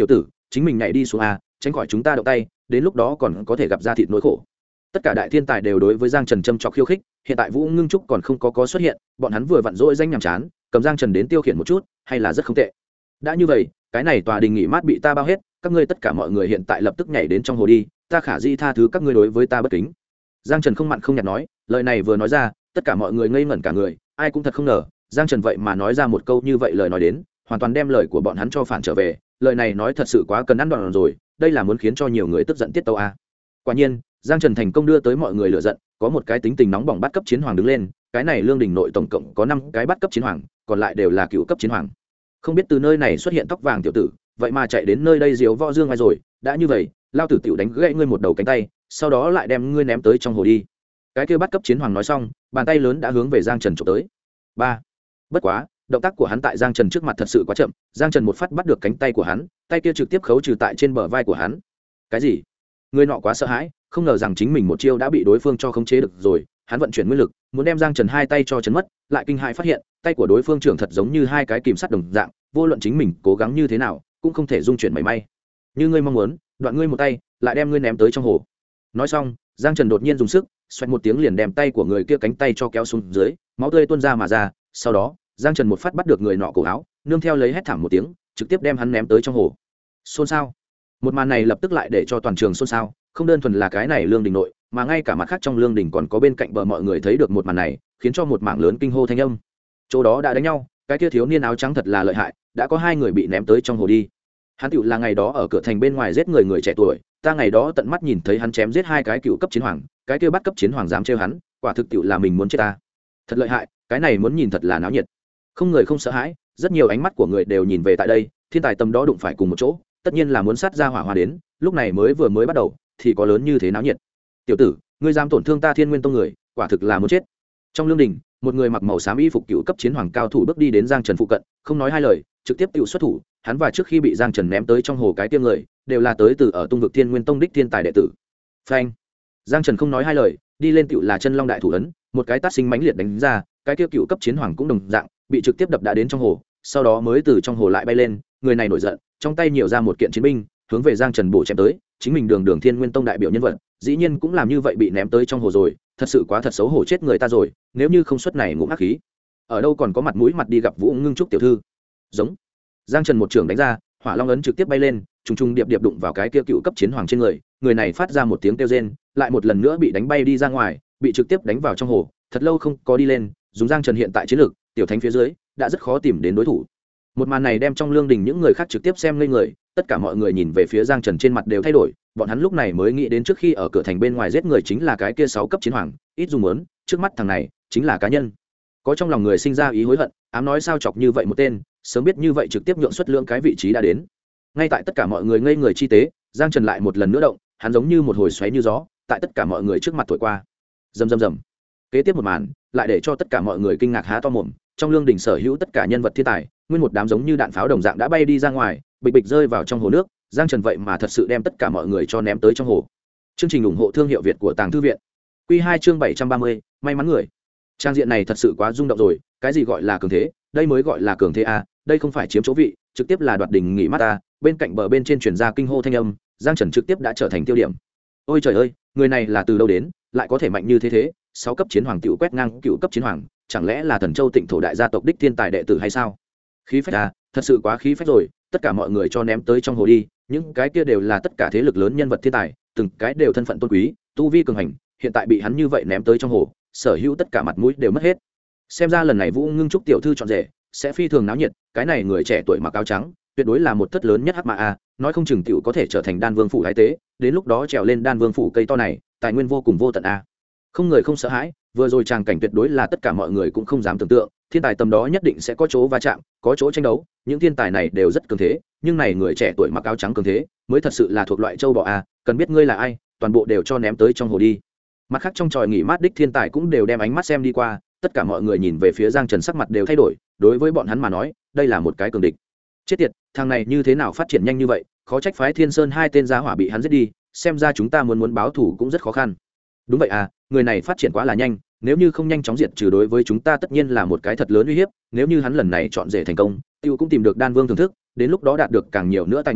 chính mình nhảy đi xuống a, tránh khỏi chúng ta động tay, đến lúc đó còn có thể gặp ra thịt nỗi khổ. Tất cả đại thiên tài đều đối với Giang Trần châm chọc khiêu khích, hiện tại Vũ Ngưng Trúc còn không có xuất hiện, bọn hắn vừa vặn dỗi danh nhàm chán, cầm Giang Trần đến tiêu khiển một chút, hay là rất không tệ. Đã như vậy, cái này tòa đình nghỉ mát bị ta bao hết, các ngươi tất cả mọi người hiện tại lập tức nhảy đến trong hồ đi, ta khả di tha thứ các ngươi đối với ta bất kính. Giang Trần không mặn không nhạt nói, lời này vừa nói ra, tất cả mọi người ngây ngẩn cả người, ai cũng thật không ngờ, Giang Trần vậy mà nói ra một câu như vậy lời nói đến, hoàn toàn đem lời của bọn hắn cho phản trở về, lời này nói thật sự quá cần ăn đòn rồi, đây là muốn khiến cho nhiều người tức giận tiết tấu a. Quả nhiên, Giang Trần thành công đưa tới mọi người lửa giận, có một cái tính tình nóng bỏng bắt cấp chiến hoàng đứng lên, cái này lương đình nội tổng cộng có 5 cái bắt cấp chiến hoàng, còn lại đều là cựu cấp chiến hoàng. Không biết từ nơi này xuất hiện tóc vàng tiểu tử, vậy mà chạy đến nơi đây diếu võ dương ai rồi, đã như vậy, lao tử tiểu đánh gãy ngươi một đầu cánh tay, sau đó lại đem ngươi ném tới trong hồ đi. Cái kia bắt cấp chiến hoàng nói xong, bàn tay lớn đã hướng về Giang Trần chụp tới. 3. Bất quá, động tác của hắn tại Giang Trần trước mặt thật sự quá chậm, Giang Trần một phát bắt được cánh tay của hắn, tay kia trực tiếp khấu trừ tại trên bờ vai của hắn. Cái gì? Người nọ quá sợ hãi, không ngờ rằng chính mình một chiêu đã bị đối phương cho khống chế được rồi, hắn vận chuyển nguyên lực, muốn đem Giang Trần hai tay cho chấn mất, lại kinh hãi phát hiện, tay của đối phương trưởng thật giống như hai cái kìm sắt đồng dạng, vô luận chính mình cố gắng như thế nào, cũng không thể dung chuyển mảy may. Như ngươi mong muốn, đoạn ngươi một tay, lại đem ngươi ném tới trong hồ. Nói xong, Giang Trần đột nhiên dùng sức, xoẹt một tiếng liền đem tay của người kia cánh tay cho kéo xuống dưới, máu tươi tuôn ra mà ra, sau đó, Giang Trần một phát bắt được người nọ cổ áo, nương theo lấy hét thảm một tiếng, trực tiếp đem hắn ném tới trong hồ. Xôn xao. Một màn này lập tức lại để cho toàn trường xôn xao, không đơn thuần là cái này lương đình nội, mà ngay cả mặt khác trong lương đình còn có bên cạnh bờ mọi người thấy được một màn này, khiến cho một mảng lớn kinh hô thanh âm. Chỗ đó đã đánh nhau, cái kia thiếu niên áo trắng thật là lợi hại, đã có 2 người bị ném tới trong hồ đi. Hắn tựu là ngày đó ở cửa thành bên ngoài giết người trẻ tuổi, ta ngày đó tận mắt nhìn thấy hắn chém giết 2 cái cựu cấp chiến hoàng, cái kia bắt cấp chiến hoàng dám trêu hắn, quả thực tựu là mình muốn chết ta. Thật lợi hại, cái này muốn nhìn thật là náo nhiệt. Không người không sợ hãi, rất nhiều ánh mắt của người đều nhìn về tại đây, thiên tài tầm đó đụng phải cùng một chỗ, tất nhiên là muốn sát ra hỏa hoa đến, lúc này vừa mới bắt đầu thì có lớn như thế náo nhiệt. Tiểu tử, ngươi dám tổn thương ta Thiên Nguyên Tông người, quả thực là muốn chết. Trong lương đình, một người mặc màu xám y phục cựu cấp chiến hoàng cao thủ bước đi đến Giang Trần phụ cận, không nói hai lời, trực tiếp tự xuất thủ, hắn và trước khi bị Giang Trần ném tới trong hồ cái tiêm người, đều là tới từ ở Tung vực Thiên Nguyên Tông đích thiên tài đệ tử. Phanh. Giang Trần không nói hai lời, đi lên tựu là chân long đại thủ ấn, một cái tát sinh mãnh liệt đánh ra, cái kia cựu cấp chiến hoàng cũng đồng dạng, bị trực tiếp đập đã đến trong hồ, sau đó mới từ trong hồ lại bay lên, người này nổi giận, trong tay nhiều ra một kiện chiến binh, hướng về Giang Trần bổ chém tới, chính mình đường Thiên Nguyên Tông đại biểu nhân vật, dĩ nhiên cũng làm như vậy bị ném tới trong hồ rồi, thật sự quá thật xấu hổ chết người ta rồi, nếu như không xuất này ngụm ác khí, ở đâu còn có mặt mũi mặt đi gặp Vũ Ngưng Trúc tiểu thư. Giống. Giang Trần một trường đánh ra, Hỏa Long ấn trực tiếp bay lên, trùng trùng điệp điệp đụng vào cái kia cựu cấp chiến hoàng trên người, người này phát ra một tiếng kêu rên, lại một lần nữa bị đánh bay đi ra ngoài, bị trực tiếp đánh vào trong hồ, thật lâu không có đi lên, dùng Giang Trần hiện tại chiến lược, tiểu thánh phía dưới, đã rất khó tìm đến đối thủ. Một màn này đem trong lương đình những người khác trực tiếp xem ngây người, tất cả mọi người nhìn về phía Giang Trần trên mặt đều thay đổi, bọn hắn lúc này mới nghĩ đến trước khi ở cửa thành bên ngoài giết người chính là cái kia 6 cấp chiến hoàng, ít dùng muốn, trước mắt thằng này chính là cá nhân. Có trong lòng người sinh ra ý hối hận, ám nói sao chọc như vậy một tên, sớm biết như vậy trực tiếp nhượng xuất lương cái vị trí đã đến. Ngay tại tất cả mọi người ngây người chi tế, Giang Trần lại một lần nữa động, hắn giống như một hồi xoáy như gió, tại tất cả mọi người trước mặt thổi qua. Rầm rầm rầm. Kế tiếp một màn, lại để cho tất cả mọi người kinh ngạc há to mồm, trong lương đình sở hữu tất cả nhân vật thiên tài, nguyên một đám giống như đạn pháo đồng dạng đã bay đi ra ngoài, bịch bịch rơi vào trong hồ nước. Giang Trần vậy mà thật sự đem tất cả mọi người cho ném tới trong hồ. Chương trình ủng hộ thương hiệu Việt của Tàng Thư viện. Quy 2 chương 730, may mắn người. Trang diện này thật sự quá rung động rồi, cái gì gọi là cường thế, đây mới gọi là cường thế a, đây không phải chiếm chỗ vị, trực tiếp là đoạt đỉnh nghỉ mát a. Bên cạnh bờ bên trên truyền ra kinh hô thanh âm, Giang Trần trực tiếp đã trở thành tiêu điểm. Ôi trời ơi, người này là từ đâu đến, lại có thể mạnh như thế, 6 cấp chiến hoàng tiểu quét ngang cựu cấp chiến hoàng, chẳng lẽ là Thần Châu Tịnh thổ đại gia tộc đích thiên tài đệ tử hay sao? Khí phách a, thật sự quá khí phách rồi, tất cả mọi người cho ném tới trong hồ đi, những cái kia đều là tất cả thế lực lớn nhân vật thiên tài, từng cái đều thân phận tôn quý, tu vi cường hành, hiện tại bị hắn như vậy ném tới trong hồ, sở hữu tất cả mặt mũi đều mất hết. Xem ra lần này Vũ Ngưng Trúc tiểu thư chọn rể sẽ phi thường náo nhiệt, cái này người trẻ tuổi mặc áo trắng, tuyệt đối là một thất lớn nhất hắc mã a, nói không chừng tiểu có thể trở thành Đan Vương phủ thái tế, đến lúc đó trèo lên Đan Vương phủ cây to này, tài nguyên vô cùng vô tận a. Không người không sợ hãi, vừa rồi tràng cảnh tuyệt đối là tất cả mọi người cũng không dám tưởng tượng, thiên tài tầm đó nhất định sẽ có chỗ va chạm, có chỗ tranh đấu, những thiên tài này đều rất cường thế, nhưng này người trẻ tuổi mặc áo trắng cường thế, mới thật sự là thuộc loại châu bò a, cần biết ngươi là ai, toàn bộ đều cho ném tới trong hồ đi. Mặt khác trong tròi nghỉ mát đích thiên tài cũng đều đem ánh mắt xem đi qua, tất cả mọi người nhìn về phía Giang Trần sắc mặt đều thay đổi, đối với bọn hắn mà nói, đây là một cái cường địch. Chết tiệt, thằng này như thế nào phát triển nhanh như vậy, khó trách phái Thiên Sơn 2 tên giá hỏa bị hắn giết đi, xem ra chúng ta muốn báo thù cũng rất khó khăn. Đúng vậy à, người này phát triển quá là nhanh, nếu như không nhanh chóng diệt trừ đối với chúng ta tất nhiên là một cái thật lớn uy hiếp, nếu như hắn lần này chọn rể thành công, tiêu cũng tìm được Đan Vương thưởng thức, đến lúc đó đạt được càng nhiều nữa tài nguyên,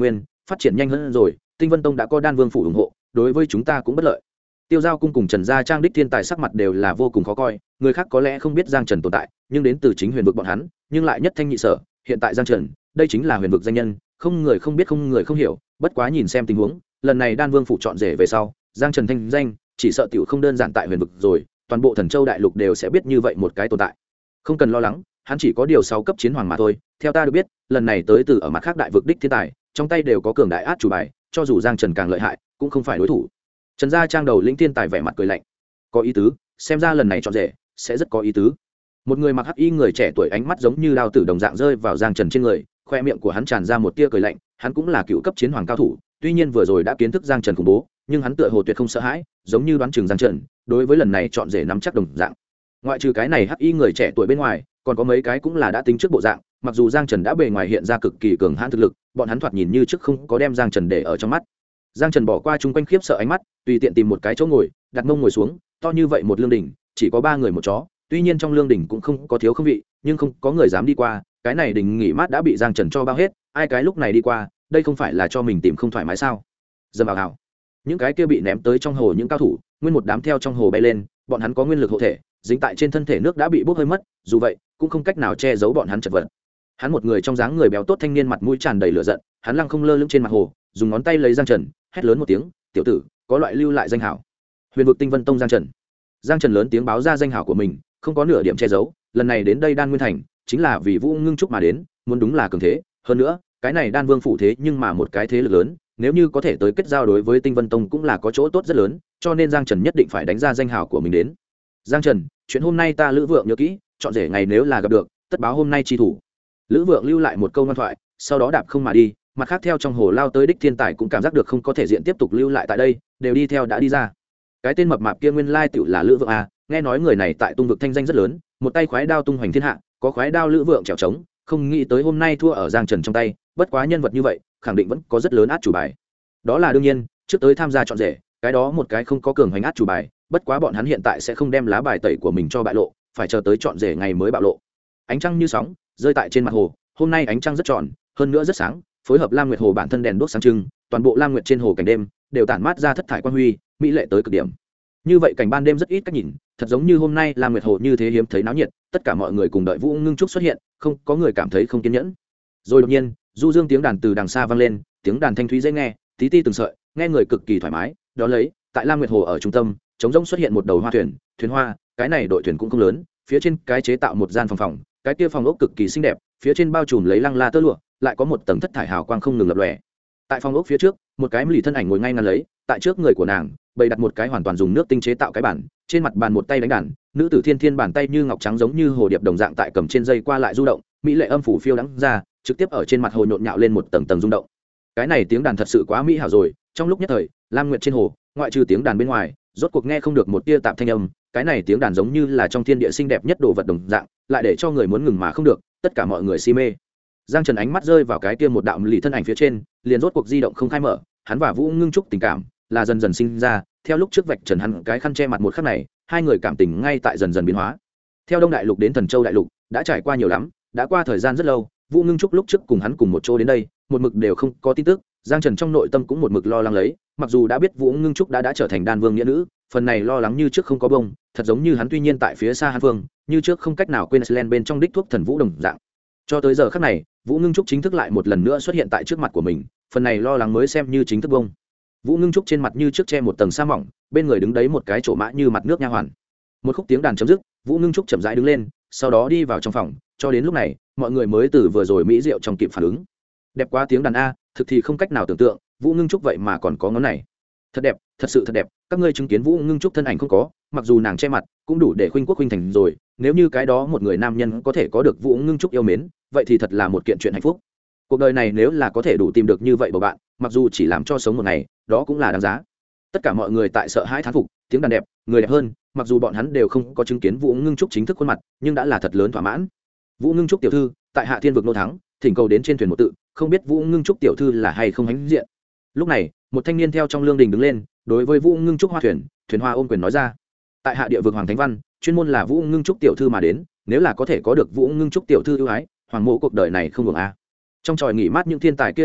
phát triển nhanh hơn rồi, Tinh Vân Tông đã có Đan Vương phủ ủng hộ, đối với chúng ta cũng bất lợi. Tiêu Giao cung cùng Trần Gia Trang đích thiên tài sắc mặt đều là vô cùng khó coi, người khác có lẽ không biết Giang Trần tồn tại, nhưng đến từ chính huyền vực bọn hắn, nhưng lại nhất thanh nhị sở, hiện tại Giang Trần, đây chính là huyền vực danh nhân, không người không biết không người không hiểu, bất quá nhìn xem tình huống, lần này Đan Vương phủ chọn rể về sau, Giang Trần thanh danh, chỉ sợ tiểu không đơn giản tại huyền vực rồi, toàn bộ Thần Châu đại lục đều sẽ biết như vậy một cái tồn tại. Không cần lo lắng, hắn chỉ có điều 6 cấp chiến hoàng mà thôi, theo ta được biết, lần này tới từ ở mặt khác đại vực đích thiên tài, trong tay đều có cường đại át chủ bài, cho dù Giang Trần càng lợi hại, cũng không phải đối thủ. Trần Gia Trang đầu lĩnh thiên tài vẻ mặt cười lạnh, có ý tứ, xem ra lần này chọn rể sẽ rất có ý tứ. Một người mặc hắc y người trẻ tuổi ánh mắt giống như đao tử đồng dạng rơi vào Giang Trần trên người, khoe miệng của hắn tràn ra một tia cười lạnh, hắn cũng là cựu cấp chiến hoàng cao thủ, tuy nhiên vừa rồi đã kiến thức Giang Trần khủng bố, nhưng hắn tựa hồ tuyệt không sợ hãi, giống như đoán chừng Giang Trần đối với lần này chọn rể nắm chắc đồng dạng. Ngoại trừ cái này hắc y người trẻ tuổi bên ngoài, còn có mấy cái cũng là đã tính trước bộ dạng, mặc dù Giang Trần đã bề ngoài hiện ra cực kỳ cường hãn thực lực, bọn hắn thoạt nhìn như trước không có đem Giang Trần để ở trong mắt. Giang Trần bỏ qua chung quanh khiếp sợ ánh mắt, tùy tiện tìm một cái chỗ ngồi, đặt mông ngồi xuống, to như vậy một lương đỉnh, chỉ có 3 người một chó, tuy nhiên trong lương đỉnh cũng không có thiếu không vị, nhưng không có người dám đi qua, cái này đỉnh nghỉ mát đã bị Giang Trần cho bao hết, ai cái lúc này đi qua, đây không phải là cho mình tìm không thoải mái sao? Dầm vào hào. Những cái kia bị ném tới trong hồ những cao thủ, nguyên một đám theo trong hồ bay lên, bọn hắn có nguyên lực hộ thể, dính tại trên thân thể nước đã bị bốc hơi mất, dù vậy, cũng không cách nào che giấu bọn hắn chật vật. Hắn một người trong dáng người béo tốt thanh niên mặt mũi tràn đầy lửa giận, hắn lăng không lơ lửng trên mặt hồ, dùng ngón tay lấy Giang Trần, hét lớn một tiếng, "Tiểu tử, có loại lưu lại danh hảo." Huyền vực Tinh Vân Tông Giang Trần. Giang Trần lớn tiếng báo ra danh hảo của mình, không có nửa điểm che giấu, lần này đến đây Đan Nguyên Thành, chính là vì Vũ Ngưng Trúc mà đến, muốn đúng là cường thế, hơn nữa, cái này Đan Vương phủ thế nhưng mà một cái thế lực lớn, nếu như có thể tới kết giao đối với Tinh Vân Tông cũng là có chỗ tốt rất lớn, cho nên Giang Trần nhất định phải đánh ra danh hảo của mình đến. Giang Trần, chuyện hôm nay ta Lữ Vượng nhớ kỹ, chọn rể ngày nếu là gặp được, tất báo hôm nay chi thủ. Lữ Vượng lưu lại một câu ngoan thoại, sau đó đạp không mà đi, mặt khác theo trong hồ lao tới đích thiên tài cũng cảm giác được không có thể diện tiếp tục lưu lại tại đây, đều đi theo đã đi ra. Cái tên mập mạp kia nguyên lai tựu là Lữ Vượng a, nghe nói người này tại tung vực thanh danh rất lớn, một tay khoái đao tung hoành thiên hạ, có khoái đao Lữ Vượng trèo trống, không nghĩ tới hôm nay thua ở Giang Trần trong tay, bất quá nhân vật như vậy, khẳng định vẫn có rất lớn át chủ bài. Đó là đương nhiên, trước tới tham gia chọn rể, cái đó một cái không có cường hoành át chủ bài, bất quá bọn hắn hiện tại sẽ không đem lá bài tẩy của mình cho bại lộ, phải chờ tới chọn rể ngày mới bạo lộ. Ánh trăng như sóng rơi tại trên mặt hồ, hôm nay ánh trăng rất tròn, hơn nữa rất sáng, phối hợp Lam Nguyệt hồ bản thân đèn đuốc sáng trưng, toàn bộ Lam Nguyệt trên hồ cảnh đêm đều tản mát ra thất thải quang huy, mỹ lệ tới cực điểm. Như vậy cảnh ban đêm rất ít cách nhìn, thật giống như hôm nay Lam Nguyệt hồ như thế hiếm thấy náo nhiệt, tất cả mọi người cùng đợi Vũ Ngưng Trúc xuất hiện, không có người cảm thấy không kiên nhẫn. Rồi đột nhiên, du dương tiếng đàn từ đằng xa vang lên, tiếng đàn thanh thúy dễ nghe, tí ti từng sợi, nghe người cực kỳ thoải mái. Đó lấy, tại Lam Nguyệt hồ ở trung tâm, trống rỗng xuất hiện một đầu hoa thuyền, thuyền hoa, cái này đội thuyền cũng không lớn, phía trên cái chế tạo một gian phòng, cái kia phòng ốc cực kỳ xinh đẹp, phía trên bao trùm lấy lăng la tơ lụa, lại có một tầng thất thải hào quang không ngừng lập lòe. Tại phòng ốc phía trước, một cái lì thân ảnh ngồi ngay ngắn lấy, tại trước người của nàng, bày đặt một cái hoàn toàn dùng nước tinh chế tạo cái bản, trên mặt bàn một tay đánh đàn, nữ tử thiên thiên bàn tay như ngọc trắng giống như hồ điệp đồng dạng tại cầm trên dây qua lại du động, mỹ lệ âm phủ phiêu đắng ra, trực tiếp ở trên mặt hồ nhộn nhạo lên một tầng tầng rung động. Cái này tiếng đàn thật sự quá mỹ hảo rồi, trong lúc nhất thời, Lam Nguyệt trên hồ, ngoại trừ tiếng đàn bên ngoài, rốt cuộc nghe không được một tia tạp thanh âm, cái này tiếng đàn giống như là trong thiên địa xinh đẹp nhất đồ vật đồng dạng, lại để cho người muốn ngừng mà không được, tất cả mọi người si mê. Giang Trần ánh mắt rơi vào cái kia một đạo lì thân ảnh phía trên, liền rốt cuộc di động không khai mở, hắn và Vũ Ngưng Trúc tình cảm là dần dần sinh ra, theo lúc trước vạch trần hắn cái khăn che mặt một khắc này, hai người cảm tình ngay tại dần dần biến hóa. Theo Đông Đại Lục đến Thần Châu Đại Lục, đã trải qua nhiều lắm, đã qua thời gian rất lâu, Vũ Ngưng Trúc lúc trước cùng hắn cùng một chỗ đến đây, một mực đều không có tin tức, Giang Trần trong nội tâm cũng một mực lo lắng lấy, mặc dù đã biết Vũ Ngưng Trúc đã trở thành Đan Vương nghĩa nữ, phần này lo lắng như trước không có bông, thật giống như hắn tuy nhiên tại phía xa Hàn Vương, như trước không cách nào quên Iceland bên trong đích thuốc thần vũ đồng dạng. Cho tới giờ khắc này, Vũ Ngưng Trúc chính thức lại một lần nữa xuất hiện tại trước mặt của mình, phần này lo lắng mới xem như chính thức bông. Vũ Ngưng Trúc trên mặt như trước che một tầng sa mỏng, bên người đứng đấy một cái chỗ mã như mặt nước nha hoàn. Một khúc tiếng đàn chấm dứt, Vũ Ngưng Trúc chậm rãi đứng lên, sau đó đi vào trong phòng, cho đến lúc này, mọi người mới từ vừa rồi mỹ diệu trong kịp phản ứng. Đẹp quá tiếng đàn a, thực thì không cách nào tưởng tượng, Vũ Ngưng Trúc vậy mà còn có ngón này. Thật đẹp, thật sự thật đẹp, các ngươi chứng kiến Vũ Ngưng Trúc thân ảnh không có, mặc dù nàng che mặt, cũng đủ để khuynh quốc khuynh thành rồi, nếu như cái đó một người nam nhân có thể có được Vũ Ngưng Trúc yêu mến, vậy thì thật là một kiện chuyện hạnh phúc. Cuộc đời này nếu là có thể đủ tìm được như vậy bầu bạn, mặc dù chỉ làm cho sống một ngày, đó cũng là đáng giá. Tất cả mọi người tại sợ hãi thán phục, tiếng đàn đẹp, người đẹp hơn, mặc dù bọn hắn đều không có chứng kiến Vũ Ngưng Trúc chính thức khuôn mặt, nhưng đã là thật lớn thỏa mãn. Vũ Ngưng Trúc tiểu thư, tại Hạ Thiên vực nô thắng, thỉnh cầu đến trên thuyền một tự, không biết Vũ Ngưng Trúc tiểu thư là hay không hãnh diện. Lúc này, một thanh niên theo trong lương đình đứng lên, đối với Vũ Ngưng Trúc hoa thuyền hoa ôm quyền nói ra: tại Hạ địa vực Hoàng Thánh Văn, chuyên môn là Vũ Ngưng Trúc tiểu thư mà đến, nếu là có thể có được Vũ Ngưng Trúc tiểu thư ưu ái, hoàng mộ cuộc đời này không hưởng a. Trong tròi nghỉ mát những thiên tài kia nhân vật,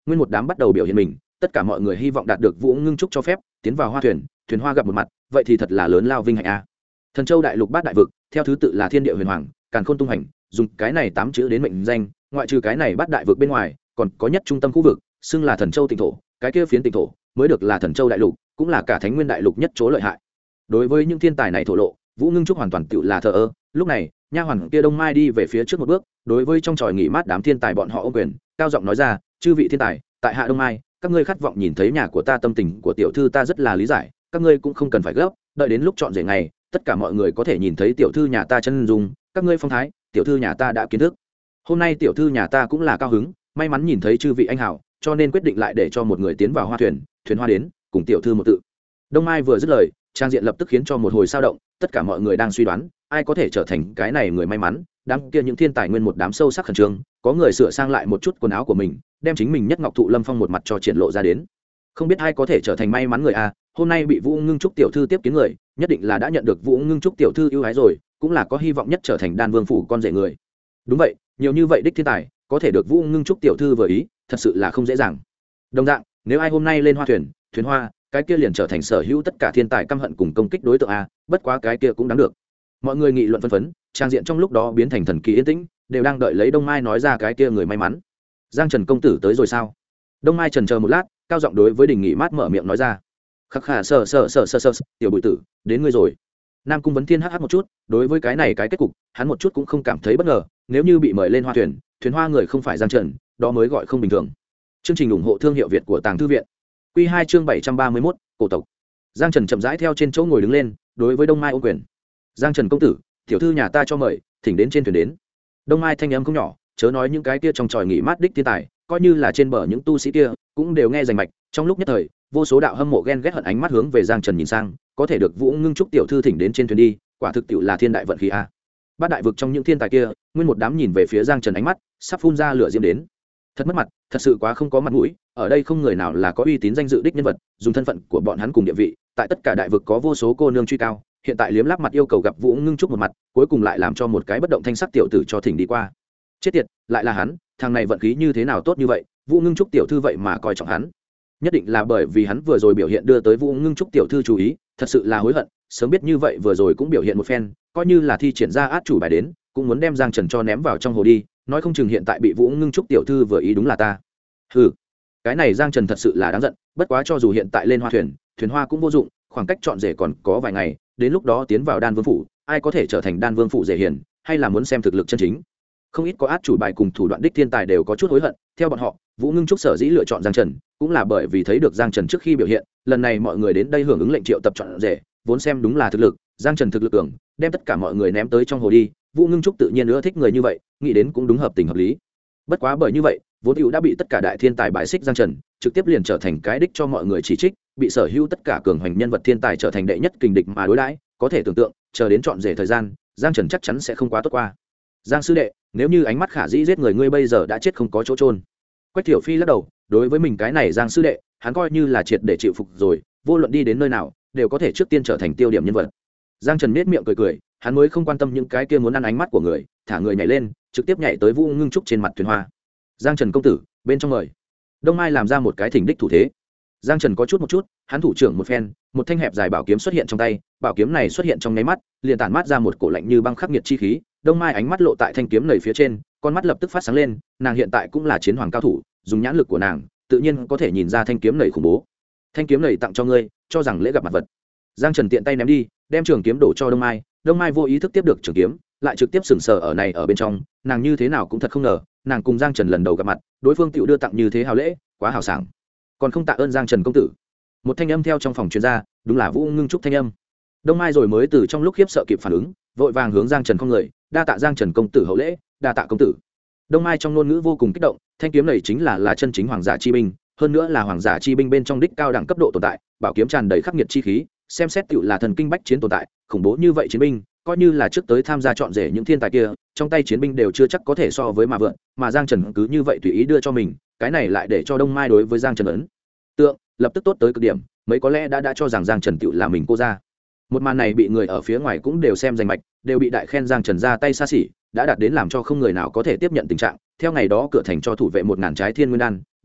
nguyên một đám bắt đầu biểu hiện mình, tất cả mọi người hy vọng đạt được Vũ Ngưng Trúc cho phép tiến vào Hoa Thuyền, thuyền hoa gặp một mặt, vậy thì thật là lớn lao vinh hạnh a. Thần Châu đại lục bát đại vực, theo thứ tự là Thiên Địa Huyền Hoàng, Càn Khôn Tung Hành, dùng cái này 8 chữ đến mệnh danh, ngoại trừ cái này bát đại vực bên ngoài, còn có nhất trung tâm khu vực, xưng là Thần Châu Tịnh thổ, cái kia phiến Tịnh thổ mới được là Thần Châu đại lục, cũng là cả Thánh Nguyên đại lục nhất chỗ lợi hại. Đối với những thiên tài này thổ lộ, Vũ Ngưng Trúc hoàn toàn tựu là thờ ơ. Lúc này, nha hoàn kia Đông Mai đi về phía trước một bước, đối với trong tròi nghỉ mát đám thiên tài bọn họ ôm quyền, cao giọng nói ra, chư vị thiên tài, tại hạ Đông Mai, các ngươi khát vọng nhìn thấy nhà của ta, tâm tình của tiểu thư ta rất là lý giải, các ngươi cũng không cần phải gấp, đợi đến lúc chọn rể ngày, tất cả mọi người có thể nhìn thấy tiểu thư nhà ta chân dung, các ngươi phong thái, tiểu thư nhà ta đã kiến thức. Hôm nay tiểu thư nhà ta cũng là cao hứng, may mắn nhìn thấy chư vị anh hảo, cho nên quyết định lại để cho một người tiến vào Hoa Thuyền, thuyền hoa đến, cùng tiểu thư một tự. Đông Mai vừa dứt lời, trang diện lập tức khiến cho một hồi sao động, tất cả mọi người đang suy đoán ai có thể trở thành cái này người may mắn. Đám kia những thiên tài nguyên một đám sâu sắc khẩn trương, có người sửa sang lại một chút quần áo của mình, đem chính mình nhất ngọc thụ lâm phong một mặt cho triển lộ ra đến. Không biết ai có thể trở thành may mắn người a. Hôm nay bị Vũ Ngưng Trúc tiểu thư tiếp kiến người, nhất định là đã nhận được Vũ Ngưng Trúc tiểu thư ưu ái rồi, cũng là có hy vọng nhất trở thành Đan Vương phủ con rể người. Đúng vậy, nhiều như vậy đích thiên tài, có thể được Vũ Ngưng Trúc tiểu thư vừa ý, thật sự là không dễ dàng. Đồng dạng, nếu ai hôm nay lên Hoa Thuyền, thuyền hoa, cái kia liền trở thành sở hữu tất cả thiên tài căm hận cùng công kích đối tượng a, bất quá cái kia cũng đáng được. Mọi người nghị luận phân phấn, trang diện trong lúc đó biến thành thần kỳ yên tĩnh, đều đang đợi lấy Đông Mai nói ra cái kia người may mắn. Giang Trần công tử tới rồi sao? Đông Mai chần chờ một lát, cao giọng đối với Đình Nghị Mát mở miệng nói ra. Khắc khà sờ tiểu bụi tử, đến ngươi rồi. Nam Cung Vấn Thiên hắc một chút, đối với cái này cái kết cục, hắn một chút cũng không cảm thấy bất ngờ, nếu như bị mời lên Hoa Thuyền, thuyền hoa người không phải Giang Trần, đó mới gọi không bình thường. Chương trình ủng hộ thương hiệu Việt của Tàng Thư viện. Quy 2 chương 731, cổ tộc. Giang Trần chậm rãi theo trên chỗ ngồi đứng lên, đối với Đông Mai ôm quyền. Giang Trần công tử, tiểu thư nhà ta cho mời, thỉnh đến trên thuyền đến. Đông Mai thanh âm không nhỏ, chớ nói những cái kia trong tròi nghỉ mát đích thiên tài, coi như là trên bờ những tu sĩ kia cũng đều nghe rành mạch. Trong lúc nhất thời, vô số đạo hâm mộ ghen ghét hận ánh mắt hướng về Giang Trần nhìn sang, có thể được Vũ Ngưng Trúc tiểu thư thỉnh đến trên thuyền đi, quả thực tiệu là thiên đại vận khí a. Bát đại vực trong những thiên tài kia, nguyên một đám nhìn về phía Giang Trần, ánh mắt sắp phun ra lửa diễm đến. Thật mất mặt, thật sự quá không có mặt mũi, ở đây không người nào là có uy tín danh dự đích nhân vật, dùng thân phận của bọn hắn cùng địa vị, tại tất cả đại vực có vô số cô nương truy cao, hiện tại liếm láp mặt yêu cầu gặp Vũ Ngưng Trúc một mặt, cuối cùng lại làm cho một cái bất động thanh sắc tiểu tử cho thỉnh đi qua. Chết tiệt, lại là hắn, thằng này vận khí như thế nào tốt như vậy, Vũ Ngưng Trúc tiểu thư vậy mà coi trọng hắn. Nhất định là bởi vì hắn vừa rồi biểu hiện đưa tới Vũ Ngưng Trúc tiểu thư chú ý, thật sự là hối hận, sớm biết như vậy vừa rồi cũng biểu hiện một phen, coi như là thi triển ra át chủ bài đến, cũng muốn đem Giang Trần cho ném vào trong hồ đi, nói không chừng hiện tại bị Vũ Ngưng Trúc tiểu thư vừa ý đúng là ta. Hừ, cái này Giang Trần thật sự là đáng giận, bất quá cho dù hiện tại lên Hoa Thuyền, thuyền hoa cũng vô dụng, khoảng cách chọn rể còn có vài ngày, đến lúc đó tiến vào Đan Vương phủ, ai có thể trở thành Đan Vương phủ rể hiền, hay là muốn xem thực lực chân chính. Không ít có át chủ bài cùng thủ đoạn đích thiên tài đều có chút hối hận, theo bọn họ, Vũ Ngưng Trúc sở dĩ lựa chọn Giang Trần, cũng là bởi vì thấy được Giang Trần trước khi biểu hiện, lần này mọi người đến đây hưởng ứng lệnh triệu tập chọn rể, vốn xem đúng là thực lực, Giang Trần thực lực cường, đem tất cả mọi người ném tới trong hồ đi, Vũ Ngưng Trúc tự nhiên nữa thích người như vậy, nghĩ đến cũng đúng hợp tình hợp lý. Bất quá bởi như vậy, vốn hữu đã bị tất cả đại thiên tài bài xích Giang Trần, trực tiếp liền trở thành cái đích cho mọi người chỉ trích, bị sở hữu tất cả cường hoành nhân vật thiên tài trở thành đệ nhất kình địch mà đối đãi, có thể tưởng tượng, chờ đến chọn rể thời gian, Giang Trần chắc chắn sẽ không quá tốt qua. Giang sư đệ, nếu như ánh mắt khả dĩ giết người ngươi bây giờ đã chết không có chỗ trôn. Quách Thiểu Phi lắc đầu, đối với mình cái này Giang sư đệ, hắn coi như là triệt để chịu phục rồi, vô luận đi đến nơi nào, đều có thể trước tiên trở thành tiêu điểm nhân vật. Giang Trần nét miệng cười cười, hắn mới không quan tâm những cái kia muốn ăn ánh mắt của người, thả người nhảy lên, trực tiếp nhảy tới Vũ Ngưng Trúc trên mặt thuyền hoa. Giang Trần công tử, bên trong mời. Đông Mai làm ra một cái thỉnh đích thủ thế. Giang Trần có chút, hắn thủ trưởng một phen, một thanh hẹp dài bảo kiếm xuất hiện trong tay, bảo kiếm này xuất hiện trong nháy mắt, liền tản mát ra một cổ lạnh như băng khắc nghiệt chi khí. Đông Mai ánh mắt lộ tại thanh kiếm này phía trên, con mắt lập tức phát sáng lên, nàng hiện tại cũng là chiến hoàng cao thủ, dùng nhãn lực của nàng, tự nhiên có thể nhìn ra thanh kiếm này khủng bố. Thanh kiếm này tặng cho ngươi, cho rằng lễ gặp mặt vật. Giang Trần tiện tay ném đi, đem trường kiếm đổ cho Đông Mai, Đông Mai vô ý thức tiếp được trường kiếm, lại trực tiếp sừng sờ ở này ở bên trong, nàng như thế nào cũng thật không ngờ, nàng cùng Giang Trần lần đầu gặp mặt, đối phương tựu đưa tặng như thế hào lễ, quá hào sảng. Còn không tạ ơn Giang Trần công tử. Một thanh âm theo trong phòng truyền ra, đúng là Vũ Ngưng Trúc thanh âm. Đông Mai rồi mới từ trong lúc khiếp sợ kịp phản ứng, vội vàng hướng Giang Trần không người, đa tạ Giang Trần công tử hậu lễ, đa tạ công tử. Đông Mai trong ngôn ngữ vô cùng kích động, thanh kiếm này chính là chân chính hoàng giả chi binh, hơn nữa là hoàng giả chi binh bên trong đích cao đẳng cấp độ tồn tại, bảo kiếm tràn đầy khắc nghiệt chi khí, xem xét tựu là thần kinh bách chiến tồn tại, khủng bố như vậy chiến binh, coi như là trước tới tham gia chọn rể những thiên tài kia, trong tay chiến binh đều chưa chắc có thể so với mà vượn, mà Giang Trần cứ như vậy tùy ý đưa cho mình, cái này lại để cho Đông Mai đối với Giang Trần ấn tượng lập tức tốt tới cực điểm, mấy có lẽ đã cho rằng Giang Trần tựu là mình cô ra. Một màn này bị người ở phía ngoài cũng đều xem danh mạch, đều bị đại khen Giang Trần ra tay xa xỉ, đã đạt đến làm cho không người nào có thể tiếp nhận tình trạng. Theo ngày đó cửa thành cho thủ vệ 1000 trái thiên nguyên đan,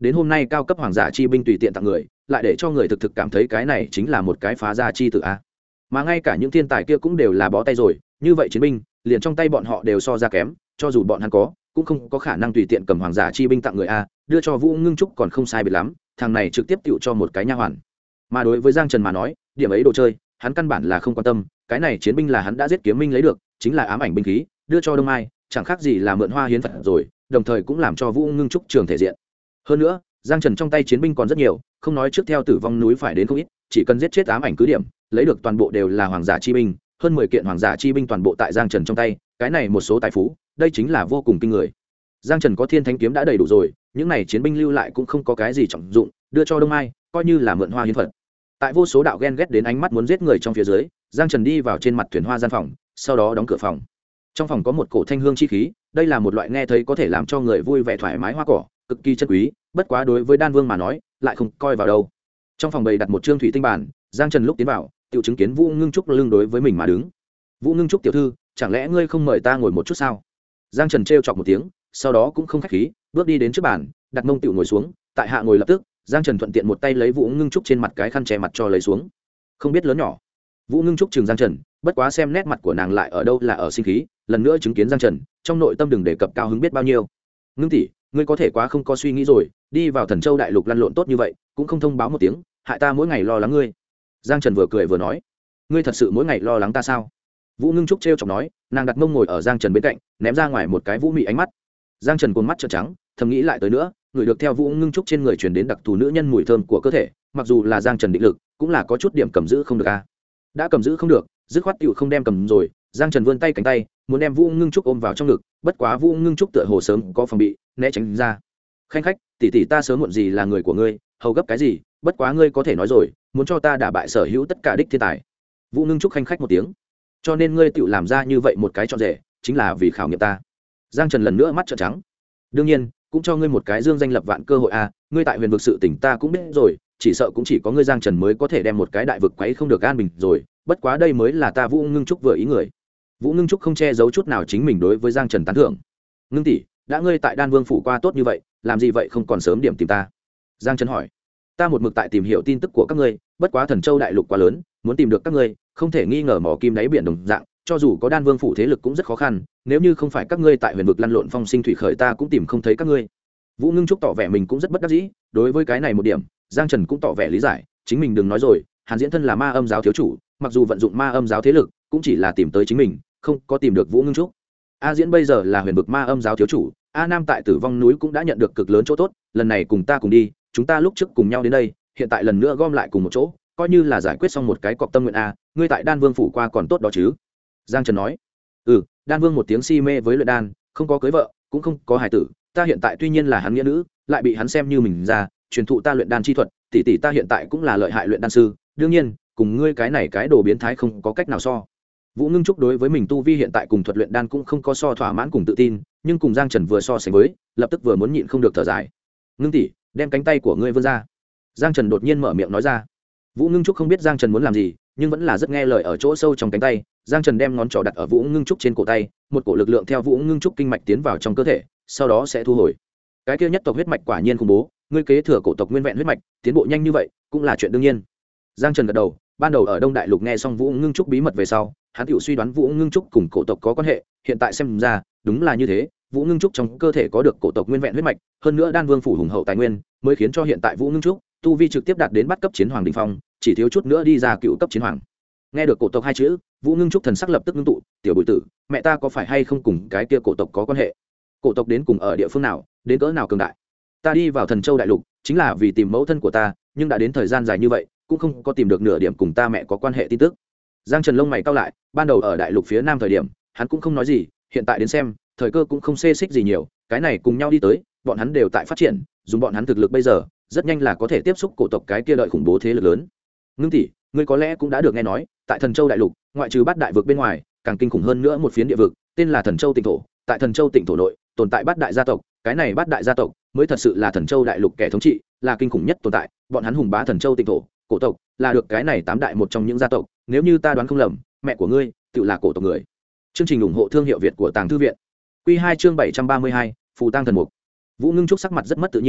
đến hôm nay cao cấp hoàng giả chi binh tùy tiện tặng người lại để cho người thực thực cảm thấy cái này chính là một cái phá gia chi tử a. Mà ngay cả những thiên tài kia cũng đều là bó tay rồi, như vậy chiến binh liền trong tay bọn họ đều so ra kém, cho dù bọn hắn có cũng không có khả năng tùy tiện cầm hoàng giả chi binh tặng người a, đưa cho Vũ Ngưng Trúc còn không sai biệt lắm, thằng này trực tiếp tựu cho một cái nha hoàn. Mà đối với Giang Trần mà nói, điểm ấy đồ chơi hắn căn bản là không quan tâm, cái này chiến binh là hắn đã giết kiếm minh lấy được, chính là ám ảnh binh khí, đưa cho Đông Mai chẳng khác gì là mượn hoa hiến phật rồi, đồng thời cũng làm cho Vũ Ngưng Trúc trường thể diện. Hơn nữa Giang Trần trong tay chiến binh còn rất nhiều, không nói trước theo Tử Vong núi phải đến không ít, chỉ cần giết chết ám ảnh cứ điểm, lấy được toàn bộ đều là hoàng giả chi binh, hơn 10 kiện hoàng giả chi binh toàn bộ tại Giang Trần trong tay, cái này một số tài phú, đây chính là vô cùng kinh người. Giang Trần có Thiên Thánh kiếm đã đầy đủ rồi, những này chiến binh lưu lại cũng không có cái gì trọng dụng, đưa cho Đông Mai coi như là mượn hoa hiến phật. Tại vô số đạo ghen ghét đến ánh mắt muốn giết người trong phía dưới, Giang Trần đi vào trên mặt thuyền hoa gian phòng, sau đó đóng cửa phòng. Trong phòng có một cổ thanh hương chi khí, đây là một loại nghe thấy có thể làm cho người vui vẻ thoải mái hoa cỏ, cực kỳ chân quý, bất quá đối với Đan Vương mà nói, lại không coi vào đâu. Trong phòng bày đặt một trương thủy tinh bàn, Giang Trần lúc tiến vào, tiểu chứng kiến Vũ Ngưng Trúc lưng đối với mình mà đứng. Vũ Ngưng Trúc tiểu thư, chẳng lẽ ngươi không mời ta ngồi một chút sao? Giang Trần trêu chọc một tiếng, sau đó cũng không khách khí, bước đi đến trước bàn, đặt mông tiểu ngồi xuống, tại hạ ngồi lập tức, Giang Trần thuận tiện một tay lấy Vũ Ngưng Trúc trên mặt cái khăn che mặt cho lấy xuống. Không biết lớn nhỏ. Vũ Ngưng Trúc chừng Giang Trần, bất quá xem nét mặt của nàng lại ở đâu là ở sinh khí, lần nữa chứng kiến Giang Trần, trong nội tâm đừng đề cập cao hứng biết bao nhiêu. Ngưng tỷ, ngươi có thể quá không có suy nghĩ rồi, đi vào Thần Châu đại lục lăn lộn tốt như vậy, cũng không thông báo một tiếng, hại ta mỗi ngày lo lắng ngươi. Giang Trần vừa cười vừa nói, ngươi thật sự mỗi ngày lo lắng ta sao? Vũ Ngưng Trúc trêu chọc nói, nàng đặt mông ngồi ở Giang Trần bên cạnh, ném ra ngoài một cái vũ mị ánh mắt. Giang Trần cuồng mắt trợn trắng, thầm nghĩ lại tới nữa, người được theo Vũ Ngưng Trúc trên người truyền đến đặc thù nữ nhân mùi thơm của cơ thể, mặc dù là Giang Trần định lực, cũng là có chút điểm cầm giữ không được a. Đã cầm giữ không được, dứt khoát tiểu không đem cầm rồi. Giang Trần vươn tay cánh tay, muốn đem Vũ Ngưng Trúc ôm vào trong ngực, bất quá Vũ Ngưng Trúc tựa hồ sớm có phòng bị, né tránh ra. Khanh khách, tỷ tỷ ta sớm muộn gì là người của ngươi, hầu gấp cái gì, bất quá ngươi có thể nói rồi, muốn cho ta đả bại sở hữu tất cả đích thiên tài. Vũ Ngưng Trúc khanh khách một tiếng, cho nên ngươi tự làm ra như vậy một cái trọn rể, chính là vì khảo nghiệm ta. Giang Trần lần nữa mắt trợn trắng. Đương nhiên cũng cho ngươi một cái dương danh lập vạn cơ hội a, ngươi tại huyền vực sự tỉnh ta cũng biết rồi, chỉ sợ cũng chỉ có ngươi Giang Trần mới có thể đem một cái đại vực quấy không được an bình rồi, bất quá đây mới là ta Vũ Ngưng Trúc vừa ý người. Vũ Ngưng Trúc không che giấu chút nào chính mình đối với Giang Trần tán thưởng. Ngưng tỷ, đã ngươi tại Đan Vương phủ qua tốt như vậy, làm gì vậy không còn sớm điểm tìm ta? Giang Trần hỏi. Ta một mực tại tìm hiểu tin tức của các ngươi, bất quá Thần Châu đại lục quá lớn, muốn tìm được các ngươi, không thể nghi ngờ mỏ kim đáy biển đồng dạng, cho dù có Đan Vương phủ thế lực cũng rất khó khăn, nếu như không phải các ngươi tại huyền vực lăn lộn phong sinh thủy khởi ta cũng tìm không thấy các ngươi. Vũ Ngưng Trúc tỏ vẻ mình cũng rất bất đắc dĩ, đối với cái này một điểm, Giang Trần cũng tỏ vẻ lý giải, chính mình đừng nói rồi, Hàn Diễn thân là ma âm giáo thiếu chủ, mặc dù vận dụng ma âm giáo thế lực, cũng chỉ là tìm tới chính mình, không có tìm được Vũ Ngưng Trúc. A Diễn bây giờ là huyền vực ma âm giáo thiếu chủ, A Nam tại Tử Vong núi cũng đã nhận được cực lớn chỗ tốt, lần này cùng ta cùng đi, chúng ta lúc trước cùng nhau đến đây, hiện tại lần nữa gom lại cùng một chỗ, coi như là giải quyết xong một cái cọp tâm nguyện a, ngươi tại Đan Vương phủ qua còn tốt đó chứ? Giang Trần nói. Đan Vương một tiếng si mê với luyện đan, không có cưới vợ, cũng không có hài tử, ta hiện tại tuy nhiên là hắn nghĩa nữ, lại bị hắn xem như mình ra, truyền thụ ta luyện đan chi thuật, tỷ tỷ ta hiện tại cũng là lợi hại luyện đan sư, đương nhiên, cùng ngươi cái này cái đồ biến thái không có cách nào so. Vũ Ngưng Trúc đối với mình tu vi hiện tại cùng thuật luyện đan cũng không có so thỏa mãn cùng tự tin, nhưng cùng Giang Trần vừa so sánh với, lập tức vừa muốn nhịn không được thở dài. Ngưng tỷ, đem cánh tay của ngươi vươn ra. Giang Trần đột nhiên mở miệng nói ra. Vũ Ngưng Trúc không biết Giang Trần muốn làm gì, nhưng vẫn là rất nghe lời, ở chỗ sâu trong cánh tay, Giang Trần đem ngón trỏ đặt ở Vũ Ngưng Trúc trên cổ tay, một cổ lực lượng theo Vũ Ngưng Trúc kinh mạch tiến vào trong cơ thể, sau đó sẽ thu hồi. Cái kia nhất tộc huyết mạch quả nhiên khủng bố, ngươi kế thừa cổ tộc nguyên vẹn huyết mạch, tiến bộ nhanh như vậy, cũng là chuyện đương nhiên. Giang Trần gật đầu, ban đầu ở Đông Đại Lục nghe xong Vũ Ngưng Trúc bí mật về sau, hắn tự suy đoán Vũ Ngưng Trúc cùng cổ tộc có quan hệ, hiện tại xem ra, đúng là như thế, Vũ Ngưng Trúc trong cơ thể có được cổ tộc nguyên vẹn huyết mạch, hơn nữa Đan Vương phủ hùng hậu tài nguyên, mới khiến cho hiện tại Vũ Ngưng Trúc tu vi trực tiếp đạt đến bắt cấp chiến hoàng đỉnh phong, chỉ thiếu chút nữa đi ra cựu cấp chiến hoàng. Nghe được cổ tộc hai chữ, Vũ Ngưng Trúc thần sắc lập tức ngưng tụ, tiểu bội tử, mẹ ta có phải hay không cùng cái kia cổ tộc có quan hệ? Cổ tộc đến cùng ở địa phương nào, đến cỡ nào cường đại? Ta đi vào Thần Châu đại lục chính là vì tìm mẫu thân của ta, nhưng đã đến thời gian dài như vậy, cũng không có tìm được nửa điểm cùng ta mẹ có quan hệ tin tức. Giang Trần lông mày cau lại, ban đầu ở đại lục phía nam thời điểm, hắn cũng không nói gì, hiện tại đến xem, thời cơ cũng không xê xích gì nhiều, cái này cùng nhau đi tới, bọn hắn đều tại phát triển, dùng bọn hắn thực lực bây giờ, rất nhanh là có thể tiếp xúc cổ tộc cái kia đợi khủng bố thế lực lớn. Ngưng tỷ, ngươi có lẽ cũng đã được nghe nói, tại Thần Châu đại lục, ngoại trừ bát đại vực bên ngoài, càng kinh khủng hơn nữa một phiến địa vực, tên là Thần Châu Tịnh thổ, tại Thần Châu Tịnh thổ nội, tồn tại bát đại gia tộc, cái này bát đại gia tộc mới thật sự là Thần Châu đại lục kẻ thống trị, là kinh khủng nhất tồn tại, bọn hắn hùng bá Thần Châu Tịnh thổ, cổ tộc là được cái này tám đại một trong những gia tộc, nếu như ta đoán không lầm, mẹ của ngươi tự là cổ tộc người. Chương trình ủng hộ thương hiệu Việt của Tàng Thư viện. Quy 2 chương 732, Phù Tang thần mục. Vũ Ngưng Trúc sắc mặt rất mất tự nhiên,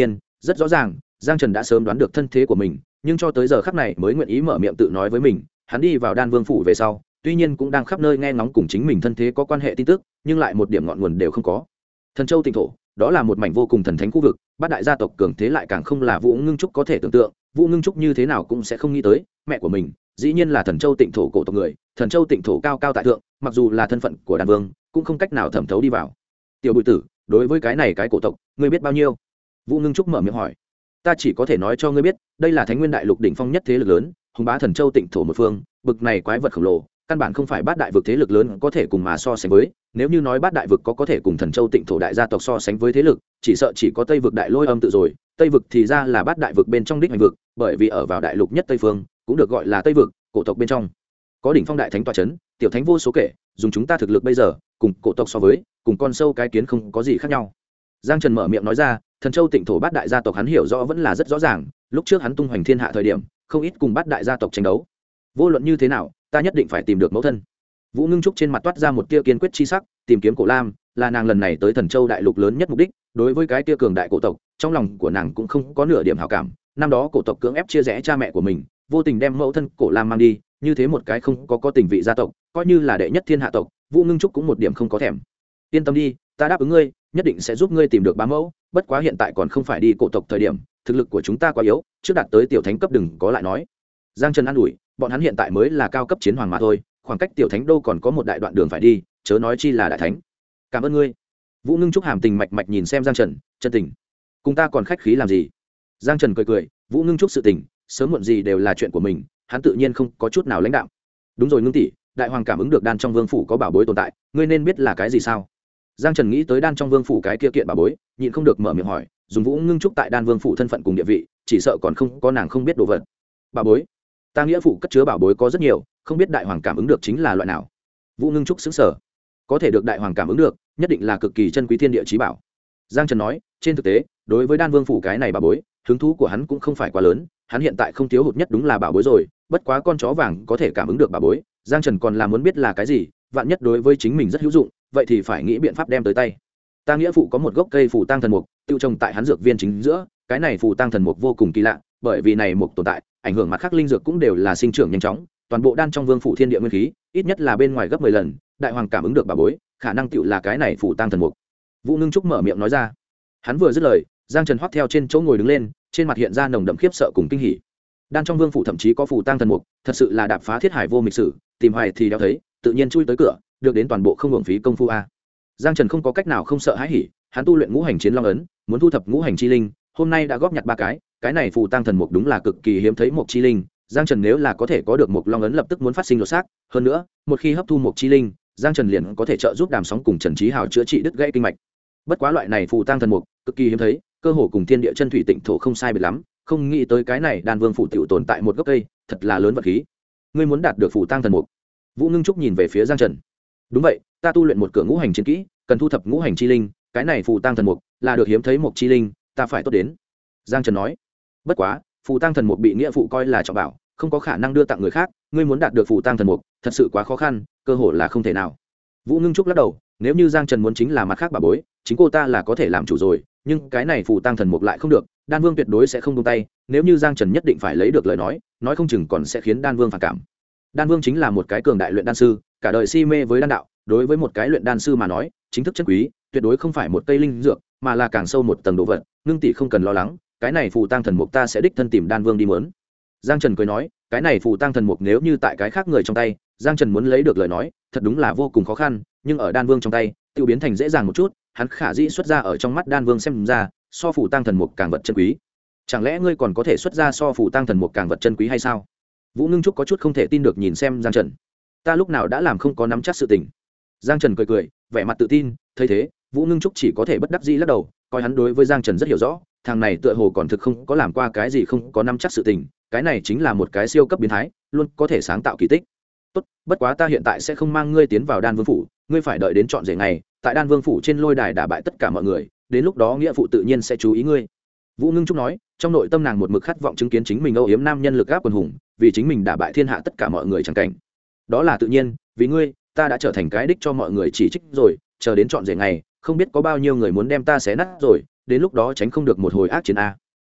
rất rõ ràng giang trần đã sớm đoán được thân thế của mình, nhưng cho tới giờ khắc này mới nguyện ý mở miệng tự nói với mình. Hắn đi vào đan vương phủ về sau tuy nhiên cũng đang khắp nơi nghe ngóng cùng chính mình thân thế có quan hệ tin tức, nhưng lại một điểm ngọn nguồn đều không có. Thần Châu Tịnh Thổ, đó là một mảnh vô cùng thần thánh khu vực, bát đại gia tộc cường thế lại càng không là Vũ Ngưng Trúc có thể tưởng tượng. Vũ Ngưng Trúc như thế nào cũng sẽ không nghĩ tới, mẹ của mình dĩ nhiên là Thần Châu Tịnh Thổ cổ tộc người. Thần Châu Tịnh Thổ cao cao tại thượng, mặc dù là thân phận của đan vương cũng không cách nào thẩm thấu đi vào. Tiểu Bùi Tử, đối với cái này cái cổ tộc ngươi biết bao nhiêu? Vũ Ngưng Trúc mở miệng hỏi. Ta chỉ có thể nói cho ngươi biết, đây là Thánh Nguyên Đại Lục đỉnh phong nhất thế lực lớn, hùng bá Thần Châu Tịnh Thổ một phương, bực này quái vật khổng lồ căn bản không phải bát đại vực thế lực lớn có thể cùng mà so sánh với. Nếu như nói bát đại vực có thể cùng Thần Châu Tịnh Thổ đại gia tộc so sánh với thế lực, chỉ sợ chỉ có Tây vực Đại Lôi Âm tự rồi. Tây vực thì ra là bát đại vực bên trong đích hành vực, bởi vì ở vào đại lục nhất Tây phương cũng được gọi là Tây vực, cổ tộc bên trong có đỉnh phong đại thánh tọa chấn, tiểu thánh vô số kể, dùng chúng ta thực lực bây giờ cùng cổ tộc so với, cùng con sâu cái kiến không có gì khác nhau. Giang Trần mở miệng nói ra, Thần Châu Tịnh Thổ bát đại gia tộc hắn hiểu rõ vẫn là rất rõ ràng, lúc trước hắn tung hoành thiên hạ thời điểm không ít cùng bát đại gia tộc tranh đấu. Vô luận như thế nào ta nhất định phải tìm được mẫu thân. Vũ Ngưng Trúc trên mặt toát ra một tia kiên quyết chi sắc, tìm kiếm Cổ Lam là nàng lần này tới Thần Châu đại lục lớn nhất mục đích. Đối với cái tia cường đại cổ tộc, trong lòng của nàng cũng không có nửa điểm hảo cảm. Năm đó cổ tộc cưỡng ép chia rẽ cha mẹ của mình, vô tình đem mẫu thân Cổ Lam mang đi, như thế một cái không có tình vị gia tộc, coi như là đệ nhất thiên hạ tộc, Vũ Ngưng Trúc cũng một điểm không có thèm. Yên tâm đi, ta đáp ứng ngươi, nhất định sẽ giúp ngươi tìm được bá mẫu, bất quá hiện tại còn không phải đi cổ tộc thời điểm, thực lực của chúng ta quá yếu, trước đạt tới tiểu thánh cấp đừng có lại nói. Giang Trần an ủi, bọn hắn hiện tại mới là cao cấp chiến hoàng mà thôi, khoảng cách tiểu thánh đô còn có một đại đoạn đường phải đi, chớ nói chi là đại thánh. Cảm ơn ngươi. Vũ Ngưng Trúc hàm tình mạch mạch nhìn xem Giang Trần, chân tình. Cùng ta còn khách khí làm gì? Giang Trần cười cười, Vũ Ngưng Trúc sự tình, sớm muộn gì đều là chuyện của mình, hắn tự nhiên không có chút nào lãnh đạm. Đúng rồi Ngưng tỷ, đại hoàng cảm ứng được đan trong vương phủ có bảo bối tồn tại, ngươi nên biết là cái gì sao? Giang Trần nghĩ tới đan trong vương phủ cái kia kiện bảo bối, nhịn không được mở miệng hỏi, dùng Vũ Ngưng Trúc tại đan vương phủ thân phận cùng địa vị, chỉ sợ còn không có nàng không biết đồ vật. Bảo bối? Ta nghĩa phụ cất chứa bảo bối có rất nhiều, không biết đại hoàng cảm ứng được chính là loại nào? Vũ Ngưng Trúc sững sờ. Có thể được đại hoàng cảm ứng được, nhất định là cực kỳ chân quý thiên địa chí bảo. Giang Trần nói, trên thực tế, đối với đan vương phủ cái này bảo bối, hứng thú của hắn cũng không phải quá lớn, hắn hiện tại không thiếu hụt nhất đúng là bảo bối rồi, bất quá con chó vàng có thể cảm ứng được bảo bối, Giang Trần còn là muốn biết là cái gì, vạn nhất đối với chính mình rất hữu dụng, vậy thì phải nghĩ biện pháp đem tới tay. Ta nghĩa phụ có một gốc cây phù tang thần mục, tiêu trồng tại hắn dược viên chính giữa, cái này phù tang thần mục vô cùng kỳ lạ, bởi vì này mục tồn tại, ảnh hưởng mặt khác linh dược cũng đều là sinh trưởng nhanh chóng, toàn bộ đan trong vương phủ thiên địa nguyên khí, ít nhất là bên ngoài gấp 10 lần, đại hoàng cảm ứng được bảo bối, khả năng tựu là cái này phù tang thần mục. Vũ Ngưng Trúc mở miệng nói ra. Hắn vừa dứt lời, Giang Trần hoắc theo trên chỗ ngồi đứng lên, trên mặt hiện ra nồng đậm khiếp sợ cùng kinh hỉ. Đan trong vương phủ thậm chí có phù tang thần mục, thật sự là đạp phá thiết hải vô mịch sử, tìm hoài thì đeo thấy, tự nhiên chui tới cửa, được đến toàn bộ không hưởng phí công phu a. Giang Trần không có cách nào không sợ hãi hỉ, hắn tu luyện ngũ hành chiến long ấn, muốn thu thập ngũ hành chi linh, hôm nay đã góp nhặt 3 cái này phù tang thần mục đúng là cực kỳ hiếm thấy một chi linh, Giang Trần nếu là có thể có được một long ấn lập tức muốn phát sinh lột xác, hơn nữa, một khi hấp thu một chi linh, Giang Trần liền có thể trợ giúp Đàm Sóng cùng Trần Chí Hào chữa trị đứt gãy kinh mạch. Bất quá loại này phù tang thần mục cực kỳ hiếm thấy, cơ hồ cùng thiên địa chân thủy tịnh thổ không sai biệt lắm, không nghĩ tới cái này đan vương phủ tiểu tồn tại một gốc cây, thật là lớn vật khí. Ngươi muốn đạt được phù tang thần mục? Vũ Ngưng Trúc nhìn về phía Giang Trần. Đúng vậy, ta tu luyện một cửa ngũ hành chiến kỹ, cần thu thập ngũ hành chi linh, cái này phù tang thần mục là được hiếm thấy một chi linh, ta phải tốt đến. Giang Trần nói. Bất quá, phù tang thần mục bị nghĩa phụ coi là trọng bảo, không có khả năng đưa tặng người khác, ngươi muốn đạt được phù tang thần mục, thật sự quá khó khăn, cơ hội là không thể nào. Vũ Ngưng Trúc lắc đầu, nếu như Giang Trần muốn chính là mặt khác bà bối, chính cô ta là có thể làm chủ rồi, nhưng cái này phù tang thần mục lại không được, Đan Vương tuyệt đối sẽ không buông tay, nếu như Giang Trần nhất định phải lấy được lời nói không chừng còn sẽ khiến Đan Vương phản cảm. Đan Vương chính là một cái cường đại luyện đan sư, cả đời si mê với đan đạo, đối với một cái luyện đan sư mà nói, chính thức chân quý, tuyệt đối không phải một cây linh dược, mà là càng sâu một tầng đồ vật, Ngưng tỷ không cần lo lắng, cái này phù tang thần mục ta sẽ đích thân tìm Đan Vương đi muốn. Giang Trần cười nói, cái này phù tang thần mục nếu như tại cái khác người trong tay, Giang Trần muốn lấy được lời nói, thật đúng là vô cùng khó khăn, nhưng ở Đan Vương trong tay, tiêu biến thành dễ dàng một chút, hắn khả dĩ xuất ra ở trong mắt Đan Vương xem ra, so phù tang thần mục càng vật chân quý. Chẳng lẽ ngươi còn có thể xuất ra so phù tang thần mục càng vật chân quý hay sao? Vũ Ngưng Trúc có chút không thể tin được nhìn xem Giang Trần. Ta lúc nào đã làm không có nắm chắc sự tình. Giang Trần cười cười, vẻ mặt tự tin, thấy thế, Vũ Ngưng Trúc chỉ có thể bất đắc dĩ lắc đầu, coi hắn đối với Giang Trần rất hiểu rõ, thằng này tựa hồ còn thực không có làm qua cái gì không có nắm chắc sự tình, cái này chính là một cái siêu cấp biến thái, luôn có thể sáng tạo kỳ tích. Tốt, bất quá ta hiện tại sẽ không mang ngươi tiến vào Đan Vương phủ, ngươi phải đợi đến trọn rể ngày, tại Đan Vương phủ trên lôi đài đả bại tất cả mọi người, đến lúc đó nghĩa phụ tự nhiên sẽ chú ý ngươi. Vũ Ngưng Trúc nói, trong nội tâm nàng một mực khát vọng chứng kiến chính mình âu yếm nam nhân lực áp quần hùng, vì chính mình đả bại thiên hạ tất cả mọi người chẳng cảnh. Đó là tự nhiên, vì ngươi, ta đã trở thành cái đích cho mọi người chỉ trích rồi, chờ đến trọn rể ngày, không biết có bao nhiêu người muốn đem ta xé nát rồi, đến lúc đó tránh không được một hồi ác chiến a.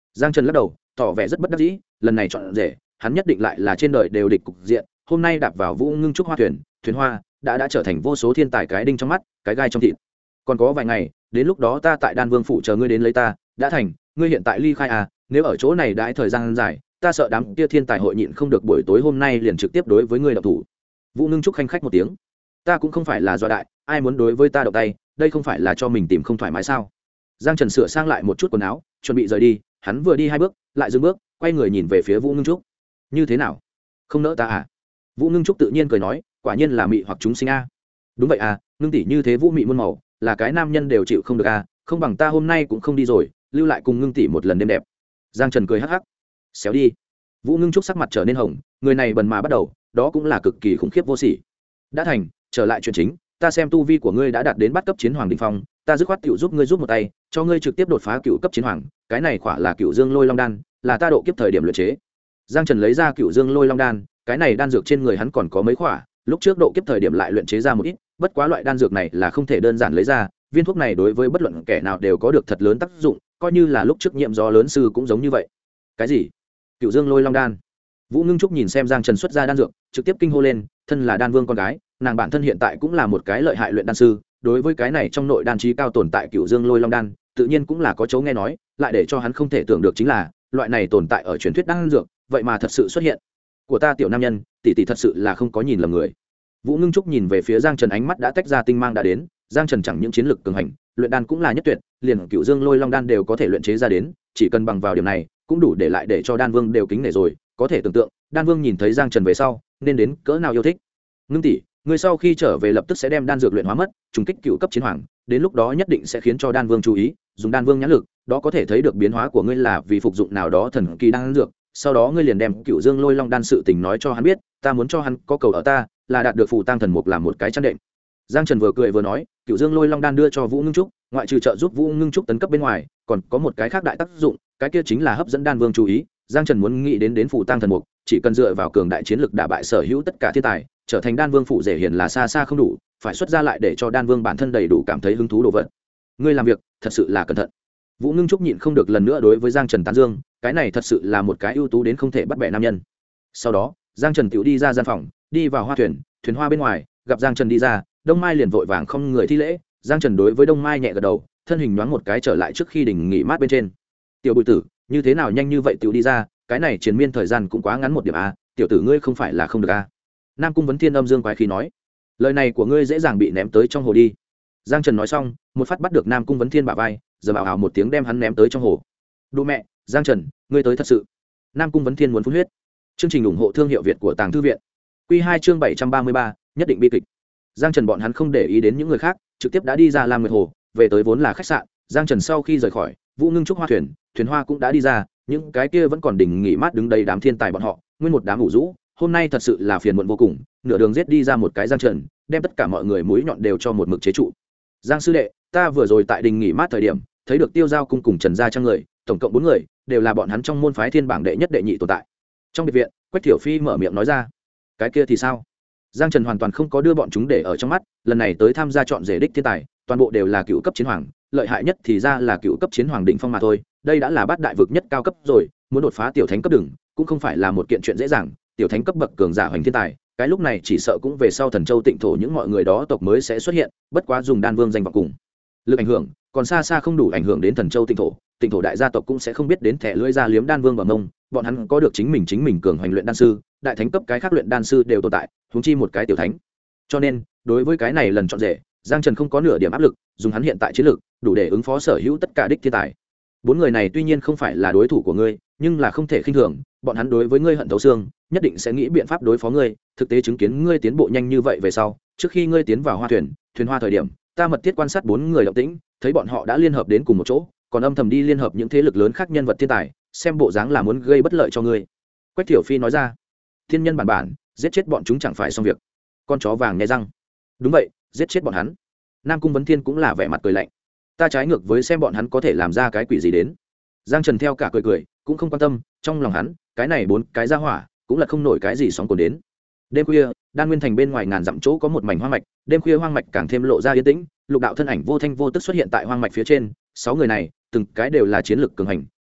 Giang Trần lắc đầu tỏ vẻ rất bất đắc dĩ, lần này chọn rể hắn nhất định lại là trên đời đều địch cục diện, hôm nay đạp vào Vũ Ngưng Trúc Hoa thuyền hoa đã trở thành vô số thiên tài cái đinh trong mắt, cái gai trong thịt. Còn có vài ngày, đến lúc đó ta tại Đan Vương phủ chờ ngươi đến lấy ta, đã thành, ngươi hiện tại ly khai à, nếu ở chỗ này đãi thời gian dài, ta sợ đám kia thiên tài hội nhịn không được buổi tối hôm nay liền trực tiếp đối với ngươi động thủ. Vũ Ngưng Trúc khanh khách một tiếng, ta cũng không phải là do đại, ai muốn đối với ta động tay, đây không phải là cho mình tìm không thoải mái sao? Giang Trần sửa sang lại một chút quần áo, chuẩn bị rời đi, hắn vừa đi 2 bước, lại dừng bước, quay người nhìn về phía Vũ Ngưng Trúc. Như thế nào? Không nỡ ta à? Vũ Ngưng Trúc tự nhiên cười nói, quả nhiên là mị hoặc chúng sinh a. Đúng vậy à, Ngưng tỷ như thế vũ mị muôn màu, là cái nam nhân đều chịu không được a, không bằng ta hôm nay cũng không đi rồi, lưu lại cùng Ngưng tỷ một lần đêm đẹp. Giang Trần cười hắc hắc. Xéo đi. Vũ Ngưng Trúc sắc mặt trở nên hồng, người này bần mà bắt đầu, đó cũng là cực kỳ khủng khiếp vô sỉ. Đã thành, trở lại chuyện chính, ta xem tu vi của ngươi đã đạt đến bắt cấp chiến hoàng đỉnh phong, ta dứt khoát tiểu giúp ngươi giúp một tay, cho ngươi trực tiếp đột phá cựu cấp chiến hoàng, cái này quả là Cựu Dương Lôi Long đan, là ta độ kiếp thời điểm luyện chế. Giang Trần lấy ra Cựu Dương Lôi Long đan, cái này đan dược trên người hắn còn có mấy quả, lúc trước độ kiếp thời điểm lại luyện chế ra một ít, bất quá loại đan dược này là không thể đơn giản lấy ra, viên thuốc này đối với bất luận kẻ nào đều có được thật lớn tác dụng, coi như là lúc trước nhiệm gió lớn sư cũng giống như vậy. Cái gì? Cựu Dương Lôi Long đan? Vũ Ngưng Trúc nhìn xem Giang Trần xuất ra đan dược, trực tiếp kinh hô lên, thân là đan vương con gái, nàng bản thân hiện tại cũng là một cái lợi hại luyện đan sư, đối với cái này trong nội đan trí cao tồn tại Cựu Dương Lôi Long đan, tự nhiên cũng là có chỗ nghe nói, lại để cho hắn không thể tưởng được chính là, loại này tồn tại ở truyền thuyết đan dược, vậy mà thật sự xuất hiện. Của ta tiểu nam nhân, tỷ tỷ thật sự là không có nhìn lầm người. Vũ Ngưng Trúc nhìn về phía Giang Trần, ánh mắt đã tách ra tinh mang đã đến, Giang Trần chẳng những chiến lực cường hành, luyện đan cũng là nhất tuyệt, liền Cựu Dương Lôi Long đan đều có thể luyện chế ra đến, chỉ cần bằng vào điểm này, cũng đủ để lại để cho đan vương đều kính nể rồi, có thể tưởng tượng, đan vương nhìn thấy Giang Trần về sau, nên đến cỡ nào yêu thích. Ngưng tỷ, người sau khi trở về lập tức sẽ đem đan dược luyện hóa mất, trùng kích cựu cấp chiến hoàng, đến lúc đó nhất định sẽ khiến cho đan vương chú ý, dùng đan vương nhãn lực, đó có thể thấy được biến hóa của ngươi là vì phục dụng nào đó thần kỳ đan dược, sau đó ngươi liền đem Cựu Dương Lôi Long đan sự tình nói cho hắn biết, ta muốn cho hắn có cầu ở ta, là đạt được phù tang thần mục làm một cái chăn đệm. Giang Trần vừa cười vừa nói, Cựu Dương Lôi Long đan đưa cho Vũ Ngưng Trúc, ngoại trừ trợ giúp Vũ Ngưng Trúc tấn cấp bên ngoài, còn có một cái khác đại tác dụng, cái kia chính là hấp dẫn đan vương chú ý. Giang Trần muốn nghĩ đến phù tang thần mục, chỉ cần dựa vào cường đại chiến lực đả bại sở hữu tất cả thiên tài, trở thành đan vương phụ rể hiền là xa xa không đủ, phải xuất ra lại để cho đan vương bản thân đầy đủ cảm thấy hứng thú đồ vật. Ngươi làm việc thật sự là cẩn thận. Vũ Ngưng Trúc nhịn không được lần nữa đối với Giang Trần tán dương, cái này thật sự là một cái ưu tú đến không thể bắt bẻ nam nhân. Sau đó, Giang Trần tiểu đi ra gian phòng, đi vào hoa thuyền hoa bên ngoài, gặp Giang Trần đi ra, Đông Mai liền vội vàng không người thi lễ. Giang Trần đối với Đông Mai nhẹ gật đầu, thân hình nhoáng một cái trở lại trước khi đình nghỉ mát bên trên. Tiểu Bùi Tử, như thế nào nhanh như vậy tiểu đi ra, cái này triền miên thời gian cũng quá ngắn một điểm a, tiểu tử ngươi không phải là không được a. Nam Cung Vấn Thiên âm dương quái khí nói, lời này của ngươi dễ dàng bị ném tới trong hồ đi. Giang Trần nói xong, một phát bắt được Nam Cung Vấn Thiên bả vai, giờ bảo hào một tiếng đem hắn ném tới trong hồ. Đụ mẹ, Giang Trần, ngươi tới thật sự. Nam Cung Vấn Thiên muốn phun huyết. Chương trình ủng hộ thương hiệu Việt của Tàng Thư viện. Quy 2 chương 733, nhất định bi kịch. Giang Trần bọn hắn không để ý đến những người khác, trực tiếp đã đi ra Lam Nguyệt Hồ, về tới vốn là khách sạn. Giang Trần sau khi rời khỏi, Vũ Ngưng Trúc hoa thuyền hoa cũng đã đi ra, những cái kia vẫn còn đỉnh nghỉ mát đứng đầy đám thiên tài bọn họ, nguyên một đám ủ rũ, hôm nay thật sự là phiền muộn vô cùng, nửa đường giết đi ra một cái Giang Trần, đem tất cả mọi người mũi nhọn đều cho một mực chế trụ. Giang sư đệ, ta vừa rồi tại đình nghỉ mát thời điểm, thấy được Tiêu Giao cung cùng Trần gia trang người, tổng cộng 4 người, đều là bọn hắn trong môn phái thiên bảng đệ nhất đệ nhị tồn tại. Trong biệt viện, Quách Thiểu Phi mở miệng nói ra, cái kia thì sao? Giang Trần hoàn toàn không có đưa bọn chúng để ở trong mắt, lần này tới tham gia chọn rể đích thiên tài, toàn bộ đều là cựu cấp chiến hoàng, lợi hại nhất thì ra là cựu cấp chiến hoàng đỉnh phong mà thôi, đây đã là bát đại vực nhất cao cấp rồi, muốn đột phá tiểu thánh cấp đừng, cũng không phải là một kiện chuyện dễ dàng, tiểu thánh cấp bậc cường giả hoành thiên tài, cái lúc này chỉ sợ cũng về sau Thần Châu Tịnh thổ những mọi người đó tộc mới sẽ xuất hiện, bất quá dùng đan vương danh vọng cùng lực ảnh hưởng, còn xa xa không đủ ảnh hưởng đến Thần Châu Tịnh thổ đại gia tộc cũng sẽ không biết đến thẻ lưỡi ra liếm đan vương vào mông, bọn hắn có được chính mình cường hoành luyện đan sư, đại thánh cấp cái khác luyện đan sư đều tồn tại, huống chi một cái tiểu thánh. Cho nên, đối với cái này lần chọn rể, Giang Trần không có nửa điểm áp lực, dùng hắn hiện tại chiến lược, đủ để ứng phó sở hữu tất cả đích thiên tài. 4 người này tuy nhiên không phải là đối thủ của ngươi, nhưng là không thể khinh thường, bọn hắn đối với ngươi hận thấu xương, nhất định sẽ nghĩ biện pháp đối phó ngươi, thực tế chứng kiến ngươi tiến bộ nhanh như vậy về sau, trước khi ngươi tiến vào hoa thuyền hoa thời điểm, ta mật thiết quan sát 4 người động tĩnh, thấy bọn họ đã liên hợp đến cùng một chỗ, còn âm thầm đi liên hợp những thế lực lớn khác nhân vật thiên tài, xem bộ dáng là muốn gây bất lợi cho ngươi. Quách Thiểu Phi nói ra, thiên nhân bản giết chết bọn chúng chẳng phải xong việc. Con chó vàng nhai răng. Đúng vậy, giết chết bọn hắn. Nam Cung Vấn Thiên cũng là vẻ mặt cười lạnh, ta trái ngược với xem bọn hắn có thể làm ra cái quỷ gì đến. Giang Trần theo cả cười cũng không quan tâm, trong lòng hắn cái này 4 cái ra hỏa cũng là không nổi cái gì sóng cồn đến. Đêm khuya, Đan Nguyên thành bên ngoài ngàn dặm chỗ có một mảnh hoang mạch, đêm khuya hoang mạch càng thêm lộ ra yên tĩnh, lục đạo thân ảnh vô thanh vô tức xuất hiện tại hoang mạch phía trên. 6 người này từng cái đều là chiến lực cường hành,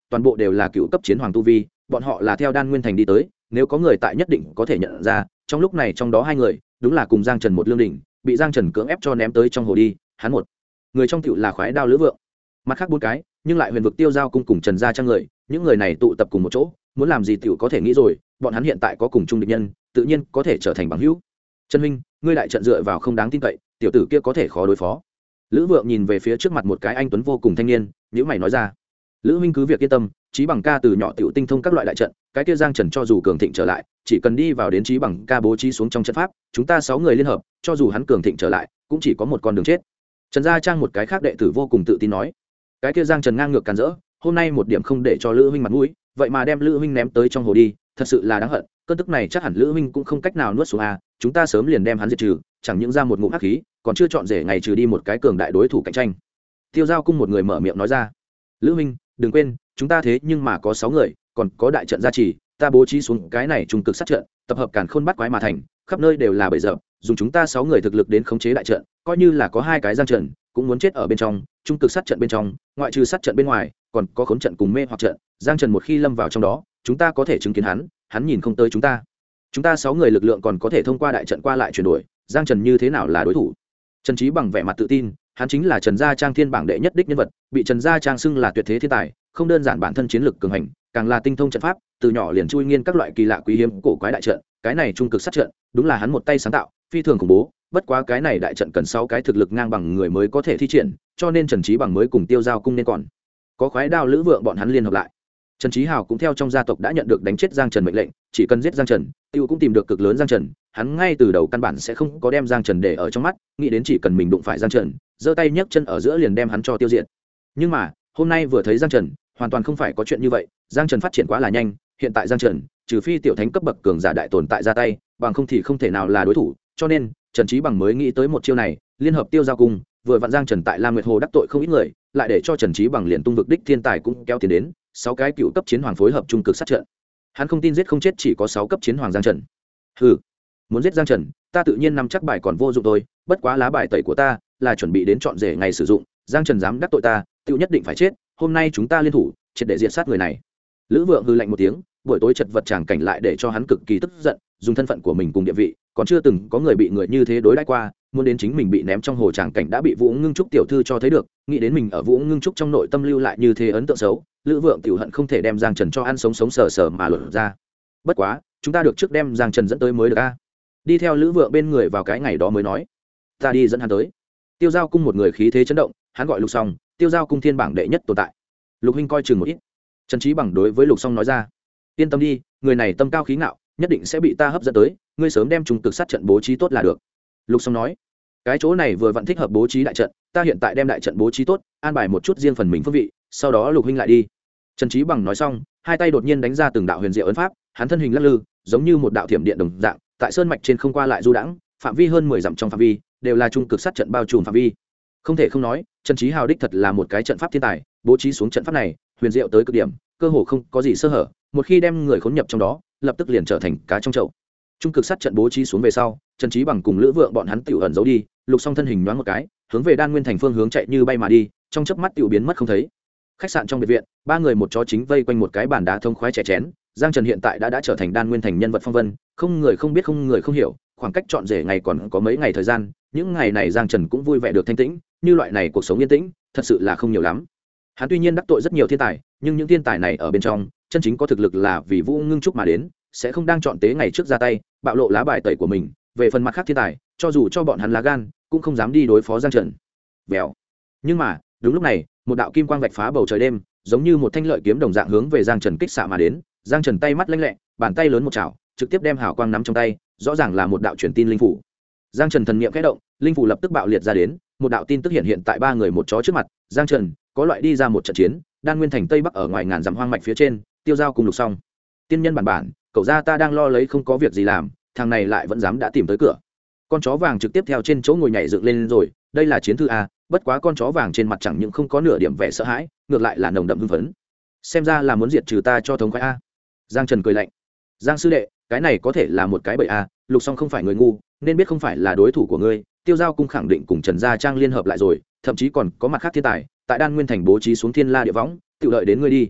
toàn bộ đều là cựu cấp chiến hoàng tu vi, bọn họ là theo đan nguyên thành đi tới, nếu có người tại nhất định có thể nhận ra, trong lúc này trong đó hai người đúng là cùng Giang Trần một lương đỉnh, bị Giang Trần cưỡng ép cho ném tới trong hồ đi, hắn một người trong tiểu là khoái đao lữ vượng, mặt khác bốn cái nhưng lại huyền vực tiêu giao cung cùng Trần gia trang người, những người này tụ tập cùng một chỗ, muốn làm gì tiểu có thể nghĩ rồi, bọn hắn hiện tại có cùng chung địch nhân, tự nhiên có thể trở thành bằng hữu. Trần huynh, ngươi đại trận dựa vào không đáng tin cậy, tiểu tử kia có thể khó đối phó. Lữ vượng nhìn về phía trước mặt một cái anh tuấn vô cùng thanh niên, nhíu mày nói ra. Lữ huynh cứ việc yên tâm, Chí Bằng ca từ nhỏ tiểu tinh thông các loại đại trận, cái kia Giang Trần cho dù cường thịnh trở lại, chỉ cần đi vào đến Chí Bằng ca bố trí xuống trong trận pháp, chúng ta 6 người liên hợp, cho dù hắn cường thịnh trở lại, cũng chỉ có một con đường chết. Trần Gia Trang một cái khác đệ tử vô cùng tự tin nói. Cái kia Giang Trần ngang ngược càn rỡ, hôm nay một điểm không để cho Lữ huynh mặt mũi, vậy mà đem Lữ huynh ném tới trong hồ đi, thật sự là đáng hận, cơn tức này chắc hẳn Lữ huynh cũng không cách nào nuốt xuống a, chúng ta sớm liền đem hắn diệt trừ, chẳng những ra một ngụm hắc khí, còn chưa chọn rể ngày trừ đi một cái cường đại đối thủ cạnh tranh. Tiêu Giao cung một người mở miệng nói ra. Lữ huynh, đừng quên, chúng ta thế nhưng mà có 6 người, còn có đại trận gia trì, ta bố trí xuống cái này trung cực sát trận, tập hợp càn khôn bắt quái mà thành, khắp nơi đều là bẫy dập, dùng chúng ta 6 người thực lực đến khống chế đại trận, coi như là có 2 cái Giang Trần, cũng muốn chết ở bên trong, trung cực sát trận bên trong, ngoại trừ sát trận bên ngoài, còn có khốn trận cùng mê hoặc trận, Giang Trần một khi lâm vào trong đó, chúng ta có thể chứng kiến hắn nhìn không tới chúng ta. Chúng ta 6 người lực lượng còn có thể thông qua đại trận qua lại chuyển đổi, Giang Trần như thế nào là đối thủ? Trần Chí Bằng vẻ mặt tự tin, hắn chính là Trần Gia Trang thiên bảng đệ nhất đích nhân vật, bị Trần Gia Trang xưng là tuyệt thế thiên tài, không đơn giản bản thân chiến lực cường hành, càng là tinh thông trận pháp, từ nhỏ liền chui nghiên các loại kỳ lạ quý hiếm cổ quái đại trận, cái này trung cực sát trận, đúng là hắn một tay sáng tạo, phi thường khủng bố, bất quá cái này đại trận cần 6 cái thực lực ngang bằng người mới có thể thi triển, cho nên Trần Chí Bằng mới cùng Tiêu Giao cung nên còn có khoái đao lữ vượng bọn hắn liên hợp lại. Trần Chí Hào cũng theo trong gia tộc đã nhận được đánh chết Giang Trần mệnh lệnh, chỉ cần giết Giang Trần, Tiêu cũng tìm được cực lớn Giang Trần, hắn ngay từ đầu căn bản sẽ không có đem Giang Trần để ở trong mắt, nghĩ đến chỉ cần mình đụng phải Giang Trần, giơ tay nhấc chân ở giữa liền đem hắn cho tiêu diệt. Nhưng mà, hôm nay vừa thấy Giang Trần, hoàn toàn không phải có chuyện như vậy, Giang Trần phát triển quá là nhanh, hiện tại Giang Trần, trừ phi tiểu thánh cấp bậc cường giả đại tồn tại ra tay, bằng không thì không thể nào là đối thủ, cho nên Trần Chí Bằng mới nghĩ tới một chiêu này, liên hợp Tiêu Giao cung, vừa vặn Giang Trần tại Lam Nguyệt Hồ đắc tội không ít người, lại để cho Trần Chí Bằng liền tung vực đích thiên tài cũng kéo tiền đến, 6 cái cựu cấp chiến hoàng phối hợp trung cực sát trận. Hắn không tin giết không chết chỉ có 6 cấp chiến hoàng Giang Trần. Hừ, muốn giết Giang Trần, ta tự nhiên nắm chắc bài còn vô dụng thôi, bất quá lá bài tẩy của ta là chuẩn bị đến chọn rể ngày sử dụng, Giang Trần dám đắc tội ta, tiêu nhất định phải chết, hôm nay chúng ta liên thủ, triệt để diệt sát người này. Lữ Vượng hừ lạnh một tiếng, buổi tối chật vật tràng cảnh lại để cho hắn cực kỳ tức giận, dùng thân phận của mình cùng địa vị, còn chưa từng có người bị người như thế đối đãi qua, muốn đến chính mình bị ném trong hồ tràng cảnh đã bị Vũ Ngưng Trúc tiểu thư cho thấy được, nghĩ đến mình ở Vũ Ngưng Trúc trong nội tâm lưu lại như thế ấn tượng xấu, Lữ Vượng tiểu hận không thể đem Giang Trần cho ăn sống sống sờ sờ mà luận ra. Bất quá, chúng ta được trước đem Giang Trần dẫn tới mới được a. Đi theo Lữ Vượng bên người vào cái ngày đó mới nói, ta đi dẫn hắn tới. Tiêu Giao cung một người khí thế chấn động, hắn gọi Lục Song, Tiêu Giao cung thiên bảng đệ nhất tồn tại. Lục huynh coi chừng một ít. Trần Chí Bằng đối với Lục Song nói ra, yên tâm đi, người này tâm cao khí ngạo, nhất định sẽ bị ta hấp dẫn tới, ngươi sớm đem trung cực sát trận bố trí tốt là được. Lục Song nói, cái chỗ này vừa vặn thích hợp bố trí đại trận, ta hiện tại đem đại trận bố trí tốt, an bài một chút riêng phần mình phương vị, sau đó Lục huynh lại đi. Trần Chí Bằng nói xong, hai tay đột nhiên đánh ra từng đạo huyền diệu ấn pháp, hắn thân hình lắc lư, giống như một đạo thiểm điện đồng dạng, tại sơn mạch trên không qua lại du đãng, phạm vi hơn 10 dặm trong phạm vi đều là trung cực sát trận bao trùm phạm vi. Không thể không nói, Trần Chí Hào đích thật là một cái trận pháp thiên tài, bố trí xuống trận pháp này, huyền diệu tới cực điểm, cơ hồ không có gì sơ hở, một khi đem người khốn nhập trong đó, lập tức liền trở thành cá trong chậu. Trung cực sát trận bố trí xuống về sau, Trần Chí Bằng cùng Lữ Vượng bọn hắn tiểu ẩn giấu đi, Lục Song thân hình nhoáng một cái, hướng về Đan Nguyên thành phương hướng chạy như bay mà đi, trong chớp mắt tiểu biến mất không thấy. Khách sạn trong biệt viện, ba người một chó chính vây quanh một cái bàn đá thông khoái chè chén. Giang Trần hiện tại đã trở thành Đan Nguyên thành nhân vật phong vân, không người không biết không người không hiểu, khoảng cách chọn rể ngày còn có mấy ngày thời gian, những ngày này Giang Trần cũng vui vẻ được thanh tĩnh, như loại này cuộc sống yên tĩnh, thật sự là không nhiều lắm. Hắn tuy nhiên đắc tội rất nhiều thiên tài, nhưng những thiên tài này ở bên trong, chân chính có thực lực là vì Vũ Ngưng Trúc mà đến, sẽ không đang chọn tế ngày trước ra tay, bạo lộ lá bài tẩy của mình. Về phần mặt khác thiên tài, cho dù cho bọn hắn lá gan, cũng không dám đi đối phó Giang Trần. Vèo. Nhưng mà, đúng lúc này, một đạo kim quang vạch phá bầu trời đêm, giống như một thanh lợi kiếm đồng dạng hướng về Giang Trần kích xạ mà đến. Giang Trần tay mắt lanh lẹ, bàn tay lớn một chảo, trực tiếp đem hào quang nắm trong tay, rõ ràng là một đạo truyền tin linh phủ. Giang Trần thần niệm khẽ động, linh phủ lập tức bạo liệt ra đến, một đạo tin tức hiện hiện tại ba người một chó trước mặt. Giang Trần có loại đi ra một trận chiến, Đan Nguyên thành tây bắc ở ngoài ngàn dặm hoang mạch phía trên, Tiêu Giao cùng Lục Song. Tiên nhân bản, cậu gia ta đang lo lấy không có việc gì làm, thằng này lại vẫn dám đã tìm tới cửa. Con chó vàng trực tiếp theo trên chỗ ngồi nhảy dựng lên rồi, đây là chiến thư a, bất quá con chó vàng trên mặt chẳng những không có nửa điểm vẻ sợ hãi, ngược lại là nồng đậm hưng phấn. Xem ra là muốn diệt trừ ta cho thống khoái a. Giang Trần cười lạnh, Giang sư đệ, cái này có thể là một cái bẫy a, Lục Song không phải người ngu, nên biết không phải là đối thủ của ngươi. Tiêu Giao cung khẳng định cùng Trần Gia Trang liên hợp lại rồi, thậm chí còn có mặt khác thiên tài, tại Đan Nguyên thành bố trí xuống thiên la địa võng, tự lợi đến ngươi đi.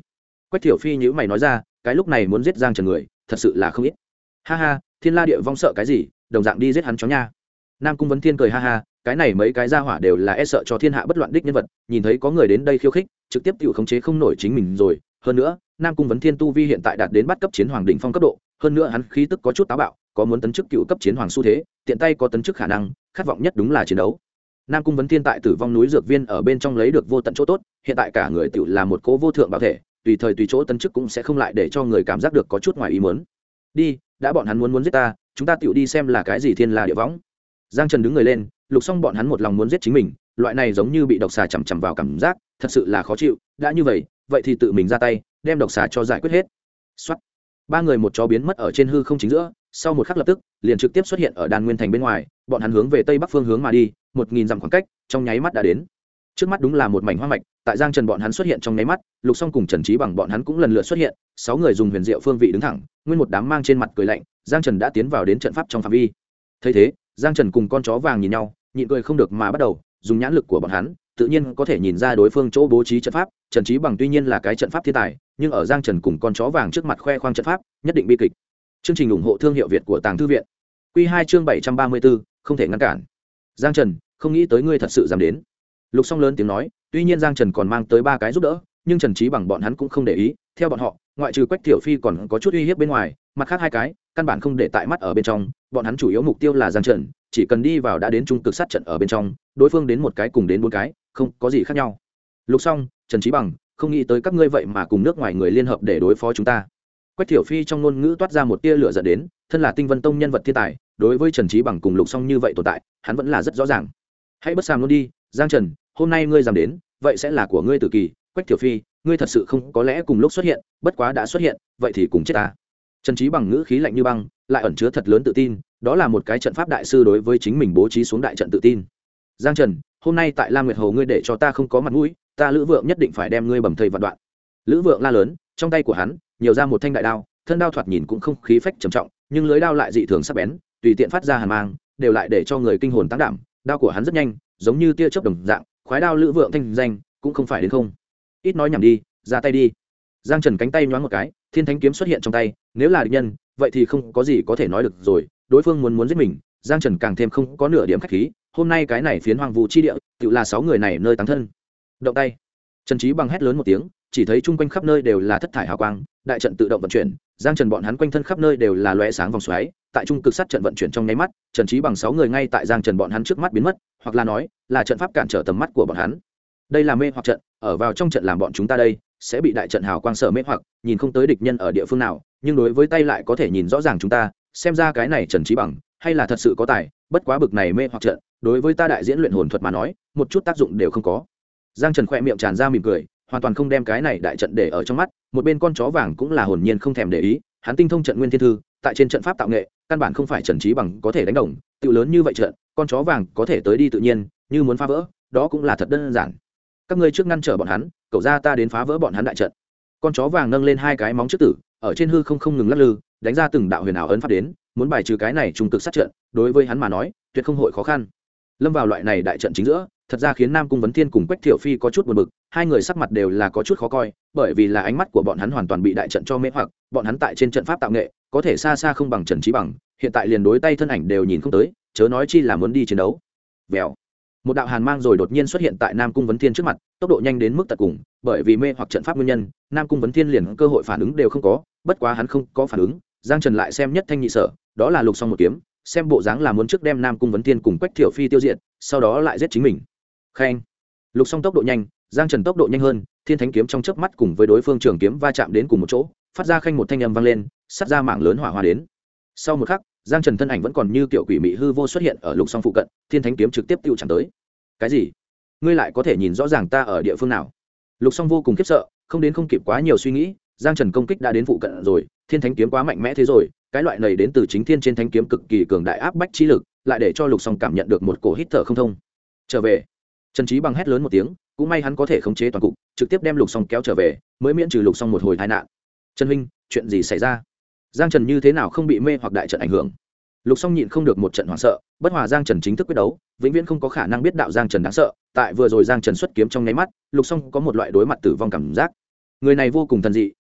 Quách Thiểu Phi nhữ mày nói ra, cái lúc này muốn giết Giang Trần người thật sự là không ít. Ha ha, Thiên La Địa Vong sợ cái gì, đồng dạng đi giết hắn chó nha. Nam Cung Vấn Thiên cười ha ha, cái này mấy cái gia hỏa đều là e sợ cho thiên hạ bất loạn đích nhân vật, nhìn thấy có người đến đây khiêu khích, trực tiếp tự khống chế không nổi chính mình rồi. Hơn nữa, Nam Cung Vấn Thiên tu vi hiện tại đạt đến bắt cấp chiến hoàng đỉnh phong cấp độ, hơn nữa hắn khí tức có chút táo bạo, có muốn tấn chức cựu cấp chiến hoàng xu thế, tiện tay có tấn chức khả năng, khát vọng nhất đúng là chiến đấu. Nam Cung Vấn Thiên tại Tử Vong núi dược viên ở bên trong lấy được vô tận chỗ tốt, hiện tại cả người tựu là một cố vô thượng bảo thể, tùy thời tùy chỗ tấn chức cũng sẽ không lại để cho người cảm giác được có chút ngoài ý muốn. Đi, đã bọn hắn muốn giết ta, chúng ta tựu đi xem là cái gì Thiên La Địa Võng. Giang Trần đứng người lên, Lục Song bọn hắn một lòng muốn giết chính mình, loại này giống như bị độc xà chằm chằm vào cảm giác, thật sự là khó chịu, đã như vậy, vậy thì tự mình ra tay, đem độc xà cho giải quyết hết. Soát. Ba người một chó biến mất ở trên hư không chính giữa, sau một khắc lập tức, liền trực tiếp xuất hiện ở Đan Nguyên thành bên ngoài, bọn hắn hướng về tây bắc phương hướng mà đi, 1000 dặm khoảng cách, trong nháy mắt đã đến. Trước mắt đúng là một mảnh hoang mạch, tại Giang Trần bọn hắn xuất hiện trong nháy mắt, Lục Song cùng Trần Trí Bằng bọn hắn cũng lần lượt xuất hiện, 6 người dùng huyền diệu phương vị đứng thẳng, nguyên một đám mang trên mặt cười lạnh, Giang Trần đã tiến vào đến trận pháp trong phạm vi. Thấy thế, Giang Trần cùng con chó vàng nhìn nhau, nhịn cười không được mà bắt đầu, dùng nhãn lực của bọn hắn, tự nhiên có thể nhìn ra đối phương chỗ bố trí trận pháp, Trần Trí Bằng tuy nhiên là cái trận pháp thiên tài, nhưng ở Giang Trần cùng con chó vàng trước mặt khoe khoang trận pháp, nhất định bi kịch. Chương trình ủng hộ thương hiệu Việt của Tàng Thư viện. Quy 2 chương 734, không thể ngăn cản. Giang Trần, không nghĩ tới ngươi thật sự dám đến. Lục Song lớn tiếng nói, tuy nhiên Giang Trần còn mang tới 3 cái giúp đỡ, nhưng Trần Trí Bằng bọn hắn cũng không để ý, theo bọn họ, ngoại trừ Quách Thiểu Phi còn có chút uy hiếp bên ngoài, mặt khác 2 cái, căn bản không để tại mắt ở bên trong, bọn hắn chủ yếu mục tiêu là Giang Trần, chỉ cần đi vào đã đến trung cực sát trận ở bên trong, đối phương đến một cái cùng đến 4 cái, không có gì khác nhau. Lục Song, Trần Trí Bằng, không nghĩ tới các ngươi vậy mà cùng nước ngoài người liên hợp để đối phó chúng ta. Quách Thiểu Phi trong ngôn ngữ toát ra một tia lửa giận đến, thân là Tinh Vân Tông nhân vật thiên tài, đối với Trần Trí Bằng cùng Lục Song như vậy tồn tại, hắn vẫn là rất rõ ràng. Hãy bất sàm luôn đi, Giang Trần, hôm nay ngươi dám đến, vậy sẽ là của ngươi tử kỳ. Quách Thiểu Phi, ngươi thật sự không có lẽ cùng lúc xuất hiện, bất quá đã xuất hiện, vậy thì cùng chết ta. Trần Trí Bằng ngữ khí lạnh như băng, lại ẩn chứa thật lớn tự tin, đó là một cái trận pháp đại sư đối với chính mình bố trí xuống đại trận tự tin. Giang Trần, hôm nay tại Lam Nguyệt Hồ ngươi để cho ta không có mặt mũi, ta Lữ Vượng nhất định phải đem ngươi bầm thây vạn đoạn. Lữ Vượng la lớn, trong tay của hắn nhiều ra một thanh đại đao, thân đao thoạt nhìn cũng không khí phách trầm trọng, nhưng lưới đao lại dị thường sắc bén, tùy tiện phát ra hàn mang, đều lại để cho người kinh hồn tăng đảm. Đao của hắn rất nhanh, giống như tia chớp đồng dạng, khoái đao Lữ Vượng thanh danh cũng không phải đến không. Ít nói nhảm đi, ra tay đi. Giang Trần cánh tay nhoáng một cái, Thiên Thánh kiếm xuất hiện trong tay, nếu là địch nhân, vậy thì không có gì có thể nói được rồi, đối phương muốn giết mình, Giang Trần càng thêm không có nửa điểm khách khí, hôm nay cái này phiến hoang vu chi địa, tự là 6 người này nơi táng thân. Động tay. Trần Trí Bằng hét lớn một tiếng, chỉ thấy chung quanh khắp nơi đều là thất thải hào quang, đại trận tự động vận chuyển, Giang Trần bọn hắn quanh thân khắp nơi đều là lóe sáng vòng xoáy, tại trung cực sát trận vận chuyển trong nháy mắt, Trần Trí Bằng 6 người ngay tại Giang Trần bọn hắn trước mắt biến mất, hoặc là nói, là trận pháp cản trở tầm mắt của bọn hắn. Đây là mê hoặc trận, ở vào trong trận làm bọn chúng ta đây sẽ bị đại trận hào quang sở mê hoặc, nhìn không tới địch nhân ở địa phương nào, nhưng đối với tay lại có thể nhìn rõ ràng chúng ta, xem ra cái này Trần Trí Bằng hay là thật sự có tài, bất quá bực này mê hoặc trận, đối với ta đại diễn luyện hồn thuật mà nói, một chút tác dụng đều không có. Giang Trần khẽ miệng tràn ra mỉm cười, hoàn toàn không đem cái này đại trận để ở trong mắt, một bên con chó vàng cũng là hồn nhiên không thèm để ý, hắn tinh thông trận nguyên thiên thư, tại trên trận pháp tạo nghệ, căn bản không phải Trần Trí Bằng có thể đánh đồng, tiểu lớn như vậy trận, con chó vàng có thể tới đi tự nhiên, như muốn phá vỡ, đó cũng là thật đơn giản. Các ngươi trước ngăn trở bọn hắn, cậu ra ta đến phá vỡ bọn hắn đại trận. Con chó vàng nâng lên 2 cái móng trước tử, ở trên hư không ngừng lắc lư, đánh ra từng đạo huyền ảo ấn pháp đến, muốn bài trừ cái này trung cực sát trận, đối với hắn mà nói, tuyệt không hội khó khăn. Lâm vào loại này đại trận chính giữa, thật ra khiến Nam Cung Vấn Thiên cùng Quách Thiểu Phi có chút buồn bực, 2 người sắc mặt đều là có chút khó coi, bởi vì là ánh mắt của bọn hắn hoàn toàn bị đại trận cho mê hoặc, bọn hắn tại trên trận pháp tạo nghệ, có thể xa xa không bằng Trần Trí Bằng, hiện tại liền đối tay thân ảnh đều nhìn không tới, chớ nói chi là muốn đi chiến đấu. Vèo. Một đạo hàn mang rồi đột nhiên xuất hiện tại Nam Cung Vấn Thiên trước mặt, tốc độ nhanh đến mức tận cùng, bởi vì mê hoặc trận pháp nguyên nhân, Nam Cung Vấn Thiên liền cơ hội phản ứng đều không có, bất quá hắn không có phản ứng, Giang Trần lại xem nhất thanh nhị sở, đó là Lục Song một kiếm, xem bộ dáng là muốn trước đem Nam Cung Vấn Thiên cùng Quách Thiểu Phi tiêu diệt, sau đó lại giết chính mình. Khen. Lục Song tốc độ nhanh, Giang Trần tốc độ nhanh hơn, Thiên Thánh kiếm trong chớp mắt cùng với đối phương trường kiếm va chạm đến cùng một chỗ, phát ra khanh một thanh âm vang lên, sát ra mạng lớn hỏa hoa đến. Sau một khắc, Giang Trần thân ảnh vẫn còn như kiểu quỷ mị hư vô xuất hiện ở Lục Song phụ cận, Thiên Thánh kiếm trực tiếp tiêu chẳng tới. Cái gì? Ngươi lại có thể nhìn rõ ràng ta ở địa phương nào? Lục Song vô cùng khiếp sợ, không đến không kịp quá nhiều suy nghĩ, Giang Trần công kích đã đến phụ cận rồi, Thiên Thánh kiếm quá mạnh mẽ thế rồi, cái loại này đến từ chính Thiên trên Thánh kiếm cực kỳ cường đại áp bách trí lực, lại để cho Lục Song cảm nhận được một cổ hít thở không thông. Trở về. Trần Trí Bằng hét lớn một tiếng, cũng may hắn có thể khống chế toàn cục, trực tiếp đem Lục Song kéo trở về, mới miễn trừ Lục Song một hồi tai nạn. Trần huynh, chuyện gì xảy ra? Giang Trần như thế nào không bị mê hoặc đại trận ảnh hưởng? Lục Song nhịn không được một trận hoảng sợ, bất hòa Giang Trần chính thức quyết đấu, vĩnh viễn không có khả năng biết đạo Giang Trần đáng sợ, tại vừa rồi Giang Trần xuất kiếm trong nháy mắt, Lục Song có một loại đối mặt tử vong cảm giác. Người này vô cùng thần dị,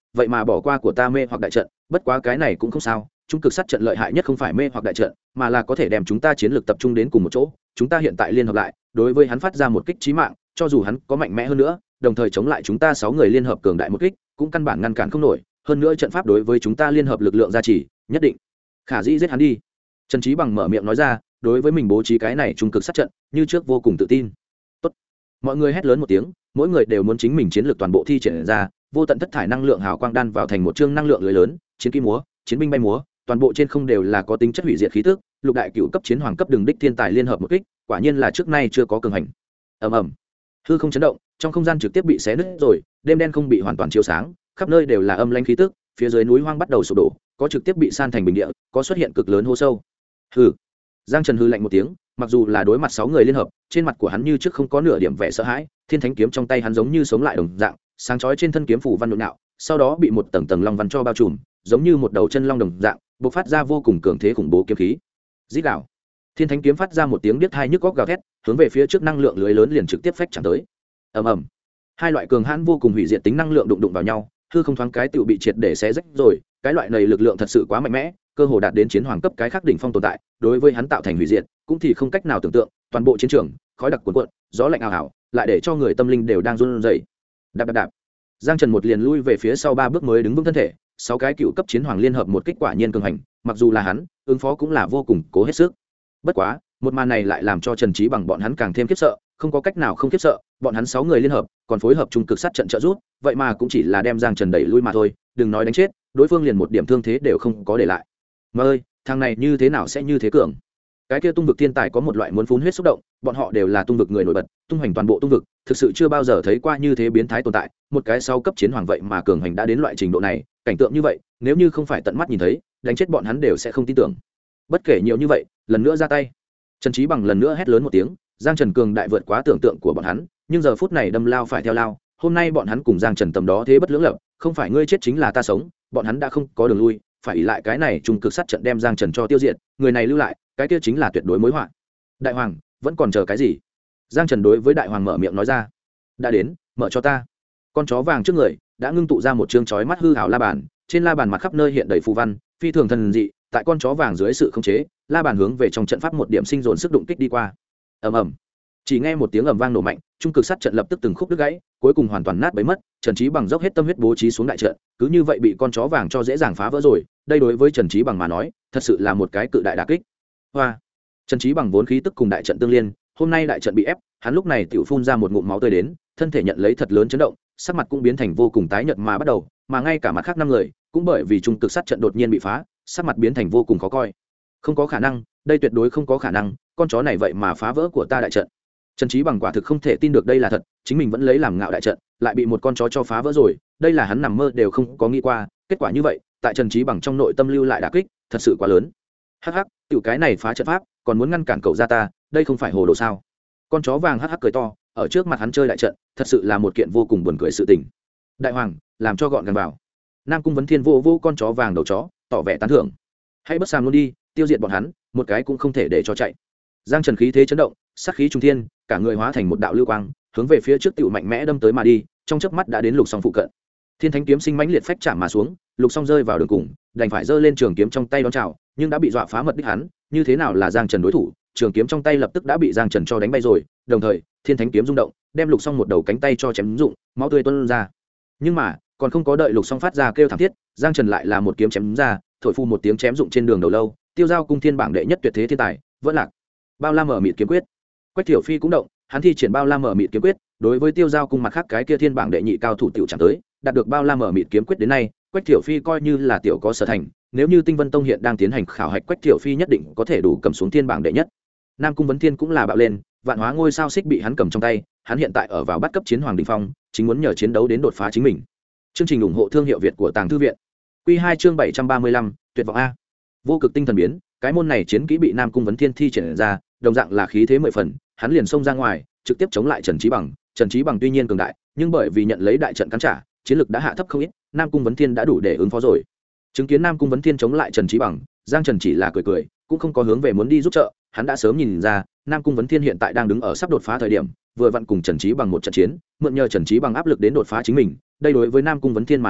vậy mà bỏ qua của ta mê hoặc đại trận, bất quá cái này cũng không sao, trung cực sát trận lợi hại nhất không phải mê hoặc đại trận, mà là có thể đem chúng ta chiến lược tập trung đến cùng một chỗ, chúng ta hiện tại liên hợp lại, đối với hắn phát ra một kích chí mạng, cho dù hắn có mạnh mẽ hơn nữa, đồng thời chống lại chúng ta 6 người liên hợp cường đại một kích, cũng căn bản ngăn cản không nổi, hơn nữa trận pháp đối với chúng ta liên hợp lực lượng gia trì, nhất định khả dĩ giết hắn đi. Trần Chí Bằng mở miệng nói ra, đối với mình bố trí cái này trung cực sát trận, như trước vô cùng tự tin. Tốt. Mọi người hét lớn một tiếng, mỗi người đều muốn chính mình chiến lược toàn bộ thi triển ra, vô tận thất thải năng lượng hào quang đan vào thành một chương năng lượng lưới lớn, chiến kỹ múa, chiến binh bay múa, toàn bộ trên không đều là có tính chất hủy diệt khí tức, lục đại cửu cấp chiến hoàng cấp đường đích thiên tài liên hợp một kích, quả nhiên là trước nay chưa có cường hành. Ầm ầm. Hư không chấn động, trong không gian trực tiếp bị xé nứt rồi, đêm đen không bị hoàn toàn chiếu sáng, khắp nơi đều là âm lãnh khí tức, phía dưới núi hoang bắt đầu sụp đổ, có trực tiếp bị san thành bình địa, có xuất hiện cực lớn hố sâu. Hừ. Giang Trần hừ lạnh một tiếng, mặc dù là đối mặt 6 người liên hợp, trên mặt của hắn như trước không có nửa điểm vẻ sợ hãi, thiên thánh kiếm trong tay hắn giống như sống lại đồng dạng, sáng chói trên thân kiếm phủ văn nhộn nhạo, sau đó bị một tầng tầng long văn cho bao trùm, giống như một đầu chân long đồng dạng, bộc phát ra vô cùng cường thế khủng bố kiếm khí. Rít gào. Thiên thánh kiếm phát ra một tiếng điếc tai nhức óc gào thét, hướng về phía trước năng lượng lưới lớn liền trực tiếp phách chạm tới. Ầm ầm. Hai loại cường hãn vô cùng hủy diệt tính năng lượng đụng vào nhau, hư không thoáng cái tựu bị triệt để xé rách rồi, cái loại này lực lượng thật sự quá mạnh mẽ, cơ hồ đạt đến chiến hoàng cấp cái khác đỉnh phong tồn tại, đối với hắn tạo thành hủy diệt, cũng thì không cách nào tưởng tượng, toàn bộ chiến trường, khói đặc cuồn cuộn, gió lạnh ào ào, lại để cho người tâm linh đều đang run rẩy. Đạp đạp đạp. Giang Trần một liền lui về phía sau 3 bước mới đứng vững thân thể, 6 cái cựu cấp chiến hoàng liên hợp một kích quả nhiên cường hành, mặc dù là hắn, ứng phó cũng là vô cùng cố hết sức. Bất quá, một màn này lại làm cho Trần Chí Bằng bọn hắn càng thêm khiếp sợ, không có cách nào không khiếp sợ, bọn hắn 6 người liên hợp, còn phối hợp trung cực sát trận trợ giúp, vậy mà cũng chỉ là đem Giang Trần đẩy lui mà thôi, đừng nói đánh chết, đối phương liền một điểm thương thế đều không có để lại. Mà ơi, thằng này như thế nào sẽ như thế cường? Cái kia tung vực thiên tài có một loại muốn phun huyết xúc động, bọn họ đều là tung vực người nổi bật, tung hoành toàn bộ tung vực, thực sự chưa bao giờ thấy qua như thế biến thái tồn tại, một cái sau cấp chiến hoàng vậy mà cường hành đã đến loại trình độ này, cảnh tượng như vậy, nếu như không phải tận mắt nhìn thấy, đánh chết bọn hắn đều sẽ không tin tưởng. Bất kể nhiều như vậy, lần nữa ra tay. Trần Chí Bằng lần nữa hét lớn một tiếng, Giang Trần cường đại vượt quá tưởng tượng của bọn hắn, nhưng giờ phút này đâm lao phải theo lao, hôm nay bọn hắn cùng Giang Trần tầm đó thế bất lưỡng lập, không phải ngươi chết chính là ta sống, bọn hắn đã không có đường lui, phải ỷ lại cái này trung cực sát trận đem Giang Trần cho tiêu diệt, người này lưu lại, cái kia chính là tuyệt đối mối họa. Đại hoàng, vẫn còn chờ cái gì? Giang Trần đối với đại hoàng mở miệng nói ra. Đã đến, mở cho ta. Con chó vàng trước người đã ngưng tụ ra một trương chói mắt hư ảo la bàn, trên la bàn mặt khắp nơi hiện đầy phù văn, phi thường thần dị, tại con chó vàng dưới sự khống chế, la bàn hướng về trong trận pháp một điểm sinh dồn sức đụng kích đi qua. Ầm ầm. Chỉ nghe một tiếng ầm vang nổ mạnh, trung cực sát trận lập tức từng khúc đứt gãy, cuối cùng hoàn toàn nát bấy mất. Trần Chí Bằng dốc hết tâm huyết bố trí xuống đại trận, cứ như vậy bị con chó vàng cho dễ dàng phá vỡ rồi. Đây đối với Trần Chí Bằng mà nói, thật sự là một cái cự đại đả kích. Hoa. Trần Chí Bằng vốn khí tức cùng đại trận tương liên, hôm nay đại trận bị ép, hắn lúc này tiểu phun ra một ngụm máu tươi đến, thân thể nhận lấy thật lớn chấn động, sắc mặt cũng biến thành vô cùng tái nhợt mà bắt đầu, mà ngay cả mặt khác 5 người, cũng bởi vì trung cực sát trận đột nhiên bị phá, sắc mặt biến thành vô cùng khó coi. Không có khả năng, đây tuyệt đối không có khả năng, con chó này vậy mà phá vỡ của ta đại trận. Trần Chí Bằng quả thực không thể tin được đây là thật, chính mình vẫn lấy làm ngạo đại trận, lại bị một con chó cho phá vỡ rồi, đây là hắn nằm mơ đều không có nghĩ qua, kết quả như vậy, tại Trần Chí Bằng trong nội tâm lưu lại đả kích, thật sự quá lớn. Hắc hắc, tiểu cái này phá trận pháp, còn muốn ngăn cản cậu ra ta, đây không phải hồ đồ sao? Con chó vàng hắc hắc cười to, ở trước mặt hắn chơi đại trận, thật sự là một kiện vô cùng buồn cười sự tình. Đại hoàng, làm cho gọn gàng vào. Nam Cung Vấn Thiên vô con chó vàng đầu chó, tỏ vẻ tán thưởng. Hãy bất sàm luôn đi, tiêu diệt bọn hắn, một cái cũng không thể để cho chạy. Giang Trần khí thế chấn động, sát khí trung thiên, cả người hóa thành một đạo lưu quang, hướng về phía trước tiểu mạnh mẽ đâm tới mà đi, trong chớp mắt đã đến Lục Song phụ cận. Thiên Thánh kiếm sinh mãnh liệt phách chạm mà xuống, Lục Song rơi vào đường cùng, đành phải giơ lên trường kiếm trong tay đón chào, nhưng đã bị dọa phá mật đích hắn, như thế nào là Giang Trần đối thủ, trường kiếm trong tay lập tức đã bị Giang Trần cho đánh bay rồi, đồng thời, Thiên Thánh kiếm rung động, đem Lục Song một đầu cánh tay cho chém rụng, máu tươi tuôn ra. Nhưng mà, còn không có đợi Lục Song phát ra kêu thảm thiết, Giang Trần lại là một kiếm chém ra, thổi phu một tiếng chém rụng trên đường đầu lâu, tiêu giao cung thiên bảng đệ nhất tuyệt thế thiên tài, vẫn lạc. Bao la mở mịt kiếm quyết. Quách Thiểu Phi cũng động, hắn thi triển bao la mở mịt kiếm quyết, đối với tiêu giao cung mặt khác cái kia thiên bảng đệ nhị cao thủ tiểu chẳng tới, đạt được bao la mở mịt kiếm quyết đến nay, Quách Thiểu Phi coi như là tiểu có sở thành, nếu như Tinh Vân Tông hiện đang tiến hành khảo hạch, Quách Thiểu Phi nhất định có thể đủ cầm xuống thiên bảng đệ nhất. Nam Cung Vấn Thiên cũng là bạo lên, vạn hóa ngôi sao xích bị hắn cầm trong tay, hắn hiện tại ở vào bắt cấp chiến hoàng đỉnh phong, chính muốn nhờ chiến đấu đến đột phá chính mình. Chương trình ủng hộ thương hiệu Việt của Tàng Thư viện. Quy 2 chương 735, tuyệt vọng a. Vô cực tinh thần biến, cái môn này chiến kỹ bị Nam Cung Vấn Thiên thi triển ra, đồng dạng là khí thế 10 phần, hắn liền xông ra ngoài, trực tiếp chống lại Trần Chí Bằng. Trần Chí Bằng tuy nhiên cường đại, nhưng bởi vì nhận lấy đại trận cắn trả, chiến lực đã hạ thấp không ít, Nam Cung Vấn Thiên đã đủ để ứng phó rồi. Chứng kiến Nam Cung Vấn Thiên chống lại Trần Chí Bằng, Giang Trần chỉ là cười cười, cũng không có hướng về muốn đi giúp trợ, hắn đã sớm nhìn ra, Nam Cung Vấn Thiên hiện tại đang đứng ở sắp đột phá thời điểm, vừa vặn cùng Trần Chí Bằng một trận chiến, mượn nhờ Trần Chí Bằng áp lực đến đột phá chính mình, đây đối với Nam Cung Vấn Thiên mà nói,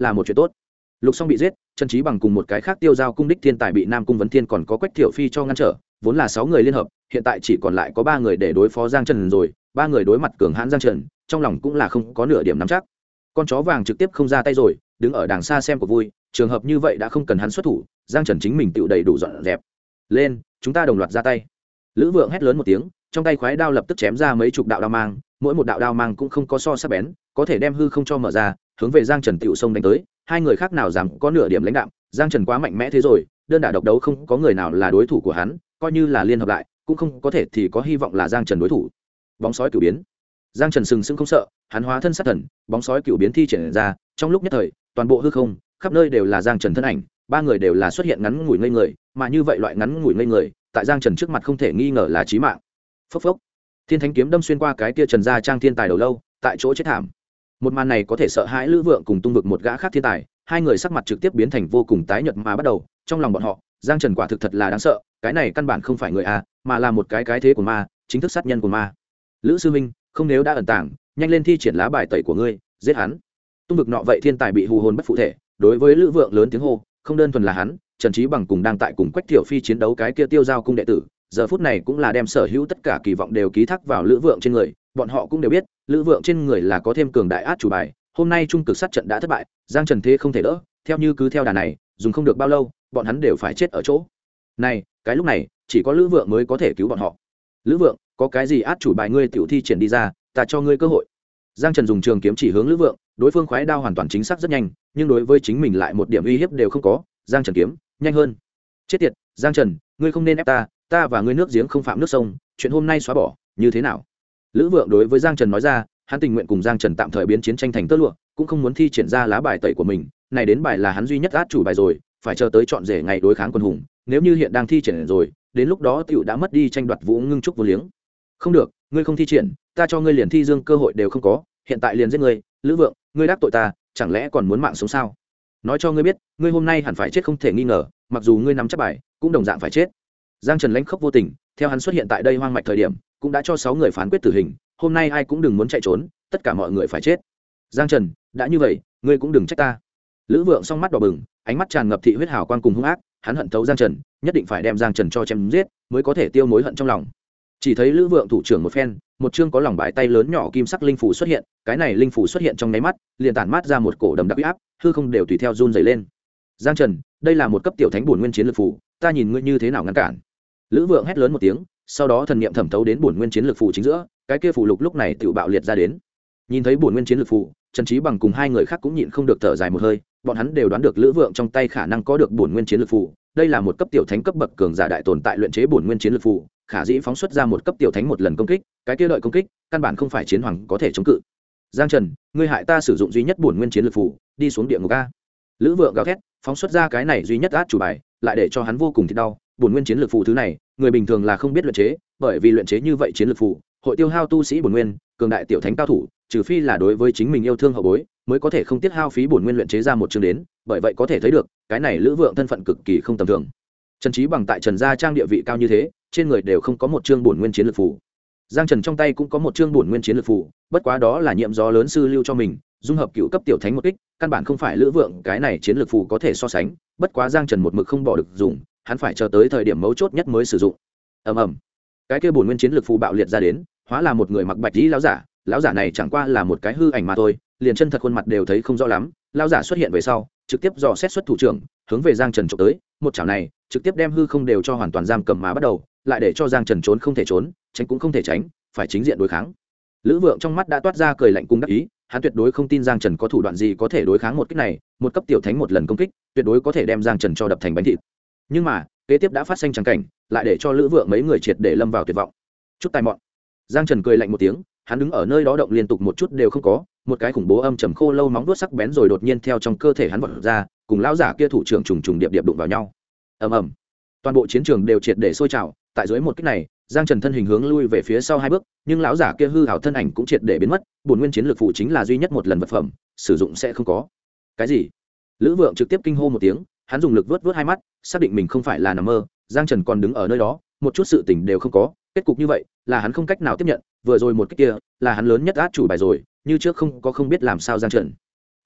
là một chuyện tốt. Lục Song bị giết, Trần Trí Bằng cùng một cái khác tiêu giao cung đích thiên tài bị Nam Cung Vấn Thiên còn có Quách Thiệu Phi cho ngăn trở, vốn là 6 người liên hợp, hiện tại chỉ còn lại có 3 người để đối phó Giang Trần rồi, 3 người đối mặt cường hãn Giang Trần, trong lòng cũng là không có nửa điểm nắm chắc. Con chó vàng trực tiếp không ra tay rồi, đứng ở đàng xa xem cuộc vui, trường hợp như vậy đã không cần hắn xuất thủ, Giang Trần chính mình tự đầy đủ dọn dẹp. Lên, chúng ta đồng loạt ra tay. Lữ Vượng hét lớn một tiếng, trong tay khoái đao lập tức chém ra mấy chục đạo đao mang, mỗi một đạo đao mang cũng không có so sắc bén, có thể đem hư không cho mở ra, hướng về Giang Trần tiểu sông đánh tới. Hai người khác nào dám có nửa điểm lãnh đạm, Giang Trần quá mạnh mẽ thế rồi, đơn đả độc đấu không có người nào là đối thủ của hắn, coi như là liên hợp lại, cũng không có thể thì có hy vọng là Giang Trần đối thủ. Bóng sói cửu biến. Giang Trần sừng sững không sợ, hắn hóa thân sát thần, bóng sói cửu biến thi triển ra, trong lúc nhất thời, toàn bộ hư không, khắp nơi đều là Giang Trần thân ảnh, 3 người đều là xuất hiện ngắn ngủi ngây người, mà như vậy loại ngắn ngủi ngây người, tại Giang Trần trước mặt không thể nghi ngờ là chí mạng. Phốc phốc. Thiên Thánh kiếm đâm xuyên qua cái kia Trần gia trang thiên tài đầu lâu, tại chỗ chết thảm. Một màn này có thể sợ hãi Lữ Vượng cùng tung vực một gã khác thiên tài, hai người sắc mặt trực tiếp biến thành vô cùng tái nhợt mà bắt đầu, trong lòng bọn họ, Giang Trần quả thực thật là đáng sợ, cái này căn bản không phải người a, mà là một cái thế của ma, chính thức sát nhân của ma. Lữ sư minh, không nếu đã ẩn tàng, nhanh lên thi triển lá bài tẩy của ngươi, giết hắn. Tung vực nọ vậy thiên tài bị hù hồn bất phụ thể, đối với Lữ Vượng lớn tiếng hô, không đơn thuần là hắn, Trần Trí Bằng cùng đang tại cùng Quách Thiệu Phi chiến đấu cái kia tiêu giao cung đệ tử, giờ phút này cũng là đem sở hữu tất cả kỳ vọng đều ký thác vào Lữ Vượng trên người, bọn họ cũng đều biết, Lữ Vượng trên người là có thêm cường đại át chủ bài, hôm nay trung cực sát trận đã thất bại, Giang Trần thế không thể đỡ, theo như cứ theo đà này, dùng không được bao lâu, bọn hắn đều phải chết ở chỗ. Này, cái lúc này, chỉ có Lữ Vượng mới có thể cứu bọn họ. Lữ Vượng, có cái gì át chủ bài ngươi tiểu thi triển đi ra, ta cho ngươi cơ hội. Giang Trần dùng trường kiếm chỉ hướng Lữ Vượng, đối phương khoái đao hoàn toàn chính xác rất nhanh, nhưng đối với chính mình lại một điểm uy hiếp đều không có. Giang Trần kiếm, nhanh hơn. Chết tiệt, Giang Trần, ngươi không nên ép ta và ngươi nước giếng không phạm nước sông, chuyện hôm nay xóa bỏ, như thế nào? Lữ Vượng đối với Giang Trần nói ra, hắn tình nguyện cùng Giang Trần tạm thời biến chiến tranh thành tơ lụa, cũng không muốn thi triển ra lá bài tẩy của mình, này đến bài là hắn duy nhất át chủ bài rồi, phải chờ tới chọn rể ngày đối kháng quân hùng, nếu như hiện đang thi triển rồi, đến lúc đó tiểu đã mất đi tranh đoạt Vũ Ngưng Trúc vô liếng. Không được, ngươi không thi triển, ta cho ngươi liền thi dương cơ hội đều không có, hiện tại liền giết ngươi, Lữ Vượng, ngươi đắc tội ta, chẳng lẽ còn muốn mạng sống sao? Nói cho ngươi biết, ngươi hôm nay hẳn phải chết không thể nghi ngờ, mặc dù ngươi nắm chắc bài, cũng đồng dạng phải chết. Giang Trần lãnh khốc vô tình, theo hắn xuất hiện tại đây hoang mạch thời điểm, cũng đã cho 6 người phán quyết tử hình, hôm nay ai cũng đừng muốn chạy trốn, tất cả mọi người phải chết. Giang Trần, đã như vậy, ngươi cũng đừng trách ta. Lữ Vượng song mắt đỏ bừng, ánh mắt tràn ngập thị huyết hào quang cùng hung ác, hắn hận thấu Giang Trần, nhất định phải đem Giang Trần cho chém giết, mới có thể tiêu mối hận trong lòng. Chỉ thấy Lữ Vượng thủ trưởng một phen, một chương có lòng bài tay lớn nhỏ kim sắc linh phủ xuất hiện, cái này linh phủ xuất hiện trong nháy mắt, liền tản mát ra một cổ đầm đặc uy áp, hư không đều tùy theo run rẩy lên. Giang Trần, đây là một cấp tiểu thánh bổn nguyên chiến lực phủ, ta nhìn ngươi như thế nào ngăn cản? Lữ Vượng hét lớn một tiếng, sau đó thần niệm thẩm thấu đến bổn nguyên chiến lực phủ chính giữa, cái kia phủ lục lúc này tự bạo liệt ra đến. Nhìn thấy bổn nguyên chiến lực phủ, Trần Trí Bằng cùng 2 người khác cũng nhịn không được thở dài một hơi, bọn hắn đều đoán được Lữ Vượng trong tay khả năng có được bổn nguyên chiến lực phủ, đây là một cấp tiểu thánh cấp bậc cường giả đại tồn tại luyện chế bổn nguyên chiến lực phủ, khả dĩ phóng xuất ra một cấp tiểu thánh một lần công kích, cái kia đợi công kích, căn bản không phải chiến hoàng có thể chống cự. Giang Trần, ngươi hại ta sử dụng duy nhất bổn nguyên chiến lực phủ, đi xuống địa ngục a. Lữ Vượng gào thét, phóng xuất ra cái này duy nhất át chủ bài, lại để cho hắn vô cùng thịt đau, bổn nguyên chiến lực phù thứ này, người bình thường là không biết luyện chế, bởi vì luyện chế như vậy chiến lực phù, hội tiêu hao tu sĩ bổn nguyên, cường đại tiểu thánh cao thủ, trừ phi là đối với chính mình yêu thương hậu bối, mới có thể không tiết hao phí bổn nguyên luyện chế ra một chương đến, bởi vậy có thể thấy được, cái này Lữ Vượng thân phận cực kỳ không tầm thường. Trần Trí Bằng tại Trần gia trang địa vị cao như thế, trên người đều không có một chương bổn nguyên chiến lực phù. Giang Trần trong tay cũng có một chương bổn nguyên chiến lực phù, bất quá đó là nhiệm gió lớn sư lưu cho mình, dung hợp cựu cấp tiểu thánh một kích, căn bản không phải Lữ Vượng cái này chiến lược phù có thể so sánh, bất quá Giang Trần một mực không bỏ được dùng, hắn phải chờ tới thời điểm mấu chốt nhất mới sử dụng. Ầm ầm, cái kia bổn nguyên chiến lược phù bạo liệt ra đến, hóa là một người mặc bạch y lão giả, lão giả này chẳng qua là một cái hư ảnh mà thôi, liền chân thật khuôn mặt đều thấy không rõ lắm. Lão giả xuất hiện về sau, trực tiếp dò xét xuất thủ trưởng, hướng về Giang Trần chụp tới, một chảo này trực tiếp đem hư không đều cho hoàn toàn giam cầm mà bắt đầu, lại để cho Giang Trần trốn không thể trốn, tránh cũng không thể tránh, phải chính diện đối kháng. Lữ Vượng trong mắt đã toát ra cười lạnh cùng đắc ý, hắn tuyệt đối không tin Giang Trần có thủ đoạn gì có thể đối kháng một kích này, một cấp tiểu thánh một lần công kích, tuyệt đối có thể đem Giang Trần cho đập thành bánh thịt. Nhưng mà, kế tiếp đã phát sinh chẳng cảnh, lại để cho Lữ Vượng mấy người triệt để lâm vào tuyệt vọng. Chút tài mọn. Giang Trần cười lạnh một tiếng, hắn đứng ở nơi đó động liên tục một chút đều không có, một cái khủng bố âm trầm khô lâu móng vuốt sắc bén rồi đột nhiên theo trong cơ thể hắn vọt ra, cùng lão giả kia thủ trưởng trùng trùng điệp điệp đụng vào nhau. Ầm ầm. Toàn bộ chiến trường đều triệt để sôi trào, tại dưới một kích này, Giang Trần thân hình hướng lui về phía sau 2 bước, nhưng lão giả kia hư ảo thân ảnh cũng triệt để biến mất, bổn nguyên chiến lược phụ chính là duy nhất một lần vật phẩm, sử dụng sẽ không có. Cái gì? Lữ Vượng trực tiếp kinh hô một tiếng, hắn dùng lực vớt 2 mắt, xác định mình không phải là nằm mơ, Giang Trần còn đứng ở nơi đó, một chút sự tình đều không có, kết cục như vậy, là hắn không cách nào tiếp nhận, vừa rồi một cái kia, là hắn lớn nhất át chủ bài rồi, như trước không biết làm sao Giang Trần. Không,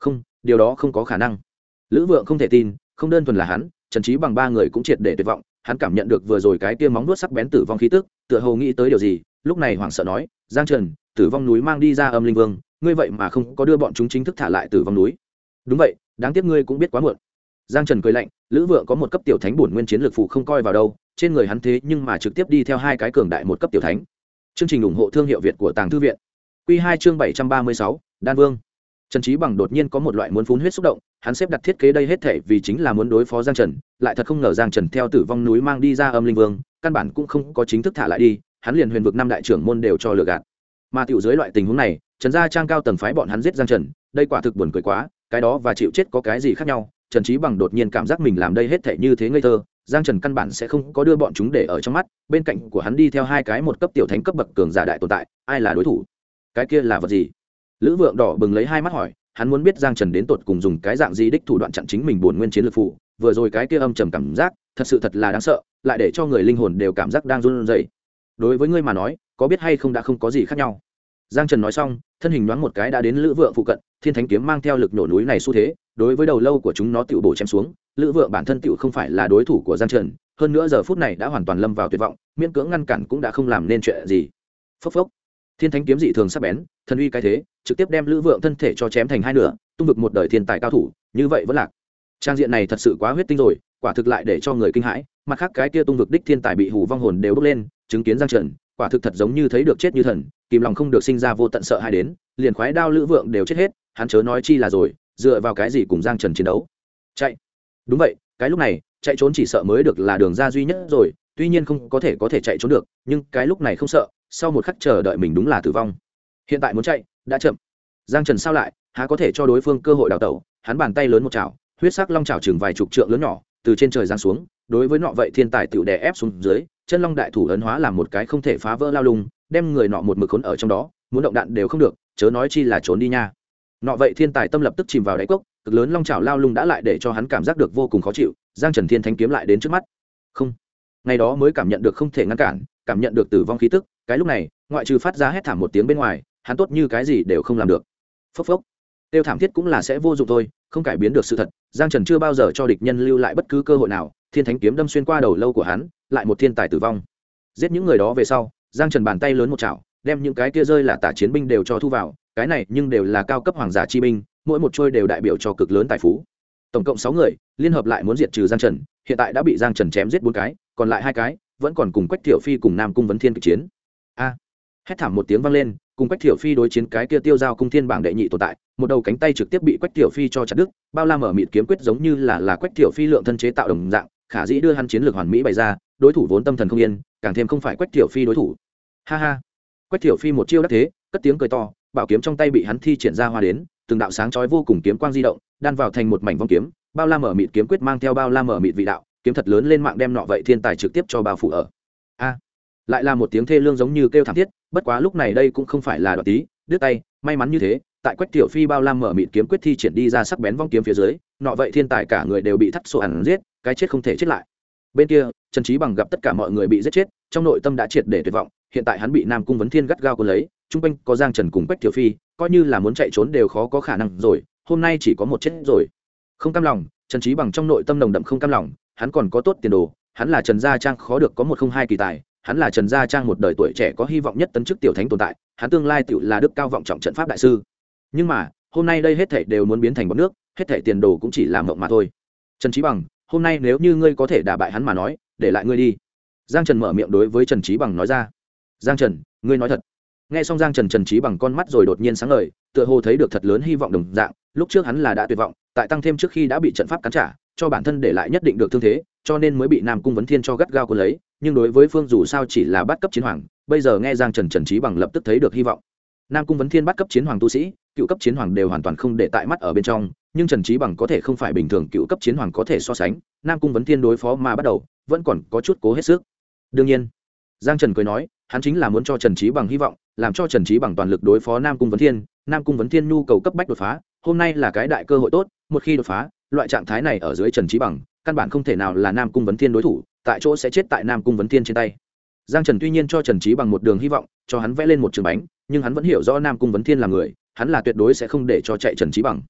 điều đó không có khả năng. Lữ Vượng không thể tin, không đơn thuần là hắn, Trần Trí Bằng ba người cũng triệt để tuyệt vọng. Hắn cảm nhận được vừa rồi cái kia móng vuốt sắc bén tử vong khí tức, tựa hồ nghĩ tới điều gì, lúc này hoảng sợ nói: Giang Trần, tử vong núi mang đi ra âm linh vương, ngươi vậy mà không có đưa bọn chúng chính thức thả lại tử vong núi. Đúng vậy, đáng tiếc ngươi cũng biết quá muộn. Giang Trần cười lạnh, Lữ Vượng có một cấp tiểu thánh bổn nguyên chiến lược phụ không coi vào đâu, trên người hắn thế nhưng mà trực tiếp đi theo hai cái cường đại một cấp tiểu thánh. Chương trình ủng hộ thương hiệu Việt của Tàng Thư viện. Quy 2 chương 736, Đan Vương. Trần Trí Bằng đột nhiên có một loại muốn phun huyết xúc động, hắn xếp đặt thiết kế đây hết thảy vì chính là muốn đối phó Giang Trần, lại thật không ngờ Giang Trần theo tử vong núi mang đi ra âm linh vương, căn bản cũng không có chính thức thả lại đi, hắn liền huyền vực năm đại trưởng môn đều cho lừa gạt. Mà tiểu dưới loại tình huống này, Trần gia trang cao tầng phái bọn hắn giết Giang Trần, đây quả thực buồn cười quá, cái đó và chịu chết có cái gì khác nhau? Trần Trí Bằng đột nhiên cảm giác mình làm đây hết thảy như thế ngây thơ, Giang Trần căn bản sẽ không có đưa bọn chúng để ở trong mắt, bên cạnh của hắn đi theo hai cái một cấp tiểu thánh cấp bậc cường giả đại tồn tại, ai là đối thủ? Cái kia là vật gì? Lữ Vượng đỏ bừng lấy hai mắt hỏi, hắn muốn biết Giang Trần đến tột cùng dùng cái dạng gì đích thủ đoạn chặn chính mình bổn nguyên chiến lược phụ, vừa rồi cái kia âm trầm cảm giác, thật là đáng sợ, lại để cho người linh hồn đều cảm giác đang run rẩy. Đối với ngươi mà nói, có biết hay không đã không có gì khác nhau. Giang Trần nói xong, thân hình nhoáng một cái đã đến Lữ Vượng phụ cận, Thiên Thánh kiếm mang theo lực nổ núi này xu thế, đối với đầu lâu của chúng nó tiểu bổ chém xuống, Lữ Vượng bản thân tiểu không phải là đối thủ của Giang Trần, hơn nữa giờ phút này đã hoàn toàn lâm vào tuyệt vọng, miễn cưỡng ngăn cản cũng đã không làm nên chuyện gì. Phốc phốc. Thiên Thánh kiếm dị thường sắc bén, thần uy cái thế, trực tiếp đem Lữ Vượng thân thể cho chém thành hai nửa, tung vực một đời thiên tài cao thủ, như vậy vẫn lạc. Trang diện này thật sự quá huyết tinh rồi, quả thực lại để cho người kinh hãi, mặt khác cái kia tung vực đích thiên tài bị hù vong hồn đều bốc lên, chứng kiến Giang Trần, quả thực thật giống như thấy được chết như thần, kìm lòng không được sinh ra vô tận sợ hãi đến, liền khoái đao Lữ Vượng đều chết hết, hắn chớ nói chi là rồi, dựa vào cái gì cùng Giang Trần chiến đấu? Chạy. Đúng vậy, cái lúc này, chạy trốn chỉ sợ mới được là đường ra duy nhất rồi, tuy nhiên không có thể chạy trốn được, nhưng cái lúc này không sợ, sau một khắc chờ đợi mình đúng là tử vong. Hiện tại muốn chạy, đã chậm. Giang Trần sao lại, há có thể cho đối phương cơ hội đào tẩu, hắn bàn tay lớn một chảo, huyết sắc long chảo chừng vài chục trượng lớn nhỏ, từ trên trời giáng xuống, đối với nọ vậy thiên tài tiểu đè ép xuống dưới, chân long đại thủ ấn hóa làm một cái không thể phá vỡ lao lung, đem người nọ một mực khốn ở trong đó, muốn động đạn đều không được, chớ nói chi là trốn đi nha. Nọ vậy thiên tài tâm lập tức chìm vào đáy cốc, cực lớn long chảo lao lung đã lại để cho hắn cảm giác được vô cùng khó chịu, Giang Trần Thiên Thánh kiếm lại đến trước mắt. Không, ngày đó mới cảm nhận được không thể ngăn cản, cảm nhận được tử vong khí tức, cái lúc này, ngoại trừ phát ra hét thảm một tiếng bên ngoài, hắn tốt như cái gì đều không làm được. Phốc phốc. Tiêu thảm thiết cũng là sẽ vô dụng thôi, không cải biến được sự thật, Giang Trần chưa bao giờ cho địch nhân lưu lại bất cứ cơ hội nào, Thiên Thánh kiếm đâm xuyên qua đầu lâu của hắn, lại một thiên tài tử vong. Giết những người đó về sau, Giang Trần bàn tay lớn một chảo, đem những cái kia rơi là tả chiến binh đều cho thu vào, cái này nhưng đều là cao cấp hoàng giả chi binh, mỗi một trôi đều đại biểu cho cực lớn tài phú. Tổng cộng 6 người, liên hợp lại muốn diệt trừ Giang Trần, hiện tại đã bị Giang Trần chém giết 4 cái, còn lại 2 cái vẫn còn cùng Quách Thiệu Phi cùng Nam Cung Vấn Thiên kịch chiến. A! Hét thảm một tiếng vang lên, cùng Quách Thiệu Phi đối chiến cái kia tiêu giao cung thiên bảng đệ nhị tồn tại, một đầu cánh tay trực tiếp bị Quách Thiệu Phi cho chặt đứt, bao la mở mịt kiếm quyết giống như là Quách Thiệu Phi lượng thân chế tạo đồng dạng, khả dĩ đưa hắn chiến lược hoàn mỹ bày ra, đối thủ vốn tâm thần không yên, càng thêm không phải Quách Thiệu Phi đối thủ. Ha ha. Quách Thiệu Phi một chiêu đắc thế, cất tiếng cười to, bảo kiếm trong tay bị hắn thi triển ra hoa đến, từng đạo sáng chói vô cùng kiếm quang di động, đan vào thành một mảnh vong kiếm, bao la mở mịt kiếm quyết mang theo bao la mở mịt vị đạo, kiếm thật lớn lên mạng đem nọ vậy thiên tài trực tiếp cho bao phủ ở. A! Lại là một tiếng thê lương giống như kêu thảm thiết, bất quá lúc này đây cũng không phải là đoạn tí, đứt tay, may mắn như thế, tại Quách Thiệu Phi bao la mở mịt kiếm quyết thi triển đi ra sắc bén vong kiếm phía dưới, nọ vậy thiên tài cả người đều bị thắt sổ ẩn giết, cái chết không thể chết lại. Bên kia, Trần Trí Bằng gặp tất cả mọi người bị giết chết, trong nội tâm đã triệt để tuyệt vọng, hiện tại hắn bị Nam Cung Vấn Thiên gắt gao cuốn lấy, trung quanh có Giang Trần cùng Quách Thiệu Phi, coi như là muốn chạy trốn đều khó có khả năng rồi, hôm nay chỉ có một chết rồi. Không cam lòng, Trần Trí Bằng trong nội tâm nồng đậm không cam lòng, hắn còn có tốt tiền đồ, hắn là Trần gia trang khó được có 102 kỳ tài, hắn là Trần gia trang một đời tuổi trẻ có hy vọng nhất tấn chức tiểu thánh tồn tại, hắn tương lai tựu là đức cao vọng trọng trận pháp đại sư. Nhưng mà, hôm nay đây hết thảy đều muốn biến thành bọt nước, hết thảy tiền đồ cũng chỉ là mộng mà thôi. Trần Trí Bằng, hôm nay nếu như ngươi có thể đả bại hắn mà nói, để lại ngươi đi. Giang Trần mở miệng đối với Trần Trí Bằng nói ra. Giang Trần, ngươi nói thật. Nghe xong Giang Trần, Trần Trí Bằng con mắt rồi đột nhiên sáng ngời, tựa hồ thấy được thật lớn hy vọng đồng dạng, lúc trước hắn là đã tuyệt vọng, tại tăng thêm trước khi đã bị trận pháp cắn trả, cho bản thân để lại nhất định được thương thế, cho nên mới bị Nam Cung Vấn Thiên cho gắt gao cuốn lấy, nhưng đối với phương dù sao chỉ là bắt cấp chiến hoàng, bây giờ nghe Giang Trần, Trần Trí Bằng lập tức thấy được hy vọng. Nam Cung Vấn Thiên bắt cấp chiến hoàng tu sĩ, cựu cấp chiến hoàng đều hoàn toàn không để tại mắt ở bên trong, nhưng Trần Trí Bằng có thể không phải bình thường cựu cấp chiến hoàng có thể so sánh, Nam Cung Vấn Thiên đối phó mà bắt đầu, vẫn còn có chút cố hết sức. Đương nhiên, Giang Trần cười nói, hắn chính là muốn cho Trần Trí Bằng hy vọng, làm cho Trần Trí Bằng toàn lực đối phó Nam Cung Vấn Thiên, Nam Cung Vấn Thiên nhu cầu cấp bách đột phá, hôm nay là cái đại cơ hội tốt, một khi đột phá, loại trạng thái này ở dưới Trần Trí Bằng, căn bản không thể nào là Nam Cung Vấn Thiên đối thủ, tại chỗ sẽ chết tại Nam Cung Vấn Thiên trên tay. Giang Trần tuy nhiên cho Trần Trí Bằng một đường hy vọng, cho hắn vẽ lên một trường bánh, nhưng hắn vẫn hiểu rõ Nam Cung Vấn Thiên là người, hắn là tuyệt đối sẽ không để cho chạy Trần Trí Bằng.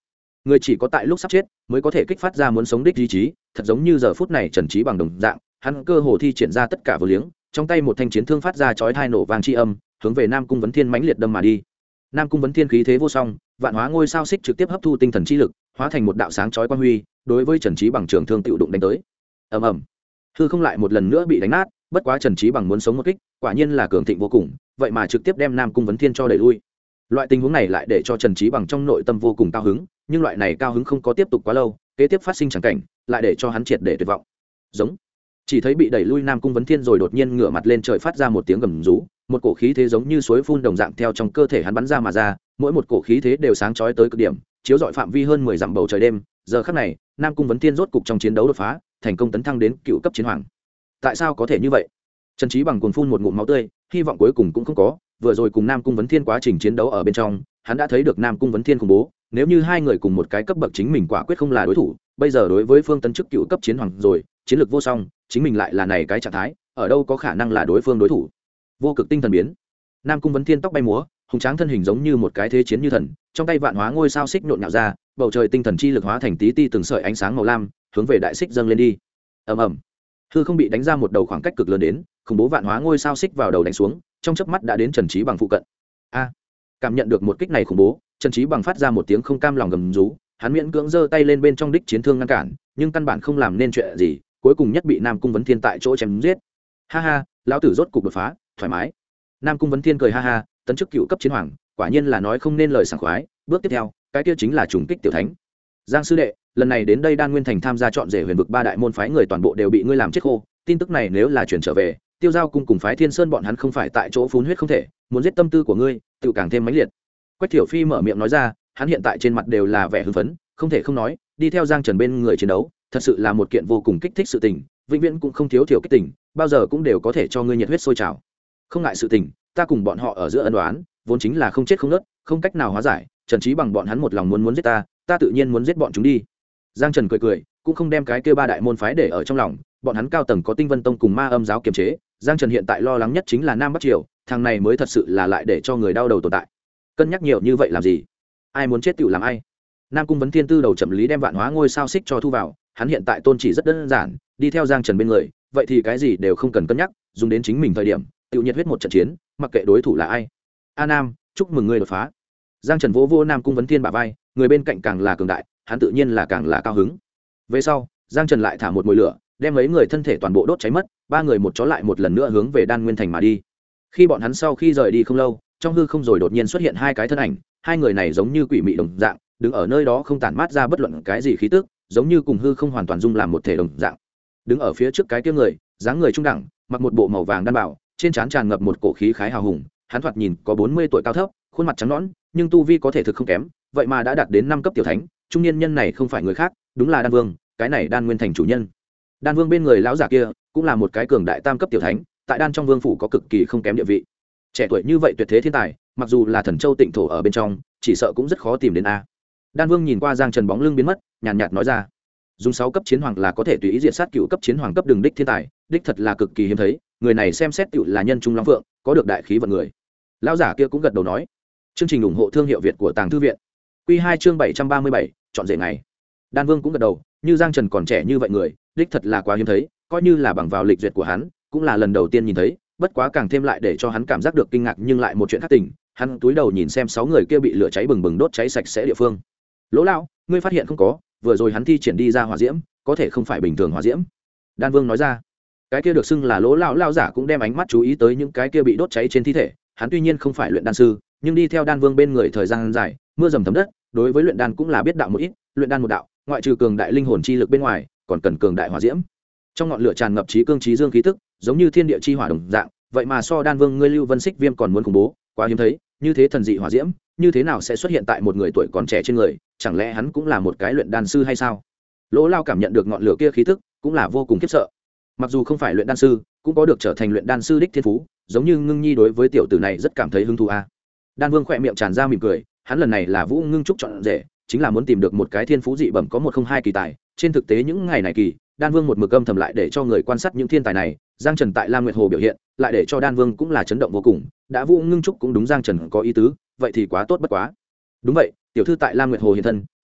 người chỉ có tại lúc sắp chết mới có thể kích phát ra muốn sống đích ý chí, thật giống như giờ phút này Trần Trí Bằng đồng dạng, hắn cơ hồ thi triển ra tất cả vô liếng, trong tay một thanh chiến thương phát ra chói tai nổ vang chi âm, hướng về Nam Cung Vấn Thiên mãnh liệt đâm mà đi. Nam Cung Vấn Thiên khí thế vô song, vạn hóa ngôi sao xích trực tiếp hấp thu tinh thần chi lực, hóa thành một đạo sáng chói quang huy, đối với Trần Trí Bằng trường thương tiểu đụng đánh tới. Ầm ầm. Hư không lại một lần nữa bị đánh nát, bất quá Trần Trí Bằng muốn sống một kích, quả nhiên là cường thịnh vô cùng, vậy mà trực tiếp đem Nam Cung Vấn Thiên cho đẩy lui. Loại tình huống này lại để cho Trần Trí Bằng trong nội tâm vô cùng cao hứng, nhưng loại này cao hứng không có tiếp tục quá lâu, kế tiếp phát sinh chẳng cảnh, lại để cho hắn triệt để tuyệt vọng. Giống. Chỉ thấy bị đẩy lui Nam Cung Vấn Thiên rồi đột nhiên ngửa mặt lên trời phát ra một tiếng gầm rú, một cổ khí thế giống như suối phun đồng dạng theo trong cơ thể hắn bắn ra mà ra, mỗi một cổ khí thế đều sáng chói tới cực điểm, chiếu rọi phạm vi hơn 10 dặm bầu trời đêm. Giờ khắc này, Nam Cung Vấn Thiên rốt cục trong chiến đấu đột phá, thành công tấn thăng đến cựu cấp chiến hoàng. Tại sao có thể như vậy? Trần Trí Bằng cuồng phun một ngụm máu tươi, hy vọng cuối cùng cũng không có, vừa rồi cùng Nam Cung Vấn Thiên quá trình chiến đấu ở bên trong, hắn đã thấy được Nam Cung Vấn Thiên khủng bố, nếu như hai người cùng một cái cấp bậc chính mình quả quyết không là đối thủ, bây giờ đối với Phương Tấn chức cựu cấp chiến hoàng rồi, chiến lược vô song, chính mình lại là này cái trạng thái, ở đâu có khả năng là đối phương đối thủ. Vô cực tinh thần biến. Nam Cung Vấn Thiên tóc bay múa, hùng tráng thân hình giống như một cái thế chiến như thần, trong tay vạn hóa ngôi sao xích nhộn nhạo ra, bầu trời tinh thần chi lực hóa thành tí ti từng sợi ánh sáng màu lam, hướng về đại xích dâng lên đi. Ầm ầm. Hư không bị đánh ra một đầu khoảng cách cực lớn đến, khủng bố vạn hóa ngôi sao xích vào đầu đánh xuống, trong chớp mắt đã đến Trần Trí Bằng phụ cận. A! Cảm nhận được một kích này khủng bố, Trần Trí Bằng phát ra một tiếng không cam lòng gầm rú, hắn miễn cưỡng giơ tay lên bên trong đích chiến thương ngăn cản, nhưng căn bản không làm nên chuyện gì, cuối cùng nhất bị Nam Cung Vấn Thiên tại chỗ chém giết. Ha ha, lão tử rốt cục đột phá, thoải mái. Nam Cung Vấn Thiên cười ha ha, tấn chức cựu cấp chiến hoàng, quả nhiên là nói không nên lời sảng khoái, bước tiếp theo, cái kia chính là trùng kích tiểu thánh. Giang sư đệ, lần này đến đây Đan Nguyên Thành tham gia chọn rể huyền vực ba đại môn phái người toàn bộ đều bị ngươi làm chết khô, tin tức này nếu là chuyển trở về, Tiêu Giao cung cùng phái Thiên Sơn bọn hắn không phải tại chỗ phun huyết không thể, muốn giết tâm tư của ngươi, tự càng thêm mãnh liệt. Quách Thiểu Phi mở miệng nói ra, hắn hiện tại trên mặt đều là vẻ hưng phấn, không thể không nói, đi theo Giang Trần bên người chiến đấu, thật sự là một kiện vô cùng kích thích sự tình, vĩnh viễn cũng không thiếu thiểu kích tình, bao giờ cũng đều có thể cho ngươi nhiệt huyết sôi trào. Không ngại sự tình, ta cùng bọn họ ở giữa ân oán, vốn chính là không chết không nứt, không cách nào hóa giải, Trần Trí Bằng bọn hắn một lòng muốn giết ta, ta tự nhiên muốn giết bọn chúng đi. Giang Trần cười cười, cũng không đem cái kia ba đại môn phái để ở trong lòng, bọn hắn cao tầng có Tinh Vân Tông cùng Ma Âm giáo kiềm chế, Giang Trần hiện tại lo lắng nhất chính là Nam Bắc Triều, thằng này mới thật sự là lại để cho người đau đầu tồn tại. Cân nhắc nhiều như vậy làm gì? Ai muốn chết tựu làm ai. Nam Cung Vấn Thiên tư đầu chậm lý đem vạn hóa ngôi sao xích cho thu vào, hắn hiện tại tôn chỉ rất đơn giản, đi theo Giang Trần bên người, vậy thì cái gì đều không cần cân nhắc, dùng đến chính mình thời điểm, tự nhiệt huyết một trận chiến, mặc kệ đối thủ là ai. A Nam, chúc mừng ngươi đột phá. Giang Trần vỗ vỗ Nam Cung Vấn Thiên bả vai, người bên cạnh càng là cường đại, hắn tự nhiên là càng là cao hứng. Về sau, Giang Trần lại thả một mồi lửa, đem mấy người thân thể toàn bộ đốt cháy mất, ba người một chó lại một lần nữa hướng về Đan Nguyên Thành mà đi. Khi bọn hắn sau khi rời đi không lâu, trong hư không rồi đột nhiên xuất hiện hai cái thân ảnh, hai người này giống như quỷ mị đồng dạng, đứng ở nơi đó không tản mát ra bất luận cái gì khí tức, giống như cùng hư không hoàn toàn dung làm một thể đồng dạng. Đứng ở phía trước cái kia người, dáng người trung đẳng, mặc một bộ màu vàng đan bảo, trên trán tràn ngập một cổ khí khái hào hùng, hắn thoạt nhìn có 40 tuổi cao thấp, khuôn mặt trắng nõn, nhưng tu vi có thể thực không kém, vậy mà đã đạt đến 5 cấp tiểu thánh, trung niên nhân này không phải người khác, đúng là Đan Vương, cái này Đan Nguyên Thành chủ nhân. Đan Vương bên người lão giả kia, cũng là một cái cường đại tam cấp tiểu thánh, tại Đan trong vương phủ có cực kỳ không kém địa vị. Trẻ tuổi như vậy tuyệt thế thiên tài, mặc dù là Thần Châu Tịnh thổ ở bên trong, chỉ sợ cũng rất khó tìm đến a. Đan Vương nhìn qua Giang Trần bóng lưng biến mất, nhàn nhạt nói ra, dùng 6 cấp chiến hoàng là có thể tùy ý diệt sát cựu cấp chiến hoàng cấp đường đích thiên tài, đích thật là cực kỳ hiếm thấy, người này xem xét tựu là nhân trung long phượng, có được đại khí vận người. Lão giả kia cũng gật đầu nói, chương trình ủng hộ thương hiệu Việt của Tàng Thư viện. Quy 2 chương 737, chọn rể ngày. Đan Vương cũng gật đầu, như Giang Trần còn trẻ như vậy người, đích thật là quá hiếm thấy, coi như là bằng vào lịch duyệt của hắn, cũng là lần đầu tiên nhìn thấy, bất quá càng thêm lại để cho hắn cảm giác được kinh ngạc nhưng lại một chuyện khác tình, hắn túi đầu nhìn xem 6 người kia bị lửa cháy bừng bừng đốt cháy sạch sẽ địa phương. Lỗ lão, ngươi phát hiện không có, vừa rồi hắn thi triển đi ra hỏa diễm, có thể không phải bình thường hỏa diễm. Đan Vương nói ra, cái kia được xưng là Lỗ lão giả cũng đem ánh mắt chú ý tới những cái kia bị đốt cháy trên thi thể, hắn tuy nhiên không phải luyện đan sư, nhưng đi theo Đan Vương bên người thời gian dài, mưa dầm thấm đất, đối với luyện đan cũng là biết đạo một ít, luyện đan một đạo, ngoại trừ cường đại linh hồn chi lực bên ngoài, còn cần cường đại hỏa diễm. Trong ngọn lửa tràn ngập trí cương trí dương khí tức, giống như thiên địa chi hỏa đồng dạng, vậy mà so Đan Vương ngươi Lưu Vân Xích Viêm còn muốn khủng bố, quá hiếm thấy, như thế thần dị hỏa diễm, như thế nào sẽ xuất hiện tại một người tuổi còn trẻ trên người, chẳng lẽ hắn cũng là một cái luyện đan sư hay sao? Lỗ Lao cảm nhận được ngọn lửa kia khí tức, cũng là vô cùng khiếp sợ. Mặc dù không phải luyện đan sư, cũng có được trở thành luyện đan sư đích thiên phú, giống như Ngưng Nhi đối với tiểu tử này rất cảm thấy hứng thú a. Đan Vương khẽ miệng tràn ra mỉm cười, hắn lần này là Vũ Ngưng Trúc chọn rể, chính là muốn tìm được một cái thiên phú dị bẩm có 102 kỳ tài. Trên thực tế những ngày này kỳ, Đan Vương một mực âm thầm lại để cho người quan sát những thiên tài này, Giang Trần tại Lam Nguyệt Hồ biểu hiện, lại để cho Đan Vương cũng là chấn động vô cùng, đã Vũ Ngưng Trúc cũng đúng Giang Trần có ý tứ, vậy thì quá tốt bất quá. Đúng vậy, tiểu thư tại Lam Nguyệt Hồ hiện thân,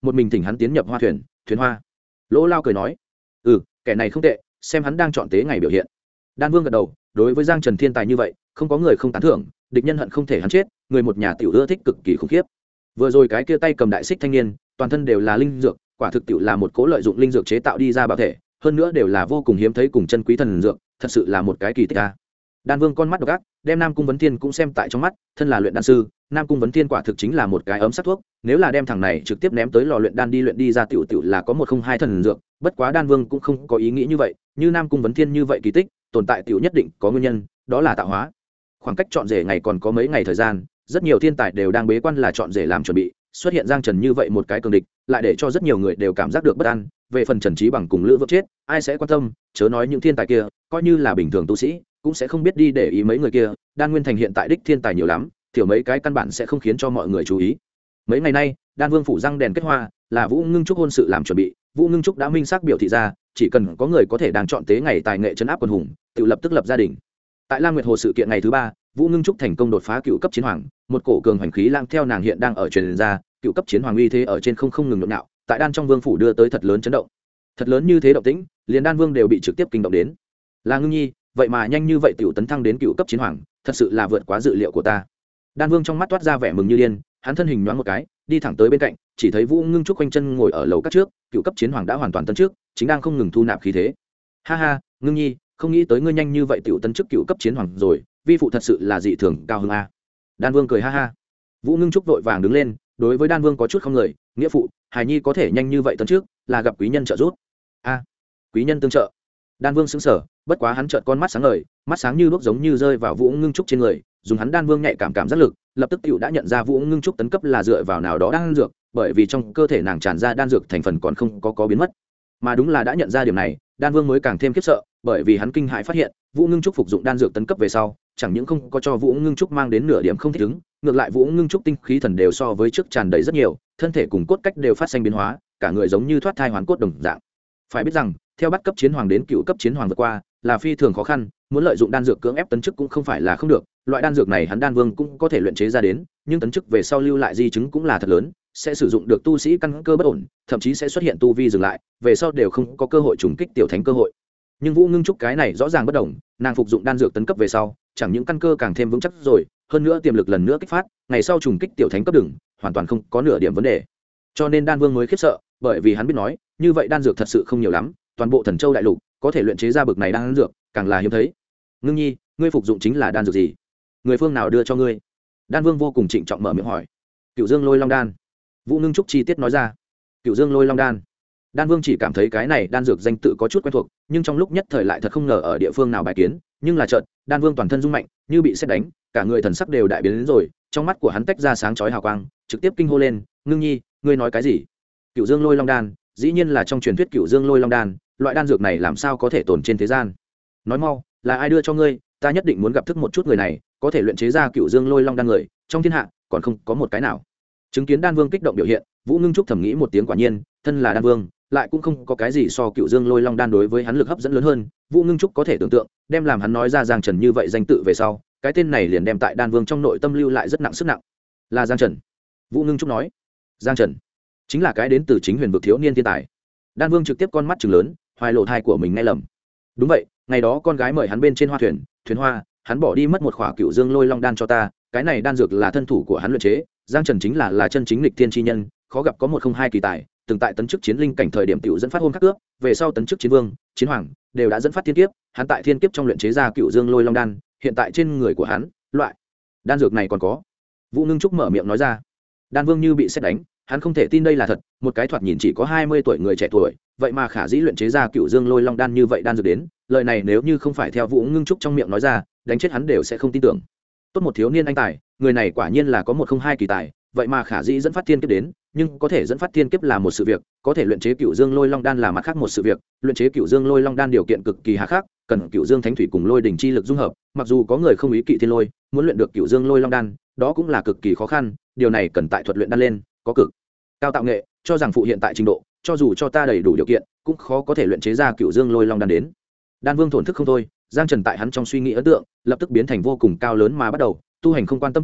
một mình thỉnh hắn tiến nhập hoa thuyền hoa. Lỗ Lao cười nói, kẻ này không tệ, xem hắn đang chọn tế ngày biểu hiện. Đan Vương gật đầu, đối với Giang Trần thiên tài như vậy không có người không tán thưởng, địch nhân hận không thể hắn chết, người một nhà tiểu ưa thích cực kỳ khủng khiếp. Vừa rồi cái kia tay cầm đại xích thanh niên, toàn thân đều là linh dược, quả thực tiểu là một cố lợi dụng linh dược chế tạo đi ra bảo thể, hơn nữa đều là vô cùng hiếm thấy cùng chân quý thần dược, thật sự là một cái kỳ tích a. Đan Vương con mắt độc ác, đem Nam Cung Vấn Thiên cũng xem tại trong mắt, thân là luyện đan sư, Nam Cung Vấn Thiên quả thực chính là một cái ấm sắc thuốc, nếu là đem thằng này trực tiếp ném tới lò luyện đan đi luyện đi ra tiểu là có một không hai thần dược, bất quá Đan Vương cũng không có ý nghĩ như vậy, như Nam Cung Vấn Thiên như vậy kỳ tích, tồn tại tiểu nhất định có nguyên nhân, đó là tạo hóa. Khoảng cách chọn rể ngày còn có mấy ngày thời gian, rất nhiều thiên tài đều đang bế quan là chọn rể làm chuẩn bị, xuất hiện Giang Trần như vậy một cái cường địch, lại để cho rất nhiều người đều cảm giác được bất an, về phần Trần Trí Bằng cùng Lữ Vượng chết, ai sẽ quan tâm, chớ nói những thiên tài kia, coi như là bình thường tu sĩ, cũng sẽ không biết đi để ý mấy người kia. Đan Nguyên Thành hiện tại đích thiên tài nhiều lắm, thiểu mấy cái căn bản sẽ không khiến cho mọi người chú ý. Mấy ngày nay, Đan Vương phủ răng đèn kết hoa, là Vũ Ngưng Trúc hôn sự làm chuẩn bị, Vũ Ngưng Trúc đã minh xác biểu thị ra, chỉ cần có người có thể đang chọn tế ngày tài nghệ trấn áp quần hùng, tự lập tức lập gia đình. Tại Lam Nguyệt Hồ sự kiện ngày thứ 3, Vũ Ngưng Trúc thành công đột phá cựu cấp chiến hoàng, một cổ cường hành khí lang theo nàng hiện đang ở truyền ra, cựu cấp chiến hoàng uy thế ở trên không ngừng nhộn nhạo, tại Đan trong vương phủ đưa tới thật lớn chấn động. Thật lớn như thế động tĩnh, liền Đan Vương đều bị trực tiếp kinh động đến. Là Ngưng Nhi, vậy mà nhanh như vậy tiểu tấn thăng đến cựu cấp chiến hoàng, thật sự là vượt quá dự liệu của ta. Đan Vương trong mắt toát ra vẻ mừng như điên, hắn thân hình nhoáng một cái, đi thẳng tới bên cạnh, chỉ thấy Vũ Ngưng Trúc quanh chân ngồi ở lầu các trước, cựu cấp chiến hoàng đã hoàn toàn tấn trước, chính đang không ngừng thu nạp khí thế. Ha ha, Ngưng Nhi, không nghĩ tới ngươi nhanh như vậy tiểu tấn chức cựu cấp chiến hoàng rồi, vi phụ thật sự là dị thường cao hứng a. Đan Vương cười ha ha. Vũ Ngưng Trúc vội vàng đứng lên, đối với Đan Vương có chút không người, nghĩa phụ, hài nhi có thể nhanh như vậy tấn trước, là gặp quý nhân trợ giúp. A, quý nhân tương trợ. Đan Vương sững sờ, bất quá hắn chợt con mắt sáng ngời, mắt sáng như đuốc giống như rơi vào Vũ Ngưng Trúc trên người, dùng hắn Đan Vương nhạy cảm giác lực, lập tức tiểu đã nhận ra Vũ Ngưng Trúc tấn cấp là dựa vào nào đó đan dược, bởi vì trong cơ thể nàng tràn ra đan dược thành phần còn không có biến mất. Mà đúng là đã nhận ra điểm này, Đan Vương mới càng thêm khiếp sợ, bởi vì hắn kinh hãi phát hiện, Vũ Ngưng Trúc phục dụng đan dược tấn cấp về sau, chẳng những không có cho Vũ Ngưng Trúc mang đến nửa điểm không thích ứng, ngược lại Vũ Ngưng Trúc tinh khí thần đều so với trước tràn đầy rất nhiều, thân thể cùng cốt cách đều phát sinh biến hóa, cả người giống như thoát thai hoàn cốt đồng dạng. Phải biết rằng, theo bắt cấp chiến hoàng đến cựu cấp chiến hoàng vượt qua, là phi thường khó khăn, muốn lợi dụng đan dược cưỡng ép tấn chức cũng không phải là không được, loại đan dược này hắn Đan Vương cũng có thể luyện chế ra đến, nhưng tấn chức về sau lưu lại di chứng cũng là thật lớn, sẽ sử dụng được tu sĩ căn cơ bất ổn, thậm chí sẽ xuất hiện tu vi dừng lại, về sau đều không có cơ hội trùng kích tiểu thánh cơ hội. Nhưng Vũ Ngưng Trúc cái này rõ ràng bất đồng, nàng phục dụng đan dược tấn cấp về sau, chẳng những căn cơ càng thêm vững chắc rồi, hơn nữa tiềm lực lần nữa kích phát, ngày sau trùng kích tiểu thánh cấp đường, hoàn toàn không có nửa điểm vấn đề. Cho nên Đan Vương mới khiếp sợ, bởi vì hắn biết nói, như vậy đan dược thật sự không nhiều lắm, toàn bộ Thần Châu đại lục có thể luyện chế ra bực này đan dược, càng là hiếm thấy. Ngưng Nhi, ngươi phục dụng chính là đan dược gì? Người phương nào đưa cho ngươi? Đan Vương vô cùng trịnh trọng mở miệng hỏi. Cựu Dương Lôi Long đan. Vũ Ngưng Trúc chi tiết nói ra. Cựu Dương Lôi Long đan. Đan Vương chỉ cảm thấy cái này đan dược danh tự có chút quen thuộc, nhưng trong lúc nhất thời lại thật không ngờ ở địa phương nào bài kiến, nhưng là chợt, Đan Vương toàn thân rung mạnh, như bị sét đánh, cả người thần sắc đều đại biến đến rồi, trong mắt của hắn tách ra sáng chói hào quang, trực tiếp kinh hô lên, "Ngưng Nhi, ngươi nói cái gì?" Cựu Dương Lôi Long đan, dĩ nhiên là trong truyền thuyết Cựu Dương Lôi Long đan, loại đan dược này làm sao có thể tồn trên thế gian? Nói mau, là ai đưa cho ngươi, ta nhất định muốn gặp thức một chút người này, có thể luyện chế ra Cựu Dương Lôi Long đan người, trong thiên hạ còn không có một cái nào. Chứng kiến Đan Vương kích động biểu hiện, Vũ Ngưng Trúc thầm nghĩ một tiếng, quả nhiên, thân là Đan Vương, lại cũng không có cái gì so Cựu Dương Lôi Long đan đối với hắn lực hấp dẫn lớn hơn. Vũ Ngưng Trúc có thể tưởng tượng, đem làm hắn nói ra Giang Trần như vậy danh tự về sau, cái tên này liền đem tại Đan Vương trong nội tâm lưu lại rất nặng sức nặng. Là Giang Trần. Vũ Ngưng Trúc nói. Giang Trần chính là cái đến từ chính huyền vực thiếu niên thiên tài. Đan Vương trực tiếp con mắt trừng lớn, hoài lộ thai của mình nghe lầm. Đúng vậy, ngày đó con gái mời hắn bên trên hoa thuyền hoa, hắn bỏ đi mất một khỏa Cựu Dương Lôi Long đan cho ta, cái này đan dược là thân thủ của hắn luyện chế. Giang Trần chính là chân chính lịch thiên chi nhân, khó gặp có một không hai kỳ tài, từng tại tấn chức chiến linh cảnh thời điểm tiểu dẫn phát hôn khắc cướp, về sau tấn chức chiến vương, chiến hoàng, đều đã dẫn phát thiên kiếp, hắn tại thiên kiếp trong luyện chế ra Cựu Dương Lôi Long đan, hiện tại trên người của hắn, loại đan dược này còn có. Vũ Ngưng Trúc mở miệng nói ra. Đan Vương như bị sét đánh, hắn không thể tin đây là thật, một cái thoạt nhìn chỉ có 20 tuổi người trẻ tuổi, vậy mà khả dĩ luyện chế ra Cựu Dương Lôi Long đan như vậy đan dược đến, lời này nếu như không phải theo Vũ Ngưng Trúc trong miệng nói ra, đánh chết hắn đều sẽ không tin tưởng. Tốt một thiếu niên anh tài, người này quả nhiên là có một không hai kỳ tài, vậy mà khả dĩ dẫn phát thiên kiếp đến, nhưng có thể dẫn phát thiên kiếp là một sự việc, có thể luyện chế Cựu Dương Lôi Long đan là mặt khác một sự việc. Luyện chế Cựu Dương Lôi Long đan điều kiện cực kỳ hà khắc, cần Cựu Dương Thánh Thủy cùng Lôi đỉnh chi lực dung hợp, mặc dù có người không ý kỵ thiên lôi, muốn luyện được Cựu Dương Lôi Long đan, đó cũng là cực kỳ khó khăn, điều này cần tại thuật luyện đan lên có cực cao tạo nghệ, cho rằng phụ hiện tại trình độ, cho dù cho ta đầy đủ điều kiện, cũng khó có thể luyện chế ra Cựu Dương Lôi Long đan đến. Đan Vương thổn thức không thôi, Giang Trần tại hắn trong suy nghĩ ấn tượng, lập tức biến thành vô cùng cao lớn mà bắt đầu tu hành không quan tâm tuổi,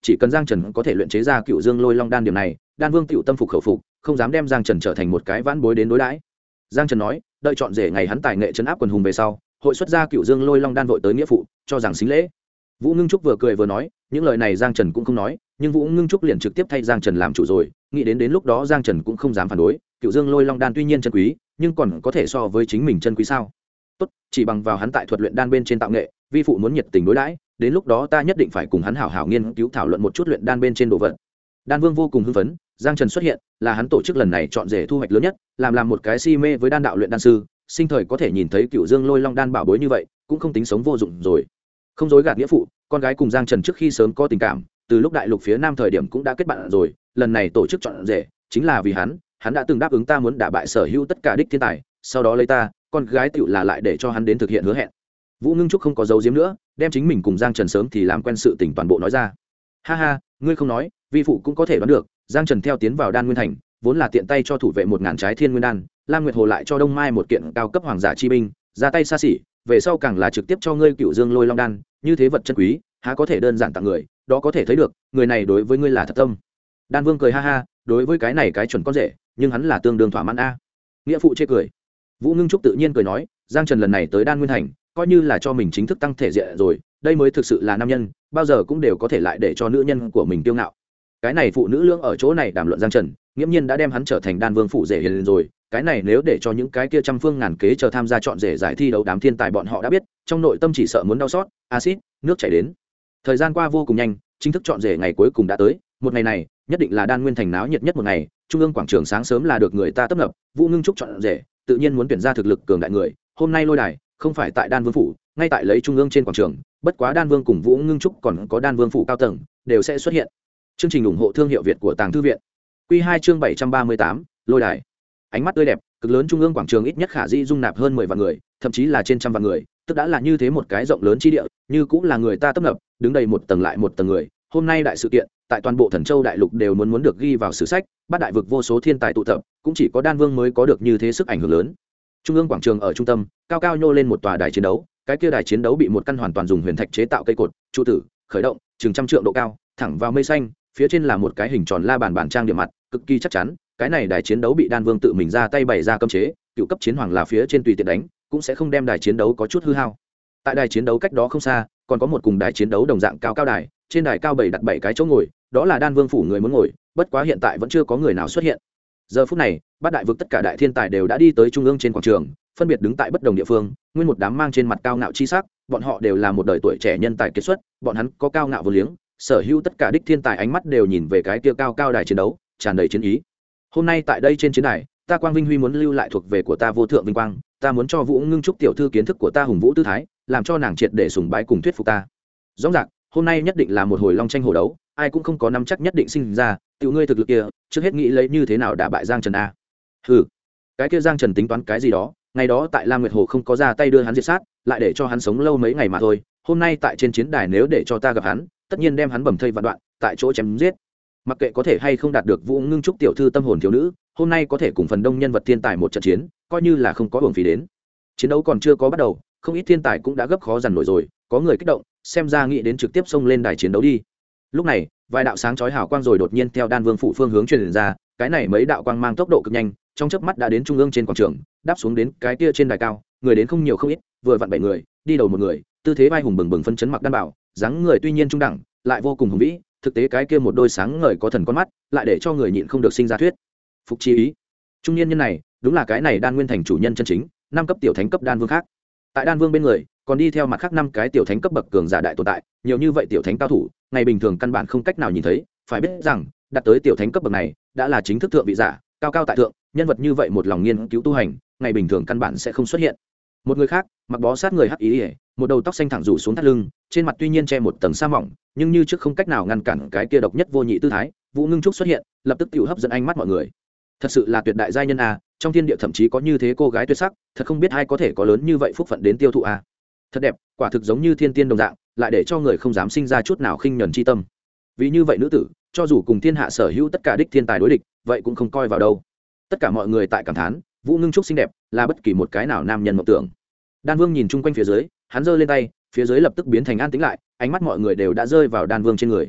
chỉ cần giang trần có thể luyện chế ra cựu dương lôi long đan điểm này, đan vương tựu tâm phục khẩu phục, không dám đem giang trần trở thành một cái vãn bối đến đối đãi. Giang trần nói, đợi chọn rể ngày hắn tài nghệ trấn áp quần hùng về sau, hội xuất ra cựu dương lôi long đan vội tới nghĩa phụ, cho rằng xính lễ. Vũ Ngưng Trúc vừa cười vừa nói, những lời này Giang Trần cũng không nói, nhưng Vũ Ngưng Trúc liền trực tiếp thay Giang Trần làm chủ rồi, nghĩ đến lúc đó Giang Trần cũng không dám phản đối, cựu dương lôi long đan tuy nhiên chân quý, nhưng còn có thể so với chính mình chân quý sao? Tốt, chỉ bằng vào hắn tại thuật luyện đan bên trên tạo nghệ, vi phụ muốn nhiệt tình đối đãi, đến lúc đó ta nhất định phải cùng hắn hảo hảo nghiên cứu thảo luận một chút luyện đan bên trên đồ vật. Đan Vương vô cùng hưng phấn, Giang Trần xuất hiện, là hắn tổ chức lần này chọn rể thu hoạch lớn nhất, làm một cái si mê với đan đạo luyện đan sư, sinh thời có thể nhìn thấy cựu dương lôi long đan bảo bối như vậy, cũng không tính sống vô dụng rồi. Không dối gạt nghĩa phụ, con gái cùng Giang Trần trước khi sớm có tình cảm, từ lúc đại lục phía nam thời điểm cũng đã kết bạn rồi, lần này tổ chức chọn rể chính là vì hắn đã từng đáp ứng ta muốn đả bại sở hữu tất cả đích thiên tài, sau đó lấy ta, con gái tựu là lại để cho hắn đến thực hiện hứa hẹn. Vũ Ngưng Trúc không có giấu giếm nữa, đem chính mình cùng Giang Trần sớm thì làm quen sự tình toàn bộ nói ra. Ha ha, ngươi không nói, vi phụ cũng có thể đoán được, Giang Trần theo tiến vào Đan Nguyên Thành, vốn là tiện tay cho thủ vệ 1000 trái thiên nguyên đan, Lam Nguyệt Hồ lại cho Đông Mai một kiện cao cấp hoàng giả chi binh, ra tay xa xỉ, về sau càng là trực tiếp cho ngươi cựu dương lôi long đan, như thế vật chân quý, há có thể đơn giản tặng người, đó có thể thấy được, người này đối với ngươi là thật tâm. Đan Vương cười ha ha, đối với cái này cái chuẩn con rể, nhưng hắn là tương đương thỏa mãn a. Nghĩa phụ chê cười. Vũ Ngưng Trúc tự nhiên cười nói, Giang Trần lần này tới Đan Nguyên Thành, coi như là cho mình chính thức tăng thể diện rồi, đây mới thực sự là nam nhân, bao giờ cũng đều có thể lại để cho nữ nhân của mình kiêu ngạo. Cái này phụ nữ lưỡng ở chỗ này đàm luận Giang Trần, nghiễm nhiên đã đem hắn trở thành Đan Vương phụ rể hiền rồi, cái này nếu để cho những cái kia trăm phương ngàn kế chờ tham gia chọn rể giải thi đấu đám thiên tài bọn họ đã biết, trong nội tâm chỉ sợ muốn đau xót, axit, nước chảy đến. Thời gian qua vô cùng nhanh, chính thức chọn rể ngày cuối cùng đã tới, một ngày này nhất định là Đan Nguyên Thành náo nhiệt nhất một ngày, trung ương quảng trường sáng sớm là được người ta tấp nập, Vũ Ngưng Trúc chọn rể, tự nhiên muốn tuyển ra thực lực cường đại người, hôm nay lôi đài không phải tại Đan Vương phủ, ngay tại lấy trung ương trên quảng trường, bất quá Đan Vương cùng Vũ Ngưng Trúc còn có Đan Vương phủ cao tầng đều sẽ xuất hiện. Chương trình ủng hộ thương hiệu Việt của Tàng Thư viện. Quy 2 chương 738, lôi đài. Ánh mắt tươi đẹp, cực lớn trung ương quảng trường ít nhất khả dĩ dung nạp hơn 10 vạn người, thậm chí là trên trăm vạn người, tức đã là như thế một cái rộng lớn chi địa, như cũng là người ta tấp nập, đứng đầy một tầng lại một tầng người. Hôm nay đại sự kiện, tại toàn bộ Thần Châu đại lục đều muốn được ghi vào sử sách, bát đại vực vô số thiên tài tụ tập, cũng chỉ có Đan Vương mới có được như thế sức ảnh hưởng lớn. Trung ương quảng trường ở trung tâm, cao cao nhô lên một tòa đài chiến đấu, cái kia đài chiến đấu bị một căn hoàn toàn dùng huyền thạch chế tạo cây cột, trụ tử, khởi động, chừng trăm trượng độ cao, thẳng vào mây xanh, phía trên là một cái hình tròn la bàn bản trang điểm mặt, cực kỳ chắc chắn, cái này đài chiến đấu bị Đan Vương tự mình ra tay bày ra cấm chế, cựu cấp chiến hoàng là phía trên tùy tiện đánh, cũng sẽ không đem đài chiến đấu có chút hư hao. Tại đài chiến đấu cách đó không xa, còn có một cùng đài chiến đấu đồng dạng cao cao đài, trên đài cao bảy đặt 7 cái chỗ ngồi, đó là Đan Vương phủ người muốn ngồi, bất quá hiện tại vẫn chưa có người nào xuất hiện. Giờ phút này, bát đại vực tất cả đại thiên tài đều đã đi tới trung ương trên quảng trường, phân biệt đứng tại bất đồng địa phương, nguyên một đám mang trên mặt cao ngạo chi sắc, bọn họ đều là một đời tuổi trẻ nhân tài kiệt xuất, bọn hắn có cao ngạo vô liếng, sở hữu tất cả đích thiên tài ánh mắt đều nhìn về cái kia cao cao đài chiến đấu, tràn đầy chiến ý. Hôm nay tại đây trên chiến đài, ta Quang Vinh Huy muốn lưu lại thuộc về của ta vô thượng vinh quang, ta muốn cho Vũ Ngưng Trúc tiểu thư kiến thức của ta hùng vũ tư thái, làm cho nàng triệt để sùng bái cùng thuyết phục ta. Rõ ràng, hôm nay nhất định là một hồi long tranh hổ đấu, ai cũng không có nắm chắc nhất định sinh ra, tiểu ngươi thực lực kia, trước hết nghĩ lấy như thế nào đả bại Giang Trần a. Hừ, cái kia Giang Trần tính toán cái gì đó, ngày đó tại Lam Nguyệt Hồ không có ra tay đưa hắn diệt sát, lại để cho hắn sống lâu mấy ngày mà thôi, hôm nay tại trên chiến đài nếu để cho ta gặp hắn, tất nhiên đem hắn bầm thây vạn đoạn, tại chỗ chém giết. Mặc kệ có thể hay không đạt được Vũ Ngưng Trúc tiểu thư tâm hồn thiếu nữ, hôm nay có thể cùng phần đông nhân vật thiên tài một trận chiến, coi như là không có uổng phí đến. Chiến đấu còn chưa có bắt đầu, không ít thiên tài cũng đã gấp khó dằn nổi rồi, có người kích động, xem ra nghĩ đến trực tiếp xông lên đài chiến đấu đi. Lúc này, vài đạo sáng chói hào quang rồi đột nhiên theo Đan Vương phủ phương hướng truyền ra, cái này mấy đạo quang mang tốc độ cực nhanh, trong chớp mắt đã đến trung ương trên quảng trường, đáp xuống đến cái kia trên đài cao, người đến không nhiều không ít, vừa vặn 7 người, đi đầu một người, tư thế vai hùng bừng bừng phân chấn mặc đan bảo, dáng người tuy nhiên trung đẳng, lại vô cùng hùng vĩ, thực tế cái kia một đôi sáng ngời có thần con mắt, lại để cho người nhịn không được sinh ra thuyết phục chi ý. Trung niên nhân này, đúng là cái này Đan Nguyên Thành chủ nhân chân chính, 5 cấp tiểu thánh cấp đan vương khác. Tại Đan Vương bên người, còn đi theo mặt khác 5 cái tiểu thánh cấp bậc cường giả đại tồn tại, nhiều như vậy tiểu thánh cao thủ, ngày bình thường căn bản không cách nào nhìn thấy, phải biết rằng, đạt tới tiểu thánh cấp bậc này, đã là chính thức thượng vị giả, cao cao tại thượng, nhân vật như vậy một lòng nghiên cứu tu hành, ngày bình thường căn bản sẽ không xuất hiện. Một người khác, mặc bó sát người hắc ý, một đầu tóc xanh thẳng rủ xuống thắt lưng, trên mặt tuy nhiên che một tầng sa mỏng, nhưng như trước không cách nào ngăn cản cái kia độc nhất vô nhị tư thái, Vũ Ngưng Trúc xuất hiện, lập tức tiểu hấp dẫn ánh mắt mọi người. Thật sự là tuyệt đại giai nhân a, trong thiên địa thậm chí có như thế cô gái tuyệt sắc, thật không biết ai có thể có lớn như vậy phúc phận đến tiêu thụ a. Thật đẹp, quả thực giống như thiên tiên đồng dạng, lại để cho người không dám sinh ra chút nào khinh nhẫn chi tâm. Vì như vậy nữ tử, cho dù cùng thiên hạ sở hữu tất cả đích thiên tài đối địch, vậy cũng không coi vào đâu. Tất cả mọi người tại cảm thán, Vũ Ngưng Trúc xinh đẹp, là bất kỳ một cái nào nam nhân mộng tưởng. Đan Vương nhìn chung quanh phía dưới, hắn giơ lên tay, phía dưới lập tức biến thành an tĩnh lại, ánh mắt mọi người đều đã rơi vào Đan Vương trên người.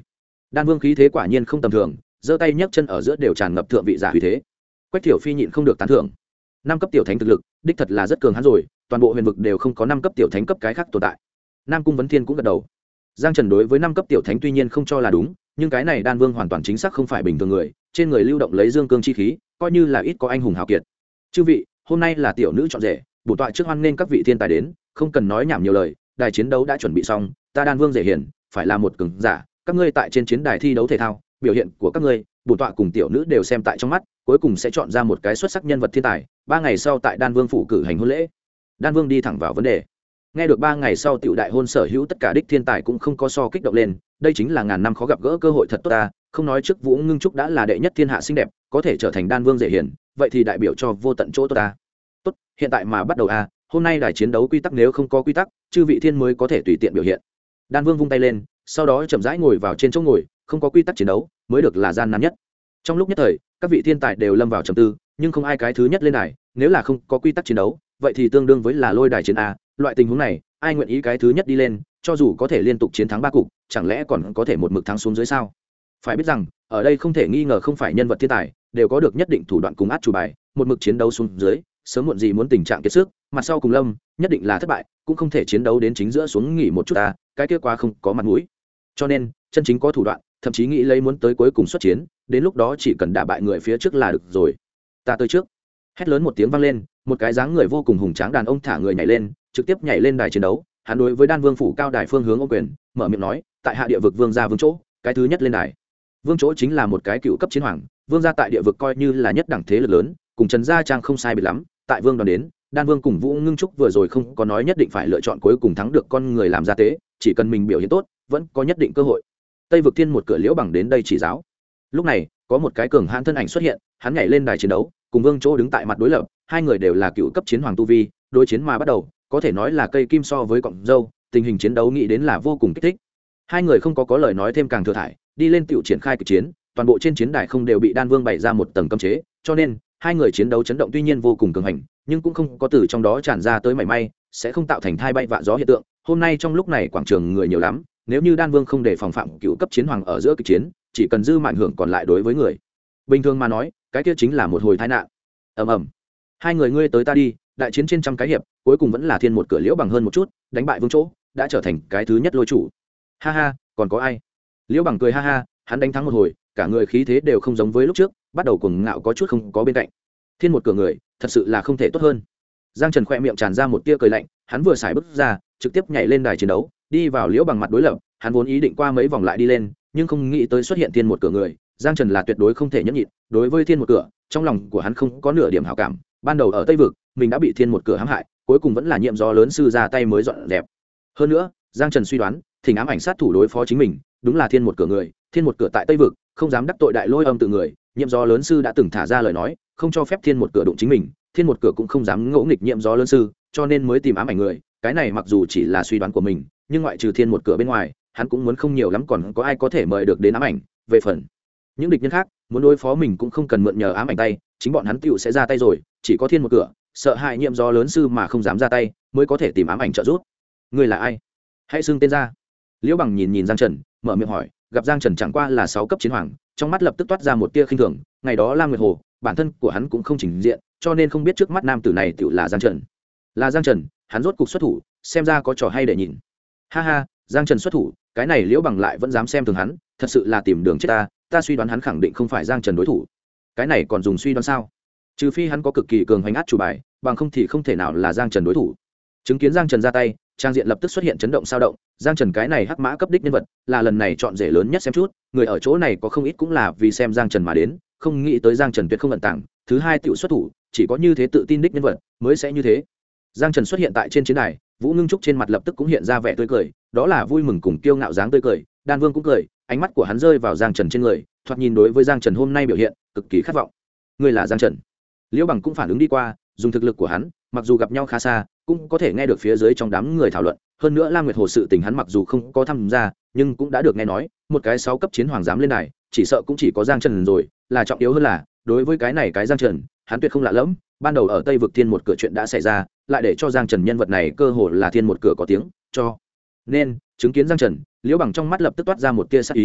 Đan Vương khí thế quả nhiên không tầm thường, giơ tay nhấc chân ở giữa đều tràn ngập thượng vị giả uy thế. Quách Thiểu Phi nhịn không được tán thưởng. 5 cấp tiểu thánh thực lực, đích thật là rất cường hãn rồi, toàn bộ huyền vực đều không có 5 cấp tiểu thánh cấp cái khác tồn tại. Nam Cung Vấn Thiên cũng gật đầu. Giang Trần đối với 5 cấp tiểu thánh tuy nhiên không cho là đúng, nhưng cái này Đan Vương hoàn toàn chính xác không phải bình thường người, trên người lưu động lấy dương cương chi khí, coi như là ít có anh hùng hào kiệt. Chư vị, hôm nay là tiểu nữ chọn rể, bổn tọa trước hoan nên các vị thiên tài đến, không cần nói nhảm nhiều lời, đài chiến đấu đã chuẩn bị xong, ta Đan Vương rể hiển, phải là một cường giả, các ngươi tại trên chiến đài thi đấu thể thao, biểu hiện của các ngươi, bổn tọa cùng tiểu nữ đều xem tại trong mắt, cuối cùng sẽ chọn ra một cái xuất sắc nhân vật thiên tài, 3 ngày sau tại Đan Vương phủ cử hành hôn lễ. Đan Vương đi thẳng vào vấn đề. Nghe được 3 ngày sau tiểu đại hôn sở hữu tất cả đích thiên tài cũng không có so kích động lên, đây chính là ngàn năm khó gặp gỡ cơ hội thật tốt ta, không nói trước Vũ Ngưng Trúc đã là đệ nhất thiên hạ xinh đẹp, có thể trở thành Đan Vương rể hiển, vậy thì đại biểu cho vô tận chỗ tốt ta. Tốt, hiện tại mà bắt đầu a, hôm nay đài chiến đấu quy tắc nếu không có quy tắc, chư vị thiên mới có thể tùy tiện biểu hiện. Đan Vương vung tay lên, sau đó chậm rãi ngồi vào trên chỗ ngồi, không có quy tắc chiến đấu mới được là gian nan nhất. Trong lúc nhất thời, các vị thiên tài đều lâm vào trầm tư, nhưng không ai cái thứ nhất lên đài, nếu là không có quy tắc chiến đấu, vậy thì tương đương với là lôi đài chiến a, loại tình huống này, ai nguyện ý cái thứ nhất đi lên, cho dù có thể liên tục chiến thắng 3 cục, chẳng lẽ còn có thể một mực thắng xuống dưới sao? Phải biết rằng, ở đây không thể nghi ngờ không phải nhân vật thiên tài, đều có được nhất định thủ đoạn cùng át chủ bài, một mực chiến đấu xuống dưới, sớm muộn gì muốn tình trạng kiệt sức, mặt sau cùng lâm, nhất định là thất bại, cũng không thể chiến đấu đến chính giữa xuống nghỉ một chút ta, cái kia quá không có mặt mũi. Cho nên, chân chính có thủ đoạn, thậm chí nghĩ lấy muốn tới cuối cùng xuất chiến, đến lúc đó chỉ cần đả bại người phía trước là được rồi. Ta tới trước. Hét lớn một tiếng vang lên, một cái dáng người vô cùng hùng tráng đàn ông thả người nhảy lên, trực tiếp nhảy lên đài chiến đấu. Hắn đối với Đan Vương phủ cao đài phương hướng ô quyền, mở miệng nói, tại hạ địa vực vương gia vương chỗ, cái thứ nhất lên đài. Vương chỗ chính là một cái cựu cấp chiến hoàng, vương gia tại địa vực coi như là nhất đẳng thế lực lớn, cùng Trần gia trang không sai biệt lắm. Tại vương đoàn đến, Đan Vương cùng Vũ Ngưng Trúc vừa rồi không có nói nhất định phải lựa chọn cuối cùng thắng được con người làm gia tế, chỉ cần mình biểu hiện tốt, vẫn có nhất định cơ hội. Tây vực thiên một cửa liễu bằng đến đây chỉ giáo. Lúc này, có một cái cường hãn thân ảnh xuất hiện, hắn nhảy lên đài chiến đấu, cùng Vương chỗ đứng tại mặt đối lập, hai người đều là cựu cấp chiến hoàng tu vi, đối chiến mà bắt đầu, có thể nói là cây kim so với cọng dâu, tình hình chiến đấu nghĩ đến là vô cùng kích thích. Hai người không có lời nói thêm càng thừa thải, đi lên tiểu triển khai kịch chiến, toàn bộ trên chiến đài không đều bị Đan Vương bày ra một tầng cấm chế, cho nên hai người chiến đấu chấn động tuy nhiên vô cùng cường hành, nhưng cũng không có từ trong đó tràn ra tới mảy may, sẽ không tạo thành thai bay vạ gió hiện tượng. Hôm nay trong lúc này quảng trường người nhiều lắm, nếu như Đan Vương không để phòng phạm cựu cấp chiến hoàng ở giữa kịch chiến, chỉ cần dư mạn hưởng còn lại đối với người bình thường mà nói, cái kia chính là một hồi tai nạn. Ầm ầm, hai người ngươi tới ta đi, đại chiến trên trăm cái hiệp, cuối cùng vẫn là thiên một cửa liễu bằng hơn một chút, đánh bại Vương chỗ, đã trở thành cái thứ nhất lôi chủ. Ha ha, còn có ai? Liễu bằng cười ha ha, hắn đánh thắng một hồi, cả người khí thế đều không giống với lúc trước, bắt đầu cuồng ngạo có chút không có bên cạnh. Thiên một cửa người, thật sự là không thể tốt hơn. Giang Trần khoe miệng tràn ra một tia cười lạnh, hắn vừa xài bước ra, trực tiếp nhảy lên đài chiến đấu, đi vào liễu bằng mặt đối lập. Hắn vốn ý định qua mấy vòng lại đi lên, nhưng không nghĩ tới xuất hiện thiên một cửa người. Giang Trần là tuyệt đối không thể nhẫn nhịn, đối với thiên một cửa, trong lòng của hắn không có nửa điểm hảo cảm. Ban đầu ở Tây vực, mình đã bị thiên một cửa hãm hại, cuối cùng vẫn là nhiệm gió lớn sư ra tay mới dọn dẹp. Hơn nữa, Giang Trần suy đoán, thỉnh ám ảnh sát thủ đối phó chính mình, đúng là thiên một cửa người. Thiên một cửa tại Tây vực, không dám đắc tội đại lôi âm tự người, nhiệm gió lớn sư đã từng thả ra lời nói, không cho phép thiên một cửa đụng chính mình, thiên một cửa cũng không dám ngỗ nghịch nhiệm gió lớn sư, cho nên mới tìm ám ảnh người. Cái này mặc dù chỉ là suy đoán của mình, nhưng ngoại trừ thiên một cửa bên ngoài, hắn cũng muốn không nhiều lắm còn có ai có thể mời được đến ám ảnh. Về phần những địch nhân khác, muốn đối phó mình cũng không cần mượn nhờ ám ảnh tay, chính bọn hắn tựu sẽ ra tay rồi. Chỉ có thiên một cửa sợ hại nhiệm gió lớn sư mà không dám ra tay, mới có thể tìm ám ảnh trợ giúp. Ngươi là ai? Hãy xưng tên ra. Liễu bằng nhìn Giang Trần, mở miệng hỏi. Gặp Giang Trần chẳng qua là 6 cấp chiến hoàng, trong mắt lập tức toát ra một tia khinh thường. Ngày đó Lam Nguyệt Hồ, bản thân của hắn cũng không trình diện, cho nên không biết trước mắt nam tử này tựu là Giang Trần. Là Giang Trần, hắn rốt cục xuất thủ, xem ra có trò hay để nhìn. Ha ha, Giang Trần xuất thủ, cái này Liễu bằng lại vẫn dám xem thường hắn, thật sự là tìm đường chết ta. Ta suy đoán hắn khẳng định không phải Giang Trần đối thủ. Cái này còn dùng suy đoán sao? Trừ phi hắn có cực kỳ cường hành át chủ bài, bằng không thì không thể nào là Giang Trần đối thủ. Chứng kiến Giang Trần ra tay, trang diện lập tức xuất hiện chấn động sao động. Giang Trần cái này hắc mã cấp đích nhân vật, là lần này chọn rể lớn nhất xem chút, người ở chỗ này có không ít cũng là vì xem Giang Trần mà đến, không nghĩ tới Giang Trần tuyệt không ẩn tàng, thứ hai tiểu xuất thủ, chỉ có như thế tự tin đích nhân vật mới sẽ như thế. Giang Trần xuất hiện tại trên chiến đài, Vũ Ngưng Trúc trên mặt lập tức cũng hiện ra vẻ tươi cười, đó là vui mừng cùng kiêu ngạo dáng tươi cười. Đan Vương cũng cười, ánh mắt của hắn rơi vào Giang Trần trên người, thoạt nhìn đối với Giang Trần hôm nay biểu hiện cực kỳ khát vọng. Ngươi là Giang Trần? Liễu bằng cũng phản ứng đi qua, dùng thực lực của hắn, mặc dù gặp nhau khá xa, cũng có thể nghe được phía dưới trong đám người thảo luận. Hơn nữa Lam Nguyệt Hồ sự tình hắn mặc dù không có tham gia, nhưng cũng đã được nghe nói, một cái 6 cấp chiến hoàng dám lên đài, chỉ sợ cũng chỉ có Giang Trần rồi. Là trọng yếu hơn là, đối với cái này cái Giang Trần, hắn tuyệt không lạ lẫm. Ban đầu ở Tây vực thiên một cửa chuyện đã xảy ra, lại để cho Giang Trần nhân vật này cơ hồ là thiên một cửa có tiếng cho. Nên chứng kiến Giang Trần, Liễu bằng trong mắt lập tức toát ra một tia sát ý.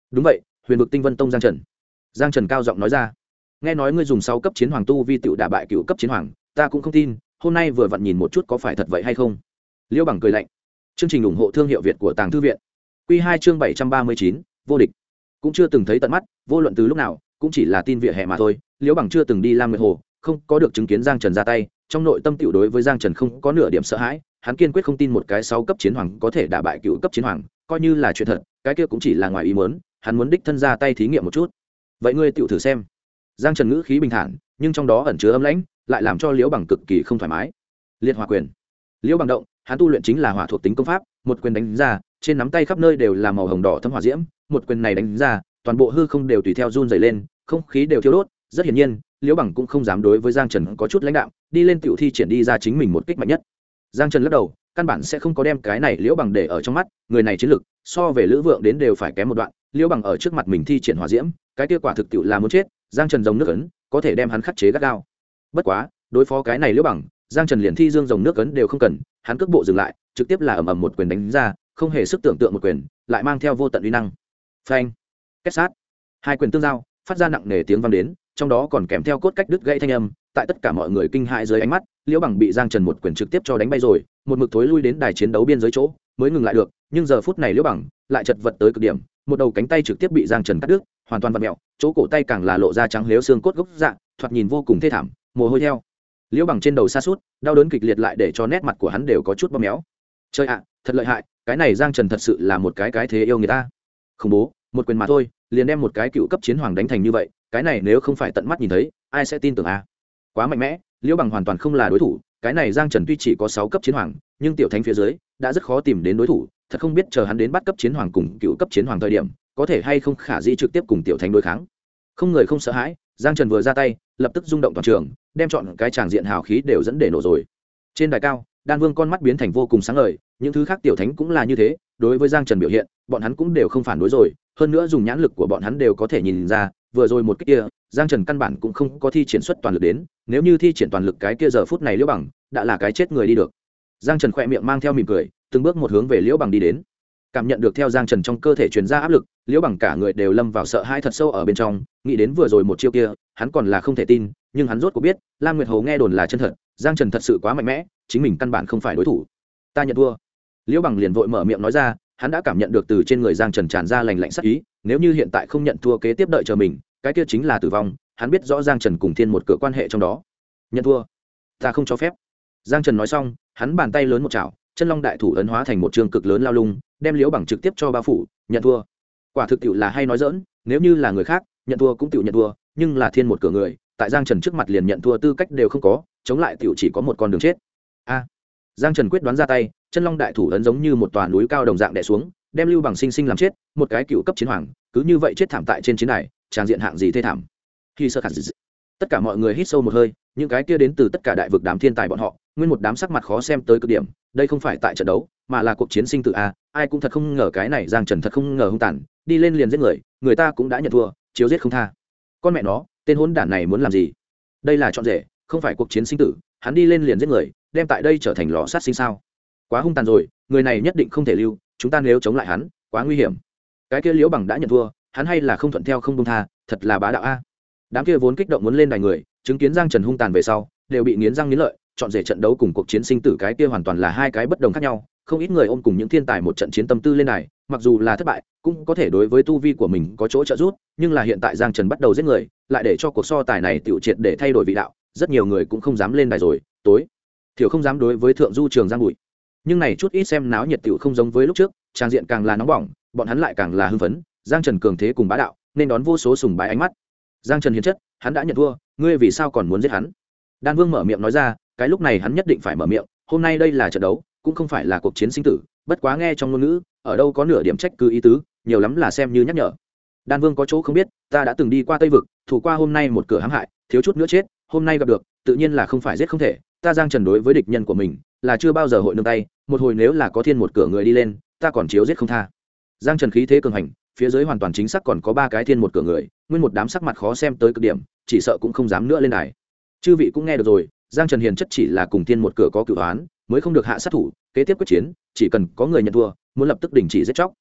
đúng vậy, huyền vực tinh vân tông Giang Trần cao giọng nói ra. Nghe nói ngươi dùng 6 cấp chiến hoàng tu vi tựu đả bại cựu cấp chiến hoàng, ta cũng không tin, hôm nay vừa vặn nhìn một chút có phải thật vậy hay không. Liễu Bằng cười lạnh. Chương trình ủng hộ thương hiệu Việt của Tàng Thư viện. Quy 2 chương 739, vô địch. Cũng chưa từng thấy tận mắt, vô luận từ lúc nào, cũng chỉ là tin vỉa hè mà thôi. Liễu Bằng chưa từng đi Lam Nguyệt Hồ, không có được chứng kiến Giang Trần ra tay, trong nội tâm tiểu đối với Giang Trần không có nửa điểm sợ hãi, hắn kiên quyết không tin một cái 6 cấp chiến hoàng có thể đả bại cựu cấp chiến hoàng, coi như là chuyện thật, cái kia cũng chỉ là ngoài ý muốn, hắn muốn đích thân ra tay thí nghiệm một chút. Vậy ngươi tiểu thử xem. Giang Trần ngữ khí bình thản, nhưng trong đó ẩn chứa âm lãnh, lại làm cho Liễu Bằng cực kỳ không thoải mái. Liệt hỏa quyền. Liễu Bằng động, hắn tu luyện chính là hỏa thuộc tính công pháp, một quyền đánh ra, trên nắm tay khắp nơi đều là màu hồng đỏ thấm hỏa diễm, một quyền này đánh ra, toàn bộ hư không đều tùy theo run rẩy lên, không khí đều thiêu đốt, rất hiển nhiên, Liễu Bằng cũng không dám đối với Giang Trần có chút lãnh đạm, đi lên tiểu thi triển đi ra chính mình một kích mạnh nhất. Giang Trần lắc đầu, căn bản sẽ không có đem cái này Liễu Bằng để ở trong mắt, người này chiến lực so về Lữ Vượng đến đều phải kém một đoạn, Liễu Bằng ở trước mặt mình thi triển hỏa diễm, cái kia quả thực tiệu là muốn chết. Giang Trần rồng nước ấn có thể đem hắn khắc chế gắt gao. Bất quá, đối phó cái này Liễu Bằng, Giang Trần liền thi dương rồng nước ấn đều không cần, hắn cước bộ dừng lại, trực tiếp là ầm ầm một quyền đánh ra, không hề sức tưởng tượng một quyền, lại mang theo vô tận uy năng. Phanh, kết sát, hai quyền tương giao, phát ra nặng nề tiếng vang đến, trong đó còn kèm theo cốt cách đứt gãy thanh âm, tại tất cả mọi người kinh hãi dưới ánh mắt, Liễu Bằng bị Giang Trần một quyền trực tiếp cho đánh bay rồi, một mực thối lui đến đài chiến đấu biên giới chỗ, mới ngừng lại được, nhưng giờ phút này Liễu Bằng lại chật vật tới cực điểm, một đầu cánh tay trực tiếp bị Giang Trần cắt đứt, hoàn toàn vặn mèo, chỗ cổ tay càng là lộ ra trắng liếu xương cốt gốc dạng, thoạt nhìn vô cùng thê thảm, mồ hôi theo. Liễu Bằng trên đầu sa sút, đau đớn kịch liệt lại để cho nét mặt của hắn đều có chút bóp méo. Chơi ạ, thật lợi hại, cái này Giang Trần thật sự là một cái thế yêu người ta. Khủng bố, một quyền mà thôi, liền đem một cái cựu cấp chiến hoàng đánh thành như vậy, cái này nếu không phải tận mắt nhìn thấy, ai sẽ tin tưởng a? Quá mạnh mẽ, Liễu Bằng hoàn toàn không là đối thủ, cái này Giang Trần tuy chỉ có 6 cấp chiến hoàng, nhưng tiểu thánh phía dưới đã rất khó tìm đến đối thủ, thật không biết chờ hắn đến bắt cấp chiến hoàng cùng cựu cấp chiến hoàng thời điểm, có thể hay không khả dĩ trực tiếp cùng tiểu thánh đối kháng. Không người không sợ hãi, Giang Trần vừa ra tay, lập tức rung động toàn trường, đem chọn cái tràng diện hào khí đều dẫn để nổ rồi. Trên đài cao, Đan Vương con mắt biến thành vô cùng sáng ngời, những thứ khác tiểu thánh cũng là như thế, đối với Giang Trần biểu hiện, bọn hắn cũng đều không phản đối rồi, hơn nữa dùng nhãn lực của bọn hắn đều có thể nhìn ra, vừa rồi một cái kia, Giang Trần căn bản cũng không có thi triển xuất toàn lực đến, nếu như thi triển toàn lực cái kia giờ phút này Liễu Bằng đã là cái chết người đi được. Giang Trần khẽ miệng mang theo mỉm cười, từng bước một hướng về Liễu Bằng đi đến. Cảm nhận được theo Giang Trần trong cơ thể truyền ra áp lực, Liễu Bằng cả người đều lâm vào sợ hãi thật sâu ở bên trong, nghĩ đến vừa rồi một chiêu kia, hắn còn là không thể tin, nhưng hắn rốt cuộc biết, Lam Nguyệt Hồ nghe đồn là chân thật, Giang Trần thật sự quá mạnh mẽ, chính mình căn bản không phải đối thủ. Ta nhận thua. Liễu Bằng liền vội mở miệng nói ra, hắn đã cảm nhận được từ trên người Giang Trần tràn ra lạnh lạnh sát ý, nếu như hiện tại không nhận thua kế tiếp đợi chờ mình, cái kia chính là tử vong, hắn biết rõ Giang Trần cùng Thiên một cửa quan hệ trong đó. Nhận thua, ta không cho phép. Giang Trần nói xong, hắn bàn tay lớn một chảo, chân long đại thủ ấn hóa thành một trường cực lớn lao lung, đem Liễu Bằng trực tiếp cho bao phủ. Nhận thua, quả thực tiệu là hay nói dỡn, nếu như là người khác nhận thua cũng tiệu nhận thua, nhưng là Thiên một cửa người, tại Giang Trần trước mặt liền nhận thua tư cách đều không có, chống lại tiệu chỉ có một con đường chết. A, Giang Trần quyết đoán ra tay, chân long đại thủ ấn giống như một tòa núi cao đồng dạng đè xuống, đem Lưu Bằng sinh sinh làm chết, một cái cựu cấp chiến hoàng, cứ như vậy chết thảm tại trên chiến đài, tràng diện hạng gì thê thảm. Khi sơ khả dị. Tất cả mọi người hít sâu một hơi, những cái kia đến từ tất cả đại vực đám thiên tài bọn họ, nguyên một đám sắc mặt khó xem tới cực điểm, đây không phải tại trận đấu, mà là cuộc chiến sinh tử a, ai cũng thật không ngờ cái này Giang Trần thật không ngờ hung tàn, đi lên liền giết người, người ta cũng đã nhận thua, chiếu giết không tha. Con mẹ nó, tên hỗn đản này muốn làm gì? Đây là chọn rể, không phải cuộc chiến sinh tử, hắn đi lên liền giết người, đem tại đây trở thành lò sát sinh sao? Quá hung tàn rồi, người này nhất định không thể lưu, chúng ta nếu chống lại hắn, quá nguy hiểm. Cái kia Liễu Bằng đã nhận thua, hắn hay là không thuận theo không buông tha, thật là bá đạo a. Đám kia vốn kích động muốn lên đài người, chứng kiến Giang Trần hung tàn về sau, đều bị nghiến răng nghiến lợi, chọn rể trận đấu cùng cuộc chiến sinh tử cái kia hoàn toàn là hai cái bất đồng khác nhau, không ít người ôm cùng những thiên tài một trận chiến tâm tư lên đài, mặc dù là thất bại, cũng có thể đối với tu vi của mình có chỗ trợ giúp, nhưng là hiện tại Giang Trần bắt đầu giết người, lại để cho cuộc so tài này tiểu triệt để thay đổi vị đạo, rất nhiều người cũng không dám lên đài rồi, tối thiểu không dám đối với thượng du trường Giang Bụi. Nhưng này chút ít xem náo nhiệt tiểu không giống với lúc trước, trang diện càng là nóng bỏng, bọn hắn lại càng là hưng phấn, Giang Trần cường thế cùng bá đạo, nên đón vô số sùng bái ánh mắt. Giang Trần hiền chất, hắn đã nhận thua, ngươi vì sao còn muốn giết hắn? Đan Vương mở miệng nói ra, cái lúc này hắn nhất định phải mở miệng, hôm nay đây là trận đấu, cũng không phải là cuộc chiến sinh tử, bất quá nghe trong ngôn ngữ, ở đâu có nửa điểm trách cứ ý tứ, nhiều lắm là xem như nhắc nhở. Đan Vương có chỗ không biết, ta đã từng đi qua Tây vực, thủ qua hôm nay một cửa hãm hại, thiếu chút nữa chết, hôm nay gặp được, tự nhiên là không phải giết không thể, ta Giang Trần đối với địch nhân của mình, là chưa bao giờ hội nương tay, một hồi nếu là có Thiên một cửa người đi lên, ta còn chiếu giết không tha. Giang Trần khí thế cường hành, phía dưới hoàn toàn chính xác còn có 3 cái Thiên một cửa người, nguyên một đám sắc mặt khó xem tới cực điểm, chỉ sợ cũng không dám nữa lên đài. Chư vị cũng nghe được rồi, Giang Trần hiền chất chỉ là cùng Thiên một cửa có cửu oán, mới không được hạ sát thủ, kế tiếp quyết chiến, chỉ cần có người nhận thua, muốn lập tức đình chỉ giết chóc.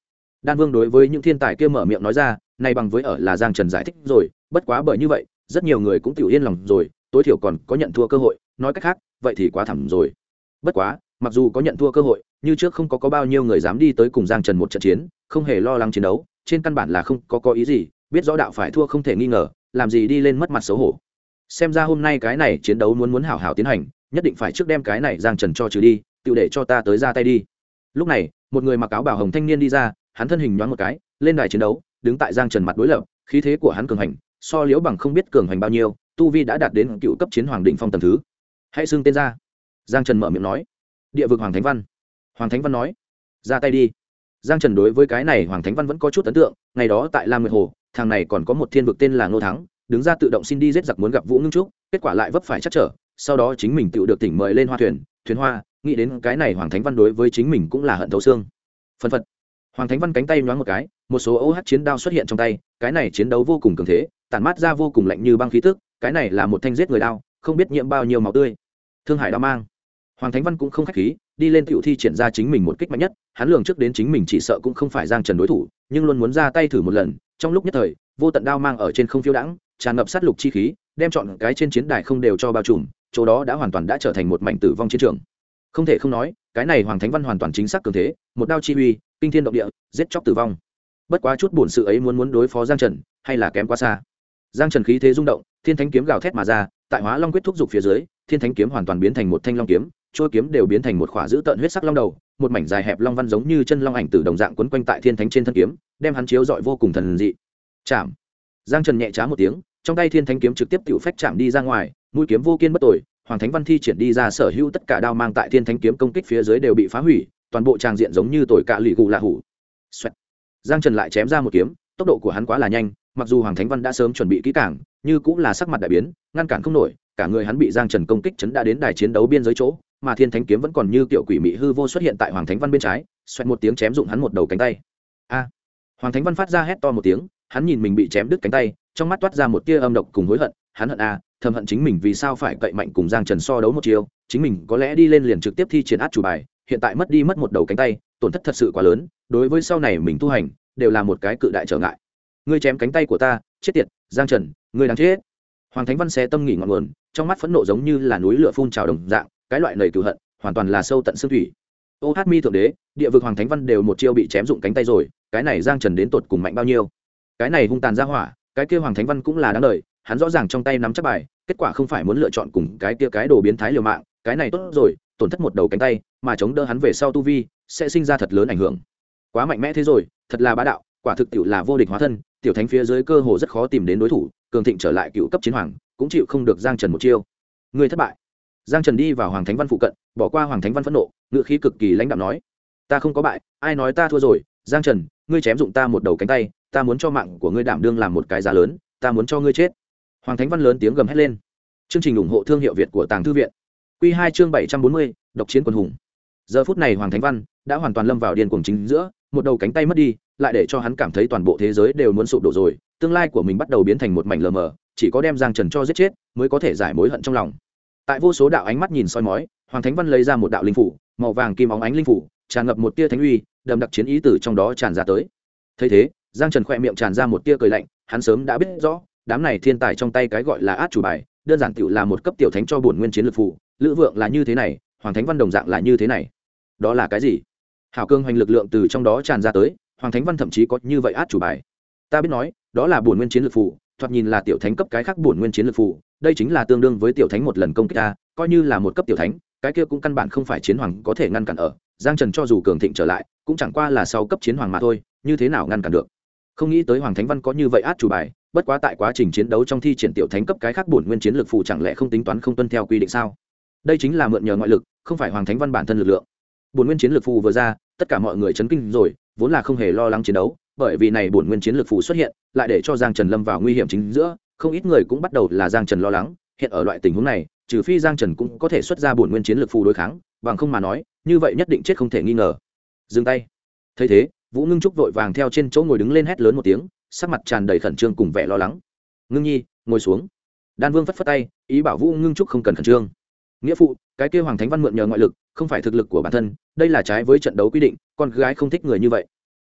Đan Vương đối với những thiên tài kia mở miệng nói ra, này bằng với ở là Giang Trần giải thích rồi, bất quá bởi như vậy, rất nhiều người cũng tiểu yên lòng rồi, tối thiểu còn có nhận thua cơ hội, nói cách khác, vậy thì quá thảm rồi. Bất quá, mặc dù có nhận thua cơ hội, như trước không có bao nhiêu người dám đi tới cùng Giang Trần một trận chiến, không hề lo lắng chiến đấu, trên căn bản là không có ý gì, biết rõ đạo phải thua không thể nghi ngờ, làm gì đi lên mất mặt xấu hổ. Xem ra hôm nay cái này chiến đấu muốn hảo hảo tiến hành, nhất định phải trước đem cái này Giang Trần cho trừ đi, tiểu để cho ta tới ra tay đi. Lúc này, một người mặc áo bào hồng thanh niên đi ra, hắn thân hình nhoáng một cái, lên đài chiến đấu, đứng tại Giang Trần mặt đối lập, khí thế của hắn cường hành, so Liễu Bằng không biết cường hành bao nhiêu, tu vi đã đạt đến cựu cấp chiến hoàng đỉnh phong tầng thứ. Hãy xưng tên ra. Giang Trần mở miệng nói. Địa vực Hoàng Thánh Văn. Hoàng Thánh Văn nói, ra tay đi. Giang Trần đối với cái này Hoàng Thánh Văn vẫn có chút ấn tượng, ngày đó tại Lam Nguyệt Hồ, thằng này còn có một thiên vực tên là Ngô Thắng, đứng ra tự động xin đi giết giặc muốn gặp Vũ Ngưng Trúc, kết quả lại vấp phải chắc trở, sau đó chính mình tự được tỉnh mời lên hoa thuyền, thuyền hoa, nghĩ đến cái này Hoàng Thánh Văn đối với chính mình cũng là hận thấu xương. Phân phật. Hoàng Thánh Văn cánh tay nhoáng một cái, một số OH chiến đao xuất hiện trong tay, cái này chiến đấu vô cùng cường thế, tản mát ra vô cùng lạnh như băng khí tức, cái này là một thanh giết người đao, không biết nhiễm bao nhiêu máu tươi. Thương Hải đao mang. Hoàng Thánh Văn cũng không khách khí, đi lên tiểu thi triển ra chính mình một kích mạnh nhất, hắn lường trước đến chính mình chỉ sợ cũng không phải Giang Trần đối thủ, nhưng luôn muốn ra tay thử một lần, trong lúc nhất thời, vô tận đao mang ở trên không phiêu đãng, tràn ngập sát lục chi khí, đem chọn cái trên chiến đài không đều cho bao trùm, chỗ đó đã hoàn toàn đã trở thành một mảnh tử vong chiến trường. Không thể không nói, cái này Hoàng Thánh Văn hoàn toàn chính xác cường thế, một đao chi uy, kinh thiên động địa, giết chóc tử vong. Bất quá chút buồn sự ấy muốn đối phó Giang Trần, hay là kém quá xa. Giang Trần khí thế rung động, Thiên Thánh kiếm gào thét mà ra, tại Hóa Long quyết thúc dục phía dưới, Thiên Thánh kiếm hoàn toàn biến thành một thanh long kiếm, trôi kiếm đều biến thành một khỏa dữ tợn huyết sắc long đầu, một mảnh dài hẹp long văn giống như chân long ảnh tử đồng dạng quấn quanh tại Thiên Thánh trên thân kiếm, đem hắn chiếu rọi vô cùng thần dị. Chạm. Giang Trần nhẹ trá một tiếng, trong tay Thiên Thánh kiếm trực tiếp tiểu phách chạm đi ra ngoài, mũi kiếm vô kiên bất tồi, Hoàng Thánh Văn thi triển đi ra sở hữu tất cả đao mang tại Thiên Thánh kiếm công kích phía dưới đều bị phá hủy, toàn bộ tràng diện giống như tồi cạ lì gù lạ hủ. Xoẹt. Giang Trần lại chém ra một kiếm, tốc độ của hắn quá là nhanh, mặc dù Hoàng Thánh Văn đã sớm chuẩn bị kỹ càng, như cũng là sắc mặt đại biến, ngăn cản không nổi, cả người hắn bị Giang Trần công kích chấn đã đến đài chiến đấu biên giới chỗ, mà Thiên Thánh kiếm vẫn còn như kiểu quỷ mị hư vô xuất hiện tại Hoàng Thánh Văn bên trái, xoẹt một tiếng chém dụng hắn một đầu cánh tay. A! Hoàng Thánh Văn phát ra hét to một tiếng, hắn nhìn mình bị chém đứt cánh tay, trong mắt toát ra một tia âm độc cùng hối hận, hắn hận thầm hận chính mình vì sao phải cậy mạnh cùng Giang Trần so đấu một chiều, chính mình có lẽ đi lên liền trực tiếp thi triển át chủ bài, hiện tại mất một đầu cánh tay, tổn thất thật sự quá lớn, đối với sau này mình tu hành đều là một cái cự đại trở ngại. Ngươi chém cánh tay của ta, chết tiệt, Giang Trần, ngươi đáng chết. Hoàng Thánh Văn xé tâm nghỉ ngọn nguồn, trong mắt phẫn nộ giống như là núi lửa phun trào đồng dạng, cái loại nảy cừu hận, hoàn toàn là sâu tận xương thủy. Ô Hát Mi thượng đế, địa vực Hoàng Thánh Văn đều một chiêu bị chém dụng cánh tay rồi, cái này Giang Trần đến tột cùng mạnh bao nhiêu? Cái này hung tàn ra hỏa, cái kia Hoàng Thánh Văn cũng là đáng đời, hắn rõ ràng trong tay nắm chắc bài, kết quả không phải muốn lựa chọn cùng cái kia cái đồ biến thái liều mạng, cái này tốt rồi, tổn thất một đầu cánh tay, mà chống đỡ hắn về sau tu vi sẽ sinh ra thật lớn ảnh hưởng. Quá mạnh mẽ thế rồi, thật là bá đạo, quả thực tiểu là vô địch hóa thân, tiểu thánh phía dưới cơ hồ rất khó tìm đến đối thủ, cường thịnh trở lại cựu cấp chiến hoàng, cũng chịu không được Giang Trần một chiêu. Người thất bại. Giang Trần đi vào Hoàng Thánh Văn phụ cận, bỏ qua Hoàng Thánh Văn phẫn nộ, ngữ khí cực kỳ lãnh đạm nói: "Ta không có bại, ai nói ta thua rồi? Giang Trần, ngươi chém dụng ta một đầu cánh tay, ta muốn cho mạng của ngươi đảm đương làm một cái giá lớn, ta muốn cho ngươi chết." Hoàng Thánh Văn lớn tiếng gầm hét lên. Chương trình ủng hộ thương hiệu Việt của Tàng Thư viện. Quy 2 chương 740, độc chiến quân hùng. Giờ phút này Hoàng Thánh Văn đã hoàn toàn lâm vào điên cuồng chính giữa, một đầu cánh tay mất đi, lại để cho hắn cảm thấy toàn bộ thế giới đều muốn sụp đổ rồi, tương lai của mình bắt đầu biến thành một mảnh lờ mờ, chỉ có đem Giang Trần cho giết chết mới có thể giải mối hận trong lòng. Tại vô số đạo ánh mắt nhìn soi mói, Hoàng Thánh Văn lấy ra một đạo linh phủ, màu vàng kim óng ánh linh phủ, tràn ngập một tia thánh uy, đậm đặc chiến ý từ trong đó tràn ra tới. Thấy thế, Giang Trần khẽ miệng tràn ra một tia cười lạnh, hắn sớm đã biết rõ, đám này thiên tài trong tay cái gọi là át chủ bài, đơn giản tiểu là một cấp tiểu thánh cho bổn nguyên chiến lực phù, Lữ Vượng là như thế này, Hoàng Thánh Văn đồng dạng là như thế này. Đó là cái gì? Hảo cương hoành lực lượng từ trong đó tràn ra tới, Hoàng Thánh Văn thậm chí có như vậy át chủ bài. Ta biết nói, đó là bổn nguyên chiến lực phù, thoạt nhìn là tiểu thánh cấp cái khác bổn nguyên chiến lực phù, đây chính là tương đương với tiểu thánh một lần công kích a, coi như là một cấp tiểu thánh, cái kia cũng căn bản không phải chiến hoàng có thể ngăn cản ở. Giang Trần cho dù cường thịnh trở lại, cũng chẳng qua là 6 cấp chiến hoàng mà thôi, như thế nào ngăn cản được. Không nghĩ tới Hoàng Thánh Văn có như vậy át chủ bài, bất quá tại quá trình chiến đấu trong thi triển tiểu thánh cấp cái khác bổn nguyên chiến lực phù chẳng lẽ không tính toán không tuân theo quy định sao? Đây chính là mượn nhờ ngoại lực, không phải Hoàng Thánh Văn bản thân lực lượng. Bổn nguyên chiến lực phù vừa ra, tất cả mọi người chấn kinh rồi, vốn là không hề lo lắng chiến đấu, bởi vì này bổn nguyên chiến lực phù xuất hiện, lại để cho Giang Trần lâm vào nguy hiểm chính giữa, không ít người cũng bắt đầu là Giang Trần lo lắng, hiện ở loại tình huống này, trừ phi Giang Trần cũng có thể xuất ra bổn nguyên chiến lực phù đối kháng, bằng không mà nói, như vậy nhất định chết không thể nghi ngờ. Dừng tay. Thấy thế, Vũ Ngưng Trúc vội vàng theo trên chỗ ngồi đứng lên hét lớn một tiếng, sắc mặt tràn đầy khẩn trương cùng vẻ lo lắng. Ngưng Nhi, ngồi xuống. Đan Vương phất phất tay, ý bảo Vũ Ngưng Trúc không cần khẩn trương. Nghĩa phụ, cái kia Hoàng Thánh Văn mượn nhờ ngoại lực, không phải thực lực của bản thân, đây là trái với trận đấu quy định, con gái không thích người như vậy.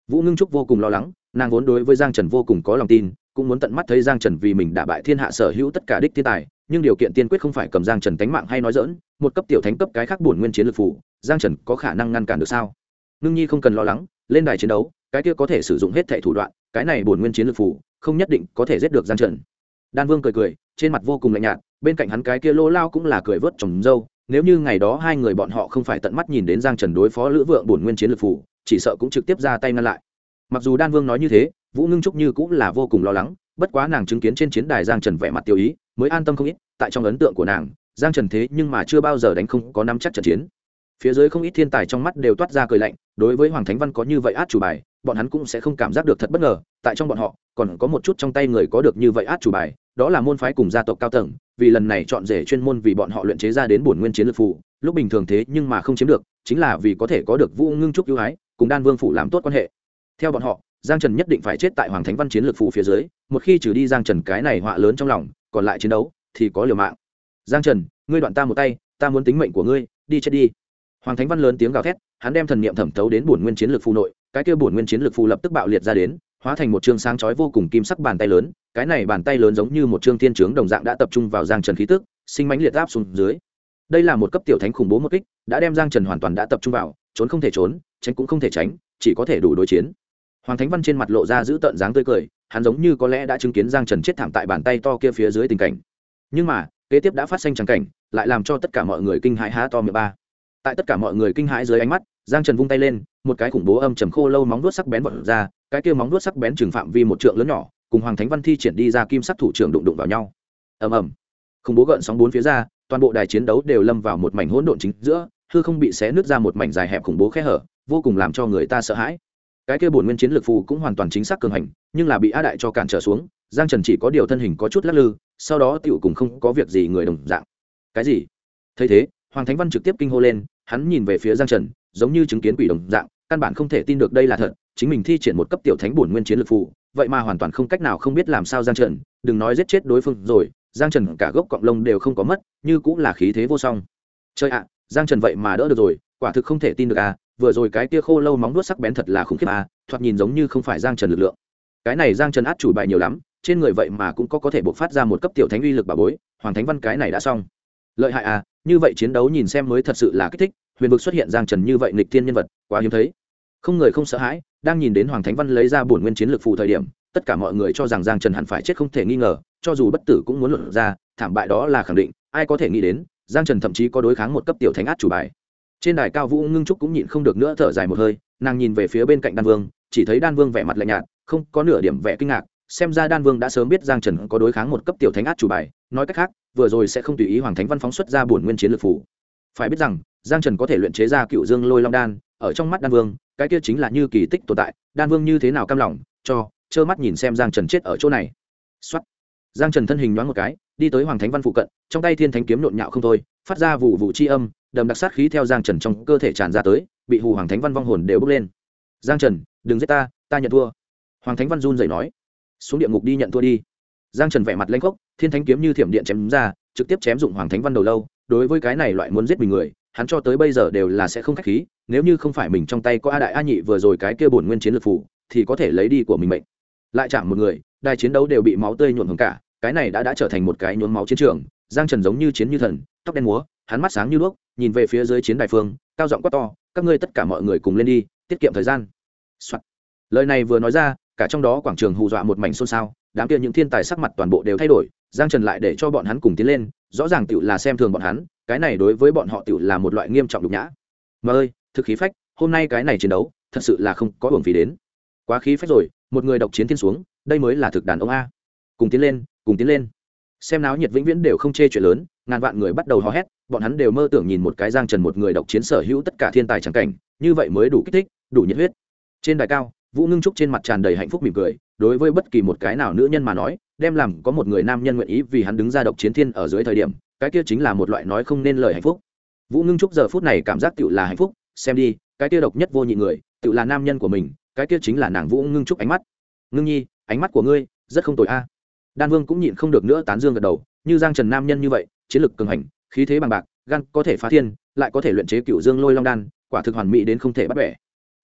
Vũ Ngưng Trúc vô cùng lo lắng, nàng vốn đối với Giang Trần vô cùng có lòng tin, cũng muốn tận mắt thấy Giang Trần vì mình đả bại thiên hạ sở hữu tất cả đích thiên tài, nhưng điều kiện tiên quyết không phải cầm Giang Trần tánh mạng hay nói dỡn, một cấp tiểu thánh cấp cái khác bổn nguyên chiến lược phủ, Giang Trần có khả năng ngăn cản được sao? Ngưng Nhi không cần lo lắng, lên đài chiến đấu, cái kia có thể sử dụng hết thảy thủ đoạn, cái này bổn nguyên chiến lược phủ, không nhất định có thể giết được Giang Trần. Đan Vương cười cười, trên mặt vô cùng lạnh nhạt, bên cạnh hắn cái kia Lô Lao cũng là cười vớt trồng râu, nếu như ngày đó hai người bọn họ không phải tận mắt nhìn đến Giang Trần đối phó Lữ Vượng bổn nguyên chiến lược phủ, chỉ sợ cũng trực tiếp ra tay ngăn lại. Mặc dù Đan Vương nói như thế, Vũ Ngưng Trúc như cũng là vô cùng lo lắng, bất quá nàng chứng kiến trên chiến đài Giang Trần vẻ mặt tiêu ý, mới an tâm không ít, tại trong ấn tượng của nàng, Giang Trần thế nhưng mà chưa bao giờ đánh không có nắm chắc trận chiến. Phía dưới không ít thiên tài trong mắt đều toát ra cười lạnh, đối với Hoàng Thánh Văn có như vậy át chủ bài, bọn hắn cũng sẽ không cảm giác được thật bất ngờ, tại trong bọn họ, còn có một chút trong tay người có được như vậy át chủ bài, đó là môn phái cùng gia tộc cao tầng, vì lần này chọn rể chuyên môn vì bọn họ luyện chế ra đến bổn nguyên chiến lược phù, lúc bình thường thế nhưng mà không chiếm được, chính là vì có thể có được Vũ Ngưng Trúc ưu ái, cùng Đan Vương phủ làm tốt quan hệ. Theo bọn họ, Giang Trần nhất định phải chết tại Hoàng Thánh Văn chiến lược phù phía dưới, một khi trừ đi Giang Trần cái này họa lớn trong lòng, còn lại chiến đấu thì có liều mạng. Giang Trần, ngươi đoạn ta một tay, ta muốn tính mệnh của ngươi, đi chết đi. Hoàng Thánh Văn lớn tiếng gào thét, hắn đem thần niệm thẩm thấu đến bổn nguyên chiến lược phù nội, cái kia bổn nguyên chiến lược phù lập tức bạo liệt ra đến, hóa thành một trương sáng chói vô cùng kim sắc bàn tay lớn, cái này bàn tay lớn giống như một trương thiên trướng đồng dạng đã tập trung vào Giang Trần khí tức, sinh mãnh liệt áp xuống dưới. Đây là một cấp tiểu thánh khủng bố một kích, đã đem Giang Trần hoàn toàn đã tập trung vào, trốn không thể trốn, tránh cũng không thể tránh, chỉ có thể đủ đối chiến. Hoàng Thánh Văn trên mặt lộ ra dữ tợn dáng tươi cười, hắn giống như có lẽ đã chứng kiến Giang Trần chết thảm tại bàn tay to kia phía dưới tình cảnh. Nhưng mà, kế tiếp đã phát sinh trắng cảnh, lại làm cho tất cả mọi người kinh hãi há to miệng ba. Tại tất cả mọi người kinh hãi dưới ánh mắt, Giang Trần vung tay lên, một cái khủng bố âm trầm khô lâu móng vuốt sắc bén vọt ra, cái kia móng vuốt sắc bén trừng phạm vi một trượng lớn nhỏ, cùng Hoàng Thánh Văn thi triển đi ra kim sắc thủ trưởng đụng vào nhau. Ầm ầm. Khủng bố gợn sóng bốn phía ra, toàn bộ đài chiến đấu đều lâm vào một mảnh hỗn độn chính giữa, hư không bị xé nứt ra một mảnh dài hẹp khủng bố khe hở, vô cùng làm cho người ta sợ hãi. Cái kia bổn nguyên chiến lược phù cũng hoàn toàn chính xác cường hành, nhưng là bị A Đại cho cản trở xuống, Giang Trần chỉ có điều thân hình có chút lắc lư, sau đó tiểu cùng không có việc gì người đồng dạng. Cái gì? Thấy thế, Hoàng Thánh Văn trực tiếp kinh hô lên, hắn nhìn về phía Giang Trần, giống như chứng kiến quỷ đồng dạng, căn bản không thể tin được đây là thật, chính mình thi triển một cấp tiểu thánh bổn nguyên chiến lược phù, vậy mà hoàn toàn không cách nào không biết làm sao Giang Trần, đừng nói giết chết đối phương rồi, Giang Trần cả gốc cọng lông đều không có mất, như cũng là khí thế vô song. Trời ạ, Giang Trần vậy mà đỡ được rồi, quả thực không thể tin được à, vừa rồi cái kia khô lâu móng vuốt sắc bén thật là khủng khiếp à, thoạt nhìn giống như không phải Giang Trần lực lượng. Cái này Giang Trần át chủ bài nhiều lắm, trên người vậy mà cũng có thể bộc phát ra một cấp tiểu thánh uy lực bà bối, Hoàng Thánh Văn cái này đã xong. Lợi hại à, như vậy chiến đấu nhìn xem mới thật sự là kích thích, huyền vực xuất hiện Giang Trần như vậy nghịch thiên nhân vật, quá hiếm thấy. Không người không sợ hãi, đang nhìn đến Hoàng Thánh Văn lấy ra bổn nguyên chiến lược phù thời điểm, tất cả mọi người cho rằng Giang Trần hẳn phải chết không thể nghi ngờ, cho dù bất tử cũng muốn luận ra, thảm bại đó là khẳng định, ai có thể nghĩ đến, Giang Trần thậm chí có đối kháng một cấp tiểu thánh át chủ bài. Trên đài cao Vũ Ngưng Trúc cũng nhịn không được nữa thở dài một hơi, nàng nhìn về phía bên cạnh Đan Vương, chỉ thấy Đan Vương vẻ mặt lạnh nhạt, không có nửa điểm vẻ kinh ngạc, xem ra Đan Vương đã sớm biết Giang Trần có đối kháng một cấp tiểu thánh át chủ bài, nói cách khác, vừa rồi sẽ không tùy ý Hoàng Thánh Văn phóng xuất ra bổn nguyên chiến lược phù. Phải biết rằng, Giang Trần có thể luyện chế ra Cựu Dương Lôi Long đan, ở trong mắt Đan Vương, cái kia chính là như kỳ tích tồn tại, Đan Vương như thế nào cam lòng, trơ mắt nhìn xem Giang Trần chết ở chỗ này. Soát. Giang Trần thân hình nhoáng một cái, đi tới Hoàng Thánh Văn phụ cận, trong tay Thiên Thánh kiếm nhộn nhạo không thôi, phát ra vụ vụ chi âm, đầm đặc sát khí theo Giang Trần trong cơ thể tràn ra tới, bị hù Hoàng Thánh Văn vong hồn đều bốc lên. Giang Trần, đừng giết ta, ta nhận thua. Hoàng Thánh Văn run rẩy nói, xuống địa ngục đi nhận thua đi. Giang Trần vẻ mặt lãnh khốc, Thiên Thánh kiếm như thiểm điện chém ra, trực tiếp chém dụng Hoàng Thánh Văn đầu lâu. Đối với cái này loại muốn giết mình người, hắn cho tới bây giờ đều là sẽ không khách khí, nếu như không phải mình trong tay có A Đại A Nhị vừa rồi cái kia bổn nguyên chiến lược phù, thì có thể lấy đi của mình mệnh. Lại chạm một người, đài chiến đấu đều bị máu tươi nhuộm hồng cả, cái này đã trở thành một cái nhuốm máu chiến trường. Giang Trần giống như chiến như thần, tóc đen múa, hắn mắt sáng như đuốc, nhìn về phía dưới chiến đài phương, cao giọng quát to, các ngươi tất cả mọi người cùng lên đi, tiết kiệm thời gian. Soạn. Lời này vừa nói ra, cả trong đó quảng trường hù dọa một mảnh xôn xao, đám kia những thiên tài sắc mặt toàn bộ đều thay đổi, Giang Trần lại để cho bọn hắn cùng tiến lên, rõ ràng tiểu là xem thường bọn hắn, cái này đối với bọn họ tiểu là một loại nghiêm trọng nhục nhã. Mà ơi, thực khí phách, hôm nay cái này chiến đấu, thật sự là không có uổng phí đến. Quá khí phách rồi, một người độc chiến thiên xuống, đây mới là thực đàn ông a. Cùng tiến lên, cùng tiến lên. Xem náo nhiệt vĩnh viễn đều không chê chuyện lớn, ngàn vạn người bắt đầu hò hét, bọn hắn đều mơ tưởng nhìn một cái Giang Trần một người độc chiến sở hữu tất cả thiên tài chẳng cảnh, như vậy mới đủ kích thích, đủ nhiệt huyết. Trên đài cao, Vũ Ngưng Trúc trên mặt tràn đầy hạnh phúc mỉm cười, đối với bất kỳ một cái nào nữ nhân mà nói, đem làm có một người nam nhân nguyện ý vì hắn đứng ra độc chiến thiên ở dưới thời điểm, cái kia chính là một loại nói không nên lời hạnh phúc. Vũ Ngưng Trúc giờ phút này cảm giác tựu là hạnh phúc, xem đi, cái kia độc nhất vô nhị người, tựu là nam nhân của mình, cái kia chính là nàng Vũ Ngưng Trúc ánh mắt. Ngưng Nhi, ánh mắt của ngươi rất không tồi a. Đan Vương cũng nhịn không được nữa tán dương gật đầu, như Giang Trần nam nhân như vậy, chiến lực cường hành, khí thế bằng bạc, gan có thể phá thiên, lại có thể luyện chế Cựu Dương Lôi Long đan, quả thực hoàn mỹ đến không thể bắt bẻ.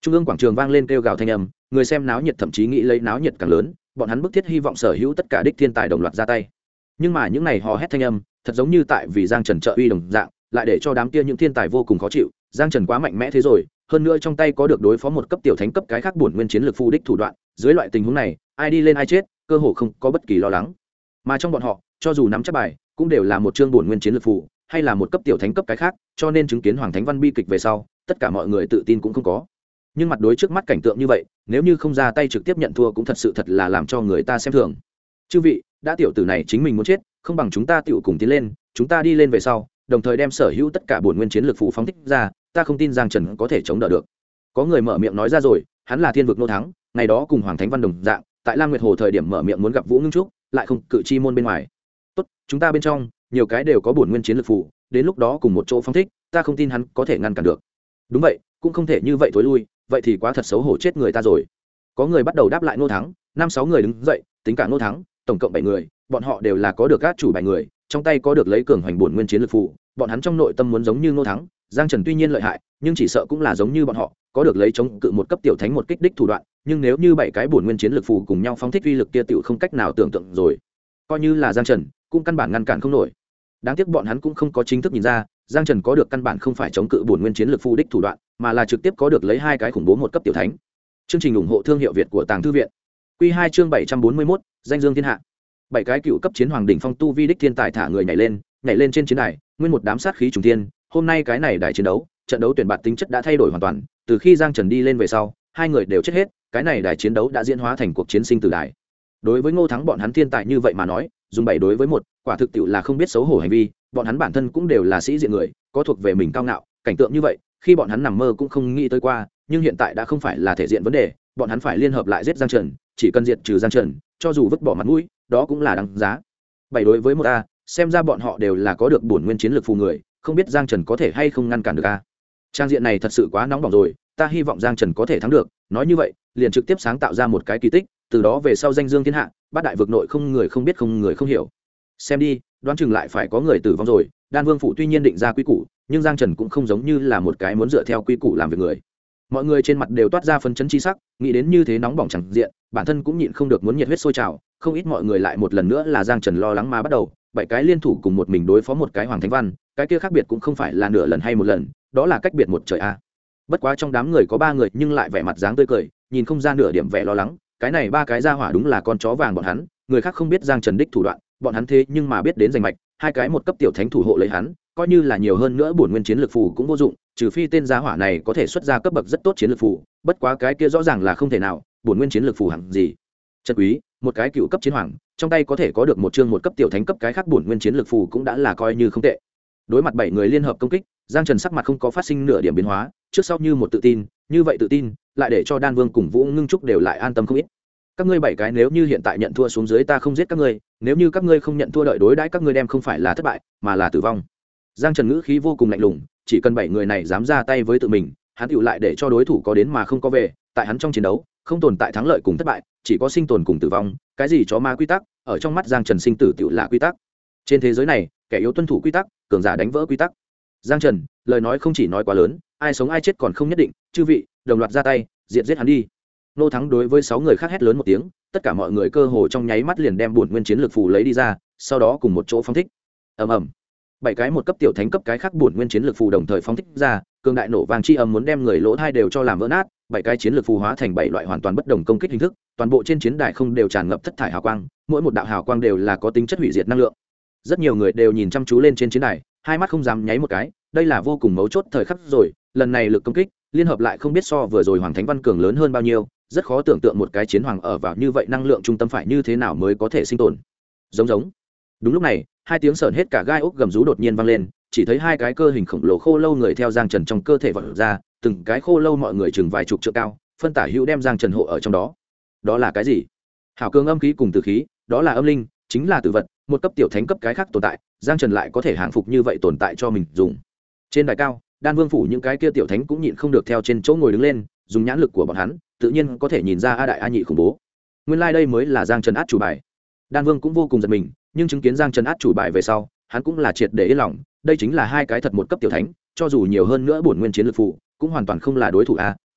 Trung ương quảng trường vang lên kêu gào thanh âm, người xem náo nhiệt thậm chí nghĩ lấy náo nhiệt càng lớn, bọn hắn bức thiết hy vọng sở hữu tất cả đích thiên tài đồng loạt ra tay. Nhưng mà những này hò hét thanh âm thật giống như tại vì Giang Trần trợ uy đồng dạng, lại để cho đám kia những thiên tài vô cùng khó chịu. Giang Trần quá mạnh mẽ thế rồi, hơn nữa trong tay có được đối phó một cấp tiểu thánh cấp cái khác bổn nguyên chiến lược phù đích thủ đoạn, dưới loại tình huống này ai đi lên ai chết cơ hồ không có bất kỳ lo lắng. Mà trong bọn họ cho dù nắm chắc bài cũng đều là một chương bổn nguyên chiến lược phù hay là một cấp tiểu thánh cấp cái khác, cho nên chứng kiến Hoàng Thánh Văn bi kịch về sau tất cả mọi người tự tin cũng không có. Nhưng mặt đối trước mắt cảnh tượng như vậy, nếu như không ra tay trực tiếp nhận thua cũng thật là làm cho người ta xem thường. Chư vị, đã tiểu tử này chính mình muốn chết, không bằng chúng ta tiểu cùng tiến lên, chúng ta đi lên về sau đồng thời đem sở hữu tất cả bổn nguyên chiến lược phù phóng thích ra, ta không tin Giang Trần có thể chống đỡ được. Có người mở miệng nói ra rồi, hắn là thiên vực nô thắng, ngày đó cùng Hoàng Thánh Văn đồng dạng, tại Lam Nguyệt Hồ thời điểm mở miệng muốn gặp Vũ Ngưng Trúc, lại không cự chi môn bên ngoài. Tốt, chúng ta bên trong nhiều cái đều có bổn nguyên chiến lược phù, đến lúc đó cùng một chỗ phóng thích, ta không tin hắn có thể ngăn cản được. Đúng vậy, cũng không thể như vậy thối lui, vậy thì quá thật xấu hổ chết người ta rồi. Có người bắt đầu đáp lại nô thắng, 5-6 người đứng dậy, tính cả nô thắng, tổng cộng 7 người, bọn họ đều là có được các chủ bài người, trong tay có được lấy cường hoành bổn nguyên chiến lược phù, bọn hắn trong nội tâm muốn giống như nô thắng. Giang Trần tuy nhiên lợi hại, nhưng chỉ sợ cũng là giống như bọn họ, có được lấy chống cự một cấp tiểu thánh một kích đích thủ đoạn, nhưng nếu như 7 cái bổn nguyên chiến lược phù cùng nhau phóng thích uy lực kia tiểu không cách nào tưởng tượng rồi. Coi như là Giang Trần, cũng căn bản ngăn cản không nổi. Đáng tiếc bọn hắn cũng không có chính thức nhìn ra, Giang Trần có được căn bản không phải chống cự bổn nguyên chiến lược phù đích thủ đoạn, mà là trực tiếp có được lấy 2 cái khủng bố một cấp tiểu thánh. Chương trình ủng hộ thương hiệu Việt của Tàng Thư viện. Quy 2 chương 741, danh dương thiên hạ. 7 cái cựu cấp chiến hoàng đỉnh phong tu vi đích thiên tài thả người nhảy lên trên chiến đài, nguyên một đám sát khí trùng thiên. Hôm nay cái này đài chiến đấu, trận đấu tuyển bạt tính chất đã thay đổi hoàn toàn, từ khi Giang Trần đi lên về sau, 2 người đều chết hết, cái này đài chiến đấu đã diễn hóa thành cuộc chiến sinh tử đài. Đối với Ngô Thắng bọn hắn thiên tài như vậy mà nói, dùng 7 đối với 1, quả thực tiệu là không biết xấu hổ hành vi, bọn hắn bản thân cũng đều là sĩ diện người, có thuộc về mình cao ngạo, cảnh tượng như vậy, khi bọn hắn nằm mơ cũng không nghĩ tới qua, nhưng hiện tại đã không phải là thể diện vấn đề, bọn hắn phải liên hợp lại giết Giang Trần, chỉ cần diệt trừ Giang Trần, cho dù vứt bỏ mặt mũi, đó cũng là đáng giá. 7 đối với 1 a, xem ra bọn họ đều là có được bổn nguyên chiến lược phù người, không biết Giang Trần có thể hay không ngăn cản được a. Trang diện này thật sự quá nóng bỏng rồi, ta hy vọng Giang Trần có thể thắng được, nói như vậy, liền trực tiếp sáng tạo ra một cái kỳ tích, từ đó về sau danh dương thiên hạ, bát đại vực nội không người không biết không người không hiểu. Xem đi, đoán chừng lại phải có người tử vong rồi. Đan Vương phủ tuy nhiên định ra quy củ, nhưng Giang Trần cũng không giống như là một cái muốn dựa theo quy củ làm việc người. Mọi người trên mặt đều toát ra phấn chấn chi sắc, nghĩ đến như thế nóng bỏng chẳng diện, bản thân cũng nhịn không được muốn nhiệt huyết sôi trào. Không ít mọi người lại một lần nữa là Giang Trần lo lắng mà bắt đầu, 7 cái liên thủ cùng một mình đối phó một cái Hoàng Thánh Văn, cái kia khác biệt cũng không phải là nửa lần hay một lần, đó là cách biệt một trời a. Bất quá trong đám người có 3 người nhưng lại vẻ mặt dáng tươi cười, nhìn không ra nửa điểm vẻ lo lắng, cái này 3 cái gia hỏa đúng là con chó vàng bọn hắn, người khác không biết Giang Trần đích thủ đoạn, bọn hắn thế nhưng mà biết đến danh mạch, 2 cái một cấp tiểu thánh thủ hộ lấy hắn, coi như là nhiều hơn nữa bổn nguyên chiến lược phù cũng vô dụng, trừ phi tên gia hỏa này có thể xuất ra cấp bậc rất tốt chiến lược phù, bất quá cái kia rõ ràng là không thể nào, bổn nguyên chiến lược phù hạng gì? Trần Quý, một cái cựu cấp chiến hoàng, trong tay có thể có được một chương một cấp tiểu thánh cấp cái khác bổn nguyên chiến lược phù cũng đã là coi như không tệ. Đối mặt 7 người liên hợp công kích, Giang Trần sắc mặt không có phát sinh nửa điểm biến hóa, trước sau như một tự tin, như vậy tự tin, lại để cho Đan Vương cùng Vũ Ngưng Trúc đều lại an tâm không ít. Các ngươi 7 cái nếu như hiện tại nhận thua xuống dưới ta không giết các ngươi, nếu như các ngươi không nhận thua đợi đối đãi các ngươi đem không phải là thất bại, mà là tử vong. Giang Trần ngữ khí vô cùng lạnh lùng, chỉ cần 7 người này dám ra tay với tự mình, hắn tựu lại để cho đối thủ có đến mà không có về, tại hắn trong chiến đấu, không tồn tại thắng lợi cùng thất bại, chỉ có sinh tồn cùng tử vong, cái gì chó ma quy tắc, ở trong mắt Giang Trần sinh tử tựu là quy tắc. Trên thế giới này, kẻ yếu tuân thủ quy tắc, cường giả đánh vỡ quy tắc. Giang Trần, lời nói không chỉ nói quá lớn, ai sống ai chết còn không nhất định, chư vị, đồng loạt ra tay, diệt giết hắn đi. Nô Thắng đối với 6 người khác hét lớn một tiếng, tất cả mọi người cơ hồ trong nháy mắt liền đem bổn nguyên chiến lược phù lấy đi ra, sau đó cùng một chỗ phóng thích. Ầm ầm. 7 cái một cấp tiểu thánh cấp cái khác bổn nguyên chiến lược phù đồng thời phóng thích ra, cường đại nổ vang chi âm muốn đem người lỗ hai đều cho làm vỡ nát, 7 cái chiến lược phù hóa thành 7 loại hoàn toàn bất đồng công kích hình thức, toàn bộ trên chiến đài không đều tràn ngập thất thải hào quang, mỗi một đạo hào quang đều là có tính chất hủy diệt năng lượng. Rất nhiều người đều nhìn chăm chú lên trên chiến đài, hai mắt không dám nháy một cái, đây là vô cùng mấu chốt thời khắc rồi, lần này lực công kích liên hợp lại không biết so vừa rồi Hoàng Thánh Văn cường lớn hơn bao nhiêu, rất khó tưởng tượng một cái chiến hoàng ở vào như vậy năng lượng trung tâm phải như thế nào mới có thể sinh tồn. Giống. Đúng lúc này, 2 tiếng sởn hết cả gai ốc gầm rú đột nhiên vang lên, chỉ thấy 2 cái cơ hình khổng lồ khô lâu người theo Giang Trần trong cơ thể vọt ra, từng cái khô lâu mọi người chừng vài chục trượng cao, phân tả hữu đem Giang Trần hộ ở trong đó. Đó là cái gì? Hảo cường âm khí cùng tử khí, đó là âm linh, chính là tử vật, một cấp tiểu thánh cấp cái khác tồn tại, Giang Trần lại có thể hàng phục như vậy tồn tại cho mình dùng. Trên đài cao, Đan Vương phủ những cái kia tiểu thánh cũng nhịn không được theo trên chỗ ngồi đứng lên, dùng nhãn lực của bọn hắn, tự nhiên có thể nhìn ra a đại a nhị khủng bố. Nguyên lai đây mới là Giang Trần át chủ bài. Đan Vương cũng vô cùng giật mình, nhưng chứng kiến Giang Trần át chủ bài về sau, hắn cũng là triệt để yên lòng, đây chính là 2 cái thật một cấp tiểu thánh, cho dù nhiều hơn nữa bổn nguyên chiến lực phụ, cũng hoàn toàn không là đối thủ a,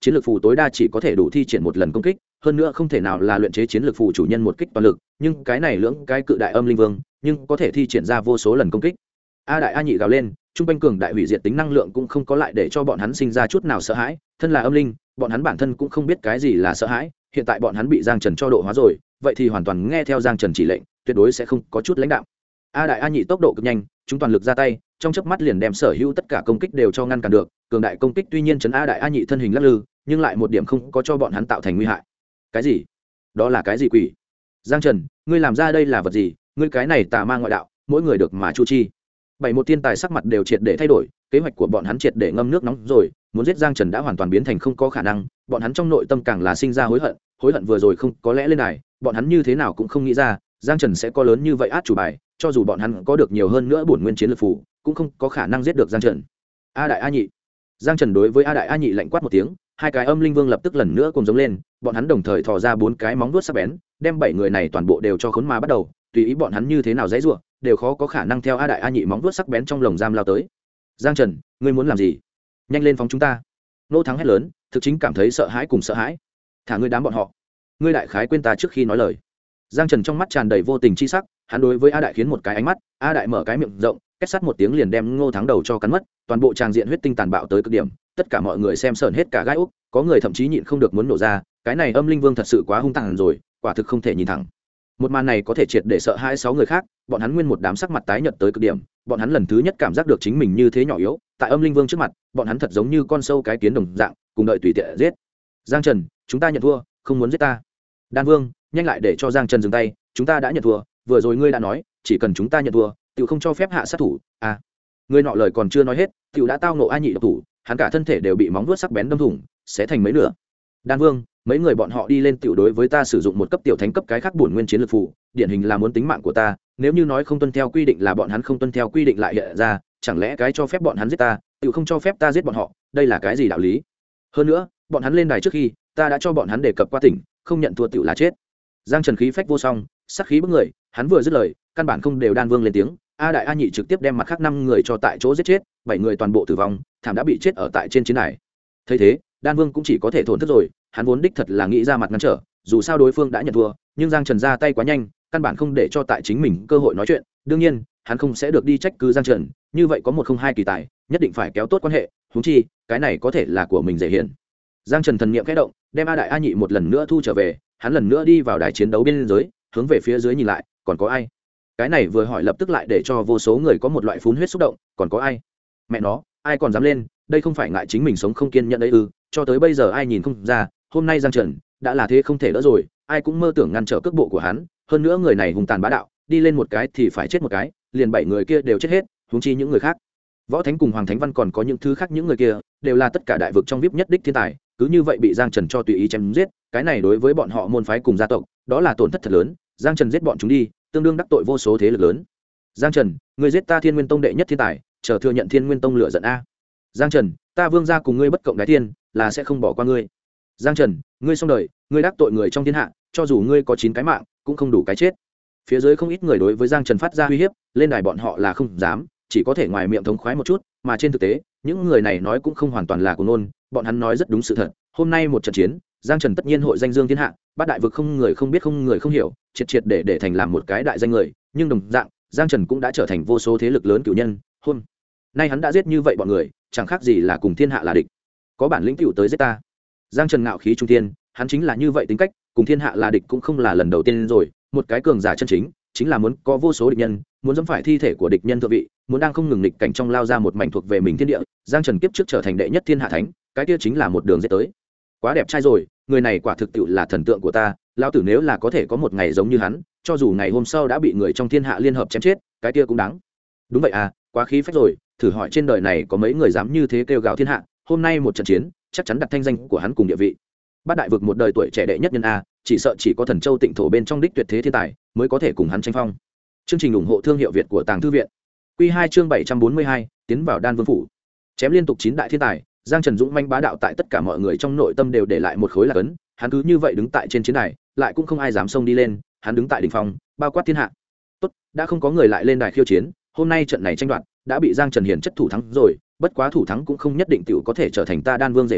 chiến lược phù tối đa chỉ có thể đủ thi triển một lần công kích, hơn nữa không thể nào là luyện chế chiến lược phù chủ nhân một kích toàn lực, nhưng cái này lưỡng cái cự đại âm linh vương nhưng có thể thi triển ra vô số lần công kích. A đại A nhị gào lên, trung quanh cường đại hủy diệt tính năng lượng cũng không có lại để cho bọn hắn sinh ra chút nào sợ hãi, thân là âm linh, bọn hắn bản thân cũng không biết cái gì là sợ hãi, hiện tại bọn hắn bị Giang Trần cho độ hóa rồi, vậy thì hoàn toàn nghe theo Giang Trần chỉ lệnh, tuyệt đối sẽ không có chút lãnh đạo. A đại A nhị tốc độ cực nhanh, chúng toàn lực ra tay, trong chớp mắt liền đem sở hữu tất cả công kích đều cho ngăn cản được, cường đại công kích tuy nhiên chấn A đại A nhị thân hình lắc lư, nhưng lại một điểm không có cho bọn hắn tạo thành nguy hại. Cái gì? Đó là cái gì quỷ? Giang Trần, ngươi làm ra đây là vật gì? Ngươi cái này tà ma ngoại đạo, mỗi người được mà chu chi. Bảy một thiên tài sắc mặt đều triệt để thay đổi, kế hoạch của bọn hắn triệt để ngâm nước nóng rồi, muốn giết Giang Trần đã hoàn toàn biến thành không có khả năng, bọn hắn trong nội tâm càng là sinh ra hối hận vừa rồi không có lẽ lên đài, bọn hắn như thế nào cũng không nghĩ ra, Giang Trần sẽ có lớn như vậy át chủ bài, cho dù bọn hắn có được nhiều hơn nữa bổn nguyên chiến lược phù, cũng không có khả năng giết được Giang Trần. A đại A nhị. Giang Trần đối với A đại A nhị lạnh quát một tiếng, hai cái âm linh vương lập tức lần nữa cùng giống lên, bọn hắn đồng thời thò ra bốn cái móng vuốt sắc bén, đem bảy người này toàn bộ đều cho khốn mà bắt đầu, tùy ý bọn hắn như thế nào dãy rủa, đều khó có khả năng theo A đại A nhị móng vuốt sắc bén trong lồng giam lao tới. Giang Trần, ngươi muốn làm gì? Nhanh lên phóng chúng ta! Nô Thắng hét lớn, thực chính cảm thấy sợ hãi cùng sợ hãi. Thả ngươi đám bọn họ! Ngươi đại khái quên ta trước khi nói lời. Giang Trần trong mắt tràn đầy vô tình chi sắc, hắn đối với A đại khiến một cái ánh mắt, A đại mở cái miệng rộng, két sắt một tiếng liền đem Ngô Thắng đầu cho cắn mất, toàn bộ tràng diện huyết tinh tàn bạo tới cực điểm, tất cả mọi người xem sởn hết cả gai ốc, có người thậm chí nhịn không được muốn nổ ra, cái này âm linh vương thật sự quá hung tàn rồi, quả thực không thể nhìn thẳng. Một màn này có thể triệt để sợ hai sáu người khác, bọn hắn nguyên một đám sắc mặt tái nhợt tới cực điểm, bọn hắn lần thứ nhất cảm giác được chính mình như thế nhỏ yếu, tại âm linh vương trước mặt, bọn hắn thật giống như con sâu cái kiến đồng dạng, cùng đợi tùy tiện giết. Giang Trần, chúng ta nhận thua, không muốn giết ta. Đan Vương, nhanh lại để cho Giang Trần dừng tay, chúng ta đã nhận thua, vừa rồi ngươi đã nói, chỉ cần chúng ta nhận thua, tiểu không cho phép hạ sát thủ. À, ngươi nọ lời còn chưa nói hết, tiểu đã tao ngộ A nhị độc thủ, hắn cả thân thể đều bị móng vuốt sắc bén đâm thủng, sẽ thành mấy nửa. Đan Vương, mấy người bọn họ đi lên tiểu đối với ta sử dụng một cấp tiểu thánh cấp cái khác bổn nguyên chiến lược phụ, điển hình là muốn tính mạng của ta, nếu như nói không tuân theo quy định là bọn hắn không tuân theo quy định lại hiện ra, chẳng lẽ cái cho phép bọn hắn giết ta, tiểu không cho phép ta giết bọn họ, đây là cái gì đạo lý? Hơn nữa, bọn hắn lên đài trước khi, ta đã cho bọn hắn đề cập qua tỉnh, không nhận thua tiểu là chết. Giang Trần khí phách vô song, sát khí bức người, hắn vừa dứt lời, căn bản không đều Đan Vương lên tiếng, A đại A nhị trực tiếp đem mặt khác 5 người cho tại chỗ giết chết, 7 người toàn bộ tử vong, thảm đã bị chết ở tại trên chiến đài. Thấy thế, Đan Vương cũng chỉ có thể thổn thức rồi, hắn vốn đích thật là nghĩ ra mặt ngăn trở, dù sao đối phương đã nhận thua, nhưng Giang Trần ra tay quá nhanh, căn bản không để cho tại chính mình cơ hội nói chuyện, đương nhiên, hắn không sẽ được đi trách cứ Giang Trần, như vậy có một không hai kỳ tài, nhất định phải kéo tốt quan hệ, huống chi, cái này có thể là của mình dễ hiện. Giang Trần thần niệm khẽ động, đem A đại A nhị một lần nữa thu trở về, hắn lần nữa đi vào đài chiến đấu biên giới, hướng về phía dưới nhìn lại, còn có ai? Cái này vừa hỏi lập tức lại để cho vô số người có một loại phun huyết xúc động, còn có ai? Mẹ nó, ai còn dám lên, đây không phải ngại chính mình sống không kiên nhẫn đấy ư? Cho tới bây giờ ai nhìn không ra, hôm nay Giang Trần đã là thế không thể đỡ rồi, ai cũng mơ tưởng ngăn trở cước bộ của hắn, hơn nữa người này hùng tàn bá đạo, đi lên một cái thì phải chết một cái, liền 7 người kia đều chết hết, huống chi những người khác. Võ Thánh cùng Hoàng Thánh Văn còn có những thứ khác, những người kia đều là tất cả đại vực trong VIP nhất đích thiên tài, cứ như vậy bị Giang Trần cho tùy ý chém giết, cái này đối với bọn họ môn phái cùng gia tộc, đó là tổn thất thật lớn. Giang Trần giết bọn chúng đi, tương đương đắc tội vô số thế lực lớn. Giang Trần, người giết ta Thiên Nguyên Tông đệ nhất thiên tài, chờ thừa nhận Thiên Nguyên Tông lửa giận a. Giang Trần, ta Vương gia cùng ngươi bất cộng đái thiên, là sẽ không bỏ qua ngươi. Giang Trần, ngươi xong đời, ngươi đắc tội người trong thiên hạ, cho dù ngươi có 9 cái mạng, cũng không đủ cái chết. Phía dưới không ít người đối với Giang Trần phát ra uy hiếp, lên đài bọn họ là không dám, chỉ có thể ngoài miệng thống khoái một chút, mà trên thực tế, những người này nói cũng không hoàn toàn là cuồng ngôn, bọn hắn nói rất đúng sự thật. Hôm nay một trận chiến, Giang Trần tất nhiên hội danh dương thiên hạ, bát đại vực không người không biết không người không hiểu, triệt để thành làm một cái đại danh người, nhưng đồng dạng, Giang Trần cũng đã trở thành vô số thế lực lớn cửu nhân, hôm nay hắn đã giết như vậy bọn người, chẳng khác gì là cùng thiên hạ là địch. Có bản lĩnh tiểu tới giết ta. Giang Trần ngạo khí trung thiên, hắn chính là như vậy tính cách, cùng thiên hạ là địch cũng không là lần đầu tiên rồi, một cái cường giả chân chính là muốn có vô số địch nhân, muốn dẫm phải thi thể của địch nhân thượng vị, muốn đang không ngừng nghịch cảnh trong lao ra một mảnh thuộc về mình thiên địa. Giang Trần kiếp trước trở thành đệ nhất thiên hạ thánh, cái kia chính là một đường giết tới. Quá đẹp trai rồi, người này quả thực tiệu là thần tượng của ta, lão tử nếu là có thể có một ngày giống như hắn, cho dù ngày hôm sau đã bị người trong thiên hạ liên hợp chém chết, cái kia cũng đáng. Đúng vậy à, quá khí phách rồi, thử hỏi trên đời này có mấy người dám như thế kêu gào thiên hạ, hôm nay một trận chiến, chắc chắn đặt thanh danh của hắn cùng địa vị. Bát đại vực một đời tuổi trẻ đệ nhất nhân a, chỉ sợ chỉ có Thần Châu Tịnh thổ bên trong đích tuyệt thế thiên tài mới có thể cùng hắn tranh phong. Chương trình ủng hộ thương hiệu Việt của Tàng Thư viện. Quy 2 chương 742, tiến vào Đan Vương phủ. Chém liên tục 9 đại thiên tài, Giang Trần dũng manh bá đạo tại tất cả mọi người trong nội tâm đều để lại một khối lạc ấn, hắn cứ như vậy đứng tại trên chiến đài, lại cũng không ai dám xông đi lên, hắn đứng tại đỉnh phong, bao quát thiên hạ. Tốt, đã không có người lại lên đài khiêu chiến, hôm nay trận này tranh đoạt đã bị Giang Trần hiển chất thủ thắng rồi, bất quá thủ thắng cũng không nhất định tiểu có thể trở thành ta Đan Vương dễ hiển,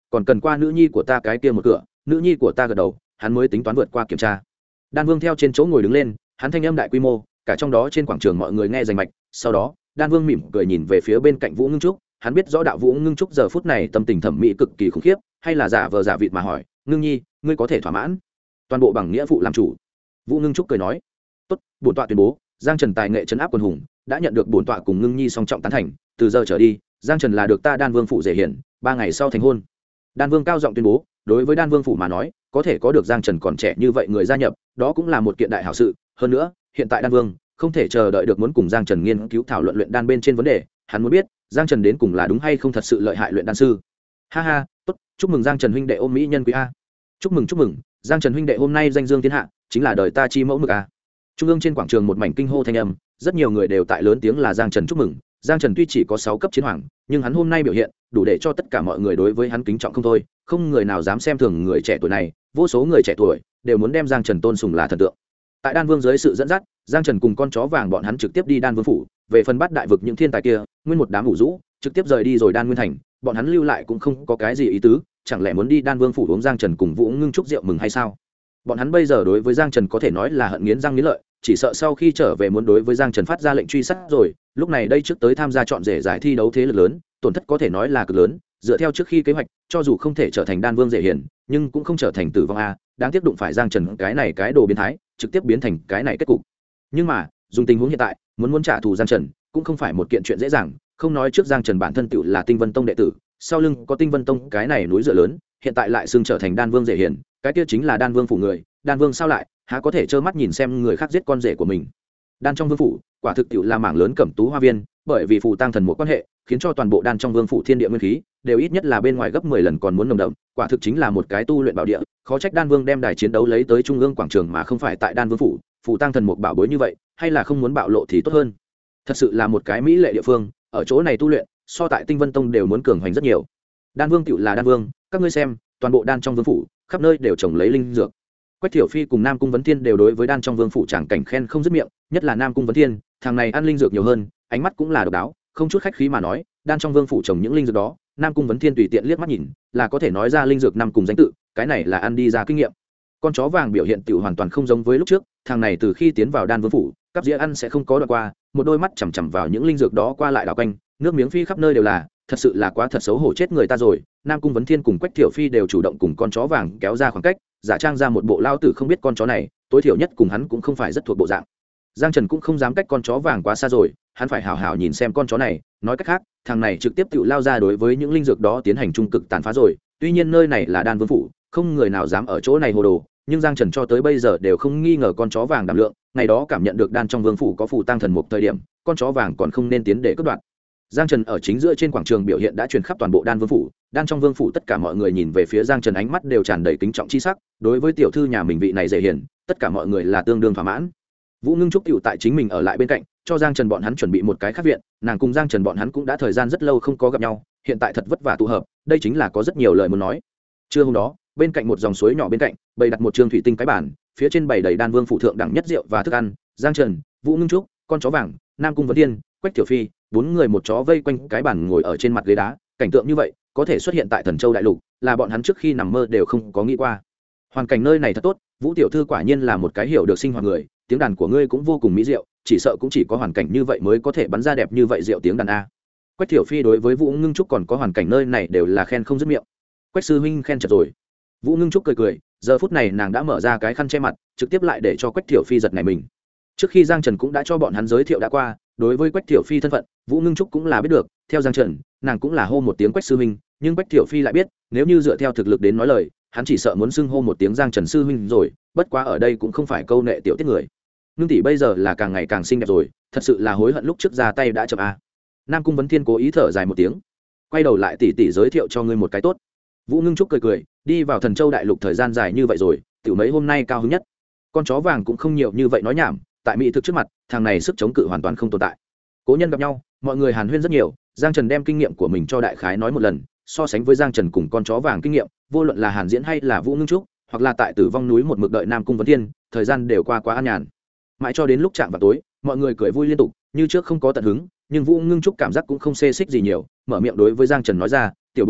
còn cần qua nữ nhi của ta cái kia một cửa, nữ nhi của ta gật đầu, hắn mới tính toán vượt qua kiểm tra. Đan Vương theo trên chỗ ngồi đứng lên, hắn thanh âm đại quy mô, cả trong đó trên quảng trường mọi người nghe rành mạch. Sau đó Đan Vương mỉm cười nhìn về phía bên cạnh Vũ Ngưng Trúc, hắn biết rõ đạo Vũ Ngưng Trúc giờ phút này tâm tình thẩm mỹ cực kỳ khủng khiếp, hay là giả vờ giả vịt mà hỏi, Ngưng nhi, ngươi có thể thỏa mãn? Toàn bộ bằng nghĩa vụ làm chủ. Vũ Ngưng Trúc cười nói, tốt, bổn tọa tuyên bố, Giang Trần tài nghệ trấn áp quần hùng, đã nhận được bổn tọa cùng Ngưng nhi song trọng tán thành, từ giờ trở đi, Giang Trần là được ta Đan Vương phủ rể hiển, 3 ngày sau thành hôn. Đan Vương cao giọng tuyên bố, đối với Đan Vương phủ mà nói, có thể có được Giang Trần còn trẻ như vậy người gia nhập, đó cũng là một kiện đại hảo sự. Hơn nữa, hiện tại Đan Vương không thể chờ đợi được muốn cùng Giang Trần nghiên cứu thảo luận luyện đan bên trên vấn đề, hắn muốn biết Giang Trần đến cùng là đúng hay không thật sự lợi hại luyện đan sư. Ha ha, tốt, chúc mừng Giang Trần huynh đệ ôm mỹ nhân quý a. Chúc mừng, Giang Trần huynh đệ hôm nay danh dương thiên hạ, chính là đời ta chi mẫu mực a. Trung ương trên quảng trường một mảnh kinh hô thanh âm, rất nhiều người đều tại lớn tiếng là Giang Trần chúc mừng. Giang Trần tuy chỉ có 6 cấp chiến hoàng, nhưng hắn hôm nay biểu hiện đủ để cho tất cả mọi người đối với hắn kính trọng không thôi, không người nào dám xem thường người trẻ tuổi này, vô số người trẻ tuổi đều muốn đem Giang Trần tôn sùng là thần tượng. Tại Đan Vương dưới sự dẫn dắt, Giang Trần cùng con chó vàng bọn hắn trực tiếp đi Đan Vương phủ, về phần Bát đại vực những thiên tài kia, nguyên một đám ủ rũ, trực tiếp rời đi rồi Đan Nguyên thành, bọn hắn lưu lại cũng không có cái gì ý tứ, chẳng lẽ muốn đi Đan Vương phủ uống Giang Trần cùng Vũ Ngưng Trúc rượu mừng hay sao? Bọn hắn bây giờ đối với Giang Trần có thể nói là hận nghiến răng nghiến lợi, chỉ sợ sau khi trở về muốn đối với Giang Trần phát ra lệnh truy sát rồi, lúc này đây trước tới tham gia chọn rể giải thi đấu thế lực lớn, tổn thất có thể nói là cực lớn, dựa theo trước khi kế hoạch, cho dù không thể trở thành Đan Vương rể hiển, nhưng cũng không trở thành tử vong a, đáng tiếc đụng phải Giang Trần cái này cái đồ biến thái, trực tiếp biến thành cái này kết cục. Nhưng mà, dùng tình huống hiện tại, muốn trả thù Giang Trần, cũng không phải một kiện chuyện dễ dàng, không nói trước Giang Trần bản thân tựu là Tinh Vân Tông đệ tử, sau lưng có Tinh Vân Tông cái này núi dựa lớn, hiện tại lại xưng trở thành Đan Vương rể hiển, cái kia chính là Đan Vương phủ người, Đan Vương sao lại há có thể trơ mắt nhìn xem người khác giết con rể của mình. Đan trong vương phủ, quả thực tiệu là mảng lớn cẩm tú hoa viên, bởi vì phù tăng thần một quan hệ, khiến cho toàn bộ Đan trong vương phủ thiên địa nguyên khí đều ít nhất là bên ngoài gấp 10 lần còn muốn nồng đậm, quả thực chính là một cái tu luyện bảo địa, khó trách Đan Vương đem đài chiến đấu lấy tới trung ương quảng trường mà không phải tại Đan Vương phủ, phù tăng thần một bảo bối như vậy, hay là không muốn bạo lộ thì tốt hơn. Thật sự là một cái mỹ lệ địa phương, ở chỗ này tu luyện, so tại Tinh Vân Tông đều muốn cường hoành rất nhiều. Đan Vương tiệu là Đan Vương, các ngươi xem, toàn bộ Đan trong vương phủ, khắp nơi đều trồng lấy linh dược. Quách Thiểu Phi cùng Nam Cung Vấn Thiên đều đối với Đan trong vương phủ tràng cảnh khen không dứt miệng, nhất là Nam Cung Vấn Thiên, thằng này ăn linh dược nhiều hơn, ánh mắt cũng là độc đáo, không chút khách khí mà nói, Đan trong vương phủ trồng những linh dược đó, Nam Cung Vấn Thiên tùy tiện liếc mắt nhìn, là có thể nói ra linh dược năm cùng danh tự, cái này là ăn đi ra kinh nghiệm. Con chó vàng biểu hiện tiểu hoàn toàn không giống với lúc trước, thằng này từ khi tiến vào Đan vương phủ, cắp dĩa ăn sẽ không có đoạn qua, một đôi mắt chằm chằm vào những linh dược đó qua lại đảo quanh, nước miếng phi khắp nơi đều là, thật sự là quá thật xấu hổ chết người ta rồi. Nam Cung Vấn Thiên cùng Quách Thiểu Phi đều chủ động cùng con chó vàng kéo ra khoảng cách, giả trang ra một bộ lao tử không biết con chó này, tối thiểu nhất cùng hắn cũng không phải rất thuộc bộ dạng. Giang Trần cũng không dám cách con chó vàng quá xa rồi, hắn phải hào hào nhìn xem con chó này, nói cách khác, thằng này trực tiếp tự lao ra đối với những linh dược đó tiến hành trung cực tàn phá rồi. Tuy nhiên nơi này là Đan Vương phủ, không người nào dám ở chỗ này hồ đồ, nhưng Giang Trần cho tới bây giờ đều không nghi ngờ con chó vàng đảm lượng, ngày đó cảm nhận được Đan trong vương phủ có phù tăng thần mục thời điểm, con chó vàng còn không nên tiến để cướp đoạt. Giang Trần ở chính giữa trên quảng trường biểu hiện đã truyền khắp toàn bộ Đan Vương phủ, Đan trong vương phủ tất cả mọi người nhìn về phía Giang Trần ánh mắt đều tràn đầy kính trọng chi sắc, đối với tiểu thư nhà mình vị này dễ hiền, tất cả mọi người là tương đương thỏa mãn. Vũ Ngưng Trúc tiểu tại chính mình ở lại bên cạnh, cho Giang Trần bọn hắn chuẩn bị một cái khác viện, nàng cùng Giang Trần bọn hắn cũng đã thời gian rất lâu không có gặp nhau, hiện tại thật vất vả tụ hợp, đây chính là có rất nhiều lời muốn nói. Trưa hôm đó, bên cạnh một dòng suối nhỏ bên cạnh, bày đặt một trương thủy tinh cái bàn, phía trên bày đầy Đan Vương phủ thượng đẳng nhất rượu và thức ăn, Giang Trần, Vũ Ngưng Trúc, con chó vàng, Nam Cung Vấn Thiên, Quách Tiểu Phi, 4 người một chó vây quanh cái bàn ngồi ở trên mặt ghế đá, cảnh tượng như vậy có thể xuất hiện tại Thần Châu đại lục, là bọn hắn trước khi nằm mơ đều không có nghĩ qua. Hoàn cảnh nơi này thật tốt, Vũ tiểu thư quả nhiên là một cái hiểu được sinh hoạt người, tiếng đàn của ngươi cũng vô cùng mỹ diệu, chỉ sợ cũng chỉ có hoàn cảnh như vậy mới có thể bắn ra đẹp như vậy diệu tiếng đàn a. Quách Tiểu Phi đối với Vũ Ngưng Trúc còn có hoàn cảnh nơi này đều là khen không dứt miệng. Quách sư huynh khen chật rồi. Vũ Ngưng Trúc cười cười, giờ phút này nàng đã mở ra cái khăn che mặt, trực tiếp lại để cho Quách Tiểu Phi giật nảy mình. Trước khi Giang Trần cũng đã cho bọn hắn giới thiệu đã qua, đối với Quách Tiểu Phi thân phận, Vũ Ngưng Trúc cũng là biết được, theo Giang Trần, nàng cũng là hô một tiếng Quách sư huynh, nhưng Quách Tiểu Phi lại biết, nếu như dựa theo thực lực đến nói lời, hắn chỉ sợ muốn xưng hô một tiếng Giang Trần sư huynh rồi, bất quá ở đây cũng không phải câu nệ tiểu tiết người. Nương tỷ bây giờ là càng ngày càng xinh đẹp rồi, thật sự là hối hận lúc trước ra tay đã chậm a. Nam Cung Vấn Thiên cố ý thở dài một tiếng, quay đầu lại tỷ tỷ giới thiệu cho ngươi một cái tốt. Vũ Ngưng Trúc cười cười, đi vào Thần Châu đại lục thời gian dài như vậy rồi, tiểu mấy hôm nay cao hứng nhất. Con chó vàng cũng không nhiều như vậy nói nhảm, tại mỹ thực trước mặt, thằng này sức chống cự hoàn toàn không tồn tại. Cố nhân gặp nhau, mọi người hàn huyên rất nhiều, Giang Trần đem kinh nghiệm của mình cho đại khái nói một lần, so sánh với Giang Trần cùng con chó vàng kinh nghiệm, vô luận là Hàn Diễn hay là Vũ Ngưng Trúc, hoặc là tại Tử Vong núi một mực đợi Nam Cung Vấn Thiên, thời gian đều qua quá an nhàn. Mãi cho đến lúc chạm vào tối, mọi người cười vui liên tục, như trước không có tận hứng, nhưng Vũ Ngưng Trúc cảm giác cũng không xê xích gì nhiều, mở miệng đối với Giang Trần nói ra, "Tiểu bội tử,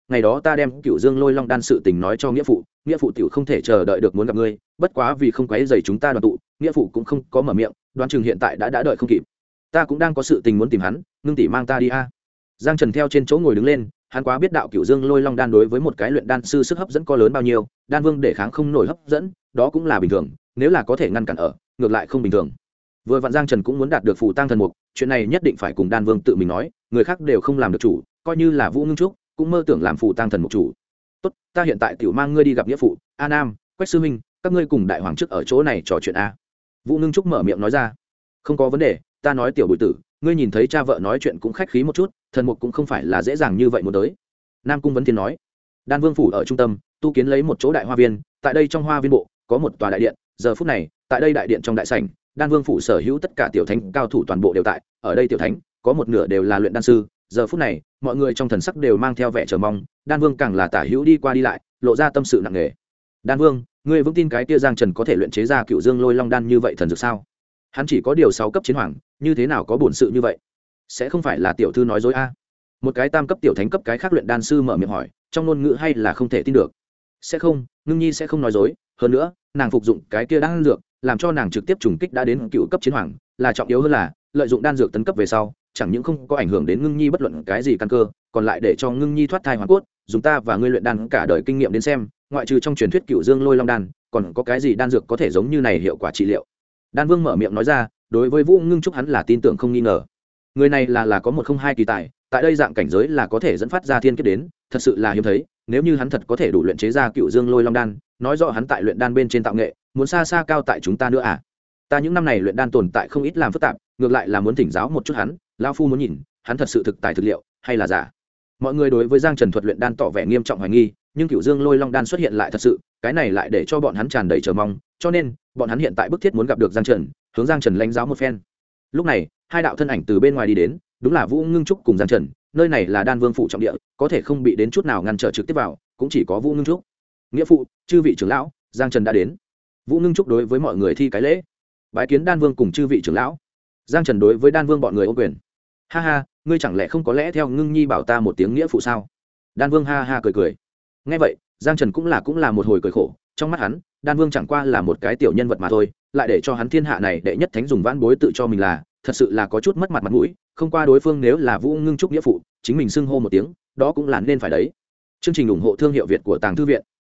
ngày đó ta đem Cựu Dương Lôi Long đan sự tình nói cho nghĩa phụ tiểu không thể chờ đợi được muốn gặp ngươi, bất quá vì không quấy rầy chúng ta đoàn tụ, nghĩa phụ cũng không có mở miệng, đoán chừng hiện tại đã đợi không kịp. Ta cũng đang có sự tình muốn tìm hắn, Ngưng tỷ mang ta đi a. Giang Trần theo trên chỗ ngồi đứng lên, hắn quá biết đạo Cựu Dương Lôi Long đan đối với một cái luyện đan sư sức hấp dẫn có lớn bao nhiêu, đan vương để kháng không nổi hấp dẫn, đó cũng là bình thường, nếu là có thể ngăn cản ở, ngược lại không bình thường. Vừa vặn Giang Trần cũng muốn đạt được phù tang thần mục, chuyện này nhất định phải cùng đan vương tự mình nói, người khác đều không làm được chủ, coi như là Vũ Ngưng Trúc cũng mơ tưởng làm phù tang thần mục chủ. Tốt, ta hiện tại tiểu mang ngươi đi gặp nghĩa phụ, A Nam, Quách sư huynh, các ngươi cùng đại hoàng trước ở chỗ này trò chuyện a. Vũ Ngưng Trúc mở miệng nói ra. Không có vấn đề, ta nói tiểu bội tử, ngươi nhìn thấy cha vợ nói chuyện cũng khách khí một chút, thần mục cũng không phải là dễ dàng như vậy muốn tới. Nam Cung Vấn Thiên nói. Đan vương phủ ở trung tâm, tu kiến lấy một chỗ đại hoa viên, tại đây trong hoa viên bộ có một tòa đại điện, giờ phút này, tại đây đại điện trong đại sảnh, đan vương phủ sở hữu tất cả tiểu thánh cao thủ toàn bộ đều tại, ở đây tiểu thánh có một nửa đều là luyện đan sư, giờ phút này mọi người trong thần sắc đều mang theo vẻ chờ mong, đan vương càng là tả hữu đi qua đi lại, lộ ra tâm sự nặng nề. Đan vương, ngươi vững tin cái kia Giang Trần có thể luyện chế ra Cựu Dương Lôi Long đan như vậy thần dược sao? Hắn chỉ có điều 6 cấp chiến hoàng, như thế nào có bổn sự như vậy? Sẽ không phải là tiểu thư nói dối a? Một cái tam cấp tiểu thánh cấp cái khác luyện đan sư mở miệng hỏi, trong ngôn ngữ hay là không thể tin được. Sẽ không, Ngưng Nhi sẽ không nói dối, hơn nữa, nàng phục dụng cái kia đan dược, làm cho nàng trực tiếp trùng kích đã đến cựu cấp chiến hoàng, là trọng yếu hơn là lợi dụng đan dược tấn cấp về sau, chẳng những không có ảnh hưởng đến Ngưng Nhi bất luận cái gì căn cơ, còn lại để cho Ngưng Nhi thoát thai hoàn cốt, dùng ta và ngươi luyện đan cả đời kinh nghiệm đến xem, ngoại trừ trong truyền thuyết Cựu Dương Lôi Long đan, còn có cái gì đan dược có thể giống như này hiệu quả trị liệu. Đan Vương mở miệng nói ra, đối với Vũ Ngưng Trúc hắn là tin tưởng không nghi ngờ. Người này là có một không hai kỳ tài, tại đây dạng cảnh giới là có thể dẫn phát ra thiên kiếp đến, thật sự là hiếm thấy, nếu như hắn thật có thể đủ luyện chế ra Cựu Dương Lôi Long đan, nói rõ hắn tại luyện đan bên trên tạo nghệ, muốn xa xa cao tại chúng ta nữa à. Ta những năm này luyện đan tồn tại không ít làm phức tạp, ngược lại là muốn thỉnh giáo một chút hắn, lão phu muốn nhìn, hắn thật sự thực tài thực liệu hay là giả. Mọi người đối với Giang Trần thuật luyện đan tỏ vẻ nghiêm trọng hoài nghi, nhưng Cựu Dương Lôi Long đan xuất hiện lại thật sự, cái này lại để cho bọn hắn tràn đầy chờ mong, cho nên bọn hắn hiện tại bức thiết muốn gặp được Giang Trần, hướng Giang Trần lãnh giáo một phen. Lúc này, hai đạo thân ảnh từ bên ngoài đi đến, đúng là Vũ Ngưng Trúc cùng Giang Trần, nơi này là Đan Vương phủ trọng địa, có thể không bị đến chút nào ngăn trở trực tiếp vào, cũng chỉ có Vũ Ngưng Trúc. Nghĩa phụ, chư vị trưởng lão, Giang Trần đã đến. Vũ Ngưng Trúc đối với mọi người thi cái lễ, bái kiến Đan Vương cùng chư vị trưởng lão. Giang Trần đối với Đan Vương bọn người ô quyền. Ha ha, ngươi chẳng lẽ không có lẽ theo Ngưng Nhi bảo ta một tiếng nghĩa phụ sao? Đan Vương ha ha cười cười. Nghe vậy, Giang Trần cũng là một hồi cười khổ, trong mắt hắn, Đan Vương chẳng qua là một cái tiểu nhân vật mà thôi, lại để cho hắn thiên hạ này đệ nhất thánh dùng vãn bối tự cho mình là, thật sự là có chút mất mặt mũi, không qua đối phương nếu là Vũ Ngưng Trúc nghĩa phụ, chính mình xưng hô một tiếng, đó cũng là nên phải đấy. Chương trình ủng hộ thương hiệu Việt của Tàng Thư viện.